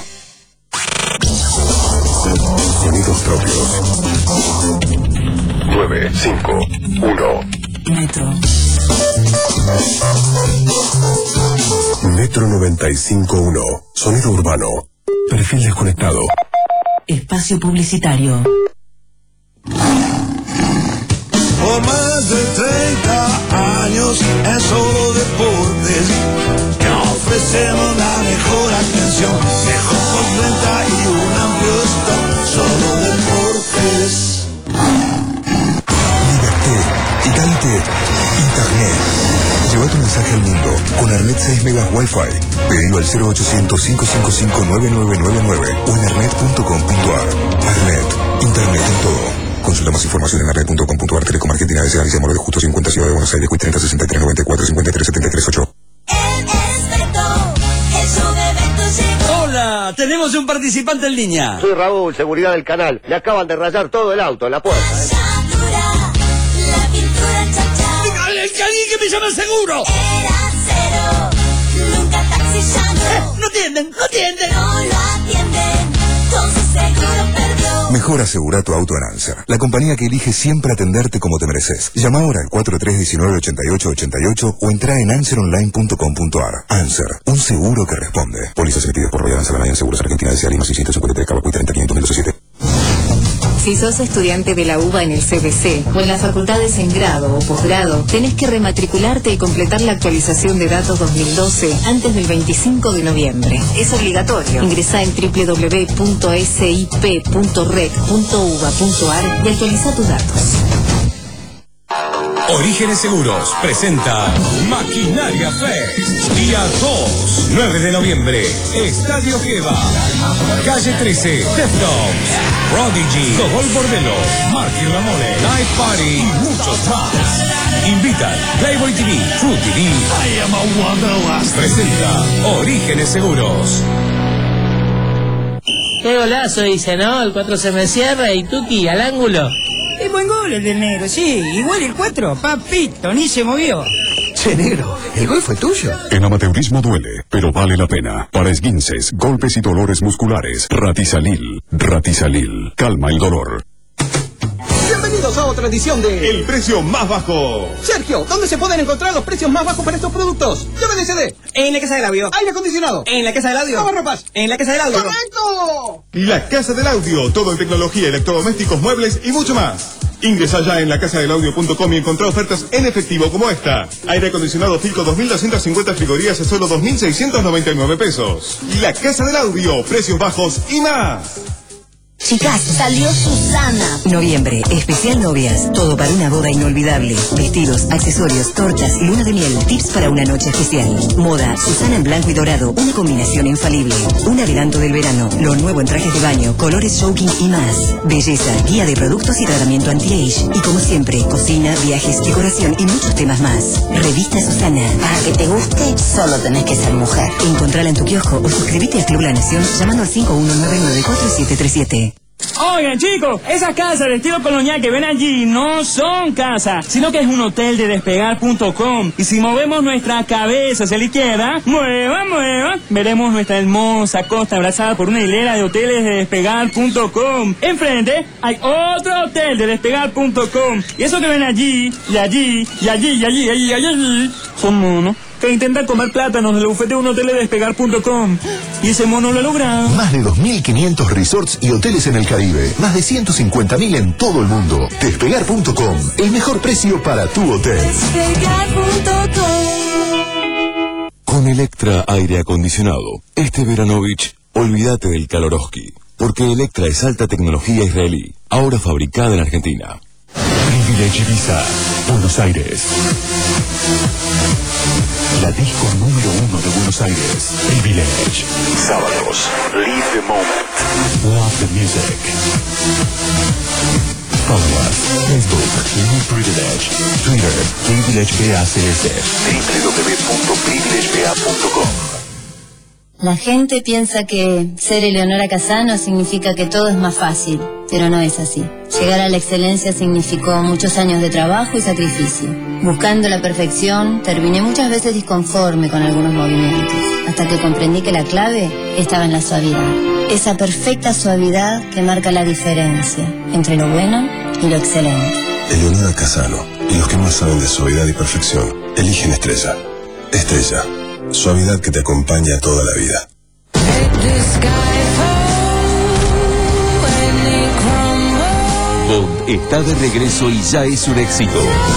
S2: Sonidos propios. nueve cinco uno.
S6: Metro.
S2: Metro noventa y cinco punto uno. Sonido urbano. Perfil desconectado.
S6: Espacio publicitario.
S26: Por más de treinta años en solo deportes, que ofrecemos la mejor atención, mejor postventa y un amplio stock, solo deportes.
S2: Liberté, Italité, Internet. Lleva tu mensaje al mundo con Arnet seis megas Wi-Fi. Pedilo al cero ochocientos, cinco cinco cinco, nueve nueve nueve nueve o en arnet punto com punto ar. Arnet, Internet en todo. Consulta más información en arnet punto com punto ar. Telecom Argentina S A. Alicia Moreno Justo cincuenta, Ciudad de Buenos Aires, Q treinta, sesenta y tres, noventa y cuatro, cincuenta y tres, setenta y tres, ocho.
S10: Hola, tenemos un participante en línea.
S11: Soy Raúl, seguridad del canal. Le acaban de rayar todo el auto en la puerta.
S10: ¡El cani que me llama seguro!
S18: Era cero, nunca taxi ya no.
S10: No atienden, no atienden.
S18: No lo atienden, con su seguro perdió.
S2: Mejor asegura tu auto en Anser, la compañía que elige siempre atenderte como te mereces. Llama ahora al cuatro tres uno nueve, ocho ocho ocho ocho o entra en anser online punto com punto ar. Anser, un seguro que responde. Pólizas emitidas por Royal Anser en Seguros Argentina S A. Lima seiscientos cincuenta y tres, Cabo treinta, quinientos mil siete.
S13: Si sos estudiante de la UBA en el C B C o en las facultades en grado o posgrado, tenés que rematricularte y completar la actualización de datos dos mil doce antes del veinticinco de noviembre. Es obligatorio. Ingresá en doble u doble u doble u punto s i p punto rec punto u b a punto ar y actualiza tus datos.
S19: Orígenes Seguros presenta Maquinaria Fest. Día dos, nueve de noviembre. Estadio Geva. Calle trece. Deftones. Prodigy. Gogol Bordello. Marky Ramone. Night Party. Y muchos más. Invitan Playboy T V. True T V. I am a wanderlust. Presenta Orígenes Seguros.
S21: Qué golazo dice, ¿no? El cuatro se me cierra y Tuki al ángulo.
S22: Es buen gol el del negro, sí. Igual el cuatro, papito, ni se movió.
S2: Che, negro, ¿el gol fue tuyo? El amateurismo duele, pero vale la pena. Para esguinces, golpes y dolores musculares, Ratizalil. Ratizalil. Calma el dolor.
S22: Bienvenido
S7: Bienvenidos a otra edición de
S4: El precio más bajo.
S7: Sergio, ¿dónde se pueden encontrar los precios más bajos para estos productos? Llave de C D.
S3: En la casa del audio.
S7: Aire acondicionado.
S3: En la casa del audio.
S7: Lavarropas.
S3: En la casa del audio.
S7: ¡Correcto!
S4: La Casa del Audio, todo en tecnología, electrodomésticos, muebles y mucho más. Ingresa ya en la casa del audio punto com y encontrá ofertas en efectivo como esta. Aire acondicionado Filco dos mil doscientas cincuenta frigorías a solo dos mil seiscientos noventa y nueve pesos. La Casa del Audio, precios bajos y más.
S6: Chicas, salió Susana. Noviembre, especial novias. Todo para una boda inolvidable. Vestidos, accesorios, tortas, luna de miel, tips para una noche especial. Moda, Susana en blanco y dorado, una combinación infalible. Un adelanto del verano, lo nuevo en trajes de baño, colores showking y más. Belleza, guía de productos y tratamiento anti-age. Y como siempre, cocina, viajes, decoración y muchos temas más. Revista Susana.
S15: Para que te guste, solo tenés que ser mujer.
S6: Encontrala en tu kiosco o suscríbete al Club La Nación llamando al cinco uno nueve nueve cuatro siete tres siete.
S9: Oigan, chicos, esas casas de estilo colonial que ven allí no son casas, sino que es un hotel de despegar punto com. Y si movemos nuestra cabeza hacia la izquierda, mueva, mueva, veremos nuestra hermosa costa abrazada por una hilera de hoteles de despegar punto com. Enfrente hay otro hotel de despegar punto com. Y eso que ven allí, y allí, y allí, y allí, y allí, y allí, son monos que intentan comer plátanos del bufete de un hotel de despegar punto com. Y ese mono lo ha logrado.
S4: Más de dos mil quinientos resorts y hoteles en el Caribe. Más de ciento cincuenta mil en todo el mundo. Despegar punto com. El mejor precio para tu hotel.
S18: Despegar punto com.
S2: Con Electra Aire Acondicionado, este Veranovich, olvídate del Caloroski. Porque Electra es alta tecnología israelí, ahora fabricada en Argentina.
S5: Privilege Ibiza, Buenos Aires. La disco número uno de Buenos Aires, Privilege. Sábados, Live the Moment. Love the Music. Follow us, Facebook, New Privilege, Twitter, Privilege B A C S, w w w punto privilege b a punto com.
S16: La gente piensa que ser Eleonora Casano significa que todo es más fácil, pero no es así. Llegar a la excelencia significó muchos años de trabajo y sacrificio. Buscando la perfección, terminé muchas veces disconforme con algunos movimientos, hasta que comprendí que la clave estaba en la suavidad. Esa perfecta suavidad que marca la diferencia entre lo bueno y lo excelente.
S5: Eleonora Casano y los que más saben de suavidad y perfección eligen Estrella. Estrella, suavidad que te acompaña toda la vida.
S2: Bond está de regreso y ya es un éxito.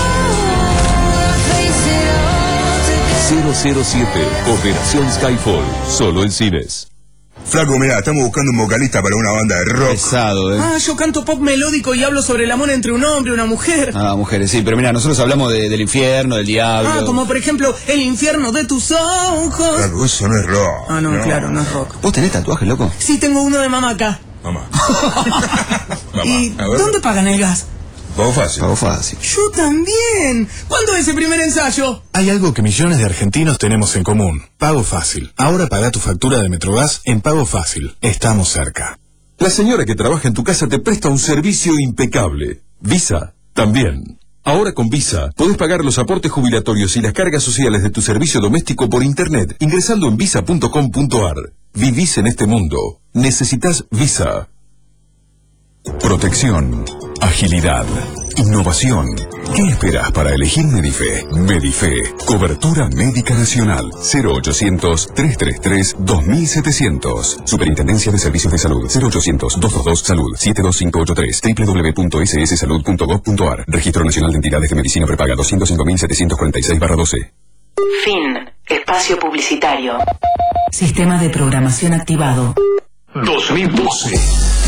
S2: cero cero siete, Operación Skyfall, solo en cines.
S5: Flaco, mirá, estamos buscando un vocalista para una banda de rock.
S14: Pesado, eh.
S22: Ah, yo canto pop melódico y hablo sobre el amor entre un hombre y una mujer.
S14: Ah, mujeres, sí, pero mira, nosotros hablamos de, del infierno, del diablo.
S22: Ah, como por ejemplo, el infierno de tus ojos.
S5: Flaco, eso no es rock.
S22: Ah, no, no, claro, no es rock.
S14: ¿Vos tenés tatuajes, loco?
S22: Sí, tengo uno de mamá acá.
S5: Mamá.
S22: ¿Y dónde pagan el gas?
S5: Pago fácil.
S14: Pago fácil.
S22: Yo también. ¿Cuándo es el primer ensayo?
S5: Hay algo que millones de argentinos tenemos en común. Pago Fácil. Ahora paga tu factura de Metrogas en Pago Fácil. Estamos cerca.
S2: La señora que trabaja en tu casa te presta un servicio impecable. Visa, también. Ahora con Visa, podés pagar los aportes jubilatorios y las cargas sociales de tu servicio doméstico por internet, ingresando en visa punto com punto ar. Vivís en este mundo. Necesitas Visa. Protección, agilidad, innovación. ¿Qué esperas para elegir Medife? Medife, cobertura médica nacional. cero ochocientos, trescientos treinta y tres, dos mil setecientos. Superintendencia de Servicios de Salud. cero ochocientos, doscientos veintidós, salud. siete dos cinco ocho tres. w w w punto s s salud punto gov punto ar. Registro Nacional de Entidades de Medicina Prepaga doscientos cinco mil setecientos cuarenta y seis barra doce.
S6: Fin. Espacio publicitario. Sistema de programación activado.
S19: dos mil doce.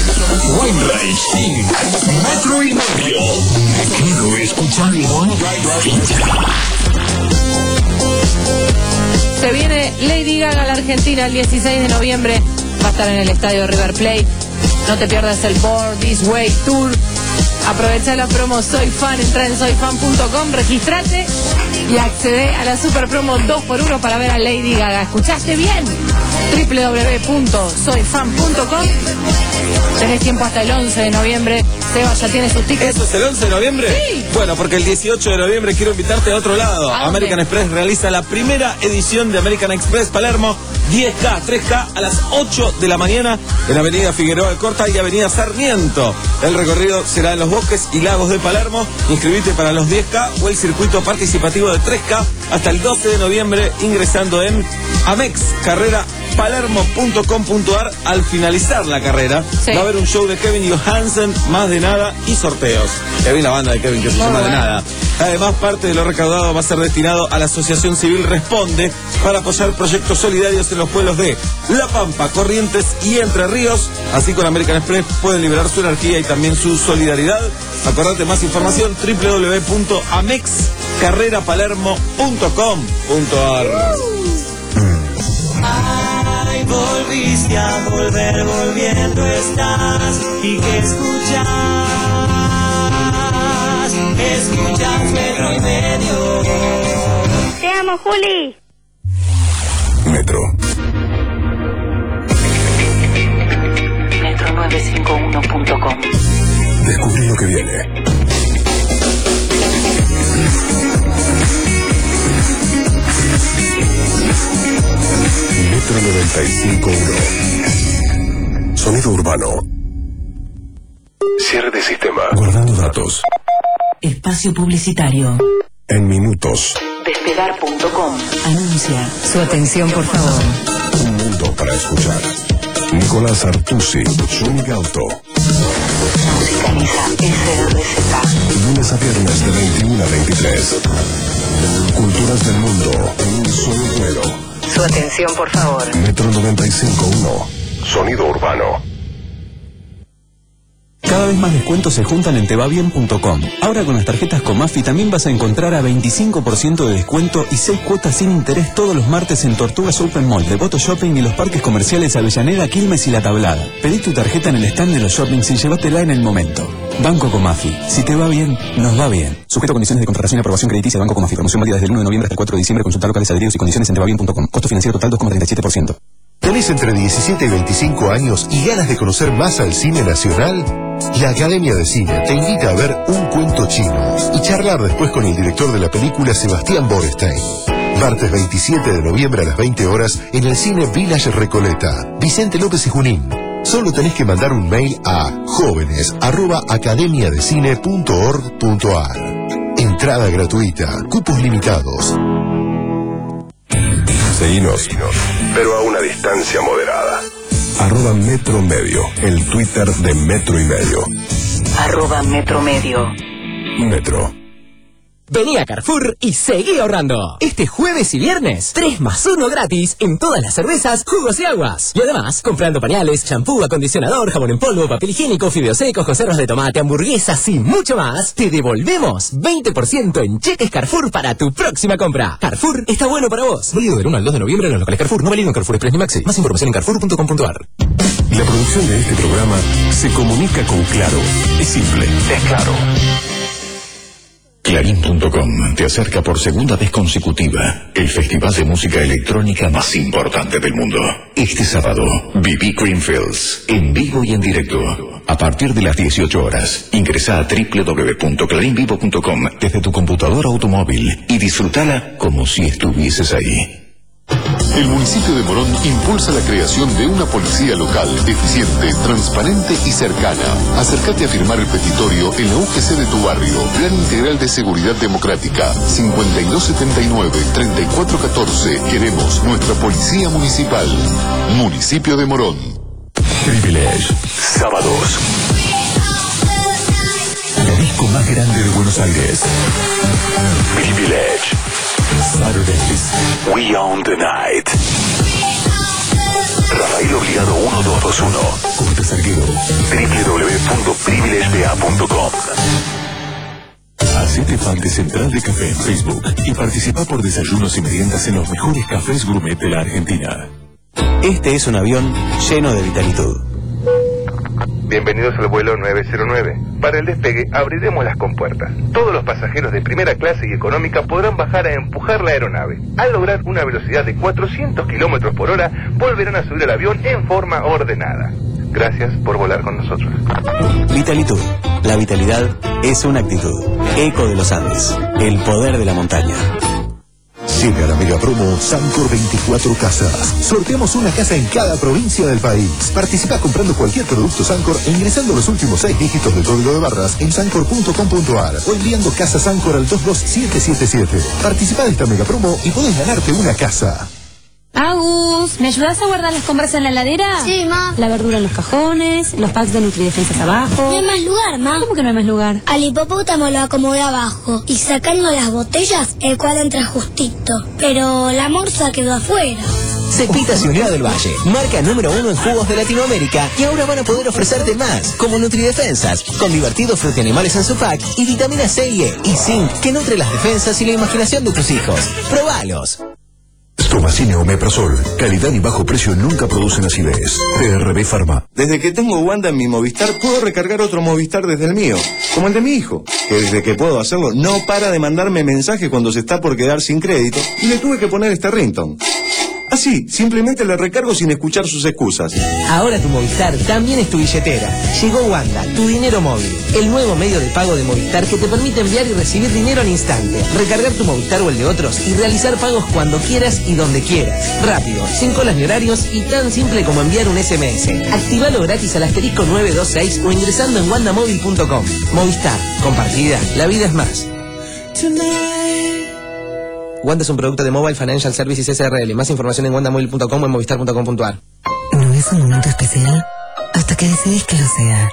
S19: Wayne Metro y medio. Me quedo escuchando.
S1: Se viene Lady Gaga a la Argentina el dieciséis de noviembre. Va a estar en el estadio River Plate. No te pierdas el Born This Way Tour. Aprovecha la promo Soy Fan. Entra en soy fan punto com, registrate y accede a la super promo dos por uno para ver a Lady Gaga. ¿Escuchaste bien? doble u doble u doble u punto soy fan punto com. Tenés tiempo hasta el once de noviembre. Seba ya tiene sus tickets.
S14: ¿Eso es el once de noviembre?
S1: Sí.
S14: Bueno, porque el dieciocho de noviembre quiero invitarte a otro lado.
S1: ¿A dónde?
S14: American Express realiza la primera edición de American Express Palermo diez K, tres K a las ocho de la mañana en Avenida Figueroa Alcorta y Avenida Sarmiento. El recorrido será en los bosques y lagos de Palermo. Inscribite para los diez K o el circuito participativo de tres K hasta el doce de noviembre ingresando en amex carrera palermo punto com punto ar. Al finalizar la carrera sí. va a haber un show de Kevin Johansen, Más de Nada y sorteos. Kevin, la banda de Kevin que se llama De Nada. Además, parte de lo recaudado va a ser destinado a la Asociación Civil Responde para apoyar proyectos solidarios en los pueblos de La Pampa, Corrientes y Entre Ríos. Así con American Express pueden liberar su energía y también su solidaridad. Acordate más información doble u doble u doble u punto amex carrera palermo punto com punto ar.
S18: Ay, volviste a volver, volviendo estás. ¿Y qué escuchas? Escuchas Metro y Medio.
S12: Te amo, Juli.
S2: Metro.
S6: metro novecientos cincuenta y uno punto com.
S2: Descubrí lo que viene. Metro noventa y cinco punto uno. Sonido urbano. Cierre de sistema. Guardando datos.
S6: Espacio publicitario.
S2: En minutos.
S6: Despegar punto com. Anuncia. Su atención, por favor.
S2: Un mundo para escuchar. Nicolás Artusi, Sonic Auto.
S6: Musicaliza S R Z.
S2: Lunes a viernes de veintiuno a veintitrés. Culturas del mundo en un solo vuelo.
S6: Su atención, por favor.
S2: Metro noventa y cinco punto uno. Sonido urbano.
S17: Cada vez más descuentos se juntan en te va bien punto com. Ahora con las tarjetas Comafi también vas a encontrar a veinticinco por ciento de descuento y seis cuotas sin interés todos los martes en Tortugas Open Mall, Devoto Shopping y los parques comerciales Avellaneda, Quilmes y La Tablada. Pedí tu tarjeta en el stand de los shoppings y llévatela en el momento. Banco Comafi. Si te va bien, nos va bien. Sujeto a condiciones de contratación y aprobación crediticia de Banco Comafi. Promoción válida desde el uno de noviembre hasta el cuatro de diciembre. Consulta locales, adheridos y condiciones en te va bien punto com. Costo financiero total dos coma treinta y siete por ciento.
S5: ¿Tenés entre diecisiete y veinticinco años y ganas de conocer más al cine nacional? La Academia de Cine te invita a ver Un Cuento Chino y charlar después con el director de la película, Sebastián Borestein. Martes veintisiete de noviembre a las veinte horas en el Cine Village Recoleta, Vicente López y Junín. Solo tenés que mandar un mail a jóvenes arroba academia de cine punto org punto ar. Entrada gratuita, cupos limitados.
S2: Seguinos, pero a una distancia moderada. Arroba Metro Medio, el Twitter de Metro y Medio.
S6: Arroba Metro Medio.
S2: Metro.
S20: Vení a Carrefour y seguí ahorrando. Este jueves y viernes, tres más uno gratis en todas las cervezas, jugos y aguas. Y además, comprando pañales, shampoo, acondicionador, jabón en polvo, papel higiénico, fideos secos, conservas de tomate, hamburguesas y mucho más, te devolvemos veinte por ciento en cheques Carrefour para tu próxima compra. Carrefour está bueno para vos. Válido del uno al dos de noviembre en los locales Carrefour, no válido en Carrefour Express ni Maxi. Más información en carrefour punto com punto ar.
S2: La producción de este programa se comunica con Claro. Es simple, es claro.
S23: Clarín punto com te acerca por segunda vez consecutiva el festival de música electrónica más importante del mundo. Este sábado, B B Greenfields, en vivo y en directo. A partir de las dieciocho horas, ingresa a doble u doble u doble u punto clarín vivo punto com desde tu computadora o automóvil y disfrútala como si estuvieses ahí.
S24: El municipio de Morón impulsa la creación de una policía local, eficiente, transparente y cercana. Acércate a firmar el petitorio en la U G C de tu barrio. Plan Integral de Seguridad Democrática. cincuenta y dos setenta y nueve, treinta y cuatro catorce. Queremos nuestra policía municipal. Municipio de Morón.
S2: Privilege. Sábados. La disco más grande de Buenos Aires. Privilege. Saturdays, We Own the Night. Rafael Obligado uno dos dos uno. Corte Salguero. doble u doble u doble u punto privilege b a punto com. Hacete fan de Central de Café en Facebook y participa por desayunos y meriendas en los mejores cafés gourmet de la Argentina.
S17: Este es un avión lleno de vitalitud.
S8: Bienvenidos al vuelo nueve cero nueve. Para el despegue abriremos las compuertas. Todos los pasajeros de primera clase y económica podrán bajar a empujar la aeronave. Al lograr una velocidad de cuatrocientos kilómetros por hora, volverán a subir al avión en forma ordenada. Gracias por volar con nosotros.
S17: Vitalitud. La vitalidad es una actitud. Eco de los Andes. El poder de la montaña.
S4: Llega la mega promo Sancor veinticuatro Casas. Sorteamos una casa en cada provincia del país. Participa comprando cualquier producto Sancor e ingresando los últimos seis dígitos del código de barras en sancor punto com punto ar o enviando casa Sancor al dos dos siete siete siete. Participa de esta mega promo y podés ganarte una casa.
S10: Agus, ¿me ayudas a guardar las compras en la heladera?
S11: Sí, ma.
S10: La verdura en los cajones, los packs de Nutridefensas abajo.
S11: No hay más lugar, ma.
S10: ¿Cómo que no hay más lugar?
S11: Al hipopótamo lo acomodé abajo y sacando las botellas, el cual entra justito. Pero la morsa quedó afuera.
S20: Cepita Ciudad del Valle, marca número uno en jugos de Latinoamérica, y ahora van a poder ofrecerte más, como Nutridefensas, con divertidos frutianimales en su pack y vitamina C y E y zinc que nutre las defensas y la imaginación de tus hijos. ¡Probalos!
S4: Stomacine Omeprazol. Calidad y bajo precio nunca producen acidez. P R B Pharma.
S14: Desde que tengo Wanda en mi Movistar, puedo recargar otro Movistar desde el mío, como el de mi hijo, que desde que puedo hacerlo no para de mandarme mensajes cuando se está por quedar sin crédito, y le tuve que poner este ringtone. Así, simplemente le recargo sin escuchar sus excusas.
S20: Ahora tu Movistar también es tu billetera. Llegó Wanda, tu dinero móvil, el nuevo medio de pago de Movistar que te permite enviar y recibir dinero al instante, recargar tu Movistar o el de otros y realizar pagos cuando quieras y donde quieras. Rápido, sin colas ni horarios y tan simple como enviar un S M S. Activalo gratis al asterisco nueve dos seis o ingresando en wandamóvil punto com. Movistar, compartida, la vida es más. Wanda es un producto de Mobile Financial Services S R L. Más información en wandamobile punto com o en movistar punto com punto ar.
S6: No es un momento especial hasta que decidís que lo sea.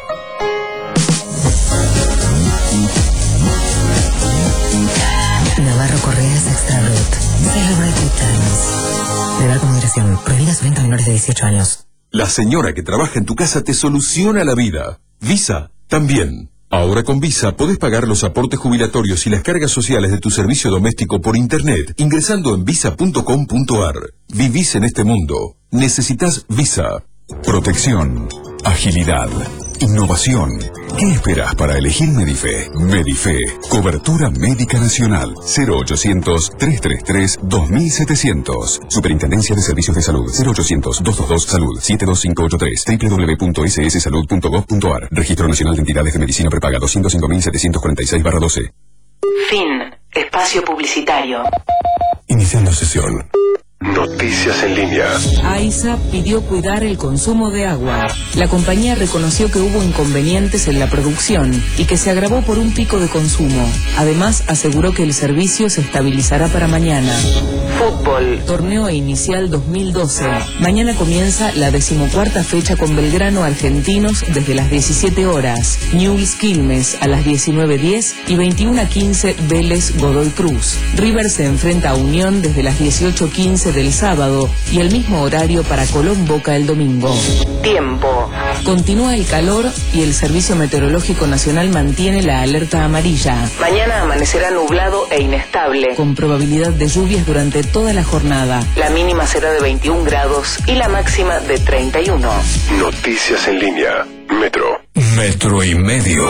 S6: Navarro Correas Extra Root. Celebrate good times. Beber con moderación. Prohibida su venta a menores de dieciocho años.
S5: La señora que trabaja en tu casa te soluciona la vida. Visa también. Ahora con Visa podés pagar los aportes jubilatorios y las cargas sociales de tu servicio doméstico por internet ingresando en visa punto com punto ar. Vivís en este mundo. Necesitas Visa. Protección, agilidad, innovación. ¿Qué esperas para elegir Medife? Medife, cobertura médica nacional. cero ochocientos, trescientos treinta y tres, dos mil setecientos. Superintendencia de Servicios de Salud. cero ochocientos, doscientos veintidós, salud. siete dos cinco ocho tres. doble u doble u doble u punto ese ese salud punto gov punto ar. Registro Nacional de Entidades de Medicina Prepaga doscientos cinco mil setecientos cuarenta y seis barra doce.
S6: Fin. Espacio publicitario.
S2: Iniciando sesión. Noticias en línea.
S13: AISA pidió cuidar el consumo de agua. La compañía reconoció que hubo inconvenientes en la producción y que se agravó por un pico de consumo. Además, aseguró que el servicio se estabilizará para mañana. Fútbol. Torneo inicial dos mil doce. Mañana comienza la decimocuarta fecha con Belgrano Argentinos desde las diecisiete horas. Newell's Quilmes a las diecinueve diez y veintiuno quince Vélez Godoy Cruz. River se enfrenta a Unión desde las dieciocho quince del sábado y el mismo horario para Colón Boca el domingo. Tiempo. Continúa el calor y el Servicio Meteorológico Nacional mantiene la alerta amarilla.
S6: Mañana amanecerá nublado e inestable,
S13: con probabilidad de lluvias durante toda la jornada.
S6: La mínima será de veintiún grados y la máxima de treinta y uno.
S2: Noticias en línea. Metro.
S19: Metro y medio.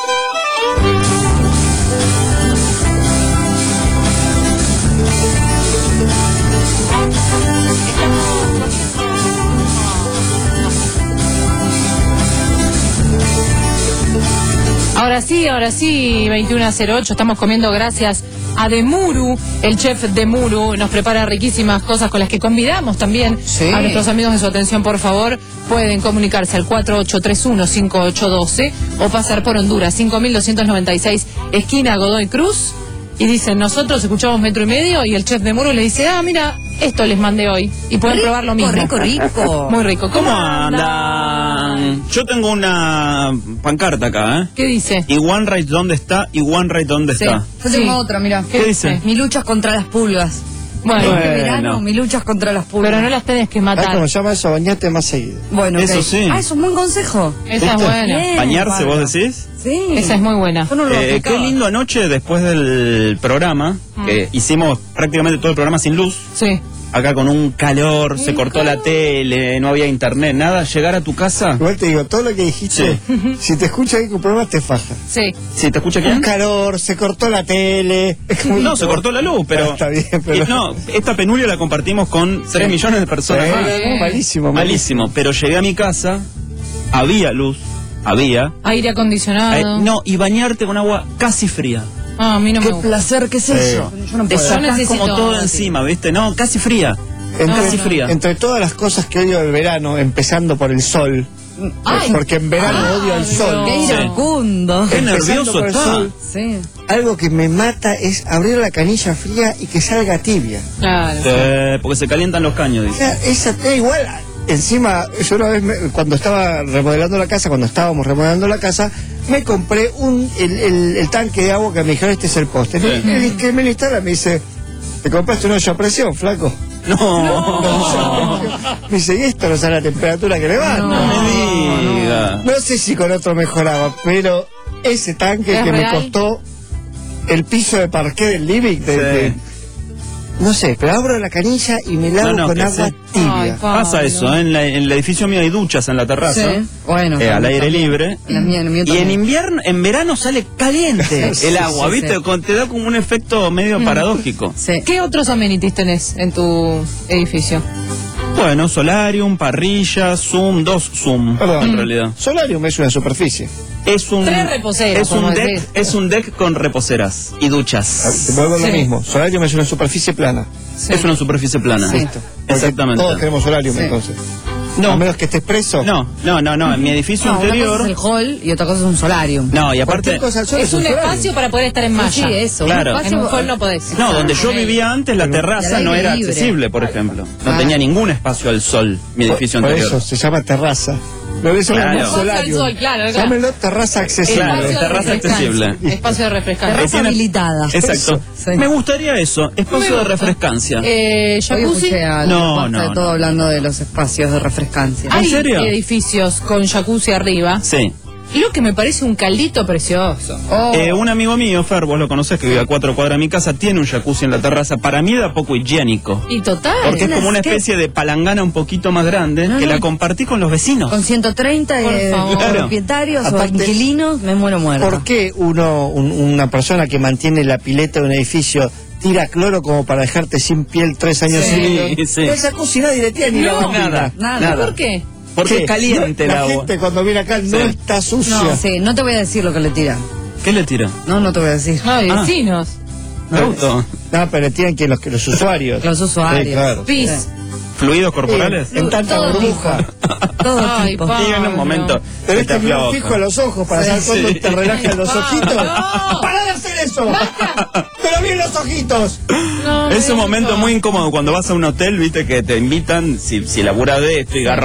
S1: Ahora sí, ahora sí, veintiuno cero ocho, estamos comiendo gracias a Demuru, el chef Demuru nos prepara riquísimas cosas con las que convidamos también sí. a nuestros amigos de su atención, por favor, pueden comunicarse al cuatro ocho tres uno, cinco ocho uno dos o pasar por Honduras, cinco mil doscientos noventa y seis, esquina Godoy Cruz, y dicen, nosotros escuchamos Metro y Medio, y el chef Demuru le dice, ah, mira, esto les mandé hoy, y pueden rico, probar lo mismo.
S10: Rico, rico.
S1: Muy rico. ¿Cómo,
S25: ¿Cómo andan? Yo tengo una pancarta acá, ¿eh?
S1: ¿Qué dice?
S25: Y One Right ¿dónde está? Y One Right ¿dónde
S10: sí.
S25: está?
S10: Yo tengo sí. otra, mira.
S25: ¿Qué, ¿Qué dice?
S10: Mi lucha es contra las pulgas.
S1: Bueno,
S10: este verano, mi lucha es contra las pulgas.
S1: Pero no las tenés que matar.
S26: ¿Cómo se llama eso? Bañate más seguido.
S10: Bueno,
S25: eso
S10: okay.
S25: sí.
S10: Ah, es un buen consejo.
S1: Esa es buena.
S25: Bien, ¿Bañarse, vos decís?
S10: Sí.
S1: Esa es muy buena.
S10: Yo no lo
S25: eh, qué lindo anoche, después del programa, mm. que hicimos prácticamente todo el programa sin luz.
S1: Sí.
S25: acá con un calor, se cortó la tele, no había internet, nada, llegar a tu casa...
S26: Igual te digo, todo lo que dijiste, sí. Si te escucha ahí con problemas te faja.
S1: Sí.
S25: ¿Sí te escucha quién?
S26: Un calor, se cortó la tele...
S25: No, se cortó la luz, pero...
S26: Ah, está bien, pero...
S25: No, esta penuria la compartimos con sí. tres millones de personas.
S26: Sí. Malísimo, malísimo.
S25: Malísimo, pero llegué a mi casa, había luz, había...
S1: Aire acondicionado.
S25: Eh, no, y bañarte con agua casi fría.
S1: Ah, a mí no
S25: Qué
S1: me gusta.
S25: placer que es
S26: sí.
S25: eso.
S26: Yo no
S25: Te
S26: puedo.
S25: sacás
S1: Yo
S25: como todo
S1: así.
S25: encima, ¿viste? No, casi fría.
S26: Entre,
S25: casi fría.
S26: Entre todas las cosas que odio del verano, empezando por el sol.
S1: Ay,
S26: porque en verano
S1: ah,
S26: odio el sol.
S1: no.
S10: Qué iracundo.
S25: Qué
S26: Empezando
S25: nervioso
S26: por el
S25: está.
S26: sol,
S10: Sí.
S26: algo que me mata es abrir la canilla fría y que salga tibia.
S1: Claro.
S25: Eh, porque se calientan los caños,
S26: O
S25: dice.
S26: sea, esa da igual. Encima, yo una vez me- cuando estaba remodelando la casa, cuando estábamos remodelando la casa, me compré un el, el- el tanque de agua que me dijeron, este es el poste.
S25: Sí.
S26: El, el que me lo instala me dice, ¿te compraste una olla a presión, flaco?
S25: No,
S26: No,
S25: no,
S26: me dice, ¿y esto no sabe la temperatura que le va?
S25: no me diga.
S26: No sé si con otro mejoraba, pero ese tanque
S1: ¿Es
S26: que
S1: real?
S26: me costó el piso de parqué del living, de,
S25: Sí.
S26: de- no sé, pero abro la canilla y me lavo
S25: No, no,
S26: con
S25: que
S26: agua
S25: sí.
S26: tibia.
S1: Ay, pa.
S25: Pasa
S1: Pablo.
S25: eso, ¿eh? en, la- en el edificio mío hay duchas en la terraza,
S10: Sí. Bueno.
S25: eh, al
S10: también,
S25: aire
S10: también.
S25: libre.
S10: La mía, el mío
S25: Y en
S10: también.
S25: invierno, en verano sale caliente
S10: Sí,
S25: el
S10: sí,
S25: agua,
S10: sí,
S25: ¿viste?
S10: sí.
S25: Con- Te da como un efecto medio paradójico.
S10: Sí.
S1: ¿Qué otros amenities tenés en tu edificio?
S25: Bueno, solarium, parrilla, Zoom, dos Zoom,
S26: Perdón.
S25: en realidad.
S26: Solarium es una superficie.
S25: Es un,
S1: Tres reposeras,
S25: es un
S1: podemos
S25: deck,
S1: decir.
S25: es un deck con reposeras y
S26: Te
S25: duchas.
S26: vuelvo a lo
S1: Sí.
S26: mismo. Solarium es una superficie plana.
S1: Sí.
S25: Es una superficie plana.
S10: Sí.
S26: Listo. Porque
S25: Exactamente.
S26: Todos tenemos solarium
S10: Sí.
S26: entonces.
S25: No.
S26: A menos que estés preso.
S25: No, no, no, no. En mi edificio
S10: No, una
S25: anterior.
S10: cosa es el hall y otra cosa es un solarium.
S25: No, y
S26: Cualquier
S25: aparte.
S26: cosa al sol
S1: Es un
S26: solarium.
S1: espacio para poder estar en malla.
S10: Sí, eso.
S25: Claro.
S10: Un espacio-
S1: En un hall no podés.
S25: No, donde yo
S1: Ok.
S25: vivía antes, la terraza
S10: al
S25: no
S10: aire
S25: era
S10: libre.
S25: accesible, por ejemplo. No
S10: Ah.
S25: tenía ningún espacio al sol, mi
S26: Por,
S25: edificio
S26: por
S25: anterior.
S26: eso se llama terraza. No le
S25: Claro.
S26: llamamos
S25: Espacio
S1: al
S26: solarium.
S1: sol, claro, claro.
S26: Llámenlo terraza accesible.
S25: Claro,
S1: Espacio de
S25: terraza
S1: refrescancia.
S25: accesible.
S1: Espacio de refrescancia.
S10: Terraza
S25: tiene-
S10: habilitada.
S25: Exacto.
S10: Eso, sí.
S25: Me gustaría eso, espacio de refrescancia.
S1: Eh,
S10: Hoy
S1: jacuzzi.
S10: escuché a
S25: No,
S10: Basta
S25: no,
S10: de todo
S25: no.
S10: hablando de los espacios de refrescancia.
S1: Hay
S25: ¿En serio?
S1: edificios con jacuzzi arriba.
S25: Sí.
S1: Lo que me parece un caldito precioso.
S10: Oh,
S25: Eh, un amigo mío, Fer, vos lo conocés, que vive a cuatro cuadras de mi casa, tiene un jacuzzi en la terraza. Para mí da poco higiénico.
S1: Y total.
S25: Porque es como una
S10: ¿qué?
S25: especie de palangana un poquito más grande
S10: No,
S25: que
S10: no.
S25: la compartí con los vecinos.
S10: con ciento treinta
S1: Por
S10: eh,
S1: favor.
S25: Claro.
S10: propietarios
S26: Aparte-
S10: o inquilinos, me muero muerto.
S26: ¿Por qué uno, un- una persona que mantiene la pileta de un edificio tira cloro como para dejarte sin piel tres años
S25: Sí,
S26: seguidos?
S25: sí.
S26: No es jacuzzi, nadie le tira ni la
S1: No,
S26: bombina.
S25: nada,
S10: Nada.
S25: nada.
S1: ¿Por qué?
S25: Porque
S26: ¿Qué?
S25: es caliente
S26: No,
S25: el
S26: la
S25: agua.
S26: gente cuando viene acá no
S25: Sí.
S26: está sucia.
S10: No, sí, no te voy a decir lo que le tiran.
S25: ¿Qué le tira?
S10: No, no te voy a decir.
S1: Ay,
S25: Ah.
S1: vecinos.
S25: ¿Me gustó?
S26: No, pero tiran que los, que los usuarios.
S10: Los usuarios.
S26: Sí, claro.
S1: Pis.
S25: ¿Fluidos corporales?
S26: En tanta
S1: Todo
S26: burbuja.
S10: Todo
S1: Ay,
S10: tipo.
S1: pa.
S25: Y en un momento.
S26: Pero
S25: se te
S26: este miró
S25: afloja.
S26: fijo a los ojos para saber
S25: Sí,
S26: cuándo
S25: sí.
S26: te relajan los
S1: Ay,
S26: ojitos.
S1: no.
S26: ¡Para de hacer eso! ¡Pero bien los ojitos!
S1: No,
S25: Es un
S1: no,
S25: momento
S1: no.
S25: muy incómodo cuando vas a un hotel, viste, que te invitan, si, si labura de esto y garra